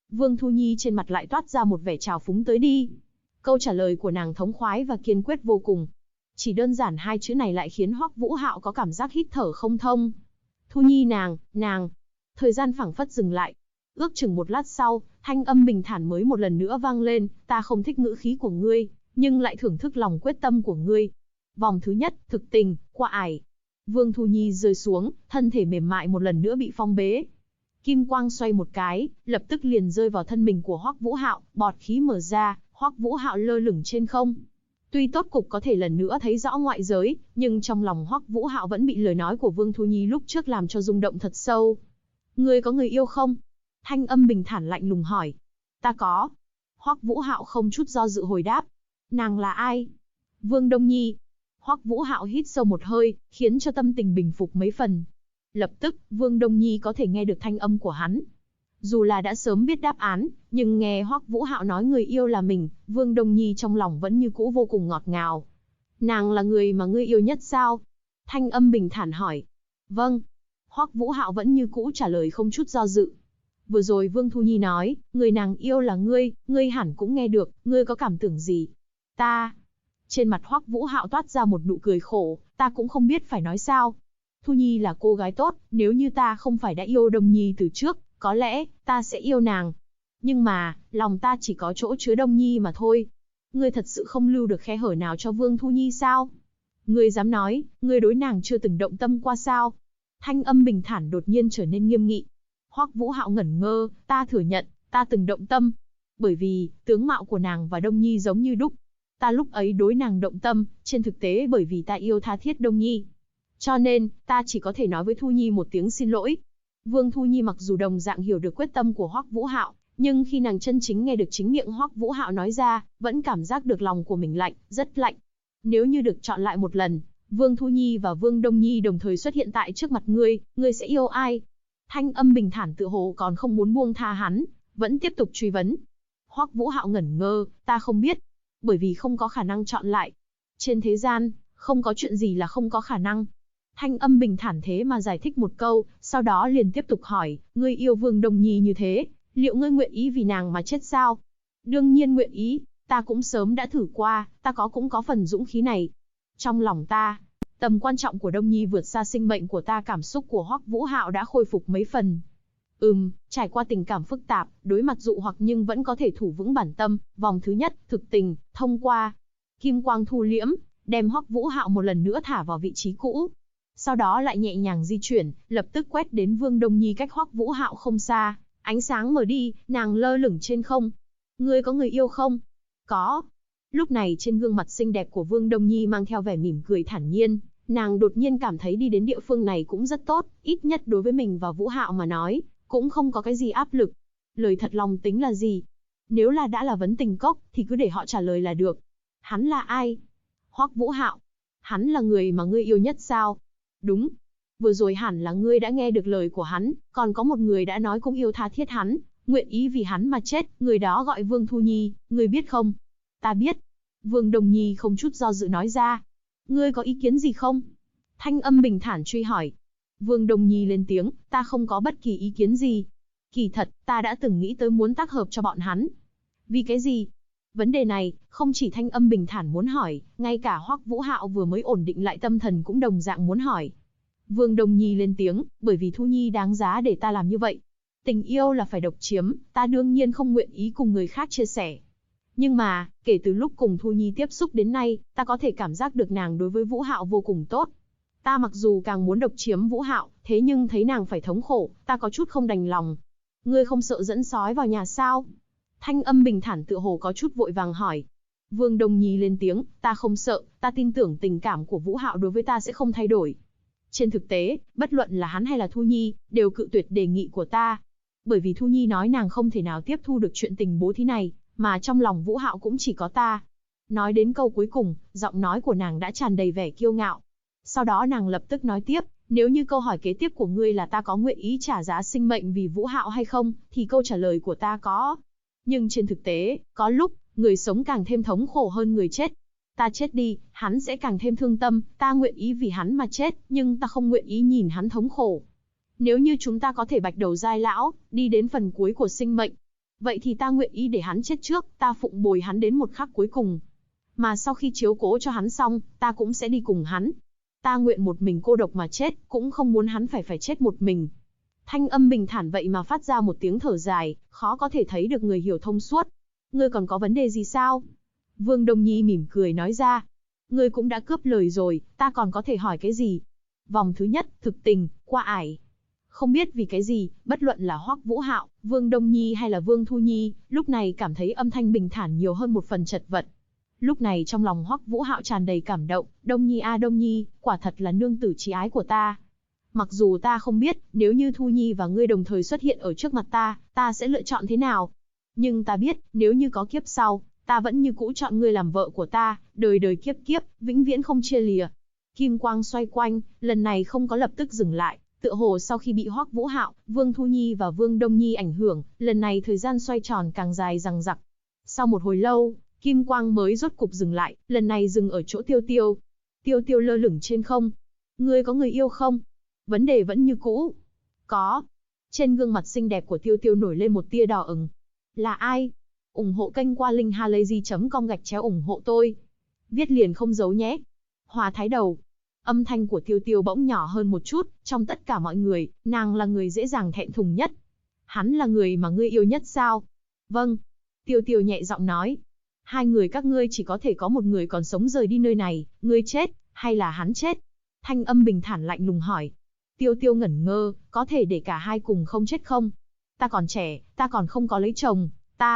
Speaker 1: Vương Thu Nhi trên mặt lại toát ra một vẻ trào phúng tới đi. Câu trả lời của nàng thống khoái và kiên quyết vô cùng. Chỉ đơn giản hai chữ này lại khiến Hoắc Vũ Hạo có cảm giác hít thở không thông. Thu Nhi nàng. Thời gian phảng phất dừng lại. Ước chừng một lát sau, thanh âm bình thản mới một lần nữa vang lên, ta không thích ngữ khí của ngươi, nhưng lại thưởng thức lòng quyết tâm của ngươi. Vòng thứ nhất, thực tình, qua ải. Vương Thu Nhi rơi xuống, thân thể mềm mại một lần nữa bị phong bế. Kim quang xoay một cái, lập tức liền rơi vào thân mình của Hoắc Vũ Hạo, bọt khí mở ra, Hoắc Vũ Hạo lơ lửng trên không. Tuy tốt cục có thể lần nữa thấy rõ ngoại giới, nhưng trong lòng Hoắc Vũ Hạo vẫn bị lời nói của Vương Thu Nhi lúc trước làm cho rung động thật sâu. Ngươi có người yêu không? Thanh âm bình thản lạnh lùng hỏi. Ta có. Hoắc Vũ Hạo không chút do dự hồi đáp. Nàng là ai? Vương Đông Nhi. Hoắc Vũ Hạo hít sâu một hơi, khiến cho tâm tình bình phục mấy phần. Lập tức, Vương Đông Nhi có thể nghe được thanh âm của hắn. Dù là đã sớm biết đáp án, nhưng nghe Hoắc Vũ Hạo nói người yêu là mình, Vương Đông Nhi trong lòng vẫn như cũ vô cùng ngọt ngào. Nàng là người mà ngươi yêu nhất sao? Thanh âm bình thản hỏi. Vâng. Hoắc Vũ Hạo vẫn như cũ trả lời không chút do dự. Vừa rồi Vương Thu Nhi nói, người nàng yêu là ngươi hẳn cũng nghe được, ngươi có cảm tưởng gì? Ta. Trên mặt Hoắc Vũ Hạo toát ra một nụ cười khổ, ta cũng không biết phải nói sao. Thu Nhi là cô gái tốt, nếu như ta không phải đã yêu Đông Nhi từ trước, có lẽ, ta sẽ yêu nàng. Nhưng mà, lòng ta chỉ có chỗ chứa Đông Nhi mà thôi. Ngươi thật sự không lưu được khe hở nào cho Vương Thu Nhi sao? Ngươi dám nói, ngươi đối nàng chưa từng động tâm qua sao? Thanh âm bình thản đột nhiên trở nên nghiêm nghị. Hoắc Vũ Hạo ngẩn ngơ, ta thừa nhận, ta từng động tâm. Bởi vì, tướng mạo của nàng và Đông Nhi giống như đúc. Ta lúc ấy đối nàng động tâm, trên thực tế bởi vì ta yêu tha thiết Đông Nhi. Cho nên, ta chỉ có thể nói với Thu Nhi một tiếng xin lỗi. Vương Thu Nhi mặc dù đồng dạng hiểu được quyết tâm của Hoắc Vũ Hạo, nhưng khi nàng chân chính nghe được chính miệng Hoắc Vũ Hạo nói ra, vẫn cảm giác được lòng của mình lạnh, rất lạnh. Nếu như được chọn lại một lần, Vương Thu Nhi và Vương Đông Nhi đồng thời xuất hiện tại trước mặt ngươi sẽ yêu ai? Thanh âm bình thản tựa hồ còn không muốn buông tha hắn, vẫn tiếp tục truy vấn. Hoắc Vũ Hạo ngẩn ngơ, ta không biết, bởi vì không có khả năng chọn lại. Trên thế gian, không có chuyện gì là không có khả năng. Thanh âm bình thản thế mà giải thích một câu, sau đó liền tiếp tục hỏi, ngươi yêu Vương Đông Nhi như thế, liệu ngươi nguyện ý vì nàng mà chết sao? Đương nhiên nguyện ý, ta cũng sớm đã thử qua, ta cũng có phần dũng khí này. Trong lòng ta, tầm quan trọng của Đông Nhi vượt xa sinh mệnh của ta, cảm xúc của Hoắc Vũ Hạo đã khôi phục mấy phần. Trải qua tình cảm phức tạp, đối mặt dụ hoặc nhưng vẫn có thể thủ vững bản tâm, vòng thứ nhất, thực tình, thông qua. Kim quang thu liễm, đem Hoắc Vũ Hạo một lần nữa thả vào vị trí cũ. Sau đó lại nhẹ nhàng di chuyển, lập tức quét đến Vương Đông Nhi cách Hoắc Vũ Hạo không xa, ánh sáng mở đi, nàng lơ lửng trên không. Ngươi có người yêu không? Có. Lúc này trên gương mặt xinh đẹp của Vương Đông Nhi mang theo vẻ mỉm cười thản nhiên, nàng đột nhiên cảm thấy đi đến địa phương này cũng rất tốt, ít nhất đối với mình và Vũ Hạo mà nói, cũng không có cái gì áp lực. Lời thật lòng tính là gì? Nếu là đã là vấn tình cốc, thì cứ để họ trả lời là được. Hắn là ai? Hoắc Vũ Hạo. Hắn là người mà ngươi yêu nhất sao? Đúng. Vừa rồi hẳn là ngươi đã nghe được lời của hắn, còn có một người đã nói cũng yêu tha thiết hắn, nguyện ý vì hắn mà chết, người đó gọi Vương Thu Nhi, ngươi biết không? Ta biết. Vương Đông Nhi không chút do dự nói ra. Ngươi có ý kiến gì không? Thanh âm bình thản truy hỏi. Vương Đông Nhi lên tiếng, ta không có bất kỳ ý kiến gì. Kỳ thật, ta đã từng nghĩ tới muốn tác hợp cho bọn hắn. Vì cái gì? Vấn đề này, không chỉ thanh âm bình thản muốn hỏi, ngay cả Hoắc Vũ Hạo vừa mới ổn định lại tâm thần cũng đồng dạng muốn hỏi. Vương Đông Nhi lên tiếng, bởi vì Thu Nhi đáng giá để ta làm như vậy. Tình yêu là phải độc chiếm, ta đương nhiên không nguyện ý cùng người khác chia sẻ. Nhưng mà, kể từ lúc cùng Thu Nhi tiếp xúc đến nay, ta có thể cảm giác được nàng đối với Vũ Hạo vô cùng tốt. Ta mặc dù càng muốn độc chiếm Vũ Hạo, thế nhưng thấy nàng phải thống khổ, ta có chút không đành lòng. Ngươi không sợ dẫn sói vào nhà sao? Thanh âm bình thản tựa hồ có chút vội vàng hỏi. Vương Đông Nhi lên tiếng, ta không sợ, ta tin tưởng tình cảm của Vũ Hạo đối với ta sẽ không thay đổi. Trên thực tế, bất luận là hắn hay là Thu Nhi, đều cự tuyệt đề nghị của ta. Bởi vì Thu Nhi nói nàng không thể nào tiếp thu được chuyện tình bố thí này, mà trong lòng Vũ Hạo cũng chỉ có ta. Nói đến câu cuối cùng, giọng nói của nàng đã tràn đầy vẻ kiêu ngạo. Sau đó nàng lập tức nói tiếp, nếu như câu hỏi kế tiếp của ngươi là ta có nguyện ý trả giá sinh mệnh vì Vũ Hạo hay không, thì câu trả lời của ta có. Nhưng trên thực tế, có lúc, người sống càng thêm thống khổ hơn người chết. Ta chết đi, hắn sẽ càng thêm thương tâm, ta nguyện ý vì hắn mà chết, nhưng ta không nguyện ý nhìn hắn thống khổ. Nếu như chúng ta có thể bạch đầu giai lão, đi đến phần cuối của sinh mệnh, Vậy thì ta nguyện ý để hắn chết trước, ta phụng bồi hắn đến một khắc cuối cùng. Mà sau khi chiếu cố cho hắn xong, ta cũng sẽ đi cùng hắn. Ta nguyện một mình cô độc mà chết, cũng không muốn hắn phải chết một mình. Thanh âm bình thản vậy mà phát ra một tiếng thở dài, khó có thể thấy được người hiểu thông suốt. Ngươi còn có vấn đề gì sao? Vương Đông Nhi mỉm cười nói ra. Ngươi cũng đã cướp lời rồi, ta còn có thể hỏi cái gì? Vòng thứ nhất, thực tình, qua ải. Không biết vì cái gì, bất luận là Hoắc Vũ Hạo, Vương Đông Nhi hay là Vương Thu Nhi, lúc này cảm thấy âm thanh bình thản nhiều hơn một phần chật vật. Lúc này trong lòng Hoắc Vũ Hạo tràn đầy cảm động, Đông Nhi a Đông Nhi, quả thật là nương tử chí ái của ta. Mặc dù ta không biết, nếu như Thu Nhi và ngươi đồng thời xuất hiện ở trước mặt ta sẽ lựa chọn thế nào. Nhưng ta biết, nếu như có kiếp sau, ta vẫn như cũ chọn ngươi làm vợ của ta, đời đời kiếp kiếp, vĩnh viễn không chia lìa. Kim quang xoay quanh, lần này không có lập tức dừng lại, tựa hồ sau khi bị Hoắc Vũ Hạo, Vương Thu Nhi và Vương Đông Nhi ảnh hưởng, lần này thời gian xoay tròn càng dài dằng dặc. Sau một hồi lâu, kim quang mới rốt cục dừng lại, lần này dừng ở chỗ Tiêu Tiêu. Tiêu Tiêu lơ lửng trên không. Ngươi có người yêu không? Vấn đề vẫn như cũ. Có. Trên gương mặt xinh đẹp của Tiêu Tiêu nổi lên một tia đỏ ửng. Là ai? Ủng hộ kênh qua linkhalazy.com/ủng hộ tôi. Viết liền không giấu nhé. Hòa Thái Đầu. Âm thanh của Tiêu Tiêu bỗng nhỏ hơn một chút, trong tất cả mọi người, nàng là người dễ dàng thẹn thùng nhất. Hắn là người mà ngươi yêu nhất sao? Vâng. Tiêu Tiêu nhẹ giọng nói. Hai người các ngươi chỉ có thể có một người còn sống rời đi nơi này, ngươi chết, hay là hắn chết? Thanh âm bình thản lạnh lùng hỏi. Tiêu Tiêu ngẩn ngơ, có thể để cả hai cùng không chết không? Ta còn trẻ, ta còn không có lấy chồng,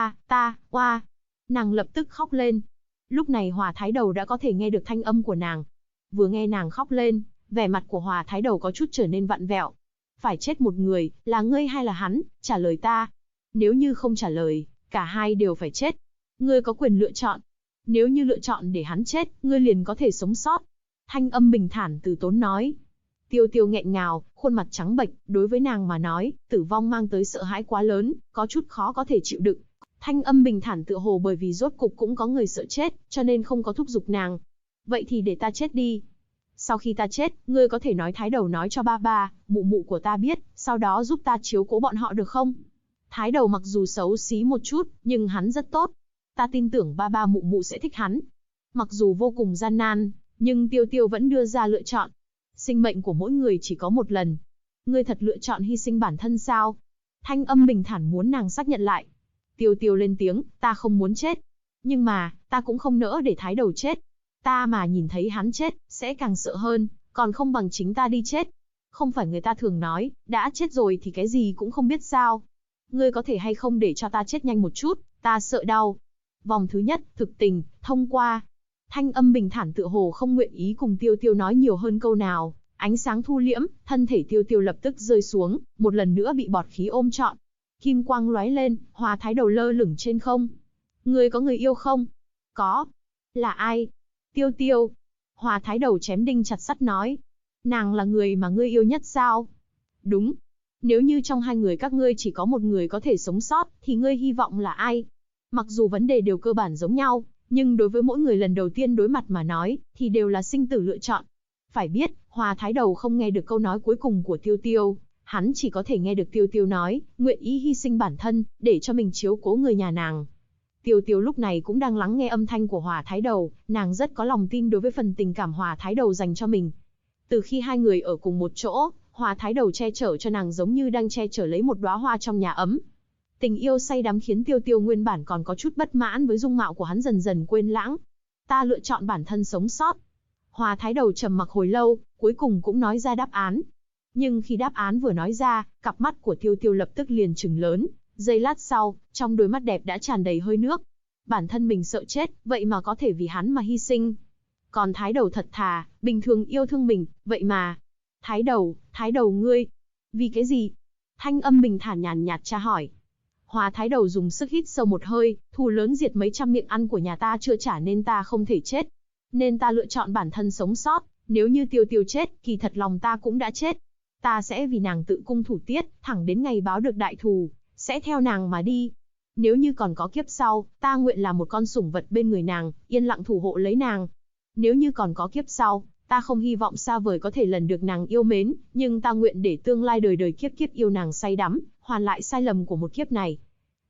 Speaker 1: oa. Nàng lập tức khóc lên. Lúc này Hòa Thái Đầu đã có thể nghe được thanh âm của nàng. Vừa nghe nàng khóc lên, vẻ mặt của Hòa Thái Đầu có chút trở nên vặn vẹo. Phải chết một người, là ngươi hay là hắn, trả lời ta. Nếu như không trả lời, cả hai đều phải chết. Ngươi có quyền lựa chọn. Nếu như lựa chọn để hắn chết, ngươi liền có thể sống sót. Thanh âm bình thản từ tốn nói. Tiêu Tiêu nghẹn ngào, khuôn mặt trắng bệch, đối với nàng mà nói, tử vong mang tới sợ hãi quá lớn, có chút khó có thể chịu đựng. Thanh âm bình thản tựa hồ bởi vì rốt cục cũng có người sợ chết, cho nên không có thúc giục nàng. Vậy thì để ta chết đi. Sau khi ta chết, ngươi có thể nói Thái Đầu nói cho ba, mụ mụ của ta biết, sau đó giúp ta chiếu cố bọn họ được không? Thái Đầu mặc dù xấu xí một chút, nhưng hắn rất tốt. Ta tin tưởng ba mụ mụ sẽ thích hắn. Mặc dù vô cùng gian nan, nhưng Tiêu Tiêu vẫn đưa ra lựa chọn. Sinh mệnh của mỗi người chỉ có một lần. Ngươi thật lựa chọn hy sinh bản thân sao? Thanh âm bình thản muốn nàng xác nhận lại. Tiêu Tiêu lên tiếng, ta không muốn chết. Nhưng mà, ta cũng không nỡ để Thái Đầu chết. Ta mà nhìn thấy hắn chết, sẽ càng sợ hơn, còn không bằng chính ta đi chết. Không phải người ta thường nói, đã chết rồi thì cái gì cũng không biết sao. Ngươi có thể hay không để cho ta chết nhanh một chút, ta sợ đau. Vòng thứ nhất, thực tình, thông qua. Thanh âm bình thản tựa hồ không nguyện ý cùng Tiêu Tiêu nói nhiều hơn câu nào. Ánh sáng thu liễm, thân thể Tiêu Tiêu lập tức rơi xuống, một lần nữa bị bọt khí ôm trọn. Kim quang lóe lên, Hòa Thái Đầu lơ lửng trên không. Ngươi có người yêu không? Có. Là ai? Tiêu Tiêu. Hòa Thái Đầu chém đinh chặt sắt nói. Nàng là người mà ngươi yêu nhất sao? Đúng. Nếu như trong hai người các ngươi chỉ có một người có thể sống sót, thì ngươi hy vọng là ai? Mặc dù vấn đề đều cơ bản giống nhau, nhưng đối với mỗi người lần đầu tiên đối mặt mà nói, thì đều là sinh tử lựa chọn. Phải biết, Hòa Thái Đầu không nghe được câu nói cuối cùng của Tiêu Tiêu, hắn chỉ có thể nghe được Tiêu Tiêu nói, nguyện ý hy sinh bản thân, để cho mình chiếu cố người nhà nàng. Tiêu Tiêu lúc này cũng đang lắng nghe âm thanh của Hòa Thái Đầu, nàng rất có lòng tin đối với phần tình cảm Hòa Thái Đầu dành cho mình. Từ khi hai người ở cùng một chỗ, Hòa Thái Đầu che chở cho nàng giống như đang che chở lấy một đóa hoa trong nhà ấm. Tình yêu say đắm khiến Tiêu Tiêu nguyên bản còn có chút bất mãn với dung mạo của hắn dần dần quên lãng. Ta lựa chọn bản thân sống sót. Hòa Thái Đầu trầm mặc hồi lâu, cuối cùng cũng nói ra đáp án. Nhưng khi đáp án vừa nói ra, cặp mắt của Tiêu Tiêu lập tức liền trừng lớn. Giây lát sau, trong đôi mắt đẹp đã tràn đầy hơi nước. Bản thân mình sợ chết, vậy mà có thể vì hắn mà hy sinh. Còn Thái Đầu thật thà, bình thường yêu thương mình, vậy mà. Thái Đầu ngươi. Vì cái gì? Thanh âm bình thản nhàn nhạt tra hỏi. Hòa Thái Đầu dùng sức hít sâu một hơi, thù lớn diệt mấy trăm miệng ăn của nhà ta chưa trả nên ta không thể chết. Nên ta lựa chọn bản thân sống sót, nếu như Tiêu Tiêu chết, kỳ thật lòng ta cũng đã chết. Ta sẽ vì nàng tự cung thủ tiết, thẳng đến ngày báo được đại thù, sẽ theo nàng mà đi. Nếu như còn có kiếp sau, ta nguyện là một con sủng vật bên người nàng, yên lặng thủ hộ lấy nàng. Nếu như còn có kiếp sau, ta không hy vọng xa vời có thể lần được nàng yêu mến, nhưng ta nguyện để tương lai đời đời kiếp kiếp yêu nàng say đắm, hoàn lại sai lầm của một kiếp này.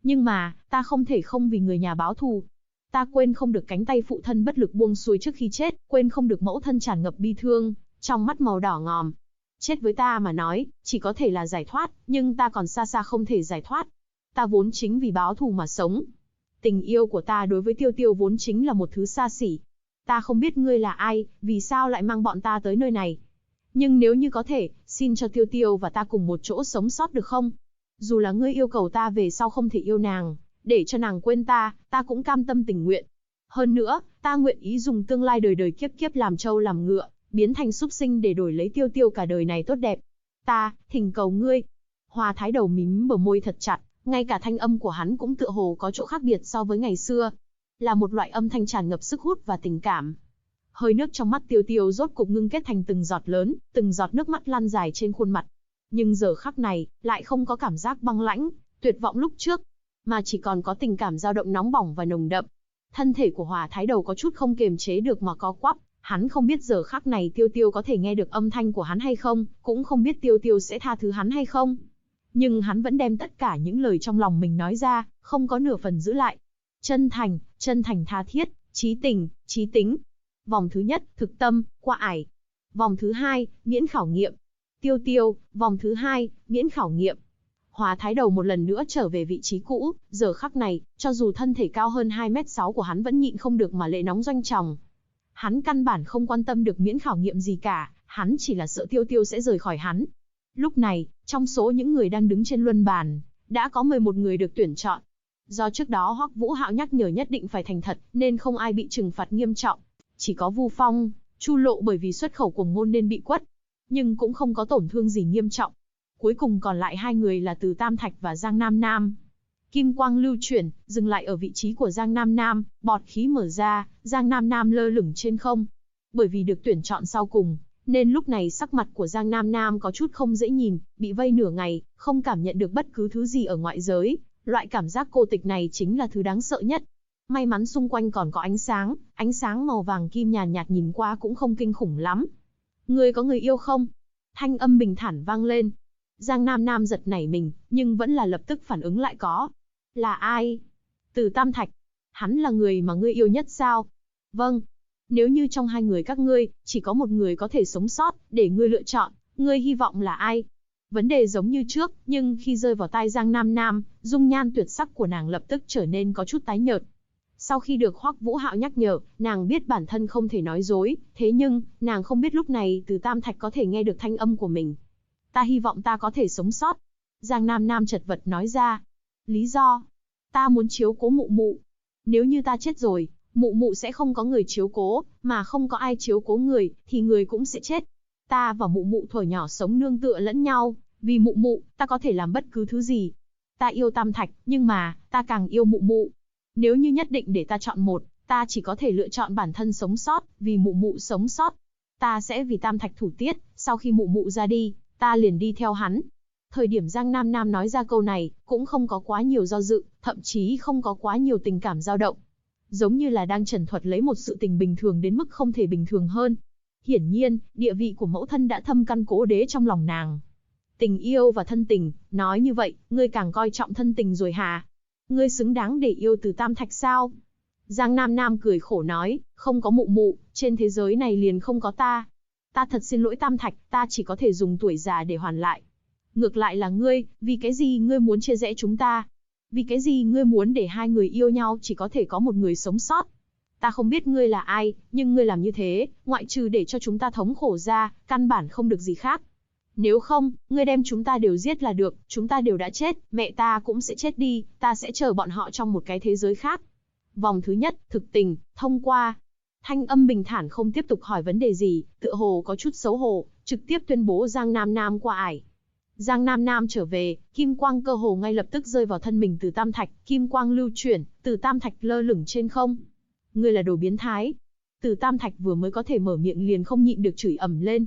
Speaker 1: Nhưng mà, ta không thể không vì người nhà báo thù. Ta quên không được cánh tay phụ thân bất lực buông xuôi trước khi chết, quên không được mẫu thân tràn ngập bi thương, trong mắt màu đỏ ngòm. Chết với ta mà nói, chỉ có thể là giải thoát, nhưng ta còn xa xa không thể giải thoát. Ta vốn chính vì báo thù mà sống. Tình yêu của ta đối với Tiêu Tiêu vốn chính là một thứ xa xỉ. Ta không biết ngươi là ai, vì sao lại mang bọn ta tới nơi này. Nhưng nếu như có thể, xin cho Tiêu Tiêu và ta cùng một chỗ sống sót được không? Dù là ngươi yêu cầu ta về sau không thể yêu nàng, để cho nàng quên ta, ta cũng cam tâm tình nguyện. Hơn nữa, ta nguyện ý dùng tương lai đời đời kiếp kiếp làm trâu làm ngựa, biến thành súc sinh để đổi lấy Tiêu Tiêu cả đời này tốt đẹp. Ta, thỉnh cầu ngươi. Hoa Thái Đầu mím bờ môi thật chặt, ngay cả thanh âm của hắn cũng tựa hồ có chỗ khác biệt so với ngày xưa. Là một loại âm thanh tràn ngập sức hút và tình cảm. Hơi nước trong mắt Tiêu Tiêu rốt cục ngưng kết thành từng giọt lớn, từng giọt nước mắt lăn dài trên khuôn mặt. Nhưng giờ khắc này, lại không có cảm giác băng lãnh, tuyệt vọng lúc trước, mà chỉ còn có tình cảm dao động nóng bỏng và nồng đậm. Thân thể của Hoa Thái Đầu có chút không kiềm chế được mà co quắp, hắn không biết giờ khắc này Tiêu Tiêu có thể nghe được âm thanh của hắn hay không, cũng không biết Tiêu Tiêu sẽ tha thứ hắn hay không. Nhưng hắn vẫn đem tất cả những lời trong lòng mình nói ra, không có nửa phần giữ lại. Chân thành tha thiết, chí tình, chí tính. Vòng thứ nhất, thực tâm, qua ải. Vòng thứ hai, miễn khảo nghiệm. Tiêu Tiêu, vòng thứ hai, miễn khảo nghiệm. Hoa Thái Đầu một lần nữa trở về vị trí cũ, giờ khắc này, cho dù thân thể cao hơn 2m6 của hắn vẫn nhịn không được mà lệ nóng doanh tròng. Hắn căn bản không quan tâm được miễn khảo nghiệm gì cả, hắn chỉ là sợ Tiêu Tiêu sẽ rời khỏi hắn. Lúc này, trong số những người đang đứng trên luân bàn, đã có 11 người được tuyển chọn. Do trước đó Hoắc Vũ Hạo nhắc nhở nhất định phải thành thật, nên không ai bị trừng phạt nghiêm trọng. Chỉ có Vu Phong, Chu Lộ bởi vì xuất khẩu cuồng ngôn nên bị quất, nhưng cũng không có tổn thương gì nghiêm trọng. Cuối cùng còn lại hai người là Từ Tam Thạch và Giang Nam Nam. Kim quang lưu chuyển, dừng lại ở vị trí của Giang Nam Nam, bọt khí mở ra, Giang Nam Nam lơ lửng trên không. Bởi vì được tuyển chọn sau cùng, nên lúc này sắc mặt của Giang Nam Nam có chút không dễ nhìn, bị vây nửa ngày, không cảm nhận được bất cứ thứ gì ở ngoại giới. Loại cảm giác cô tịch này chính là thứ đáng sợ nhất. May mắn xung quanh còn có ánh sáng màu vàng kim nhàn nhạt nhìn qua cũng không kinh khủng lắm. Ngươi có người yêu không? Thanh âm bình thản vang lên. Giang Nam Nam giật nảy mình, nhưng vẫn là lập tức phản ứng lại có. Là ai? Từ Tam Thạch. Hắn là người mà ngươi yêu nhất sao? Vâng. Nếu như trong hai người các ngươi, chỉ có một người có thể sống sót, để ngươi lựa chọn, ngươi hy vọng là ai? Vấn đề giống như trước, nhưng khi rơi vào tai Giang Nam Nam, dung nhan tuyệt sắc của nàng lập tức trở nên có chút tái nhợt. Sau khi được Hoắc Vũ Hạo nhắc nhở, nàng biết bản thân không thể nói dối, thế nhưng, nàng không biết lúc này Từ Tam Thạch có thể nghe được thanh âm của mình. Ta hy vọng ta có thể sống sót. Giang Nam Nam chật vật nói ra. Lý do? Ta muốn chiếu cố mụ mụ. Nếu như ta chết rồi, mụ mụ sẽ không có người chiếu cố, mà không có ai chiếu cố người, thì người cũng sẽ chết. Ta và mụ mụ thuở nhỏ sống nương tựa lẫn nhau, vì mụ mụ, ta có thể làm bất cứ thứ gì. Ta yêu Tam Thạch, nhưng mà, ta càng yêu mụ mụ. Nếu như nhất định để ta chọn một, ta chỉ có thể lựa chọn bản thân sống sót, vì mụ mụ sống sót. Ta sẽ vì Tam Thạch thủ tiết, sau khi mụ mụ ra đi, ta liền đi theo hắn. Thời điểm Giang Nam Nam nói ra câu này, cũng không có quá nhiều do dự, thậm chí không có quá nhiều tình cảm dao động. Giống như là đang trần thuật lấy một sự tình bình thường đến mức không thể bình thường hơn. Hiển nhiên, địa vị của mẫu thân đã thâm căn cố đế trong lòng nàng. Tình yêu và thân tình, nói như vậy, ngươi càng coi trọng thân tình rồi hả? Ngươi xứng đáng để yêu Từ Tam Thạch sao? Giang Nam Nam cười khổ nói, không có mụ mụ, trên thế giới này liền không có ta. Ta thật xin lỗi Tam Thạch, ta chỉ có thể dùng tuổi già để hoàn lại. Ngược lại là ngươi, vì cái gì ngươi muốn chia rẽ chúng ta? Vì cái gì ngươi muốn để hai người yêu nhau chỉ có thể có một người sống sót? Ta không biết ngươi là ai, nhưng ngươi làm như thế, ngoại trừ để cho chúng ta thống khổ ra, căn bản không được gì khác. Nếu không, ngươi đem chúng ta đều giết là được, chúng ta đều đã chết, mẹ ta cũng sẽ chết đi, ta sẽ chờ bọn họ trong một cái thế giới khác. Vòng thứ nhất, thực tình, thông qua. Thanh âm bình thản không tiếp tục hỏi vấn đề gì, tựa hồ có chút xấu hổ, trực tiếp tuyên bố Giang Nam Nam qua ải. Giang Nam Nam trở về, kim quang cơ hồ ngay lập tức rơi vào thân mình Từ Tam Thạch, kim quang lưu chuyển, Từ Tam Thạch lơ lửng trên không. Ngươi là đồ biến thái. Từ Tam Thạch vừa mới có thể mở miệng liền không nhịn được chửi ầm lên.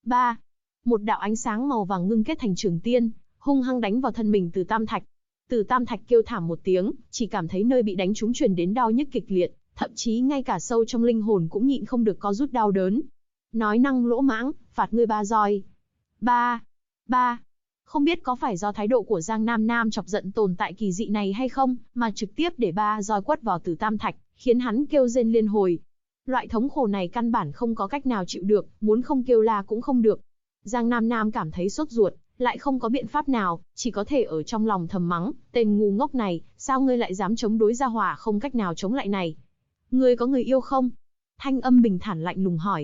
Speaker 1: Một đạo ánh sáng màu vàng ngưng kết thành trường tiên, hung hăng đánh vào thân mình Từ Tam Thạch. Từ Tam Thạch kêu thảm một tiếng, chỉ cảm thấy nơi bị đánh trúng truyền đến đau nhức kịch liệt, thậm chí ngay cả sâu trong linh hồn cũng nhịn không được co rút đau đớn. Nói năng lỗ mãng, phạt ngươi 3 roi. Không biết có phải do thái độ của Giang Nam Nam chọc giận tồn tại kỳ dị này hay không, mà trực tiếp để 3 roi quất vào Từ Tam Thạch, khiến hắn kêu rên liên hồi. Loại thống khổ này căn bản không có cách nào chịu được, muốn không kêu la cũng không được. Giang Nam Nam cảm thấy sốt ruột, lại không có biện pháp nào, chỉ có thể ở trong lòng thầm mắng, tên ngu ngốc này, sao ngươi lại dám chống đối gia hỏa không cách nào chống lại này? Ngươi có người yêu không? Thanh âm bình thản lạnh lùng hỏi.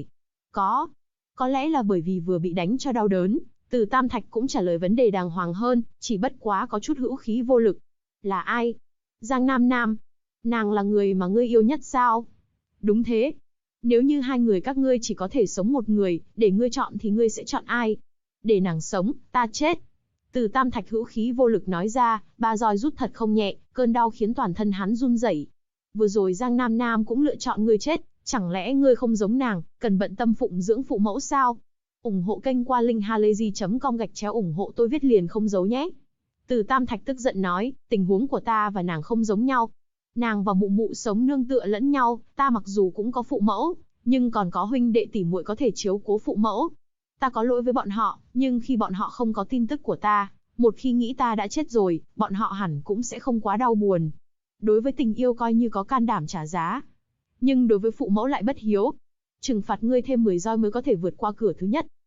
Speaker 1: Có lẽ là bởi vì vừa bị đánh cho đau đớn, Từ Tam Thạch cũng trả lời vấn đề đàng hoàng hơn, chỉ bất quá có chút hữu khí vô lực. Là ai? Giang Nam Nam. Nàng là người mà ngươi yêu nhất sao? Đúng thế. Nếu như hai người các ngươi chỉ có thể sống một người, để ngươi chọn thì ngươi sẽ chọn ai? Để nàng sống, ta chết. Từ Tam Thạch hữu khí vô lực nói ra, 3 roi rút thật không nhẹ, cơn đau khiến toàn thân hắn run rẩy. Vừa rồi Giang Nam Nam cũng lựa chọn ngươi chết, chẳng lẽ ngươi không giống nàng, cần bận tâm phụng dưỡng phụ mẫu sao? Ủng hộ kênh qua linkhalazy.com/ủng hộ tôi viết liền không giấu nhé. Từ Tam Thạch tức giận nói, tình huống của ta và nàng không giống nhau. Nàng và mụ mụ sống nương tựa lẫn nhau, ta mặc dù cũng có phụ mẫu, nhưng còn có huynh đệ tỷ muội có thể chiếu cố phụ mẫu. Ta có lỗi với bọn họ, nhưng khi bọn họ không có tin tức của ta, một khi nghĩ ta đã chết rồi, bọn họ hẳn cũng sẽ không quá đau buồn. Đối với tình yêu coi như có can đảm trả giá. Nhưng đối với phụ mẫu lại bất hiếu. Trừng phạt ngươi thêm 10 roi mới có thể vượt qua cửa thứ nhất.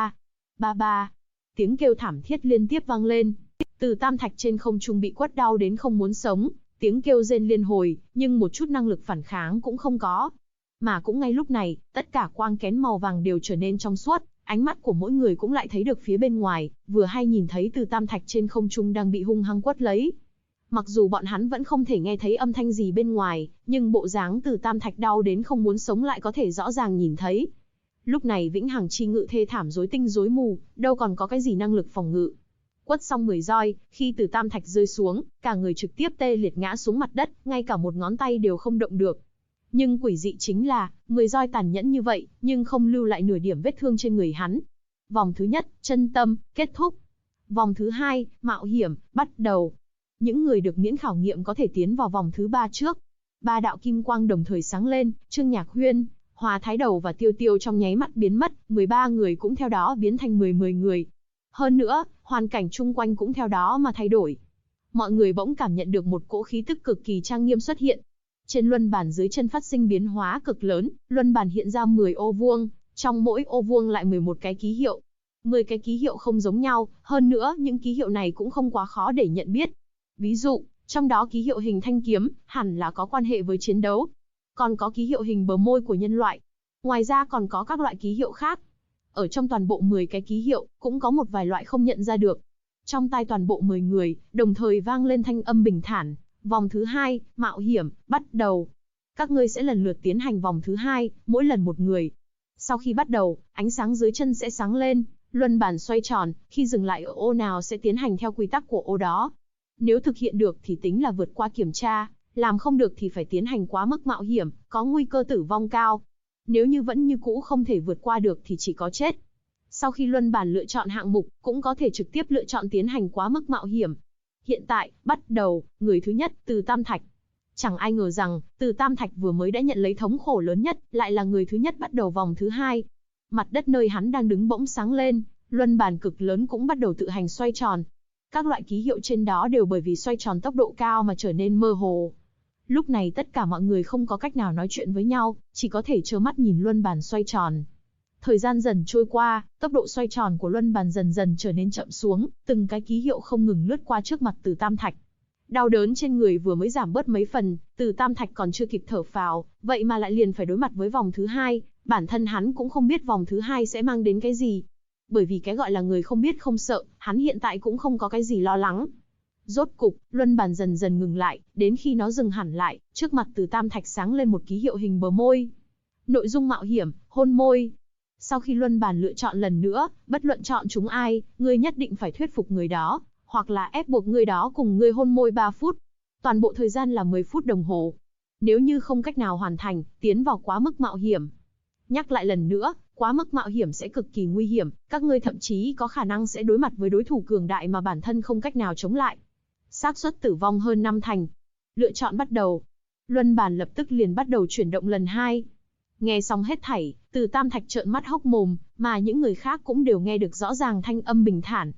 Speaker 1: Ba. Tiếng kêu thảm thiết liên tiếp vang lên. Từ Tam Thạch trên không trung bị quất đau đến không muốn sống. Tiếng kêu rên liên hồi, nhưng một chút năng lực phản kháng cũng không có. Mà cũng ngay lúc này, tất cả quang kén màu vàng đều trở nên trong suốt. Ánh mắt của mỗi người cũng lại thấy được phía bên ngoài, vừa hay nhìn thấy Từ Tam Thạch trên không trung đang bị hung hăng quất lấy. Mặc dù bọn hắn vẫn không thể nghe thấy âm thanh gì bên ngoài, nhưng bộ dáng Từ Tam Thạch đau đến không muốn sống lại có thể rõ ràng nhìn thấy. Lúc này Vĩnh Hằng chi ngự thê thảm rối tinh rối mù, đâu còn có cái gì năng lực phòng ngự. Quất xong 10 roi, khi Từ Tam Thạch rơi xuống, cả người trực tiếp tê liệt ngã xuống mặt đất, ngay cả một ngón tay đều không động được. Nhưng quỷ dị chính là, 10 roi tàn nhẫn như vậy, nhưng không lưu lại nửa điểm vết thương trên người hắn. Vòng thứ nhất, chân tâm, kết thúc. Vòng thứ hai, mạo hiểm, bắt đầu. Những người được miễn khảo nghiệm có thể tiến vào vòng thứ 3 trước. 3 đạo kim quang đồng thời sáng lên, Trương Nhạc Huyên, Hòa Thái Đầu và Tiêu Tiêu trong nháy mắt biến mất, 13 người cũng theo đó biến thành 10 người. Hơn nữa, hoàn cảnh chung quanh cũng theo đó mà thay đổi. Mọi người bỗng cảm nhận được một cỗ khí tức cực kỳ trang nghiêm xuất hiện. Trên luân bàn dưới chân phát sinh biến hóa cực lớn, luân bàn hiện ra 10 ô vuông, trong mỗi ô vuông lại 11 cái ký hiệu. 10 cái ký hiệu không giống nhau, hơn nữa những ký hiệu này cũng không quá khó để nhận biết. Ví dụ, trong đó ký hiệu hình thanh kiếm, hẳn là có quan hệ với chiến đấu. Còn có ký hiệu hình bờ môi của nhân loại. Ngoài ra còn có các loại ký hiệu khác. Ở trong toàn bộ 10 cái ký hiệu, cũng có một vài loại không nhận ra được. Trong tai toàn bộ 10 người, đồng thời vang lên thanh âm bình thản. Vòng thứ 2, mạo hiểm, bắt đầu. Các ngươi sẽ lần lượt tiến hành vòng thứ 2, mỗi lần một người. Sau khi bắt đầu, ánh sáng dưới chân sẽ sáng lên, luân bàn xoay tròn, khi dừng lại ở ô nào sẽ tiến hành theo quy tắc của ô đó. Nếu thực hiện được thì tính là vượt qua kiểm tra, làm không được thì phải tiến hành quá mức mạo hiểm, có nguy cơ tử vong cao. Nếu như vẫn như cũ không thể vượt qua được thì chỉ có chết. Sau khi luân bàn lựa chọn hạng mục, cũng có thể trực tiếp lựa chọn tiến hành quá mức mạo hiểm. Hiện tại, bắt đầu, người thứ nhất, Từ Tam Thạch. Chẳng ai ngờ rằng, Từ Tam Thạch vừa mới đã nhận lấy thống khổ lớn nhất, lại là người thứ nhất bắt đầu vòng thứ 2. Mặt đất nơi hắn đang đứng bỗng sáng lên, luân bàn cực lớn cũng bắt đầu tự hành xoay tròn. Các loại ký hiệu trên đó đều bởi vì xoay tròn tốc độ cao mà trở nên mơ hồ. Lúc này tất cả mọi người không có cách nào nói chuyện với nhau, chỉ có thể trơ mắt nhìn luân bàn xoay tròn. Thời gian dần trôi qua, tốc độ xoay tròn của luân bàn dần dần trở nên chậm xuống, từng cái ký hiệu không ngừng lướt qua trước mặt Từ Tam Thạch. Đau đớn trên người vừa mới giảm bớt mấy phần, Từ Tam Thạch còn chưa kịp thở phào, vậy mà lại liền phải đối mặt với vòng thứ 2, bản thân hắn cũng không biết vòng thứ 2 sẽ mang đến cái gì. Bởi vì cái gọi là người không biết không sợ, hắn hiện tại cũng không có cái gì lo lắng. Rốt cục, luân bàn dần dần ngừng lại, đến khi nó dừng hẳn lại, trước mặt Từ Tam Thạch sáng lên một ký hiệu hình bờ môi. Nội dung mạo hiểm, hôn môi. Sau khi luân bàn lựa chọn lần nữa, bất luận chọn chúng ai, ngươi nhất định phải thuyết phục người đó, hoặc là ép buộc người đó cùng ngươi hôn môi 3 phút. Toàn bộ thời gian là 10 phút đồng hồ. Nếu như không cách nào hoàn thành, tiến vào quá mức mạo hiểm. Nhắc lại lần nữa, quá mức mạo hiểm sẽ cực kỳ nguy hiểm, các ngươi thậm chí có khả năng sẽ đối mặt với đối thủ cường đại mà bản thân không cách nào chống lại. Xác suất tử vong hơn 5 thành. Lựa chọn bắt đầu. Luân bàn lập tức liền bắt đầu chuyển động lần 2. Nghe xong hết thảy, Từ Tam Thạch trợn mắt hốc mồm, mà những người khác cũng đều nghe được rõ ràng thanh âm bình thản.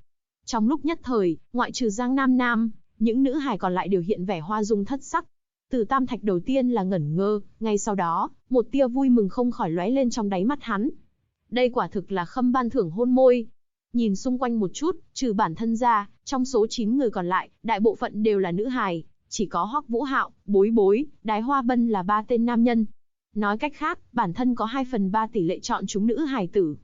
Speaker 1: Trong lúc nhất thời, ngoại trừ Giang Nam Nam, những nữ hài còn lại đều hiện vẻ hoa dung thất sắc. Từ Tam Thạch đầu tiên là ngẩn ngơ, ngay sau đó, một tia vui mừng không khỏi lóe lên trong đáy mắt hắn. Đây quả thực là Khâm ban thưởng hôn môi. Nhìn xung quanh một chút, trừ bản thân ra, trong số 9 người còn lại, đại bộ phận đều là nữ hài, chỉ có Hoắc Vũ Hạo, Bối Bối, Đái Hoa Bân là 3 tên nam nhân. Nói cách khác, bản thân có 2/3 tỷ lệ chọn chúng nữ hài tử.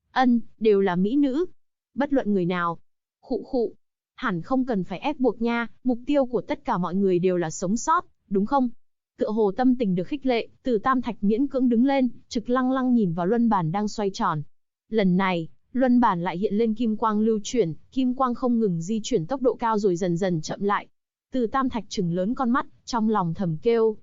Speaker 1: Đều là mỹ nữ. Bất luận người nào. Khụ khụ. Hẳn không cần phải ép buộc nha, mục tiêu của tất cả mọi người đều là sống sót, đúng không? Tựa hồ tâm tình được khích lệ, Từ Tam Thạch miễn cưỡng đứng lên, trực lăng lăng nhìn vào luân bàn đang xoay tròn. Lần này, luân bàn lại hiện lên kim quang lưu chuyển, kim quang không ngừng di chuyển tốc độ cao rồi dần dần chậm lại. Từ Tam Thạch trừng lớn con mắt, trong lòng thầm kêu,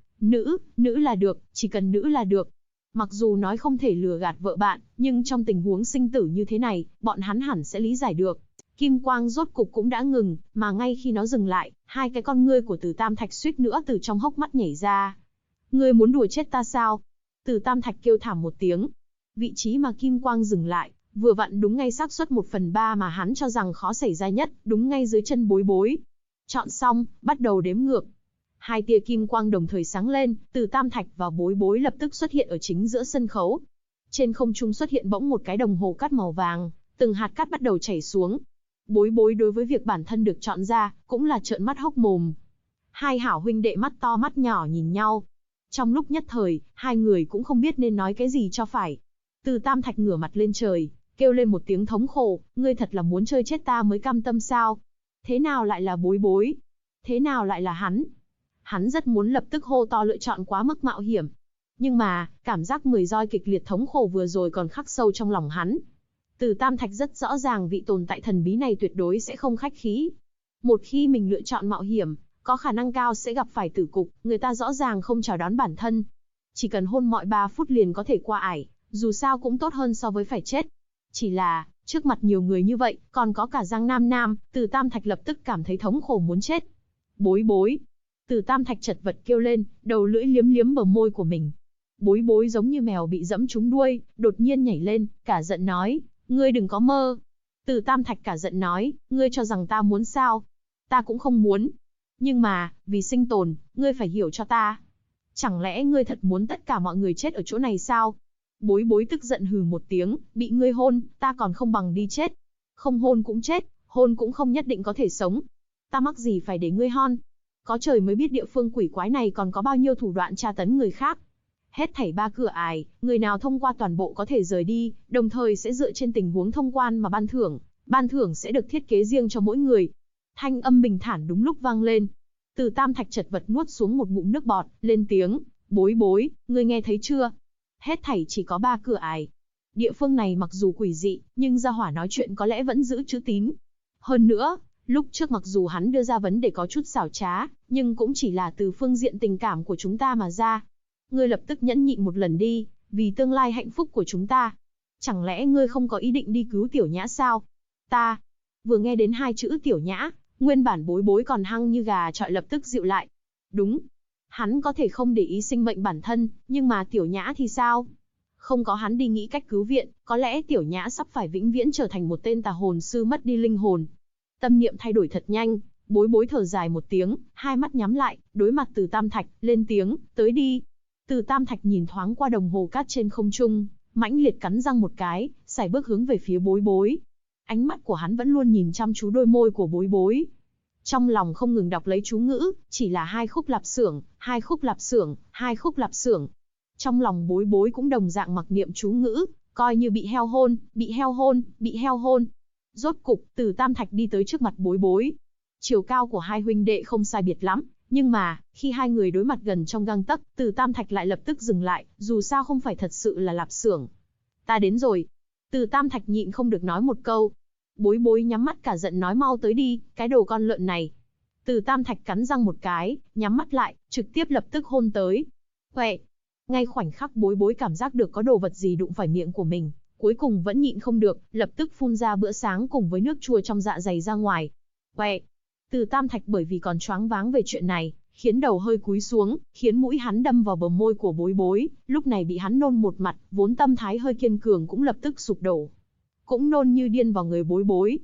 Speaker 1: nữ là được, chỉ cần nữ là được. Mặc dù nói không thể lừa gạt vợ bạn, nhưng trong tình huống sinh tử như thế này, bọn hắn hẳn sẽ lý giải được. Kim quang rốt cục cũng đã ngừng, mà ngay khi nó dừng lại, hai cái con ngươi của Từ Tam Thạch suýt nữa từ trong hốc mắt nhảy ra. Ngươi muốn đùa chết ta sao? Từ Tam Thạch kêu thảm một tiếng. Vị trí mà kim quang dừng lại, vừa vặn đúng ngay xác suất 1/3 mà hắn cho rằng khó xảy ra nhất, đúng ngay dưới chân Bối Bối. Chọn xong, bắt đầu đếm ngược. Hai tia kim quang đồng thời sáng lên, Từ Tam Thạch và Bối Bối lập tức xuất hiện ở chính giữa sân khấu. Trên không trung xuất hiện bỗng một cái đồng hồ cát màu vàng, từng hạt cát bắt đầu chảy xuống. Bối Bối đối với việc bản thân được chọn ra, cũng là trợn mắt hốc mồm. Hai hảo huynh đệ mắt to mắt nhỏ nhìn nhau. Trong lúc nhất thời, hai người cũng không biết nên nói cái gì cho phải. Từ Tam Thạch ngửa mặt lên trời, kêu lên một tiếng thống khổ, ngươi thật là muốn chơi chết ta mới cam tâm sao? Thế nào lại là Bối Bối? Thế nào lại là hắn? Hắn rất muốn lập tức hô to lựa chọn quá mức mạo hiểm. Nhưng mà, cảm giác 10 roi kịch liệt thống khổ vừa rồi còn khắc sâu trong lòng hắn. Từ Tam Thạch rất rõ ràng vị tồn tại thần bí này tuyệt đối sẽ không khách khí. Một khi mình lựa chọn mạo hiểm, có khả năng cao sẽ gặp phải tử cục, người ta rõ ràng không chào đón bản thân. Chỉ cần hôn mọi 3 phút liền có thể qua ải, dù sao cũng tốt hơn so với phải chết. Chỉ là, trước mặt nhiều người như vậy, còn có cả Giang Nam Nam, Từ Tam Thạch lập tức cảm thấy thống khổ muốn chết. Bối Bối. Từ Tam Thạch chật vật kêu lên, đầu lưỡi liếm liếm bờ môi của mình. Bối Bối giống như mèo bị dẫm trúng đuôi, đột nhiên nhảy lên, cả giận nói, ngươi đừng có mơ. Từ Tam Thạch cả giận nói, ngươi cho rằng ta muốn sao? Ta cũng không muốn. Nhưng mà, vì sinh tồn, ngươi phải hiểu cho ta. Chẳng lẽ ngươi thật muốn tất cả mọi người chết ở chỗ này sao? Bối Bối tức giận hừ một tiếng, bị ngươi hôn, ta còn không bằng đi chết. Không hôn cũng chết, hôn cũng không nhất định có thể sống. Ta mắc gì phải để ngươi hon? Có trời mới biết địa phương quỷ quái này còn có bao nhiêu thủ đoạn tra tấn người khác. Hết thảy 3 cửa ải, người nào thông qua toàn bộ có thể rời đi, đồng thời sẽ dựa trên tình huống thông quan mà ban thưởng sẽ được thiết kế riêng cho mỗi người. Thanh âm bình thản đúng lúc vang lên. Từ Tam Thạch chật vật nuốt xuống một ngụm nước bọt, lên tiếng, Bối Bối, ngươi nghe thấy chưa? Hết thảy chỉ có 3 cửa ải. Địa phương này mặc dù quỷ dị, nhưng gia hỏa nói chuyện có lẽ vẫn giữ chữ tín. Hơn nữa, lúc trước mặc dù hắn đưa ra vấn đề có chút xảo trá, nhưng cũng chỉ là từ phương diện tình cảm của chúng ta mà ra. Ngươi lập tức nhẫn nhịn một lần đi, vì tương lai hạnh phúc của chúng ta. Chẳng lẽ ngươi không có ý định đi cứu Tiểu Nhã sao? Ta. Vừa nghe đến 2 chữ Tiểu Nhã, nguyên bản Bối Bối còn hăng như gà chọi lập tức dịu lại. Đúng. Hắn có thể không để ý sinh mệnh bản thân, nhưng mà Tiểu Nhã thì sao? Không có hắn đi nghĩ cách cứu viện, có lẽ Tiểu Nhã sắp phải vĩnh viễn trở thành một tên tà hồn sư mất đi linh hồn. Tâm niệm thay đổi thật nhanh, Bối Bối thở dài một tiếng, hai mắt nhắm lại, đối mặt Từ Tam Thạch, lên tiếng, tới đi. Từ Tam Thạch nhìn thoáng qua đồng hồ cát trên không trung, mãnh liệt cắn răng một cái, sải bước hướng về phía Bối Bối. Ánh mắt của hắn vẫn luôn nhìn chăm chú đôi môi của Bối Bối. Trong lòng không ngừng đọc lấy chú ngữ, chỉ là 2 khúc lạp xưởng, 2 khúc lạp xưởng, 2 khúc lạp xưởng. Trong lòng Bối Bối cũng đồng dạng mặc niệm chú ngữ, coi như bị heo hôn, bị heo hôn, bị heo hôn. Rốt cục, Từ Tam Thạch đi tới trước mặt Bối Bối. Chiều cao của hai huynh đệ không sai biệt lắm, nhưng mà, khi hai người đối mặt gần trong gang tấc, Từ Tam Thạch lại lập tức dừng lại, dù sao không phải thật sự là lạp xưởng. Ta đến rồi. Từ Tam Thạch nhịn không được nói một câu. Bối Bối nhắm mắt cả giận nói mau tới đi, cái đồ con lợn này. Từ Tam Thạch cắn răng một cái, nhắm mắt lại, trực tiếp lập tức hôn tới. Huệ. Ngay khoảnh khắc Bối Bối cảm giác được có đồ vật gì đụng phải miệng của mình, cuối cùng vẫn nhịn không được, lập tức phun ra bữa sáng cùng với nước chua trong dạ dày ra ngoài. Huệ. Từ Tam Thạch bởi vì còn choáng váng về chuyện này, khiến đầu hơi cúi xuống, khiến mũi hắn đâm vào bờ môi của Bối Bối, lúc này bị hắn nôn một mặt, vốn tâm thái hơi kiên cường cũng lập tức sụp đổ. Cũng nôn như điên vào người Bối Bối.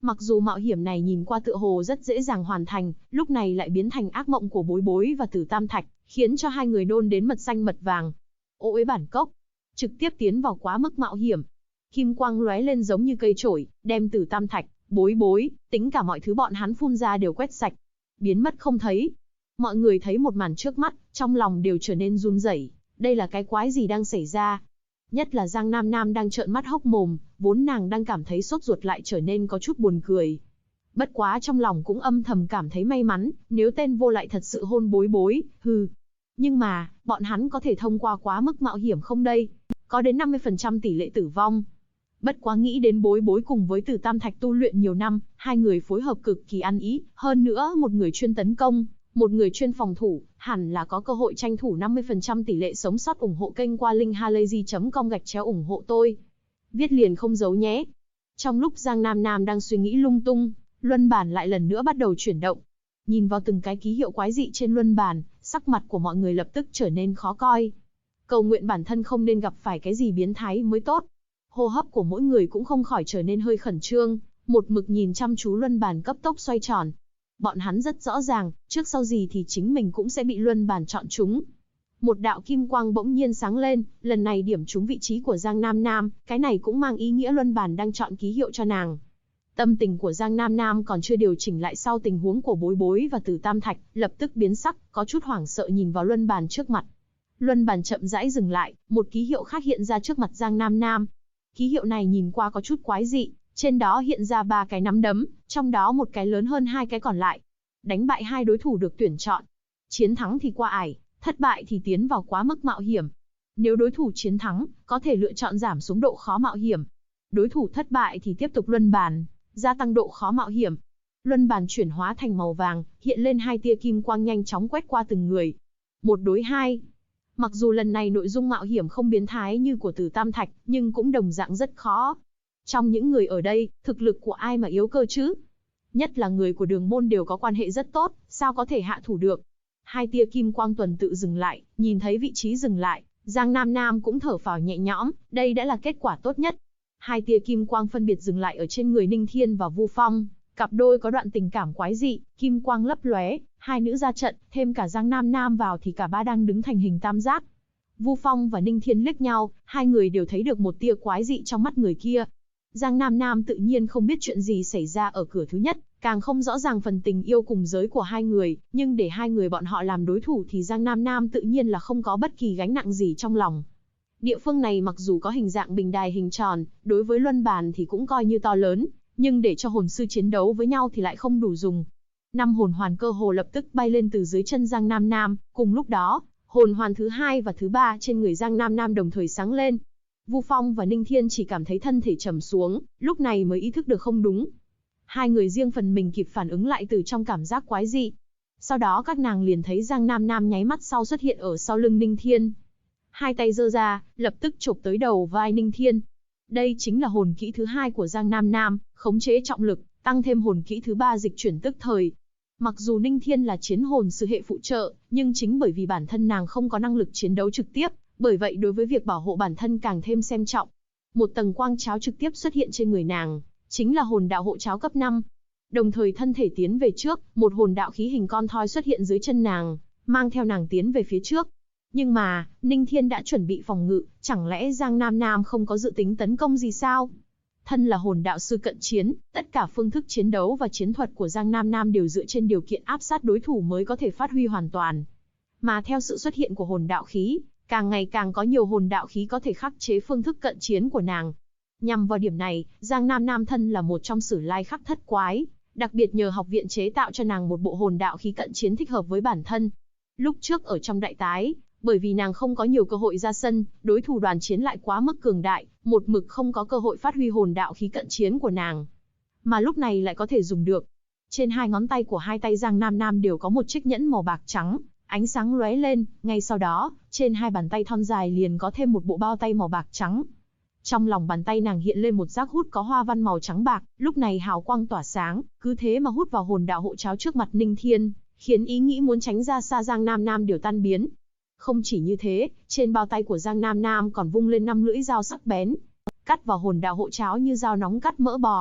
Speaker 1: Mặc dù mạo hiểm này nhìn qua tựa hồ rất dễ dàng hoàn thành, lúc này lại biến thành ác mộng của Bối Bối và Tử Tam Thạch, khiến cho hai người nôn đến mật xanh mật vàng. Ô uế bản cốc, trực tiếp tiến vào quá mức mạo hiểm. Kim quang lóe lên giống như cây chổi, đem Tử Tam Thạch, Bối Bối, tính cả mọi thứ bọn hắn phun ra đều quét sạch, biến mất không thấy. Mọi người thấy một màn trước mắt, trong lòng đều trở nên run rẩy. Đây là cái quái gì đang xảy ra? Nhất là Giang Nam Nam đang trợn mắt hốc mồm, vốn nàng đang cảm thấy sốt ruột lại trở nên có chút buồn cười. Bất quá trong lòng cũng âm thầm cảm thấy may mắn, nếu tên vô lại thật sự hôn Bối Bối, hừ. Nhưng mà, bọn hắn có thể thông qua quá mức mạo hiểm không đây? Có đến 50% tỷ lệ tử vong. Bất quá nghĩ đến Bối Bối cùng với Tử Tam Thạch tu luyện nhiều năm, hai người phối hợp cực kỳ ăn ý, hơn nữa một người chuyên tấn công, một người chuyên phòng thủ, hẳn là có cơ hội tranh thủ 50% tỷ lệ sống sót. Ủng hộ kênh qua linkhalazy.com/ủng hộ tôi. Viết liền không giấu nhé. Trong lúc Giang Nam Nam đang suy nghĩ lung tung, luân bản lại lần nữa bắt đầu chuyển động. Nhìn vào từng cái ký hiệu quái dị trên luân bản, sắc mặt của mọi người lập tức trở nên khó coi. Cầu nguyện bản thân không nên gặp phải cái gì biến thái mới tốt. Hô hấp của mỗi người cũng không khỏi trở nên hơi khẩn trương, một mực nhìn chăm chú luân bản cấp tốc xoay tròn. Bọn hắn rất rõ ràng, trước sau gì thì chính mình cũng sẽ bị luân bản chọn trúng. Một đạo kim quang bỗng nhiên sáng lên, lần này điểm trúng vị trí của Giang Nam Nam, cái này cũng mang ý nghĩa luân bản đang chọn ký hiệu cho nàng. Tâm tình của Giang Nam Nam còn chưa điều chỉnh lại sau tình huống của Bối Bối và Tử Tam Thạch, lập tức biến sắc, có chút hoảng sợ nhìn vào luân bản trước mặt. Luân bản chậm rãi dừng lại, một ký hiệu khác hiện ra trước mặt Giang Nam Nam. Ký hiệu này nhìn qua có chút quái dị, trên đó hiện ra 3 cái nắm đấm, trong đó một cái lớn hơn 2 cái còn lại. Đánh bại 2 đối thủ được tuyển chọn. Chiến thắng thì qua ải, thất bại thì tiến vào quá mức mạo hiểm. Nếu đối thủ chiến thắng, có thể lựa chọn giảm xuống độ khó mạo hiểm. Đối thủ thất bại thì tiếp tục luân bàn, gia tăng độ khó mạo hiểm. Luân bàn chuyển hóa thành màu vàng, hiện lên 2 tia kim quang nhanh chóng quét qua từng người. 1 đối 2. Mặc dù lần này nội dung mạo hiểm không biến thái như của Tử Tam Thạch, nhưng cũng đồng dạng rất khó. Trong những người ở đây, thực lực của ai mà yếu cơ chứ? Nhất là người của Đường môn đều có quan hệ rất tốt, sao có thể hạ thủ được? 2 tia kim quang tuần tự dừng lại, nhìn thấy vị trí dừng lại, Giang Nam Nam cũng thở phào nhẹ nhõm, đây đã là kết quả tốt nhất. 2 tia kim quang phân biệt dừng lại ở trên người Ninh Thiên và Vu Phong, cặp đôi có đoạn tình cảm quái dị, kim quang lấp lóe, 2 nữ ra trận, thêm cả Giang Nam Nam vào thì cả ba đang đứng thành hình tam giác. Vu Phong và Ninh Thiên liếc nhau, hai người đều thấy được một tia quái dị trong mắt người kia. Giang Nam Nam tự nhiên không biết chuyện gì xảy ra ở cửa thứ nhất, càng không rõ ràng phần tình yêu cùng giới của hai người, nhưng để hai người bọn họ làm đối thủ thì Giang Nam Nam tự nhiên là không có bất kỳ gánh nặng gì trong lòng. Địa phương này mặc dù có hình dạng bình đài hình tròn, đối với luân bàn thì cũng coi như to lớn, nhưng để cho hồn sư chiến đấu với nhau thì lại không đủ dùng. 5 hồn hoàn cơ hồ lập tức bay lên từ dưới chân Giang Nam Nam, cùng lúc đó, hồn hoàn thứ 2 và thứ 3 trên người Giang Nam Nam đồng thời sáng lên. Vu Phong và Ninh Thiên chỉ cảm thấy thân thể trầm xuống, lúc này mới ý thức được không đúng. Hai người riêng phần mình kịp phản ứng lại từ trong cảm giác quái dị. Sau đó các nàng liền thấy Giang Nam Nam nháy mắt sau xuất hiện ở sau lưng Ninh Thiên. Hai tay giơ ra, lập tức chộp tới đầu vai Ninh Thiên. Đây chính là hồn kỹ thứ 2 của Giang Nam Nam, khống chế trọng lực, tăng thêm hồn kỹ thứ 3 dịch chuyển tức thời. Mặc dù Ninh Thiên là chiến hồn sư hệ phụ trợ, nhưng chính bởi vì bản thân nàng không có năng lực chiến đấu trực tiếp, bởi vậy đối với việc bảo hộ bản thân càng thêm xem trọng. Một tầng quang cháo trực tiếp xuất hiện trên người nàng, chính là hồn đạo hộ cháo cấp 5. Đồng thời thân thể tiến về trước, một hồn đạo khí hình con thoi xuất hiện dưới chân nàng, mang theo nàng tiến về phía trước. Nhưng mà, Ninh Thiên đã chuẩn bị phòng ngự, chẳng lẽ Giang Nam Nam không có dự tính tấn công gì sao? Thân là hồn đạo sư cận chiến, tất cả phương thức chiến đấu và chiến thuật của Giang Nam Nam đều dựa trên điều kiện áp sát đối thủ mới có thể phát huy hoàn toàn. Mà theo sự xuất hiện của hồn đạo khí, càng ngày càng có nhiều hồn đạo khí có thể khắc chế phương thức cận chiến của nàng. Nhằm vào điểm này, Giang Nam Nam thân là một trong sử lai khắc thất quái, đặc biệt nhờ học viện chế tạo cho nàng một bộ hồn đạo khí cận chiến thích hợp với bản thân. Lúc trước ở trong đại tái, bởi vì nàng không có nhiều cơ hội ra sân, đối thủ đoàn chiến lại quá mức cường đại, một mực không có cơ hội phát huy hồn đạo khí cận chiến của nàng. Mà lúc này lại có thể dùng được. Trên 2 ngón tay của 2 tay Giang Nam Nam đều có một chiếc nhẫn màu bạc trắng, ánh sáng lóe lên, ngay sau đó, trên 2 bàn tay thon dài liền có thêm một bộ bao tay màu bạc trắng. Trong lòng bàn tay nàng hiện lên một giác hút có hoa văn màu trắng bạc, lúc này hào quang tỏa sáng, cứ thế mà hút vào hồn đạo hộ cháo trước mặt Ninh Thiên, khiến ý nghĩ muốn tránh ra xa Giang Nam Nam đều tan biến. Không chỉ như thế, trên bao tay của Giang Nam Nam còn vung lên 5 lưỡi dao sắc bén, cắt vào hồn đạo hộ cháo như dao nóng cắt mỡ bò,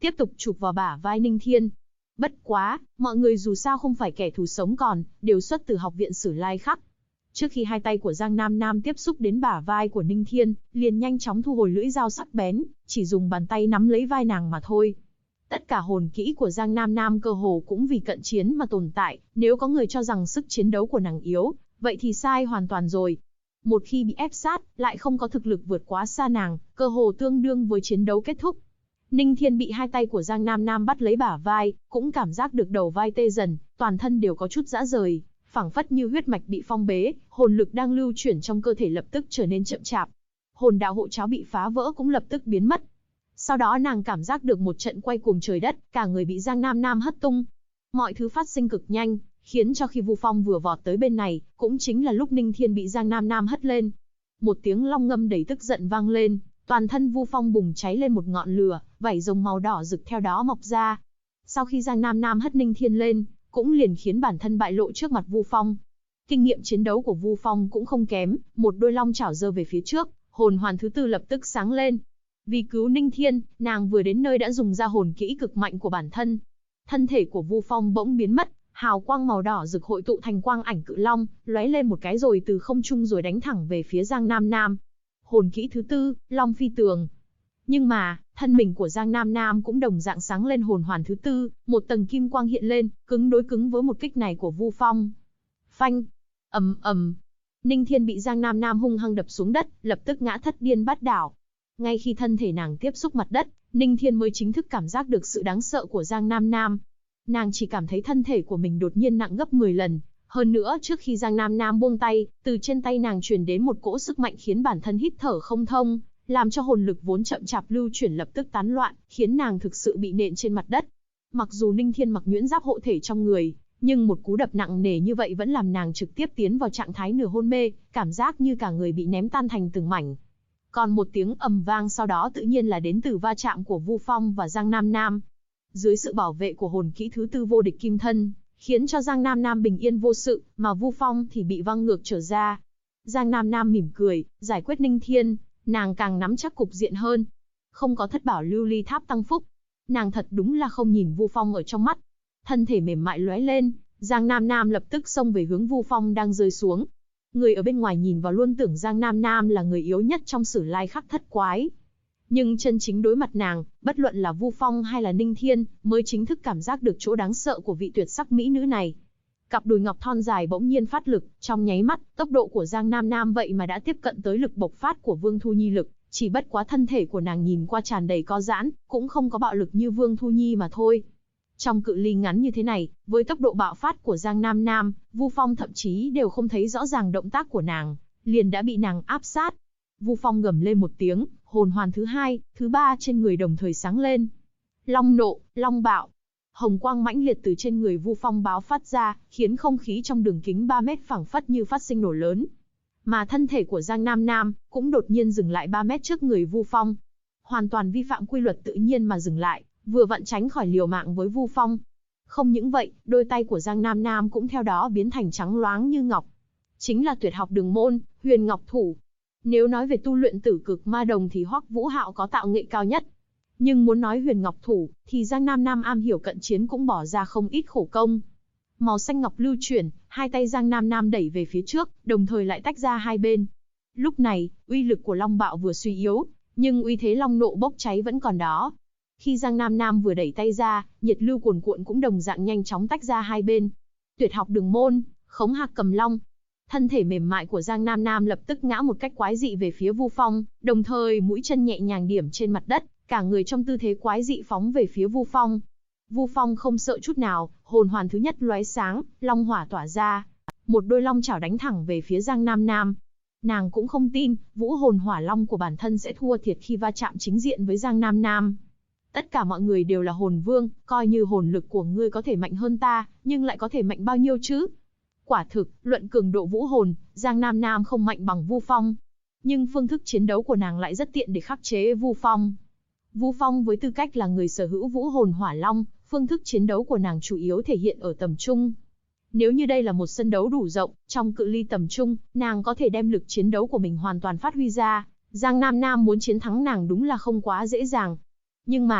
Speaker 1: tiếp tục chụp vào bả vai Ninh Thiên. Bất quá, mọi người dù sao không phải kẻ thù sống còn, đều xuất từ học viện Sử Lai Khắc. Trước khi hai tay của Giang Nam Nam tiếp xúc đến bả vai của Ninh Thiên, liền nhanh chóng thu hồi lưỡi dao sắc bén, chỉ dùng bàn tay nắm lấy vai nàng mà thôi. Tất cả hồn kỹ của Giang Nam Nam cơ hồ cũng vì cận chiến mà tồn tại, nếu có người cho rằng sức chiến đấu của nàng yếu, vậy thì sai hoàn toàn rồi. Một khi bị ép sát, lại không có thực lực vượt quá xa nàng, cơ hồ tương đương với chiến đấu kết thúc. Ninh Thiên bị hai tay của Giang Nam Nam bắt lấy bả vai, cũng cảm giác được đầu vai tê dần, toàn thân đều có chút rã rời, phảng phất như huyết mạch bị phong bế, hồn lực đang lưu chuyển trong cơ thể lập tức trở nên chậm chạp. Hồn đạo hộ cháo bị phá vỡ cũng lập tức biến mất. Sau đó nàng cảm giác được một trận quay cuồng trời đất, cả người bị Giang Nam Nam hất tung. Mọi thứ phát sinh cực nhanh, khiến cho khi Vu Phong vừa vọt tới bên này, cũng chính là lúc Ninh Thiên bị Giang Nam Nam hất lên. Một tiếng long ngâm đầy tức giận vang lên, toàn thân Vu Phong bùng cháy lên một ngọn lửa, vảy rồng màu đỏ rực theo đó mọc ra. Sau khi Giang Nam Nam hất Ninh Thiên lên, cũng liền khiến bản thân bại lộ trước mặt Vu Phong. Kinh nghiệm chiến đấu của Vu Phong cũng không kém, một đôi long chảo giơ về phía trước, hồn hoàn thứ tư lập tức sáng lên. Vì cứu Ninh Thiên, nàng vừa đến nơi đã dùng ra hồn kỹ cực mạnh của bản thân. Thân thể của Vu Phong bỗng biến mất, hào quang màu đỏ rực hội tụ thành quang ảnh cự long, lóe lên một cái rồi từ không trung rồi đánh thẳng về phía Giang Nam Nam. Hồn kỹ thứ tư, Long Phi Tường. Nhưng mà, thân mình của Giang Nam Nam cũng đồng dạng sáng lên hồn hoàn thứ tư, một tầng kim quang hiện lên, cứng đối cứng với một kích này của Vu Phong. Phanh, ầm ầm. Ninh Thiên bị Giang Nam Nam hung hăng đập xuống đất, lập tức ngã thất điên bát đảo. Ngay khi thân thể nàng tiếp xúc mặt đất, Ninh Thiên mới chính thức cảm giác được sự đáng sợ của Giang Nam Nam. Nàng chỉ cảm thấy thân thể của mình đột nhiên nặng gấp 10 lần. Hơn nữa, trước khi Giang Nam Nam buông tay, từ trên tay nàng truyền đến một cỗ sức mạnh khiến bản thân hít thở không thông, làm cho hồn lực vốn chậm chạp lưu chuyển lập tức tán loạn, khiến nàng thực sự bị nện trên mặt đất. Mặc dù Ninh Thiên mặc nhuyễn giáp hộ thể trong người, nhưng một cú đập nặng nề như vậy vẫn làm nàng trực tiếp tiến vào trạng thái nửa hôn mê, cảm giác như cả người bị ném tan thành từng mảnh. Còn một tiếng ầm vang sau đó tự nhiên là đến từ va chạm của Vu Phong và Giang Nam Nam. Dưới sự bảo vệ của hồn kỹ thứ tư vô địch kim thân, khiến cho Giang Nam Nam bình yên vô sự, mà Vu Phong thì bị văng ngược trở ra. Giang Nam Nam mỉm cười, giải quyết Ninh Thiên, nàng càng nắm chắc cục diện hơn. Không có thất bảo lưu ly tháp tăng phúc, nàng thật đúng là không nhìn Vu Phong ở trong mắt. Thân thể mềm mại lóe lên, Giang Nam Nam lập tức xông về hướng Vu Phong đang rơi xuống. Người ở bên ngoài nhìn vào luôn tưởng Giang Nam Nam là người yếu nhất trong Sử Lai Khắc thất quái. Nhưng chân chính đối mặt nàng, bất luận là Vu Phong hay là Ninh Thiên, mới chính thức cảm giác được chỗ đáng sợ của vị tuyệt sắc mỹ nữ này. Cặp đùi ngọc thon dài bỗng nhiên phát lực, trong nháy mắt, tốc độ của Giang Nam Nam vậy mà đã tiếp cận tới lực bộc phát của Vương Thu Nhi lực, chỉ bất quá thân thể của nàng nhìn qua tràn đầy co giãn, cũng không có bạo lực như Vương Thu Nhi mà thôi. Trong cự ly ngắn như thế này, với tốc độ bạo phát của Giang Nam Nam, Vu Phong thậm chí đều không thấy rõ ràng động tác của nàng, liền đã bị nàng áp sát. Vu Phong gầm lên một tiếng, hồn hoàn thứ hai, thứ ba trên người đồng thời sáng lên. Long nộ, long bạo. Hồng quang mãnh liệt từ trên người Vu Phong báo phát ra, khiến không khí trong đường kính 3 mét phảng phất như phát sinh nổ lớn. Mà thân thể của Giang Nam Nam cũng đột nhiên dừng lại 3 mét trước người Vu Phong. Hoàn toàn vi phạm quy luật tự nhiên mà dừng lại, vừa vặn tránh khỏi liều mạng với Vu Phong. Không những vậy, đôi tay của Giang Nam Nam cũng theo đó biến thành trắng loáng như ngọc. Chính là tuyệt học đường môn, Huyền Ngọc Thủ. Nếu nói về tu luyện tử cực ma đồng thì Hoắc Vũ Hạo có tạo nghệ cao nhất. Nhưng muốn nói Huyền Ngọc Thủ, thì Giang Nam Nam am hiểu cận chiến cũng bỏ ra không ít khổ công. Màu xanh ngọc lưu chuyển, hai tay Giang Nam Nam đẩy về phía trước, đồng thời lại tách ra hai bên. Lúc này, uy lực của Long Bạo vừa suy yếu, nhưng uy thế Long Nộ bốc cháy vẫn còn đó. Khi Giang Nam Nam vừa đẩy tay ra, nhiệt lưu cuồn cuộn cũng đồng dạng nhanh chóng tách ra hai bên. Tuyệt học đường môn, Khống Hạc Cầm Long. Thân thể mềm mại của Giang Nam Nam lập tức ngã một cách quái dị về phía Vu Phong, đồng thời mũi chân nhẹ nhàng điểm trên mặt đất, cả người trong tư thế quái dị phóng về phía Vu Phong. Vu Phong không sợ chút nào, hồn hoàn thứ nhất lóe sáng, long hỏa tỏa ra, một đôi long chảo đánh thẳng về phía Giang Nam Nam. Nàng cũng không tin, vũ hồn hỏa long của bản thân sẽ thua thiệt khi va chạm chính diện với Giang Nam Nam. Tất cả mọi người đều là hồn vương, coi như hồn lực của ngươi có thể mạnh hơn ta, nhưng lại có thể mạnh bao nhiêu chứ? Quả thực, luận cường độ vũ hồn, Giang Nam Nam không mạnh bằng Vu Phong. Nhưng phương thức chiến đấu của nàng lại rất tiện để khắc chế Vu Phong. Vu Phong với tư cách là người sở hữu vũ hồn hỏa long, phương thức chiến đấu của nàng chủ yếu thể hiện ở tầm trung. Nếu như đây là một sân đấu đủ rộng, trong cự ly tầm trung, nàng có thể đem lực chiến đấu của mình hoàn toàn phát huy ra. Giang Nam Nam muốn chiến thắng nàng đúng là không quá dễ dàng. Nhưng mà,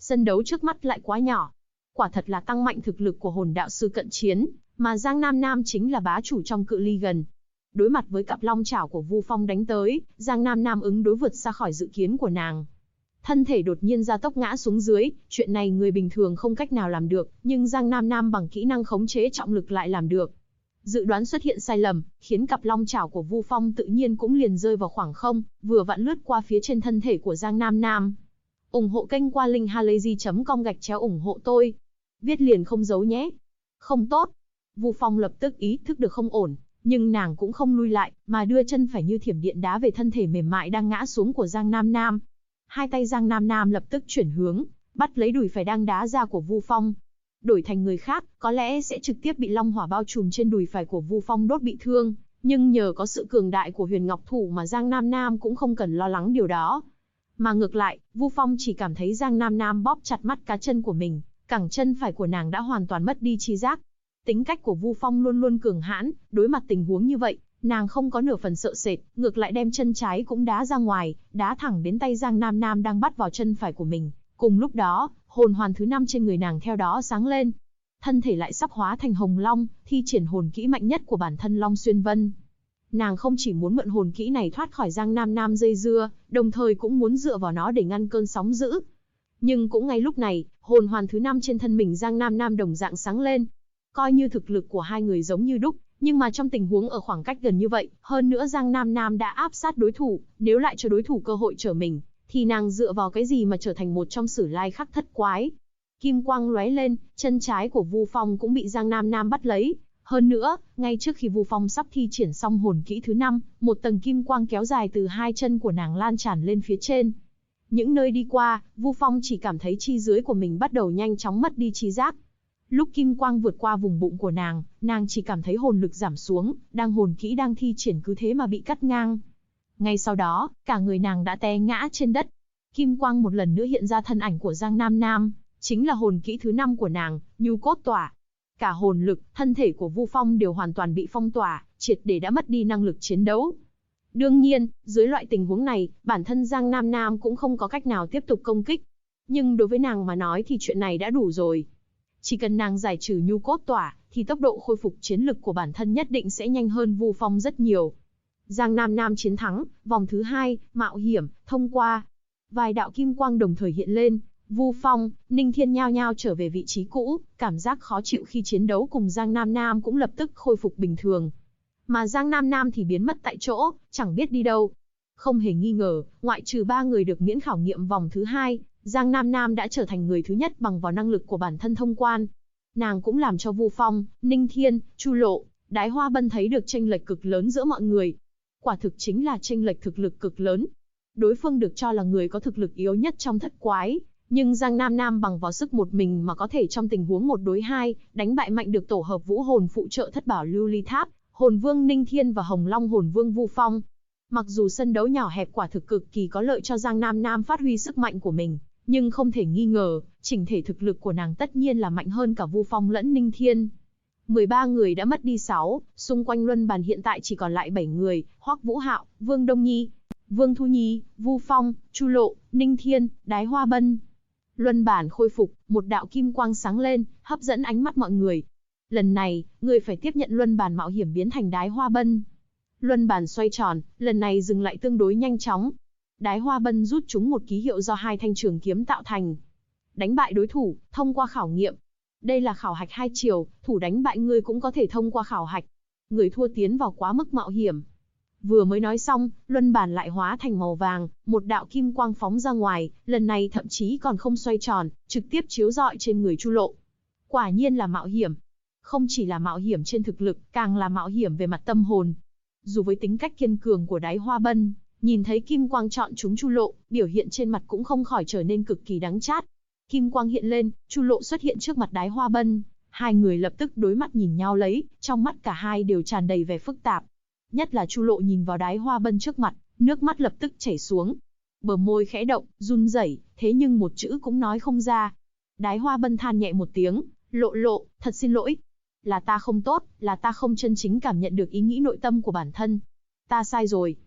Speaker 1: sân đấu trước mắt lại quá nhỏ. Quả thật là tăng mạnh thực lực của hồn đạo sư cận chiến, mà Giang Nam Nam chính là bá chủ trong cự ly gần. Đối mặt với cặp long chảo của Vu Phong đánh tới, Giang Nam Nam ứng đối vượt xa khỏi dự kiến của nàng. Thân thể đột nhiên gia tốc ngã xuống dưới, chuyện này người bình thường không cách nào làm được, nhưng Giang Nam Nam bằng kỹ năng khống chế trọng lực lại làm được. Dự đoán xuất hiện sai lầm, khiến cặp long chảo của Vu Phong tự nhiên cũng liền rơi vào khoảng không, vừa vặn lướt qua phía trên thân thể của Giang Nam Nam. Ủng hộ kênh qua linkhalazy.com/ủng hộ tôi. Viết liền không giấu nhé. Không tốt. Vu Phong lập tức ý thức được không ổn, nhưng nàng cũng không lui lại, mà đưa chân phải như thiểm điện đá về thân thể mềm mại đang ngã xuống của Giang Nam Nam. Hai tay Giang Nam Nam lập tức chuyển hướng, bắt lấy đùi phải đang đá ra của Vu Phong. Đổi thành người khác, có lẽ sẽ trực tiếp bị long hỏa bao trùm trên đùi phải của Vu Phong đốt bị thương, nhưng nhờ có sự cường đại của Huyền Ngọc Thủ mà Giang Nam Nam cũng không cần lo lắng điều đó. Mà ngược lại, Vu Phong chỉ cảm thấy Giang Nam Nam bóp chặt mắt cá chân của mình, cẳng chân phải của nàng đã hoàn toàn mất đi tri giác. Tính cách của Vu Phong luôn luôn cường hãn, đối mặt tình huống như vậy, nàng không có nửa phần sợ sệt, ngược lại đem chân trái cũng đá ra ngoài, đá thẳng đến tay Giang Nam Nam đang bắt vào chân phải của mình. Cùng lúc đó, hồn hoàn thứ 5 trên người nàng theo đó sáng lên. Thân thể lại sắp hóa thành hồng long, thi triển hồn kỹ mạnh nhất của bản thân Long Xuyên Vân. Nàng không chỉ muốn mượn hồn kỹ này thoát khỏi Giang Nam Nam dây dưa, đồng thời cũng muốn dựa vào nó để ngăn cơn sóng dữ. Nhưng cũng ngay lúc này, hồn hoàn thứ 5 trên thân mình Giang Nam Nam đồng dạng sáng lên. Coi như thực lực của hai người giống như đúc, nhưng mà trong tình huống ở khoảng cách gần như vậy, hơn nữa Giang Nam Nam đã áp sát đối thủ, nếu lại cho đối thủ cơ hội trở mình, thì nàng dựa vào cái gì mà trở thành một trong sử lai khắc thất quái. Kim quang lóe lên, chân trái của Vu Phong cũng bị Giang Nam Nam bắt lấy. Hơn nữa, ngay trước khi Vu Phong sắp thi triển xong hồn kỹ thứ 5, một tầng kim quang kéo dài từ hai chân của nàng lan tràn lên phía trên. Những nơi đi qua, Vu Phong chỉ cảm thấy chi dưới của mình bắt đầu nhanh chóng mất đi trí giác. Lúc kim quang vượt qua vùng bụng của nàng chỉ cảm thấy hồn lực giảm xuống, hồn kỹ đang thi triển cứ thế mà bị cắt ngang. Ngay sau đó, cả người nàng đã té ngã trên đất. Kim quang một lần nữa hiện ra thân ảnh của Giang Nam Nam, chính là hồn kỹ thứ 5 của nàng, Nhu Cốt Tỏa. Cả hồn lực, thân thể của Vu Phong đều hoàn toàn bị phong tỏa, triệt để đã mất đi năng lực chiến đấu. Đương nhiên, dưới loại tình huống này, bản thân Giang Nam Nam cũng không có cách nào tiếp tục công kích. Nhưng đối với nàng mà nói thì chuyện này đã đủ rồi. Chỉ cần nàng giải trừ Nhu Cốt Tỏa, thì tốc độ khôi phục chiến lực của bản thân nhất định sẽ nhanh hơn Vu Phong rất nhiều. Giang Nam Nam chiến thắng, vòng thứ 2, mạo hiểm, thông qua. Vài đạo kim quang đồng thời hiện lên, Vu Phong, Ninh Thiên nhao nhao trở về vị trí cũ, cảm giác khó chịu khi chiến đấu cùng Giang Nam Nam cũng lập tức khôi phục bình thường. Mà Giang Nam Nam thì biến mất tại chỗ, chẳng biết đi đâu. Không hề nghi ngờ, ngoại trừ 3 người được miễn khảo nghiệm vòng thứ 2, Giang Nam Nam đã trở thành người thứ nhất bằng vào năng lực của bản thân thông quan. Nàng cũng làm cho Vu Phong, Ninh Thiên, Chu Lộ, Đái Hoa Bân thấy được chênh lệch cực lớn giữa mọi người. Quả thực chính là chênh lệch thực lực cực lớn. Đối phương được cho là người có thực lực yếu nhất trong thất quái, nhưng Giang Nam Nam bằng vào sức một mình mà có thể trong tình huống 1 đối 2, đánh bại mạnh được tổ hợp vũ hồn phụ trợ thất bảo Lưu Ly Tháp, Hồn Vương Ninh Thiên và Hồng Long Hồn Vương Vu Phong. Mặc dù sân đấu nhỏ hẹp quả thực cực kỳ có lợi cho Giang Nam Nam phát huy sức mạnh của mình, nhưng không thể nghi ngờ, chỉnh thể thực lực của nàng tất nhiên là mạnh hơn cả Vu Phong lẫn Ninh Thiên. 13 người đã mất đi 6, xung quanh luân bàn hiện tại chỉ còn lại 7 người, Hoắc Vũ Hạo, Vương Đông Nhi, Vương Thu Nhi, Vu Phong, Chu Lộ, Ninh Thiên, Đái Hoa Bân. Luân bản khôi phục, một đạo kim quang sáng lên, hấp dẫn ánh mắt mọi người. Lần này, người phải tiếp nhận luân bản mạo hiểm biến thành Đái Hoa Bân. Luân bản xoay tròn, lần này dừng lại tương đối nhanh chóng. Đái Hoa Bân rút trúng một ký hiệu do 2 thanh trường kiếm tạo thành. Đánh bại đối thủ, thông qua khảo nghiệm. Đây là khảo hạch 2 chiều, thủ đánh bại ngươi cũng có thể thông qua khảo hạch. Người thua tiến vào quá mức mạo hiểm. Vừa mới nói xong, luân bản lại hóa thành màu vàng, một đạo kim quang phóng ra ngoài, lần này thậm chí còn không xoay tròn, trực tiếp chiếu rọi trên người Chu Lộ. Quả nhiên là mạo hiểm. Không chỉ là mạo hiểm trên thực lực, càng là mạo hiểm về mặt tâm hồn. Dù với tính cách kiên cường của Đái Hoa Bân, nhìn thấy kim quang chọn chúng Chu Lộ, biểu hiện trên mặt cũng không khỏi trở nên cực kỳ đắng chát. Kim quang hiện lên, Chu Lộ xuất hiện trước mặt Đái Hoa Bân, hai người lập tức đối mắt nhìn nhau lấy, trong mắt cả hai đều tràn đầy vẻ phức tạp. Nhất là Chu Lộ nhìn vào Đái Hoa Bân trước mặt, nước mắt lập tức chảy xuống. Bờ môi khẽ động, run rẩy, thế nhưng một chữ cũng nói không ra. Đái Hoa Bân than nhẹ một tiếng, Lộ, thật xin lỗi. Là ta không tốt, là ta không chân chính cảm nhận được ý nghĩ nội tâm của bản thân. Ta sai rồi.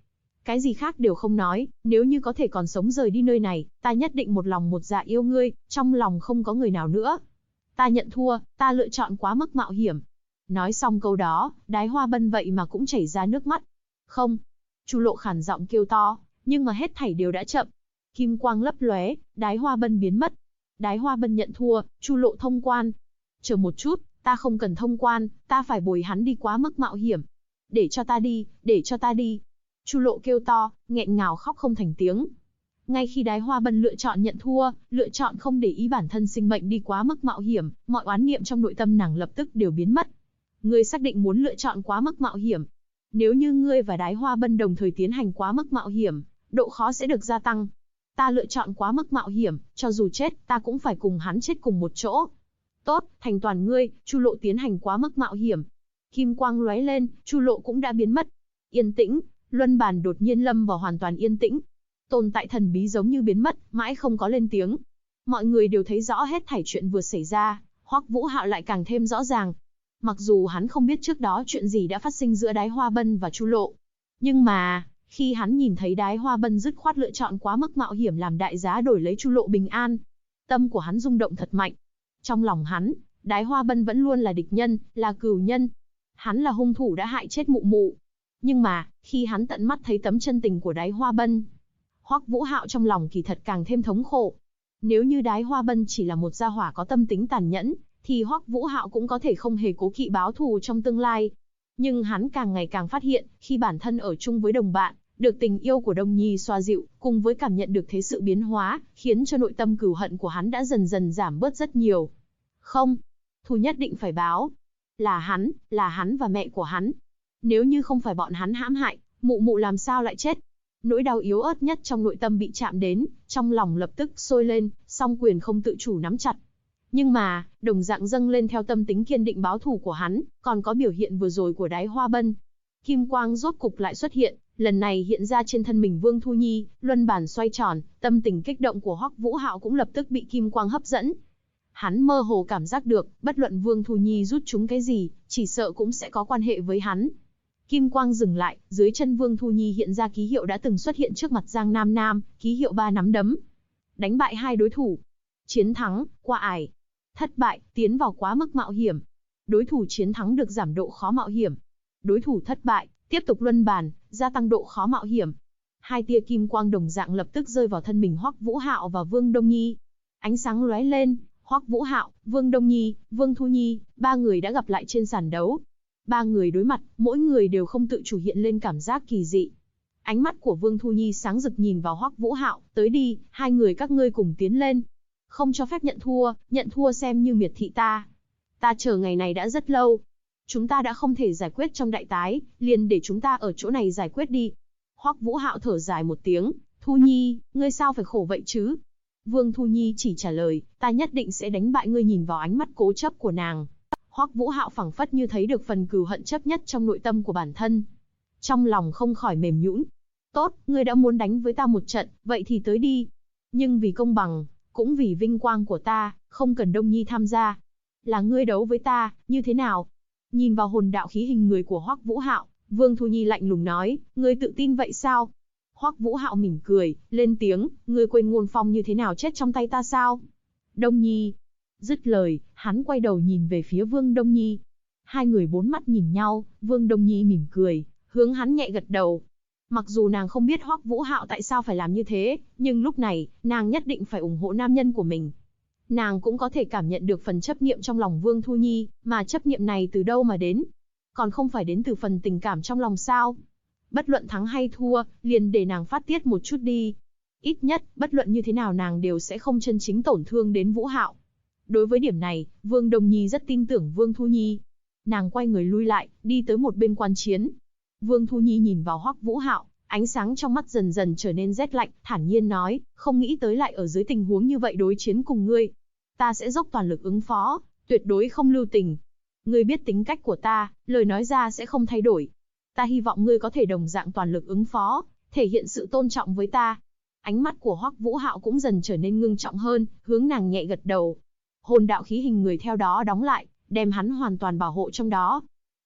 Speaker 1: Cái gì khác đều không nói, nếu như có thể còn sống rời đi nơi này, ta nhất định một lòng một dạ yêu ngươi, trong lòng không có người nào nữa. Ta nhận thua, ta lựa chọn quá mức mạo hiểm. Nói xong câu đó, Đái Hoa Bân vậy mà cũng chảy ra nước mắt. Không. Chu Lộ khản giọng kêu to, nhưng mà hết thảy đều đã chậm. Kim quang lấp lóe, Đái Hoa Bân biến mất. Đái Hoa Bân nhận thua, Chu Lộ thông quan. Chờ một chút, ta không cần thông quan, ta phải bồi hắn đi quá mức mạo hiểm. Để cho ta đi, để cho ta đi. Chu Lộ kêu to, nghẹn ngào khóc không thành tiếng. Ngay khi Đái Hoa Bân lựa chọn nhận thua, lựa chọn không để ý bản thân sinh mệnh đi quá mức mạo hiểm, mọi oán niệm trong nội tâm nàng lập tức đều biến mất. Ngươi xác định muốn lựa chọn quá mức mạo hiểm. Nếu như ngươi và Đái Hoa Bân đồng thời tiến hành quá mức mạo hiểm, độ khó sẽ được gia tăng. Ta lựa chọn quá mức mạo hiểm, cho dù chết, ta cũng phải cùng hắn chết cùng một chỗ. Tốt, thành toàn ngươi, Chu Lộ tiến hành quá mức mạo hiểm. Kim quang lóe lên, Chu Lộ cũng đã biến mất. Yên tĩnh, luân bàn đột nhiên lâm vào hoàn toàn yên tĩnh. Tồn tại thần bí giống như biến mất, mãi không có lên tiếng. Mọi người đều thấy rõ hết thảy chuyện vừa xảy ra, Hoắc Vũ Hạo lại càng thêm rõ ràng. Mặc dù hắn không biết trước đó chuyện gì đã phát sinh giữa Đái Hoa Bân và Chu Lộ, nhưng mà, khi hắn nhìn thấy Đái Hoa Bân dứt khoát lựa chọn quá mức mạo hiểm làm đại giá đổi lấy Chu Lộ bình an, tâm của hắn rung động thật mạnh. Trong lòng hắn, Đái Hoa Bân vẫn luôn là địch nhân, là cừu nhân. Hắn là hung thủ đã hại chết mụ mụ. Nhưng mà, khi hắn tận mắt thấy tấm chân tình của Đái Hoa Bân, Hoắc Vũ Hạo trong lòng kỳ thật càng thêm thống khổ. Nếu như Đái Hoa Bân chỉ là một gia hỏa có tâm tính tàn nhẫn, thì Hoắc Vũ Hạo cũng có thể không hề cố kỵ báo thù trong tương lai. Nhưng hắn càng ngày càng phát hiện, khi bản thân ở chung với đồng bạn, được tình yêu của Đông Nhi xoa dịu, cùng với cảm nhận được thế sự biến hóa, khiến cho nội tâm cừu hận của hắn đã dần dần giảm bớt rất nhiều. Không, thù nhất định phải báo. Là hắn và mẹ của hắn. Nếu như không phải bọn hắn hãm hại, mụ mụ làm sao lại chết? Nỗi đau yếu ớt nhất trong nội tâm bị chạm đến, trong lòng lập tức sôi lên, song quyền không tự chủ nắm chặt. Nhưng mà, đồng dạng dâng lên theo tâm tính kiên định báo thù của hắn, còn có biểu hiện vừa rồi của Đái Hoa Bân. Kim quang rốt cục lại xuất hiện, lần này hiện ra trên thân mình Vương Thu Nhi, luân bàn xoay tròn, tâm tình kích động của Hoắc Vũ Hạo cũng lập tức bị kim quang hấp dẫn. Hắn mơ hồ cảm giác được, bất luận Vương Thu Nhi rút chúng cái gì, chỉ sợ cũng sẽ có quan hệ với hắn. Kim quang dừng lại, dưới chân Vương Thu Nhi hiện ra ký hiệu đã từng xuất hiện trước mặt Giang Nam Nam, ký hiệu 3 nắm đấm. Đánh bại 2 đối thủ. Chiến thắng, qua ải. Thất bại, tiến vào quá mức mạo hiểm. Đối thủ chiến thắng được giảm độ khó mạo hiểm. Đối thủ thất bại, tiếp tục luân bàn, gia tăng độ khó mạo hiểm. 2 tia kim quang đồng dạng lập tức rơi vào thân mình Hoắc Vũ Hạo và Vương Đông Nhi. Ánh sáng lóe lên, Hoắc Vũ Hạo, Vương Đông Nhi, Vương Thu Nhi, 3 người đã gặp lại trên sàn đấu. 3 người đối mặt, mỗi người đều không tự chủ hiện lên cảm giác kỳ dị. Ánh mắt của Vương Thu Nhi sáng rực nhìn vào Hoắc Vũ Hạo, tới đi, 2 người các ngươi cùng tiến lên. Không cho phép nhận thua xem như miệt thị ta. Ta chờ ngày này đã rất lâu. Chúng ta đã không thể giải quyết trong đại tái, liền để chúng ta ở chỗ này giải quyết đi. Hoắc Vũ Hạo thở dài một tiếng, Thu Nhi, ngươi sao phải khổ vậy chứ? Vương Thu Nhi chỉ trả lời, ta nhất định sẽ đánh bại ngươi. Nhìn vào ánh mắt cố chấp của nàng, Hoắc Vũ Hạo phảng phất như thấy được phần cừu hận chấp nhất trong nội tâm của bản thân. Trong lòng không khỏi mềm nhũn. Tốt, ngươi đã muốn đánh với ta một trận, vậy thì tới đi. Nhưng vì công bằng, cũng vì vinh quang của ta, không cần Đông Nhi tham gia. Là ngươi đấu với ta, như thế nào? Nhìn vào hồn đạo khí hình người của Hoắc Vũ Hạo, Vương Thu Nhi lạnh lùng nói, ngươi tự tin vậy sao? Hoắc Vũ Hạo mỉm cười, lên tiếng, ngươi quên Ngôn Phong như thế nào chết trong tay ta sao? Đông Nhi. Dứt lời, hắn quay đầu nhìn về phía Vương Đông Nhi. 2 người bốn mắt nhìn nhau, Vương Đông Nhi mỉm cười, hướng hắn nhẹ gật đầu. Mặc dù nàng không biết Hoắc Vũ Hạo tại sao phải làm như thế, nhưng lúc này, nàng nhất định phải ủng hộ nam nhân của mình. Nàng cũng có thể cảm nhận được phần chấp niệm trong lòng Vương Thu Nhi, mà chấp niệm này từ đâu mà đến? Còn không phải đến từ phần tình cảm trong lòng sao? Bất luận thắng hay thua, liền để nàng phát tiết một chút đi. Ít nhất, bất luận như thế nào nàng đều sẽ không chân chính tổn thương đến Vũ Hạo. Đối với điểm này, Vương Đông Nhi rất tin tưởng Vương Thu Nhi. Nàng quay người lui lại, đi tới một bên quan chiến. Vương Thu Nhi nhìn vào Hoắc Vũ Hạo, ánh sáng trong mắt dần dần trở nên rét lạnh, thản nhiên nói, không nghĩ tới lại ở dưới tình huống như vậy đối chiến cùng ngươi. Ta sẽ dốc toàn lực ứng phó, tuyệt đối không lưu tình. Ngươi biết tính cách của ta, lời nói ra sẽ không thay đổi. Ta hy vọng ngươi có thể đồng dạng toàn lực ứng phó, thể hiện sự tôn trọng với ta. Ánh mắt của Hoắc Vũ Hạo cũng dần trở nên ngưng trọng hơn, hướng nàng nhẹ gật đầu. Hồn đạo khí hình người theo đó đóng lại, đem hắn hoàn toàn bảo hộ trong đó.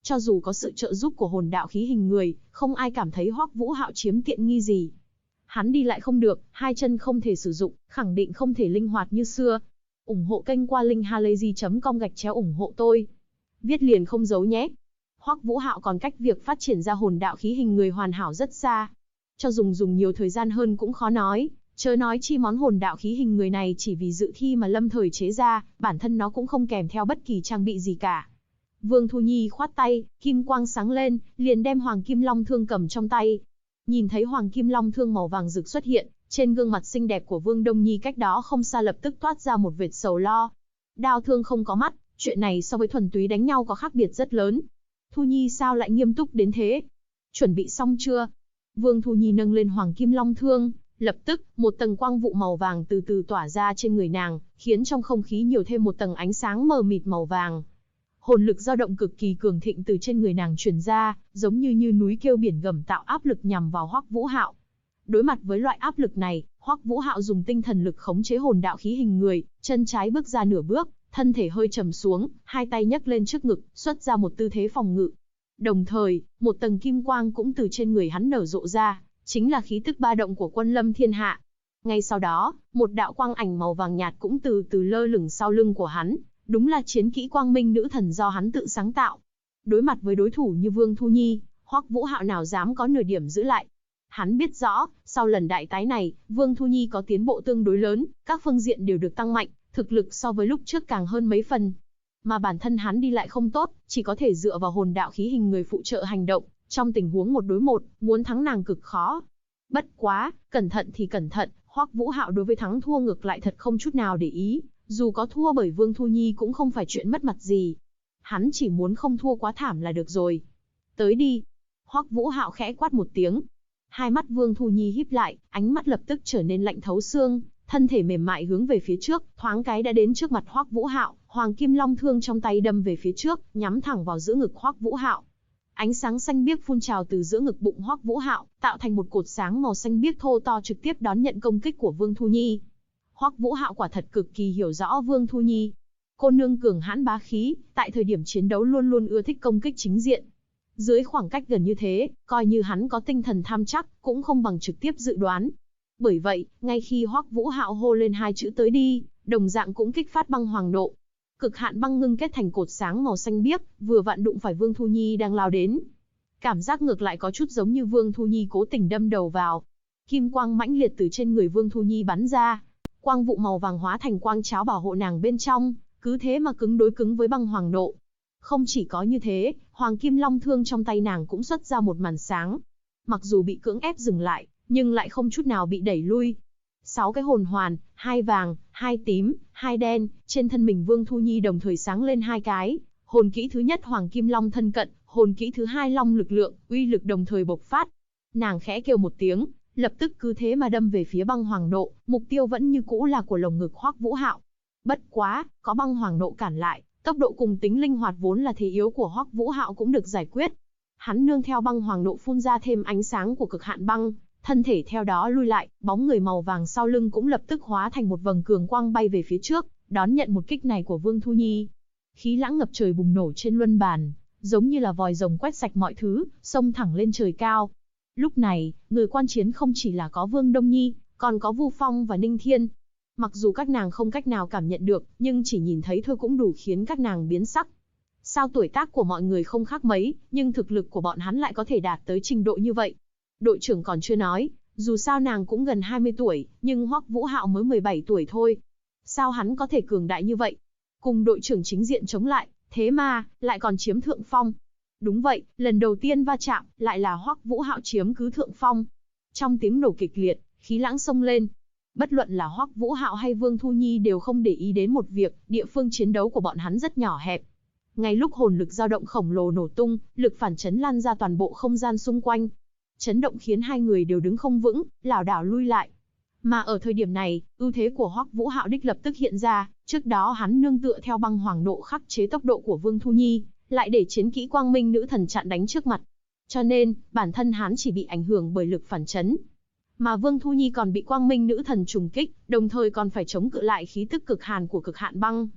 Speaker 1: Cho dù có sự trợ giúp của hồn đạo khí hình người, không ai cảm thấy Hoắc Vũ Hạo chiếm tiện nghi gì. Hắn đi lại không được, hai chân không thể sử dụng, khẳng định không thể linh hoạt như xưa. Ủng hộ kênh qua linkhalazy.com/ủng hộ tôi. Viết liền không giấu nhé. Hoắc Vũ Hạo còn cách việc phát triển ra hồn đạo khí hình người hoàn hảo rất xa. Cho dùng nhiều thời gian hơn cũng khó nói, chớ nói chi món hồn đạo khí hình người này chỉ vì dự thi mà lâm thời chế ra, bản thân nó cũng không kèm theo bất kỳ trang bị gì cả. Vương Thu Nhi khoát tay, kim quang sáng lên, liền đem Hoàng Kim Long Thương cầm trong tay. Nhìn thấy Hoàng Kim Long Thương màu vàng rực xuất hiện, trên gương mặt xinh đẹp của Vương Đông Nhi cách đó không xa lập tức toát ra một vệt sầu lo. Đao thương không có mắt, chuyện này so với thuần túy đánh nhau có khác biệt rất lớn. Thu Nhi sao lại nghiêm túc đến thế? Chuẩn bị xong chưa? Vương Thu Nhi nâng lên Hoàng Kim Long Thương, lập tức, một tầng quang vụ màu vàng từ từ tỏa ra trên người nàng, khiến trong không khí nhiều thêm một tầng ánh sáng mờ mịt màu vàng. Hồn lực dao động cực kỳ cường thịnh từ trên người nàng truyền ra, giống như núi kêu biển gầm tạo áp lực nhằm vào Hoắc Vũ Hạo. Đối mặt với loại áp lực này, Hoắc Vũ Hạo dùng tinh thần lực khống chế hồn đạo khí hình người, chân trái bước ra nửa bước, thân thể hơi trầm xuống, hai tay nhấc lên trước ngực, xuất ra một tư thế phòng ngự. Đồng thời, một tầng kim quang cũng từ trên người hắn nở rộ ra, chính là khí tức ba động của Quân Lâm Thiên Hạ. Ngay sau đó, một đạo quang ảnh màu vàng nhạt cũng từ từ lơ lửng sau lưng của hắn, đúng là chiến kỹ Quang Minh Nữ Thần do hắn tự sáng tạo. Đối mặt với đối thủ như Vương Thu Nhi, Hoắc Vũ Hạo nào dám có nửa điểm giữ lại. Hắn biết rõ, sau lần đại tái này, Vương Thu Nhi có tiến bộ tương đối lớn, các phương diện đều được tăng mạnh, thực lực so với lúc trước càng hơn mấy phần. Mà bản thân hắn đi lại không tốt, chỉ có thể dựa vào hồn đạo khí hình người phụ trợ hành động, trong tình huống một đối một, muốn thắng nàng cực khó. Bất quá, cẩn thận thì cẩn thận, Hoắc Vũ Hạo đối với thắng thua ngược lại thật không chút nào để ý, dù có thua bởi Vương Thu Nhi cũng không phải chuyện mất mặt gì. Hắn chỉ muốn không thua quá thảm là được rồi. Tới đi. Hoắc Vũ Hạo khẽ quát một tiếng. Hai mắt Vương Thu Nhi híp lại, ánh mắt lập tức trở nên lạnh thấu xương, thân thể mềm mại hướng về phía trước, thoáng cái đã đến trước mặt Hoắc Vũ Hạo, Hoàng Kim Long Thương trong tay đâm về phía trước, nhắm thẳng vào giữa ngực Hoắc Vũ Hạo. Ánh sáng xanh biếc phun trào từ giữa ngực bụng Hoắc Vũ Hạo, tạo thành một cột sáng màu xanh biếc thô to trực tiếp đón nhận công kích của Vương Thu Nhi. Hoắc Vũ Hạo quả thật cực kỳ hiểu rõ Vương Thu Nhi. Cô nương cường hãn bá khí, tại thời điểm chiến đấu luôn luôn ưa thích công kích chính diện. Dưới khoảng cách gần như thế, coi như hắn có tinh thần tham chắc, cũng không bằng trực tiếp dự đoán. Bởi vậy, ngay khi Hoắc Vũ Hạo hô lên hai chữ tới đi, đồng dạng cũng kích phát băng hoàng nộ. Cực hạn băng ngưng kết thành cột sáng màu xanh biếc, vừa vặn đụng phải Vương Thu Nhi đang lao đến. Cảm giác ngược lại có chút giống như Vương Thu Nhi cố tình đâm đầu vào. Kim quang mãnh liệt từ trên người Vương Thu Nhi bắn ra. Quang vụ màu vàng hóa thành quang cháo bảo hộ nàng bên trong, cứ thế mà cứng đối cứng với băng hoàng nộ. Không chỉ có như thế, Hoàng Kim Long Thương trong tay nàng cũng xuất ra một màn sáng. Mặc dù bị cưỡng ép dừng lại, nhưng lại không chút nào bị đẩy lui. 6 cái hồn hoàn, 2 vàng, 2 tím, 2 đen, trên thân mình Vương Thu Nhi đồng thời sáng lên 2 cái. Hồn kỹ thứ nhất Hoàng Kim Long thân cận, hồn kỹ thứ hai Long lực lượng, uy lực đồng thời bộc phát. Nàng khẽ kêu một tiếng, lập tức cứ thế mà đâm về phía băng hoàng nộ, mục tiêu vẫn như cũ là của lồng ngực Hoắc Vũ Hạo. Bất quá, có băng hoàng nộ cản lại, tốc độ cùng tính linh hoạt vốn là thế yếu của Hoắc Vũ Hạo cũng được giải quyết. Hắn nương theo băng hoàng nộ phun ra thêm ánh sáng của cực hạn băng, thân thể theo đó lui lại, bóng người màu vàng sau lưng cũng lập tức hóa thành một vầng cường quang bay về phía trước, đón nhận một kích này của Vương Thu Nhi. Khí lãng ngập trời bùng nổ trên luân bàn, giống như là vòi rồng quét sạch mọi thứ, xông thẳng lên trời cao. Lúc này, người quan chiến không chỉ là có Vương Đông Nhi, còn có Vu Phong và Ninh Thiên. Mặc dù các nàng không cách nào cảm nhận được, nhưng chỉ nhìn thấy thôi cũng đủ khiến các nàng biến sắc. Sao tuổi tác của mọi người không khác mấy, nhưng thực lực của bọn hắn lại có thể đạt tới trình độ như vậy. Đội trưởng còn chưa nói, dù sao nàng cũng gần 20 tuổi, nhưng Hoắc Vũ Hạo mới 17 tuổi thôi. Sao hắn có thể cường đại như vậy? Cùng đội trưởng chính diện chống lại, thế mà, lại còn chiếm thượng phong. Đúng vậy, lần đầu tiên va chạm, lại là Hoắc Vũ Hạo chiếm cứ thượng phong. Trong tiếng nổ kịch liệt, khí lãng xông lên. Bất luận là Hoắc Vũ Hạo hay Vương Thu Nhi đều không để ý đến một việc, địa phương chiến đấu của bọn hắn rất nhỏ hẹp. Ngay lúc hồn lực dao động khổng lồ nổ tung, lực phản chấn lan ra toàn bộ không gian xung quanh. Chấn động khiến hai người đều đứng không vững, lảo đảo lui lại. Mà ở thời điểm này, ưu thế của Hoắc Vũ Hạo đích lập tức hiện ra, trước đó hắn nương tựa theo băng hoàng nộ khắc chế tốc độ của Vương Thu Nhi, lại để chiến kỹ Quang Minh Nữ Thần chặn đánh trước mặt. Cho nên, bản thân hắn chỉ bị ảnh hưởng bởi lực phản chấn. Mà Vương Thu Nhi còn bị Quang Minh Nữ Thần trùng kích, đồng thời còn phải chống cự lại khí tức cực hàn của cực hạn băng.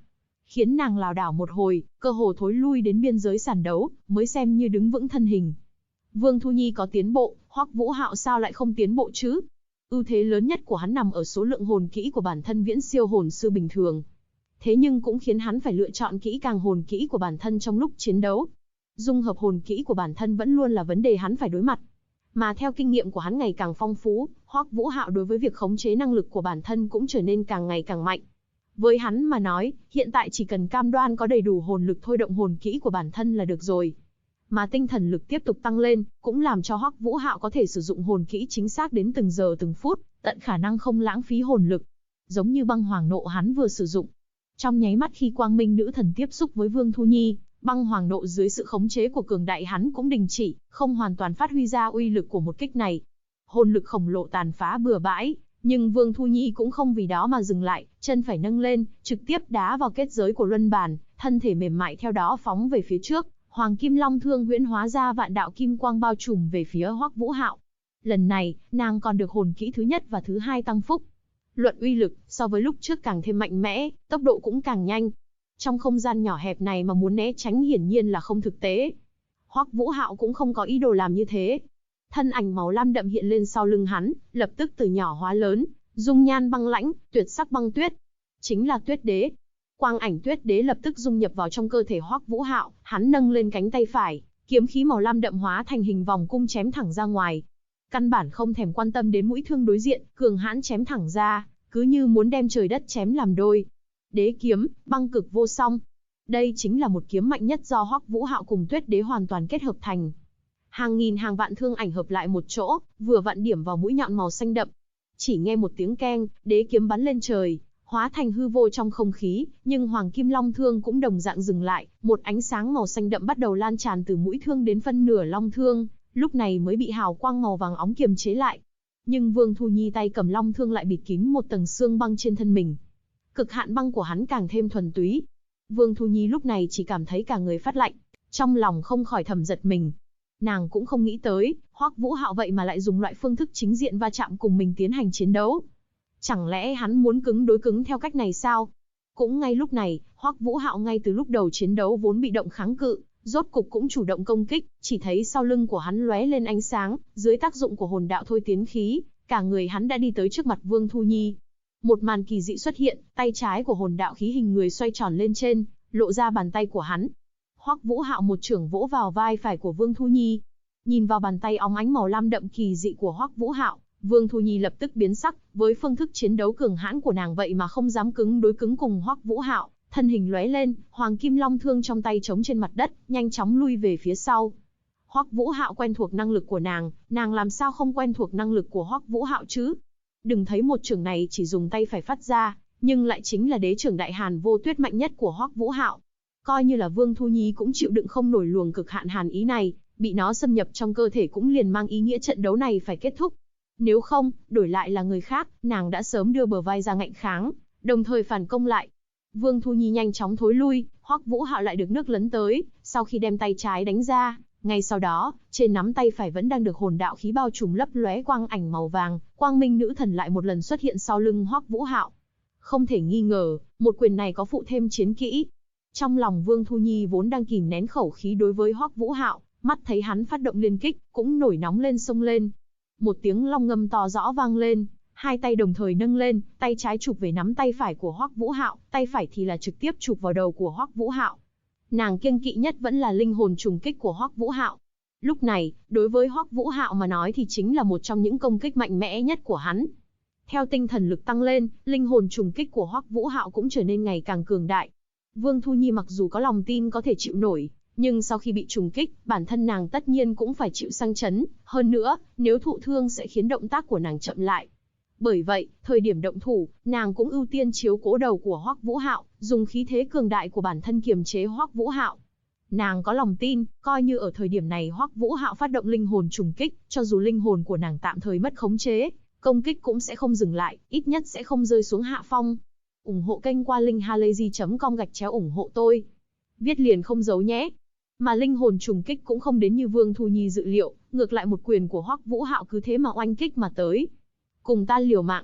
Speaker 1: khiến nàng lảo đảo một hồi, cơ hồ thối lui đến biên giới sàn đấu, mới xem như đứng vững thân hình. Vương Thu Nhi có tiến bộ, Hoắc Vũ Hạo sao lại không tiến bộ chứ? Ưu thế lớn nhất của hắn nằm ở số lượng hồn kỹ của bản thân viễn siêu hồn sư bình thường. Thế nhưng cũng khiến hắn phải lựa chọn kỹ càng hồn kỹ của bản thân trong lúc chiến đấu. Dung hợp hồn kỹ của bản thân vẫn luôn là vấn đề hắn phải đối mặt. Mà theo kinh nghiệm của hắn ngày càng phong phú, Hoắc Vũ Hạo đối với việc khống chế năng lực của bản thân cũng trở nên càng ngày càng mạnh. Với hắn mà nói, hiện tại chỉ cần cam đoan có đầy đủ hồn lực thôi động hồn kỹ của bản thân là được rồi. Mà tinh thần lực tiếp tục tăng lên, cũng làm cho Hoắc Vũ Hạo có thể sử dụng hồn kỹ chính xác đến từng giờ từng phút, tận khả năng không lãng phí hồn lực. Giống như băng hoàng nộ hắn vừa sử dụng. Trong nháy mắt khi quang minh nữ thần tiếp xúc với Vương Thu Nhi, băng hoàng nộ dưới sự khống chế của cường đại hắn cũng đình chỉ, không hoàn toàn phát huy ra uy lực của một kích này. Hồn lực khổng lồ tàn phá bừa bãi, nhưng Vương Thu Nhi cũng không vì đó mà dừng lại, chân phải nâng lên, trực tiếp đá vào kết giới của luân bàn, thân thể mềm mại theo đó phóng về phía trước, Hoàng Kim Long Thương huyễn hóa ra vạn đạo kim quang bao trùm về phía Hoắc Vũ Hạo. Lần này, nàng còn được hồn kỹ thứ nhất và thứ hai tăng phúc. Luận uy lực, so với lúc trước càng thêm mạnh mẽ, tốc độ cũng càng nhanh. Trong không gian nhỏ hẹp này mà muốn né tránh hiển nhiên là không thực tế. Hoắc Vũ Hạo cũng không có ý đồ làm như thế. Thân ảnh màu lam đậm hiện lên sau lưng hắn, lập tức từ nhỏ hóa lớn, dung nhan băng lãnh, tuyệt sắc băng tuyết. Chính là Tuyết Đế. Quang ảnh Tuyết Đế lập tức dung nhập vào trong cơ thể Hoắc Vũ Hạo, hắn nâng lên cánh tay phải, kiếm khí màu lam đậm hóa thành hình vòng cung chém thẳng ra ngoài. Căn bản không thèm quan tâm đến mũi thương đối diện, cường hãn chém thẳng ra, cứ như muốn đem trời đất chém làm đôi. Đế kiếm, băng cực vô song. Đây chính là một kiếm mạnh nhất do Hoắc Vũ Hạo cùng Tuyết Đế hoàn toàn kết hợp thành. Hàng nghìn hàng vạn thương ảnh hợp lại một chỗ, vừa vặn điểm vào mũi nhọn màu xanh đậm. Chỉ nghe một tiếng keng, đế kiếm bắn lên trời, hóa thành hư vô trong không khí, nhưng Hoàng Kim Long Thương cũng đồng dạng dừng lại, một ánh sáng màu xanh đậm bắt đầu lan tràn từ mũi thương đến phân nửa long thương, lúc này mới bị hào quang màu vàng óng kiềm chế lại. Nhưng Vương Thu Nhi tay cầm long thương lại bịt kín một tầng xương băng trên thân mình. Cực hạn băng của hắn càng thêm thuần túy. Vương Thu Nhi lúc này chỉ cảm thấy cả người phát lạnh, trong lòng không khỏi thầm giật mình. Nàng cũng không nghĩ tới, Hoắc Vũ Hạo vậy mà lại dùng loại phương thức chính diện va chạm cùng mình tiến hành chiến đấu. Chẳng lẽ hắn muốn cứng đối cứng theo cách này sao? Cũng ngay lúc này, Hoắc Vũ Hạo ngay từ lúc đầu chiến đấu vốn bị động kháng cự, rốt cục cũng chủ động công kích, chỉ thấy sau lưng của hắn lóe lên ánh sáng, dưới tác dụng của hồn đạo thôi tiến khí, cả người hắn đã đi tới trước mặt Vương Thu Nhi. Một màn kỳ dị xuất hiện, tay trái của hồn đạo khí hình người xoay tròn lên trên, lộ ra bàn tay của hắn. Hoắc Vũ Hạo một chưởng vỗ vào vai phải của Vương Thu Nhi. Nhìn vào bàn tay óng ánh màu lam đậm kỳ dị của Hoắc Vũ Hạo, Vương Thu Nhi lập tức biến sắc, với phương thức chiến đấu cường hãn của nàng vậy mà không dám cứng đối cứng cùng Hoắc Vũ Hạo, thân hình lóe lên, Hoàng Kim Long Thương trong tay chống trên mặt đất, nhanh chóng lui về phía sau. Hoắc Vũ Hạo quen thuộc năng lực của nàng làm sao không quen thuộc năng lực của Hoắc Vũ Hạo chứ? Đừng thấy một chưởng này chỉ dùng tay phải phát ra, nhưng lại chính là đế chưởng Đại Hàn Vô Tuyết mạnh nhất của Hoắc Vũ Hạo. Coi như là Vương Thu Nhi cũng chịu đựng không nổi luồng cực hạn hàn ý này, bị nó xâm nhập trong cơ thể cũng liền mang ý nghĩa trận đấu này phải kết thúc. Nếu không, đổi lại là người khác, nàng đã sớm đưa bờ vai ra ngạnh kháng, đồng thời phản công lại. Vương Thu Nhi nhanh chóng thối lui, Hoắc Vũ Hạo lại được nước lấn tới, sau khi đem tay trái đánh ra, ngay sau đó, trên nắm tay phải vẫn đang được hồn đạo khí bao trùm lấp lóe quang ảnh màu vàng, quang minh nữ thần lại một lần xuất hiện sau lưng Hoắc Vũ Hạo. Không thể nghi ngờ, một quyền này có phụ thêm chiến kỹ. Trong lòng Vương Thu Nhi vốn đang kìm nén khẩu khí đối với Hoắc Vũ Hạo, mắt thấy hắn phát động liên kích, cũng nổi nóng lên xông lên. Một tiếng long ngâm to rõ vang lên, hai tay đồng thời nâng lên, tay trái chụp về nắm tay phải của Hoắc Vũ Hạo, tay phải thì là trực tiếp chụp vào đầu của Hoắc Vũ Hạo. Nàng kiêng kỵ nhất vẫn là linh hồn trùng kích của Hoắc Vũ Hạo. Lúc này, đối với Hoắc Vũ Hạo mà nói thì chính là một trong những công kích mạnh mẽ nhất của hắn. Theo tinh thần lực tăng lên, linh hồn trùng kích của Hoắc Vũ Hạo cũng trở nên ngày càng cường đại. Vương Thu Nhi mặc dù có lòng tin có thể chịu nổi, nhưng sau khi bị trùng kích, bản thân nàng tất nhiên cũng phải chịu sang chấn, hơn nữa, nếu thụ thương sẽ khiến động tác của nàng chậm lại. Bởi vậy, thời điểm động thủ, nàng cũng ưu tiên chiếu cố đầu của Hoắc Vũ Hạo, dùng khí thế cường đại của bản thân kiềm chế Hoắc Vũ Hạo. Nàng có lòng tin, coi như ở thời điểm này Hoắc Vũ Hạo phát động linh hồn trùng kích, cho dù linh hồn của nàng tạm thời mất khống chế, công kích cũng sẽ không dừng lại, ít nhất sẽ không rơi xuống hạ phong. Ủng hộ kênh qua linkhalazy.com/ủng hộ tôi. Viết liền không giấu nhé. Mà linh hồn trùng kích cũng không đến như Vương Thu Nhi dự liệu, ngược lại một quyền của Hoắc Vũ Hạo cứ thế mà oanh kích mà tới. Cùng ta liều mạng.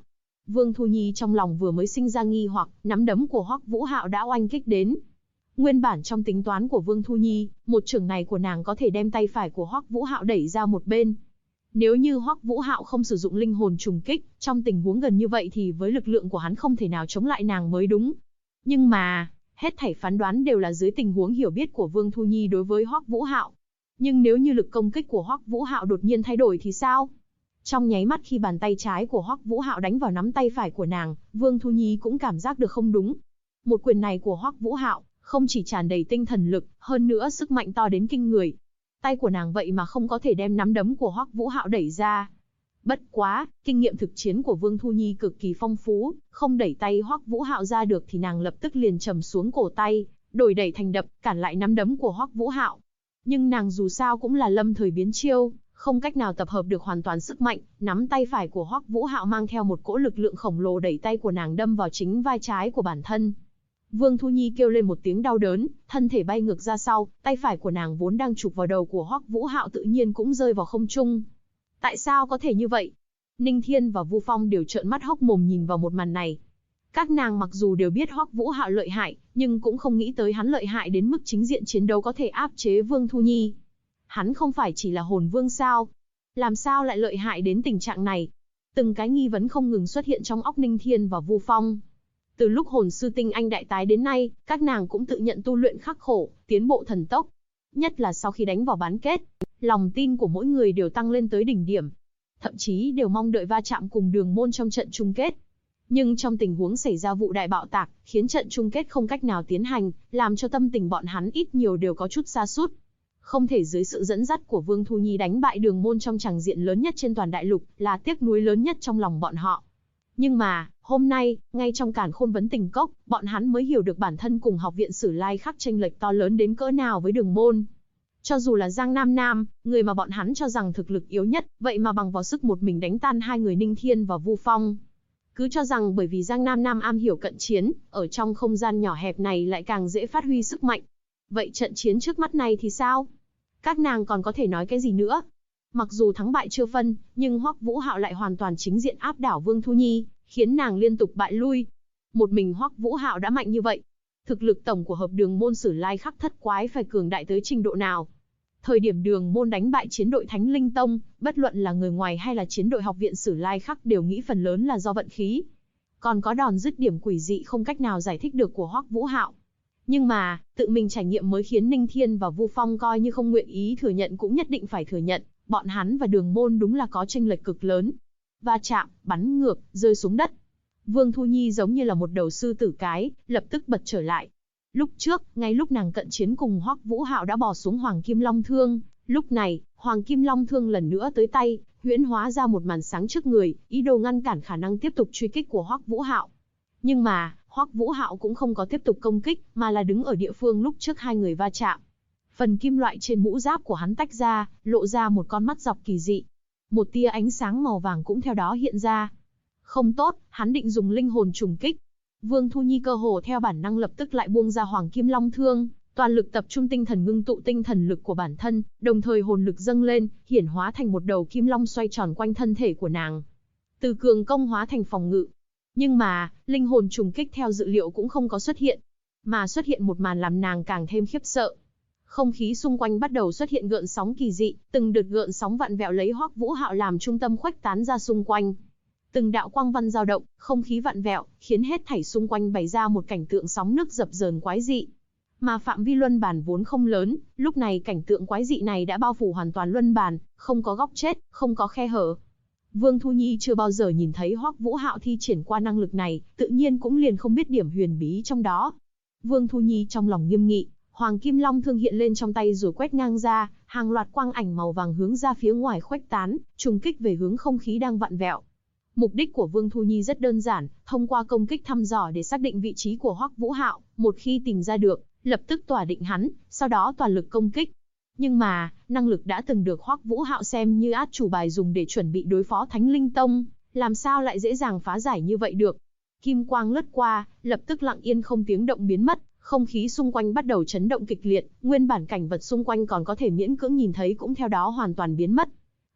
Speaker 1: Vương Thu Nhi trong lòng vừa mới sinh ra nghi hoặc, nắm đấm của Hoắc Vũ Hạo đã oanh kích đến. Nguyên bản trong tính toán của Vương Thu Nhi, một chưởng này của nàng có thể đem tay phải của Hoắc Vũ Hạo đẩy ra một bên. Nếu như Hoắc Vũ Hạo không sử dụng linh hồn trùng kích, trong tình huống gần như vậy thì với lực lượng của hắn không thể nào chống lại nàng mới đúng. Nhưng mà, hết thảy phán đoán đều là dưới tình huống hiểu biết của Vương Thu Nhi đối với Hoắc Vũ Hạo. Nhưng nếu như lực công kích của Hoắc Vũ Hạo đột nhiên thay đổi thì sao? Trong nháy mắt khi bàn tay trái của Hoắc Vũ Hạo đánh vào nắm tay phải của nàng, Vương Thu Nhi cũng cảm giác được không đúng. Một quyền này của Hoắc Vũ Hạo không chỉ tràn đầy tinh thần lực, hơn nữa sức mạnh to đến kinh người. Tay của nàng vậy mà không có thể đem nắm đấm của Hoắc Vũ Hạo đẩy ra. Bất quá, kinh nghiệm thực chiến của Vương Thu Nhi cực kỳ phong phú, không đẩy tay Hoắc Vũ Hạo ra được thì nàng lập tức liền trầm xuống cổ tay, đổi đẩy thành đập, cản lại nắm đấm của Hoắc Vũ Hạo. Nhưng nàng dù sao cũng là lâm thời biến chiêu, không cách nào tập hợp được hoàn toàn sức mạnh, nắm tay phải của Hoắc Vũ Hạo mang theo một cỗ lực lượng khổng lồ đẩy tay của nàng đâm vào chính vai trái của bản thân. Vương Thu Nhi kêu lên một tiếng đau đớn, thân thể bay ngược ra sau, tay phải của nàng vốn đang chụp vào đầu của Hoắc Vũ Hạo tự nhiên cũng rơi vào không trung. Tại sao có thể như vậy? Ninh Thiên và Vu Phong đều trợn mắt hốc mồm nhìn vào một màn này. Các nàng mặc dù đều biết Hoắc Vũ Hạo lợi hại, nhưng cũng không nghĩ tới hắn lợi hại đến mức chính diện chiến đấu có thể áp chế Vương Thu Nhi. Hắn không phải chỉ là hồn vương sao? Làm sao lại lợi hại đến tình trạng này? Từng cái nghi vấn không ngừng xuất hiện trong óc Ninh Thiên và Vu Phong. Từ lúc hồn sư tinh anh đại tái đến nay, các nàng cũng tự nhận tu luyện khắc khổ, tiến bộ thần tốc. Nhất là sau khi đánh vào bán kết, lòng tin của mỗi người đều tăng lên tới đỉnh điểm. Thậm chí đều mong đợi va chạm cùng Đường Môn trong trận chung kết. Nhưng trong tình huống xảy ra vụ đại bạo tạc, khiến trận chung kết không cách nào tiến hành, làm cho tâm tình bọn hắn ít nhiều đều có chút sa sút. Không thể dưới sự dẫn dắt của Vương Thu Nhi đánh bại Đường Môn trong tràng diện lớn nhất trên toàn đại lục, là tiếc nuối lớn nhất trong lòng bọn họ. Nhưng mà, hôm nay, ngay trong Càn Khôn Vấn Tình Cốc, bọn hắn mới hiểu được bản thân cùng Học viện Sử Lai Khắc chênh lệch to lớn đến cỡ nào với Đường Môn. Cho dù là Giang Nam Nam, người mà bọn hắn cho rằng thực lực yếu nhất, vậy mà bằng vào sức một mình đánh tan hai người Ninh Thiên và Vu Phong. Cứ cho rằng bởi vì Giang Nam Nam am hiểu cận chiến, ở trong không gian nhỏ hẹp này lại càng dễ phát huy sức mạnh. Vậy trận chiến trước mắt này thì sao? Các nàng còn có thể nói cái gì nữa? Mặc dù thắng bại chưa phân, nhưng Hoắc Vũ Hạo lại hoàn toàn chính diện áp đảo Vương Thu Nhi, khiến nàng liên tục bại lui. Một mình Hoắc Vũ Hạo đã mạnh như vậy. Thực lực tổng của hợp Đường Môn Sử Lai Khắc thất quái phải cường đại tới trình độ nào? Thời điểm Đường Môn đánh bại chiến đội Thánh Linh Tông, bất luận là người ngoài hay là chiến đội Học viện Sử Lai Khắc đều nghĩ phần lớn là do vận khí. Còn có đòn dứt điểm quỷ dị không cách nào giải thích được của Hoắc Vũ Hạo. Nhưng mà, tự mình trải nghiệm mới khiến Ninh Thiên và Vu Phong coi như không nguyện ý thừa nhận cũng nhất định phải thừa nhận, bọn hắn và Đường Môn đúng là có chênh lệch cực lớn. Va chạm, bắn ngược, rơi xuống đất. Vương Thu Nhi giống như là một đầu sư tử cái, lập tức bật trở lại. Lúc trước, ngay lúc nàng cận chiến cùng Hoắc Vũ Hạo đã bỏ xuống Hoàng Kim Long Thương, lúc này, Hoàng Kim Long Thương lần nữa tới tay, huyễn hóa ra một màn sáng trước người, ý đồ ngăn cản khả năng tiếp tục truy kích của Hoắc Vũ Hạo. Nhưng mà, Hoắc Vũ Hạo cũng không có tiếp tục công kích, mà là đứng ở địa phương lúc trước hai người va chạm. Phần kim loại trên mũ giáp của hắn tách ra, lộ ra một con mắt dọc kỳ dị. Một tia ánh sáng màu vàng cũng theo đó hiện ra. Không tốt, hắn định dùng linh hồn trùng kích. Vương Thu Nhi cơ hồ theo bản năng lập tức lại buông ra Hoàng Kim Long Thương, toàn lực tập trung tinh thần ngưng tụ tinh thần lực của bản thân, đồng thời hồn lực dâng lên, hiển hóa thành một đầu kim long xoay tròn quanh thân thể của nàng. Từ cường công hóa thành phòng ngự. Nhưng mà, linh hồn trùng kích theo dự liệu cũng không có xuất hiện, mà xuất hiện một màn làm nàng càng thêm khiếp sợ. Không khí xung quanh bắt đầu xuất hiện gợn sóng kỳ dị, từng đợt gợn sóng vặn vẹo lấy Hoắc Vũ Hạo làm trung tâm khuếch tán ra xung quanh. Từng đạo quang văn dao động, không khí vặn vẹo, khiến hết thảy xung quanh bày ra một cảnh tượng sóng nước dập dờn quái dị. Mà phạm vi luân bàn vốn không lớn, lúc này cảnh tượng quái dị này đã bao phủ hoàn toàn luân bàn, không có góc chết, không có khe hở. Vương Thu Nhi chưa bao giờ nhìn thấy Hoắc Vũ Hạo thi triển qua năng lực này, tự nhiên cũng liền không biết điểm huyền bí trong đó. Vương Thu Nhi trong lòng nghiêm nghị, Hoàng Kim Long Thương hiện lên trong tay rồi quét ngang ra, hàng loạt quang ảnh màu vàng hướng ra phía ngoài khuếch tán, trùng kích về hướng không khí đang vặn vẹo. Mục đích của Vương Thu Nhi rất đơn giản, thông qua công kích thăm dò để xác định vị trí của Hoắc Vũ Hạo, một khi tìm ra được, lập tức tỏa định hắn, sau đó toàn lực công kích. Nhưng mà, năng lực đã từng được Hoắc Vũ Hạo xem như át chủ bài dùng để chuẩn bị đối phó Thánh Linh Tông, làm sao lại dễ dàng phá giải như vậy được. Kim quang lướt qua, lập tức lặng yên không tiếng động biến mất, không khí xung quanh bắt đầu chấn động kịch liệt, nguyên bản cảnh vật xung quanh còn có thể miễn cưỡng nhìn thấy cũng theo đó hoàn toàn biến mất.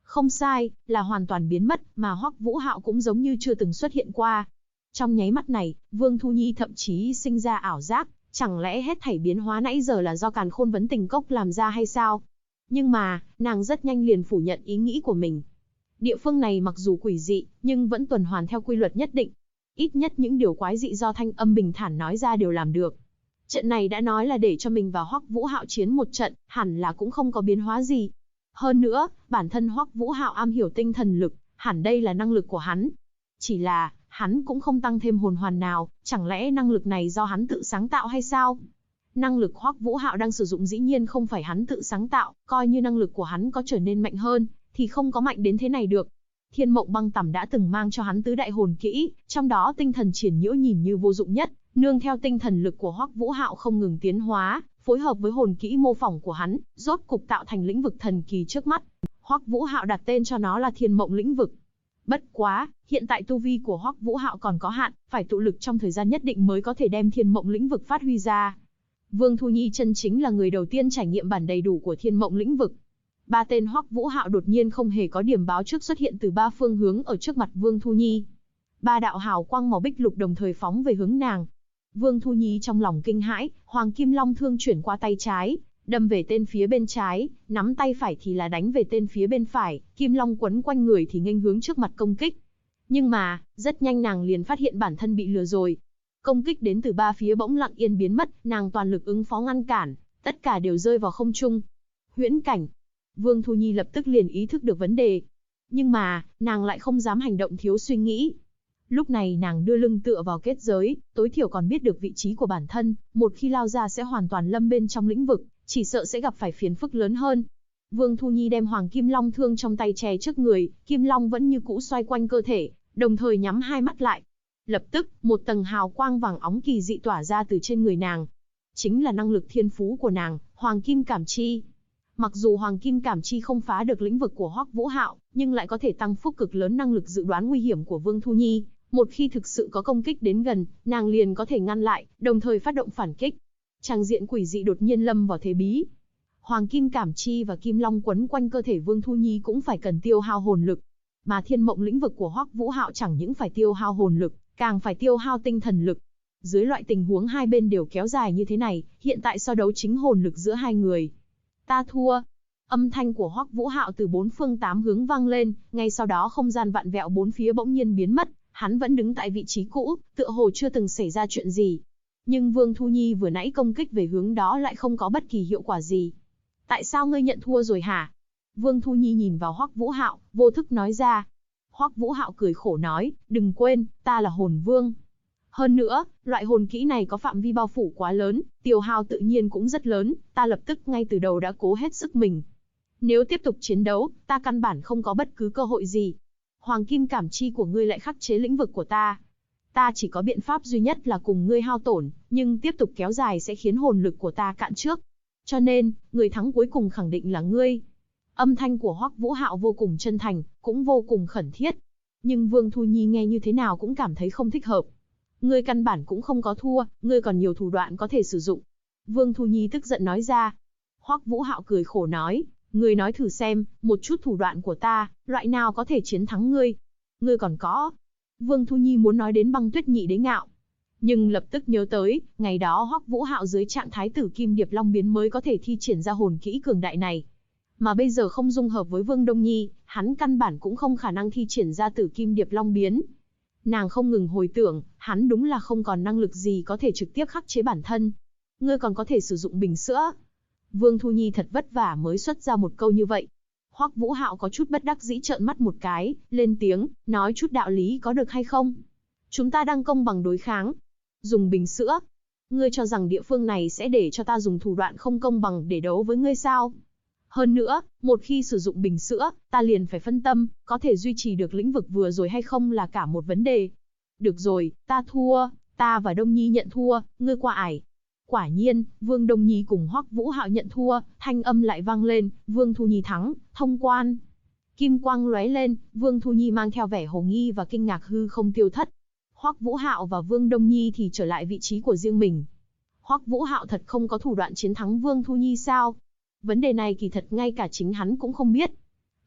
Speaker 1: Không sai, là hoàn toàn biến mất, mà Hoắc Vũ Hạo cũng giống như chưa từng xuất hiện qua. Trong nháy mắt này, Vương Thu Nhi thậm chí sinh ra ảo giác, chẳng lẽ hết thảy biến hóa nãy giờ là do Càn Khôn Vấn Tình Cốc làm ra hay sao? Nhưng mà, nàng rất nhanh liền phủ nhận ý nghĩ của mình. Địa phương này mặc dù quỷ dị, nhưng vẫn tuần hoàn theo quy luật nhất định. Ít nhất những điều quái dị do Thanh Âm bình thản nói ra đều làm được. Trận này đã nói là để cho mình và Hoắc Vũ Hạo chiến một trận, hẳn là cũng không có biến hóa gì. Hơn nữa, bản thân Hoắc Vũ Hạo am hiểu tinh thần lực, hẳn đây là năng lực của hắn. Chỉ là, hắn cũng không tăng thêm hồn hoàn nào, chẳng lẽ năng lực này do hắn tự sáng tạo hay sao? Năng lực Hoắc Vũ Hạo đang sử dụng dĩ nhiên không phải hắn tự sáng tạo, coi như năng lực của hắn có trở nên mạnh hơn, thì không có mạnh đến thế này được. Thiên Mộng Băng Tằm đã từng mang cho hắn tứ đại hồn kỹ, trong đó tinh thần triển nhiễu nhìn như vô dụng nhất, nương theo tinh thần lực của Hoắc Vũ Hạo không ngừng tiến hóa, phối hợp với hồn kỹ mô phỏng của hắn, rốt cục tạo thành lĩnh vực thần kỳ trước mắt. Hoắc Vũ Hạo đặt tên cho nó là Thiên Mộng lĩnh vực. Bất quá, hiện tại tu vi của Hoắc Vũ Hạo còn có hạn, phải tụ lực trong thời gian nhất định mới có thể đem Thiên Mộng lĩnh vực phát huy ra. Vương Thu Nhi chân chính là người đầu tiên trải nghiệm bản đầy đủ của Thiên Mộng lĩnh vực. Ba tên Hoắc Vũ Hạo đột nhiên không hề có điểm báo trước xuất hiện từ ba phương hướng ở trước mặt Vương Thu Nhi. Ba đạo hào quang màu bích lục đồng thời phóng về hướng nàng. Vương Thu Nhi trong lòng kinh hãi, Hoàng Kim Long thương chuyển qua tay trái, đâm về tên phía bên trái, nắm tay phải thì là đánh về tên phía bên phải, Kim Long quấn quanh người thì nghênh hướng trước mặt công kích. Nhưng mà, rất nhanh nàng liền phát hiện bản thân bị lừa rồi. Công kích đến từ ba phía bỗng lặng yên biến mất, nàng toàn lực ứng phó ngăn cản, tất cả đều rơi vào không trung. Huyễn cảnh. Vương Thu Nhi lập tức liền ý thức được vấn đề. Nhưng mà, nàng lại không dám hành động thiếu suy nghĩ. Lúc này nàng đưa lưng tựa vào kết giới, tối thiểu còn biết được vị trí của bản thân, một khi lao ra sẽ hoàn toàn lâm bên trong lĩnh vực, chỉ sợ sẽ gặp phải phiền phức lớn hơn. Vương Thu Nhi đem Hoàng Kim Long thương trong tay che trước người, Kim Long vẫn như cũ xoay quanh cơ thể, đồng thời nhắm hai mắt lại. Lập tức, một tầng hào quang vàng óng kỳ dị tỏa ra từ trên người nàng. Chính là năng lực thiên phú của nàng, Hoàng Kim Cảm Chi. Mặc dù Hoàng Kim Cảm Chi không phá được lĩnh vực của Hoắc Vũ Hạo, nhưng lại có thể tăng phúc cực lớn năng lực dự đoán nguy hiểm của Vương Thu Nhi. Một khi thực sự có công kích đến gần, nàng liền có thể ngăn lại, đồng thời phát động phản kích. Tràng diện quỷ dị đột nhiên lâm vào thế bí. Hoàng Kim Cảm Chi và Kim Long quấn quanh cơ thể Vương Thu Nhi cũng phải cần tiêu hao hồn lực. Mà Thiên Mộng lĩnh vực của Hoắc Vũ Hạo chẳng những phải tiêu hao hồn lực, càng phải tiêu hao tinh thần lực. Dưới loại tình huống hai bên đều kéo dài như thế này, hiện tại so đấu chính hồn lực giữa hai người. Ta thua. Âm thanh của Hoắc Vũ Hạo từ bốn phương tám hướng vang lên, ngay sau đó không gian vặn vẹo bốn phía bỗng nhiên biến mất, hắn vẫn đứng tại vị trí cũ, tựa hồ chưa từng xảy ra chuyện gì. Nhưng Vương Thu Nhi vừa nãy công kích về hướng đó lại không có bất kỳ hiệu quả gì. Tại sao ngươi nhận thua rồi hả? Vương Thu Nhi nhìn vào Hoắc Vũ Hạo, vô thức nói ra. Hoắc Vũ Hạo cười khổ nói, đừng quên, ta là hồn vương. Hơn nữa, loại hồn kỹ này có phạm vi bao phủ quá lớn, tiêu hao tự nhiên cũng rất lớn, ta lập tức ngay từ đầu đã cố hết sức mình. Nếu tiếp tục chiến đấu, ta căn bản không có bất cứ cơ hội gì. Hoàng Kim Cảm Chi của ngươi lại khắc chế lĩnh vực của ta. Ta chỉ có biện pháp duy nhất là cùng ngươi hao tổn, nhưng tiếp tục kéo dài sẽ khiến hồn lực của ta cạn trước. Cho nên, người thắng cuối cùng khẳng định là ngươi. Âm thanh của Hoắc Vũ Hạo vô cùng chân thành, cũng vô cùng khẩn thiết. Nhưng Vương Thu Nhi nghe như thế nào cũng cảm thấy không thích hợp. Ngươi căn bản cũng không có thua, ngươi còn nhiều thủ đoạn có thể sử dụng. Vương Thu Nhi tức giận nói ra. Hoắc Vũ Hạo cười khổ nói, ngươi nói thử xem, một chút thủ đoạn của ta, loại nào có thể chiến thắng ngươi? Ngươi còn có. Vương Thu Nhi muốn nói đến Băng Tuyết Nhị Đế ngạo. Nhưng lập tức nhớ tới, ngày đó Hoắc Vũ Hạo dưới trạng thái Tử Kim Điệp Long biến mới có thể thi triển ra hồn kỹ cường đại này. Mà bây giờ không dung hợp với Vương Đông Nhi, hắn căn bản cũng không khả năng thi triển ra Tử Kim Điệp Long biến. Nàng không ngừng hồi tưởng, hắn đúng là không còn năng lực gì có thể trực tiếp khắc chế bản thân. Ngươi còn có thể sử dụng bình sữa. Vương Thu Nhi thật vất vả mới xuất ra một câu như vậy. Hoắc Vũ Hạo có chút bất đắc dĩ trợn mắt một cái, lên tiếng, nói chút đạo lý có được hay không? Chúng ta đang công bằng đối kháng. Dùng bình sữa. Ngươi cho rằng địa phương này sẽ để cho ta dùng thủ đoạn không công bằng để đấu với ngươi sao? Hơn nữa, một khi sử dụng bình sữa, ta liền phải phân tâm, có thể duy trì được lĩnh vực vừa rồi hay không là cả một vấn đề. Được rồi, ta thua, ta và Đông Nhi nhận thua, ngươi qua ải. Quả nhiên, Vương Đông Nhi cùng Hoắc Vũ Hạo nhận thua, thanh âm lại vang lên, Vương Thu Nhi thắng, thông quan. Kim quang lóe lên, Vương Thu Nhi mang theo vẻ hồ nghi và kinh ngạc hư không tiêu thất. Hoắc Vũ Hạo và Vương Đông Nhi thì trở lại vị trí của riêng mình. Hoắc Vũ Hạo thật không có thủ đoạn chiến thắng Vương Thu Nhi sao? Vấn đề này kỳ thật ngay cả chính hắn cũng không biết.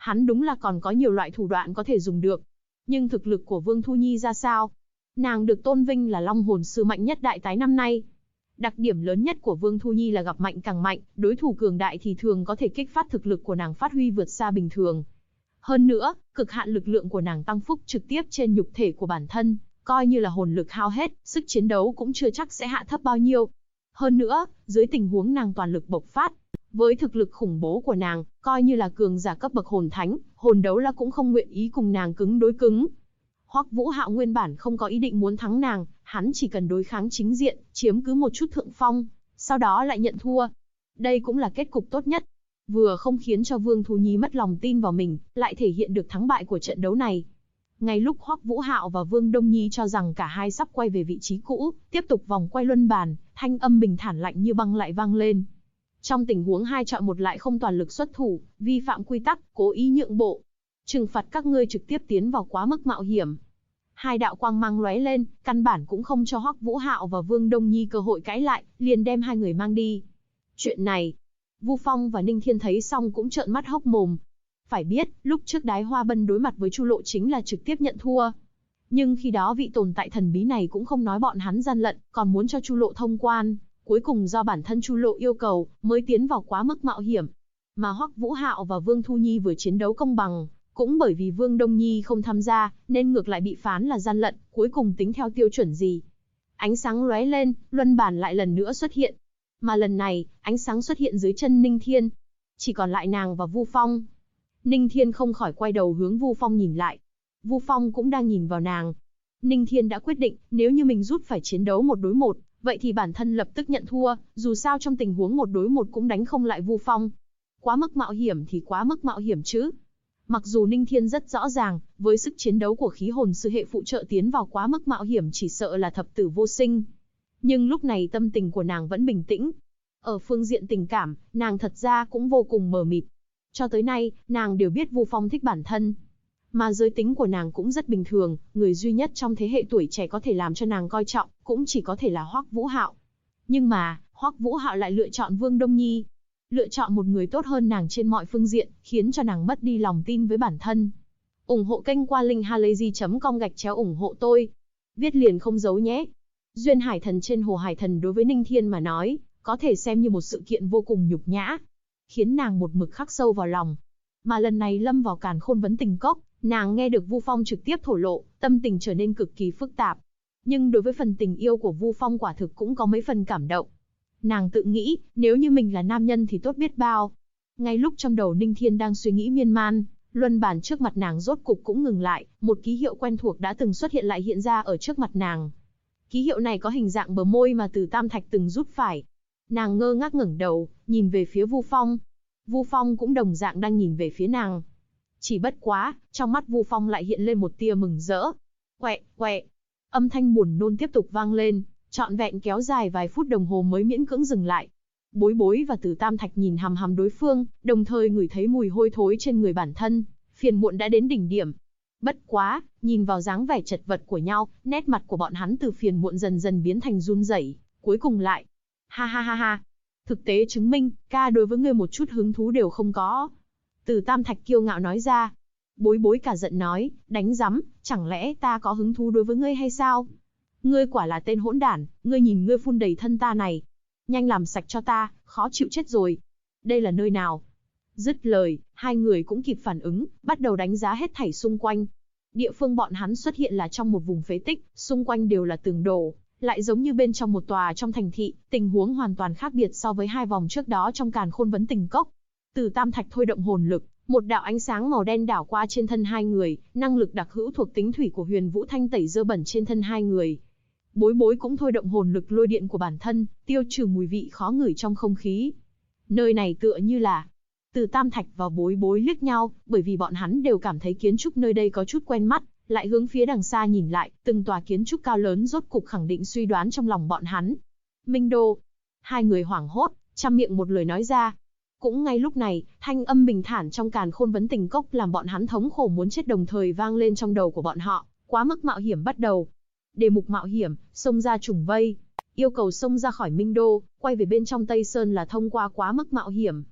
Speaker 1: Hắn đúng là còn có nhiều loại thủ đoạn có thể dùng được. Nhưng thực lực của Vương Thu Nhi ra sao? Nàng được tôn vinh là Long hồn sư mạnh nhất đại tái năm nay. Đặc điểm lớn nhất của Vương Thu Nhi là gặp mạnh càng mạnh, đối thủ cường đại thì thường có thể kích phát thực lực của nàng phát huy vượt xa bình thường. Hơn nữa, cực hạn lực lượng của nàng tăng phúc trực tiếp trên nhục thể của bản thân, coi như là hồn lực hao hết, sức chiến đấu cũng chưa chắc sẽ hạ thấp bao nhiêu. Hơn nữa, dưới tình huống nàng toàn lực bộc phát, với thực lực khủng bố của nàng, coi như là cường giả cấp bậc hồn thánh, hồn đấu la cũng không nguyện ý cùng nàng cứng đối cứng. Hoắc Vũ Hạo nguyên bản không có ý định muốn thắng nàng, hắn chỉ cần đối kháng chính diện, chiếm cứ một chút thượng phong, sau đó lại nhận thua. Đây cũng là kết cục tốt nhất. Vừa không khiến cho Vương Thu Nhi mất lòng tin vào mình, lại thể hiện được thắng bại của trận đấu này. Ngay lúc Hoắc Vũ Hạo và Vương Đông Nhi cho rằng cả hai sắp quay về vị trí cũ, tiếp tục vòng quay luân bàn, thanh âm bình thản lạnh như băng lại vang lên. Trong tình huống 2 chọi 1 lại không toàn lực xuất thủ, vi phạm quy tắc, cố ý nhượng bộ. Trừng phạt các ngươi trực tiếp tiến vào quá mức mạo hiểm. Hai đạo quang mang lóe lên, căn bản cũng không cho Hoắc Vũ Hạo và Vương Đông Nhi cơ hội cãi lại, liền đem hai người mang đi. Chuyện này, Vu Phong và Ninh Thiên thấy xong cũng trợn mắt hốc mồm. Phải biết, lúc trước Đái Hoa Bân đối mặt với Chu Lộ chính là trực tiếp nhận thua. Nhưng khi đó vị tồn tại thần bí này cũng không nói bọn hắn gian lận, còn muốn cho Chu Lộ thông quan. Cuối cùng do bản thân Chu Lộ yêu cầu, mới tiến vào quá mức mạo hiểm. Mà Hoắc Vũ Hạo và Vương Thu Nhi vừa chiến đấu công bằng, cũng bởi vì Vương Đông Nhi không tham gia, nên ngược lại bị phán là gian lận, cuối cùng tính theo tiêu chuẩn gì. Ánh sáng lóe lên, luân bản lại lần nữa xuất hiện. Mà lần này, ánh sáng xuất hiện dưới chân Ninh Thiên. Chỉ còn lại nàng và Vu Phong. Ninh Thiên không khỏi quay đầu hướng Vu Phong nhìn lại. Vu Phong cũng đang nhìn vào nàng. Ninh Thiên đã quyết định, nếu như mình rút phải chiến đấu 1 đối 1, vậy thì bản thân lập tức nhận thua, dù sao trong tình huống 1 đối 1 cũng đánh không lại Vu Phong. Quá mức mạo hiểm thì quá mức mạo hiểm chứ. Mặc dù Ninh Thiên rất rõ ràng, với sức chiến đấu của khí hồn sư hệ phụ trợ tiến vào quá mức mạo hiểm chỉ sợ là thập tử vô sinh. Nhưng lúc này tâm tình của nàng vẫn bình tĩnh. Ở phương diện tình cảm, nàng thật ra cũng vô cùng mờ mịt. Cho tới nay, nàng đều biết Vu Phong thích bản thân. Mà giới tính của nàng cũng rất bình thường, người duy nhất trong thế hệ tuổi trẻ có thể làm cho nàng coi trọng, cũng chỉ có thể là Hoắc Vũ Hạo. Nhưng mà, Hoắc Vũ Hạo lại lựa chọn Vương Đông Nhi. Lựa chọn một người tốt hơn nàng trên mọi phương diện, khiến cho nàng mất đi lòng tin với bản thân. Ủng hộ kênh qua linkhalazy.com/ủng hộ tôi. Viết liền không giấu nhé. Duyên Hải Thần trên Hồ Hải Thần đối với Ninh Thiên mà nói, có thể xem như một sự kiện vô cùng nhục nhã, khiến nàng một mực khắc sâu vào lòng. Mà lần này lâm vào càn khôn vấn tình cốc, nàng nghe được Vu Phong trực tiếp thổ lộ, tâm tình trở nên cực kỳ phức tạp. Nhưng đối với phần tình yêu của Vu Phong quả thực cũng có mấy phần cảm động. Nàng tự nghĩ, nếu như mình là nam nhân thì tốt biết bao. Ngay lúc trong đầu Ninh Thiên đang suy nghĩ miên man, luân bàn trước mặt nàng rốt cục cũng ngừng lại, một ký hiệu quen thuộc đã từng xuất hiện lại hiện ra ở trước mặt nàng. Ký hiệu này có hình dạng bờ môi mà Từ Tam Thạch từng rút phải. Nàng ngơ ngác ngẩng đầu, nhìn về phía Vu Phong. Vu Phong cũng đồng dạng đang nhìn về phía nàng. Chỉ bất quá, trong mắt Vu Phong lại hiện lên một tia mừng rỡ. Quẹ, quẹ. Âm thanh buồn nôn tiếp tục vang lên, trọn vẹn kéo dài vài phút đồng hồ mới miễn cưỡng dừng lại. Bối Bối và Từ Tam Thạch nhìn hằm hằm đối phương, đồng thời ngửi thấy mùi hôi thối trên người bản thân, phiền muộn đã đến đỉnh điểm. Bất quá, nhìn vào dáng vẻ chật vật của nhau, nét mặt của bọn hắn từ phiền muộn dần dần biến thành run rẩy, cuối cùng lại. Ha ha ha ha. Thực tế chứng minh, ca đối với ngươi một chút hứng thú đều không có. Từ Tam Thạch kiêu ngạo nói ra. Bối Bối cả giận nói, đánh rắm, chẳng lẽ ta có hứng thú đối với ngươi hay sao? Ngươi quả là tên hỗn đản, ngươi nhìn ngươi phun đầy thân ta này. Nhanh làm sạch cho ta, khó chịu chết rồi. Đây là nơi nào? Dứt lời, hai người cũng kịp phản ứng, bắt đầu đánh giá hết thảy xung quanh. Địa phương bọn hắn xuất hiện là trong một vùng phế tích, xung quanh đều là tường đổ, lại giống như bên trong một tòa trong thành thị, tình huống hoàn toàn khác biệt so với hai vòng trước đó trong càn khôn vấn tình cốc. Từ Tam Thạch thôi động hồn lực, một đạo ánh sáng màu đen đảo qua trên thân hai người, năng lực đặc hữu thuộc tính thủy của Huyền Vũ Thanh tẩy dơ bẩn trên thân hai người. Bối Bối cũng thôi động hồn lực lôi điện của bản thân, tiêu trừ mùi vị khó ngửi trong không khí. Nơi này tựa như là... Từ Tam Thạch và Bối Bối liếc nhau, bởi vì bọn hắn đều cảm thấy kiến trúc nơi đây có chút quen mắt, lại hướng phía đằng xa nhìn lại, từng tòa kiến trúc cao lớn rốt cục khẳng định suy đoán trong lòng bọn hắn. Minh Đô. Hai người hoảng hốt, trăm miệng một lời nói ra. Cũng ngay lúc này, thanh âm bình thản trong càn khôn vấn tình cốc làm bọn hắn thống khổ muốn chết đồng thời vang lên trong đầu của bọn họ. Quá mức mạo hiểm bắt đầu. Đề mục mạo hiểm, xông ra trùng vây. Yêu cầu xông ra khỏi Minh Đô, quay về bên trong Tây Sơn là thông qua quá mức mạo hiểm.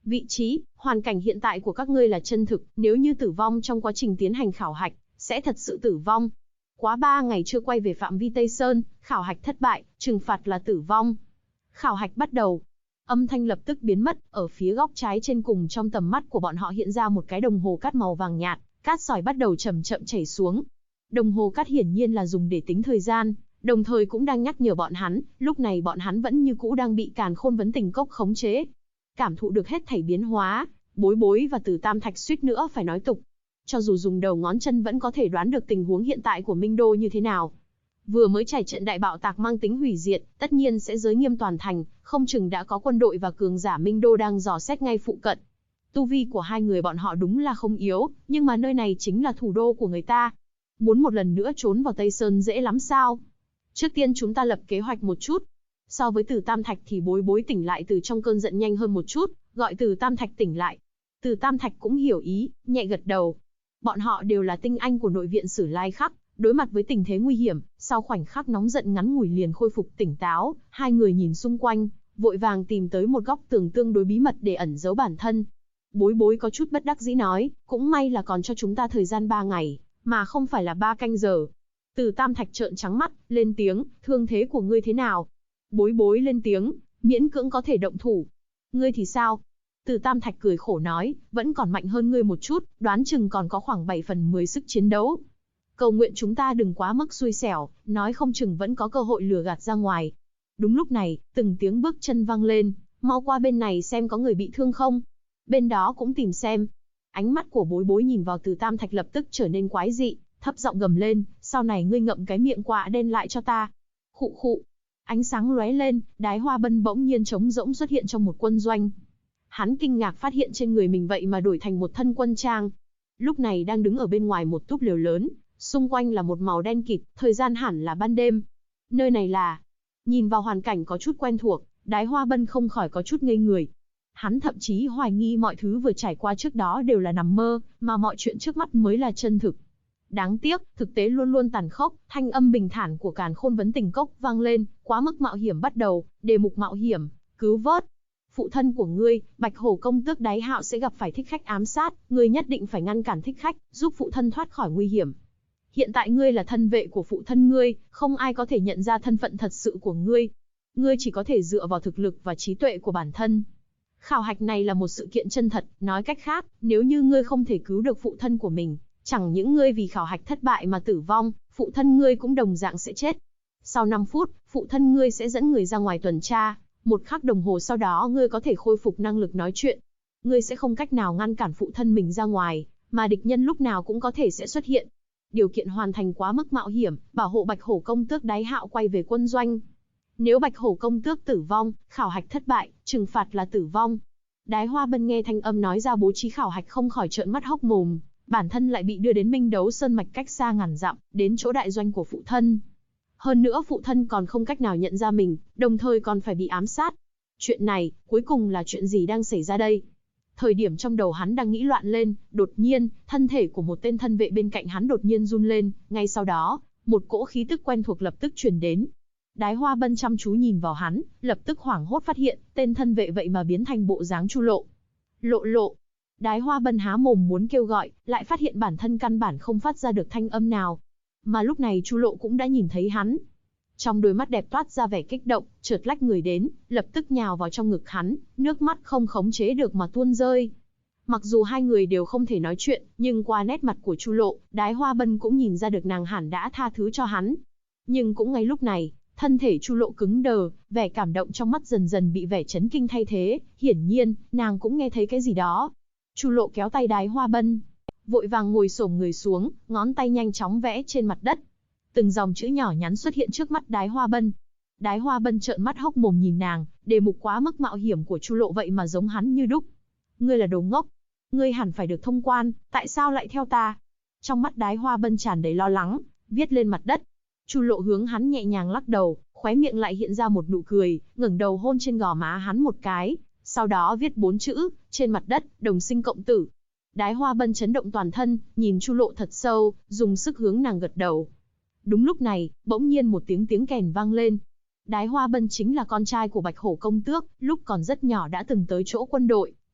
Speaker 1: Vị trí, hoàn cảnh hiện tại của các ngươi là chân thực, nếu như tử vong trong quá trình tiến hành khảo hạch, sẽ thật sự tử vong. Quá 3 ngày chưa quay về phạm vi Tây Sơn, khảo hạch thất bại, trừng phạt là tử vong. Khảo hạch bắt đầu. Âm thanh lập tức biến mất, ở phía góc trái trên cùng trong tầm mắt của bọn họ hiện ra một cái đồng hồ cát màu vàng nhạt, cát sỏi bắt đầu chậm chậm chảy xuống. Đồng hồ cát hiển nhiên là dùng để tính thời gian, đồng thời cũng đang nhắc nhở bọn hắn, lúc này bọn hắn vẫn như cũ đang bị Càn Khôn Vấn Tình Cốc khống chế. Cảm thụ được hết thảy biến hóa, Bối Bối và Từ Tam Thạch suýt nữa phải nói tục. Cho dù dùng đầu ngón chân vẫn có thể đoán được tình huống hiện tại của Minh Đô như thế nào. Vừa mới trải trận đại bạo tạc mang tính hủy diệt, tất nhiên sẽ giới nghiêm toàn thành, không chừng đã có quân đội và cường giả Minh Đô đang dò xét ngay phụ cận. Tu vi của hai người bọn họ đúng là không yếu, nhưng mà nơi này chính là thủ đô của người ta. Muốn một lần nữa trốn vào Tây Sơn dễ lắm sao? Trước tiên chúng ta lập kế hoạch một chút. So với Từ Tam Thạch thì Bối Bối tỉnh lại từ trong cơn giận nhanh hơn một chút, gọi Từ Tam Thạch tỉnh lại. Từ Tam Thạch cũng hiểu ý, nhẹ gật đầu. Bọn họ đều là tinh anh của nội viện Sử Lai Khắc, đối mặt với tình thế nguy hiểm, sau khoảnh khắc nóng giận ngắn ngủi liền khôi phục tỉnh táo, hai người nhìn xung quanh, vội vàng tìm tới một góc tường tương đối bí mật để ẩn giấu bản thân. Bối Bối có chút bất đắc dĩ nói, cũng may là còn cho chúng ta thời gian 3 ngày, mà không phải là 3 canh giờ. Từ Tam Thạch trợn trắng mắt, lên tiếng, thương thế của ngươi thế nào? Bối Bối lên tiếng, miễn cưỡng có thể động thủ. Ngươi thì sao? Từ Tam Thạch cười khổ nói, vẫn còn mạnh hơn ngươi một chút, đoán chừng còn có khoảng 7 phần 10 sức chiến đấu. Cầu nguyện chúng ta đừng quá mức xui xẻo, nói không chừng vẫn có cơ hội lừa gạt ra ngoài. Đúng lúc này, từng tiếng bước chân vang lên, mau qua bên này xem có người bị thương không. Bên đó cũng tìm xem. Ánh mắt của Bối Bối nhìn vào Từ Tam Thạch lập tức trở nên quái dị, thấp giọng gầm lên, sau này ngươi ngậm cái miệng quạ đen lại cho ta. Khụ khụ. Ánh sáng lóe lên, Đái Hoa Bân bỗng nhiên trống rỗng xuất hiện trong một quân doanh. Hắn kinh ngạc phát hiện trên người mình vậy mà đổi thành một thân quân trang. Lúc này đang đứng ở bên ngoài một túp lều lớn, xung quanh là một màu đen kịt, thời gian hẳn là ban đêm. Nơi này là... Nhìn vào hoàn cảnh có chút quen thuộc, Đái Hoa Bân không khỏi có chút ngây người. Hắn thậm chí hoài nghi mọi thứ vừa trải qua trước đó đều là nằm mơ, mà mọi chuyện trước mắt mới là chân thực. Đáng tiếc, thực tế luôn luôn tàn khốc, thanh âm bình thản của Càn Khôn Vấn Tình Cốc vang lên, quá mức mạo hiểm bắt đầu, đề mục mạo hiểm, cứu vớt. Phụ thân của ngươi, Bạch Hổ công tước Đái Hạo sẽ gặp phải thích khách ám sát, ngươi nhất định phải ngăn cản thích khách, giúp phụ thân thoát khỏi nguy hiểm. Hiện tại ngươi là thân vệ của phụ thân ngươi, không ai có thể nhận ra thân phận thật sự của ngươi. Ngươi chỉ có thể dựa vào thực lực và trí tuệ của bản thân. Khảo hạch này là một sự kiện chân thật, nói cách khác, nếu như ngươi không thể cứu được phụ thân của mình, chẳng những ngươi vì khảo hạch thất bại mà tử vong, phụ thân ngươi cũng đồng dạng sẽ chết. Sau 5 phút, phụ thân ngươi sẽ dẫn người ra ngoài tuần tra, 1 khắc đồng hồ sau đó ngươi có thể khôi phục năng lực nói chuyện. Ngươi sẽ không cách nào ngăn cản phụ thân mình ra ngoài, mà địch nhân lúc nào cũng có thể sẽ xuất hiện. Điều kiện hoàn thành quá mức mạo hiểm, bảo hộ Bạch Hổ công tước Đái Hạo quay về quân doanh. Nếu Bạch Hổ công tước tử vong, khảo hạch thất bại, trừng phạt là tử vong. Đái Hoa Bân nghe thanh âm nói ra bố trí khảo hạch không khỏi trợn mắt hốc mồm, bản thân lại bị đưa đến Minh Đấu Sơn mạch cách xa ngàn dặm, đến chỗ đại doanh của phụ thân. Hơn nữa phụ thân còn không cách nào nhận ra mình, đồng thời còn phải bị ám sát. Chuyện này, cuối cùng là chuyện gì đang xảy ra đây? Thời điểm trong đầu hắn đang nghĩ loạn lên, đột nhiên, thân thể của một tên thân vệ bên cạnh hắn đột nhiên run lên, ngay sau đó, một cỗ khí tức quen thuộc lập tức truyền đến. Đái Hoa Bân chăm chú nhìn vào hắn, lập tức hoảng hốt phát hiện, tên thân vệ vậy mà biến thành bộ dáng Chu Lộ. Lộ lộ. Đái Hoa Bân há mồm muốn kêu gọi, lại phát hiện bản thân căn bản không phát ra được thanh âm nào. Mà lúc này Chu Lộ cũng đã nhìn thấy hắn. Trong đôi mắt đẹp toát ra vẻ kích động, chợt lách người đến, lập tức nhào vào trong ngực hắn, nước mắt không khống chế được mà tuôn rơi. Mặc dù hai người đều không thể nói chuyện, nhưng qua nét mặt của Chu Lộ, Đái Hoa Bân cũng nhìn ra được nàng hẳn đã tha thứ cho hắn. Nhưng cũng ngay lúc này, thân thể Chu Lộ cứng đờ, vẻ cảm động trong mắt dần dần bị vẻ chấn kinh thay thế, hiển nhiên, nàng cũng nghe thấy cái gì đó. Chu Lộ kéo tay Đái Hoa Bân, vội vàng ngồi xổm người xuống, ngón tay nhanh chóng vẽ trên mặt đất. Từng dòng chữ nhỏ nhắn xuất hiện trước mắt Đái Hoa Bân. Đái Hoa Bân trợn mắt hốc mồm nhìn nàng, đề mục quá mức mạo hiểm của Chu Lộ vậy mà giống hắn như đúc. Ngươi là đồ ngốc, ngươi hẳn phải được thông quan, tại sao lại theo ta? Trong mắt Đái Hoa Bân tràn đầy lo lắng, viết lên mặt đất. Chu Lộ hướng hắn nhẹ nhàng lắc đầu, khóe miệng lại hiện ra một nụ cười, ngẩng đầu hôn trên gò má hắn một cái, sau đó viết 4 chữ, trên mặt đất, đồng sinh cộng tử. Đái Hoa Bân chấn động toàn thân, nhìn Chu Lộ thật sâu, dùng sức hướng nàng gật đầu. Đúng lúc này, bỗng nhiên một tiếng kèn vang lên. Đái Hoa Bân chính là con trai của Bạch Hổ công tước, lúc còn rất nhỏ đã từng tới chỗ quân đội,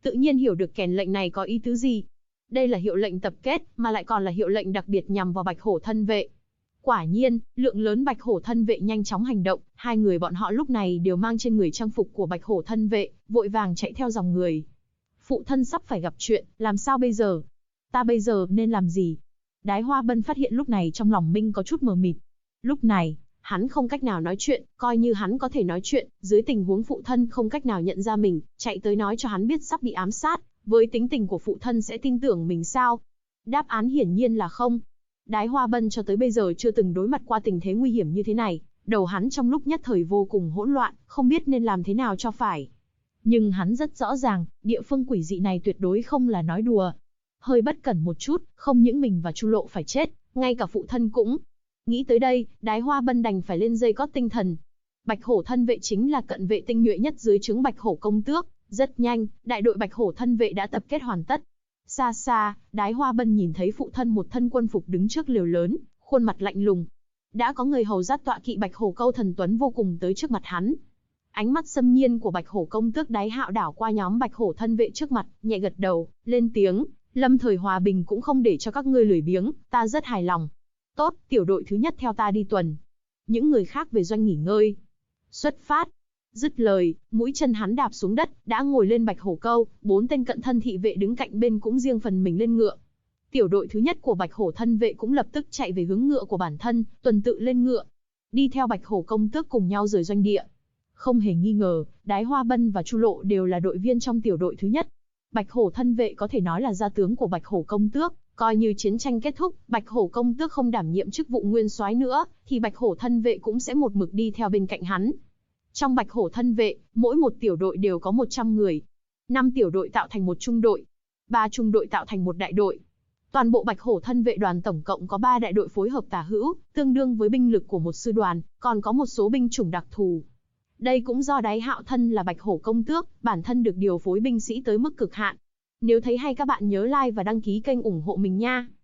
Speaker 1: tự nhiên hiểu được kèn lệnh này có ý tứ gì. Đây là hiệu lệnh tập kết, mà lại còn là hiệu lệnh đặc biệt nhằm vào Bạch Hổ thân vệ. Quả nhiên, lượng lớn Bạch Hổ thân vệ nhanh chóng hành động, hai người bọn họ lúc này đều mang trên người trang phục của Bạch Hổ thân vệ, vội vàng chạy theo dòng người. Phụ thân sắp phải gặp chuyện, làm sao bây giờ? Ta bây giờ nên làm gì? Đái Hoa Bân phát hiện lúc này trong lòng Minh có chút mờ mịt. Lúc này, hắn không cách nào nói chuyện, coi như hắn có thể nói chuyện, dưới tình huống phụ thân không cách nào nhận ra mình, chạy tới nói cho hắn biết sắp bị ám sát, với tính tình của phụ thân sẽ tin tưởng mình sao? Đáp án hiển nhiên là không. Đái Hoa Bân cho tới bây giờ chưa từng đối mặt qua tình thế nguy hiểm như thế này, đầu hắn trong lúc nhất thời vô cùng hỗn loạn, không biết nên làm thế nào cho phải. Nhưng hắn rất rõ ràng, địa phương quỷ dị này tuyệt đối không là nói đùa. Hơi bất cẩn một chút, không những mình và Chu Lộ phải chết, ngay cả phụ thân cũng. Nghĩ tới đây, Đái Hoa Bân đành phải lên dây cót tinh thần. Bạch Hổ thân vệ chính là cận vệ tinh nhuệ nhất dưới trướng Bạch Hổ công tước. Rất nhanh, đại đội Bạch Hổ thân vệ đã tập kết hoàn tất. Xa xa, Đái Hoa Bân nhìn thấy phụ thân một thân quân phục đứng trước lều lớn, khuôn mặt lạnh lùng. Đã có người hầu dắt tọa kỵ Bạch Hổ câu thần tuấn vô cùng tới trước mặt hắn. Ánh mắt xâm nhiên của Bạch Hổ công tước Đái Hạo đảo qua nhóm Bạch Hổ thân vệ trước mặt, nhẹ gật đầu, lên tiếng, lâm thời hòa bình cũng không để cho các ngươi lười biếng, ta rất hài lòng. Tốt, tiểu đội thứ nhất theo ta đi tuần. Những người khác về doanh nghỉ ngơi. Xuất phát. Dứt lời, mũi chân hắn đạp xuống đất, đã ngồi lên Bạch Hổ câu, 4 tên cận thân thị vệ đứng cạnh bên cũng riêng phần mình lên ngựa. Tiểu đội thứ nhất của Bạch Hổ thân vệ cũng lập tức chạy về hướng ngựa của bản thân, tuần tự lên ngựa. Đi theo Bạch Hổ công tước cùng nhau rời doanh địa. Không hề nghi ngờ, Đái Hoa Bân và Chu Lộ đều là đội viên trong tiểu đội thứ nhất. Bạch Hổ thân vệ có thể nói là gia tướng của Bạch Hổ công tước, coi như chiến tranh kết thúc, Bạch Hổ công tước không đảm nhiệm chức vụ nguyên soái nữa, thì Bạch Hổ thân vệ cũng sẽ một mực đi theo bên cạnh hắn. Trong Bạch Hổ thân vệ, mỗi một tiểu đội đều có 100 người. 5 tiểu đội tạo thành một trung đội, 3 trung đội tạo thành một đại đội. Toàn bộ Bạch Hổ thân vệ đoàn tổng cộng có 3 đại đội phối hợp tả hữu, tương đương với binh lực của một sư đoàn, còn có một số binh chủng đặc thù. Đây cũng do Đái Hạo thân là Bạch Hổ công tước, bản thân được điều phối binh sĩ tới mức cực hạn. Nếu thấy hay các bạn nhớ like và đăng ký kênh ủng hộ mình nha.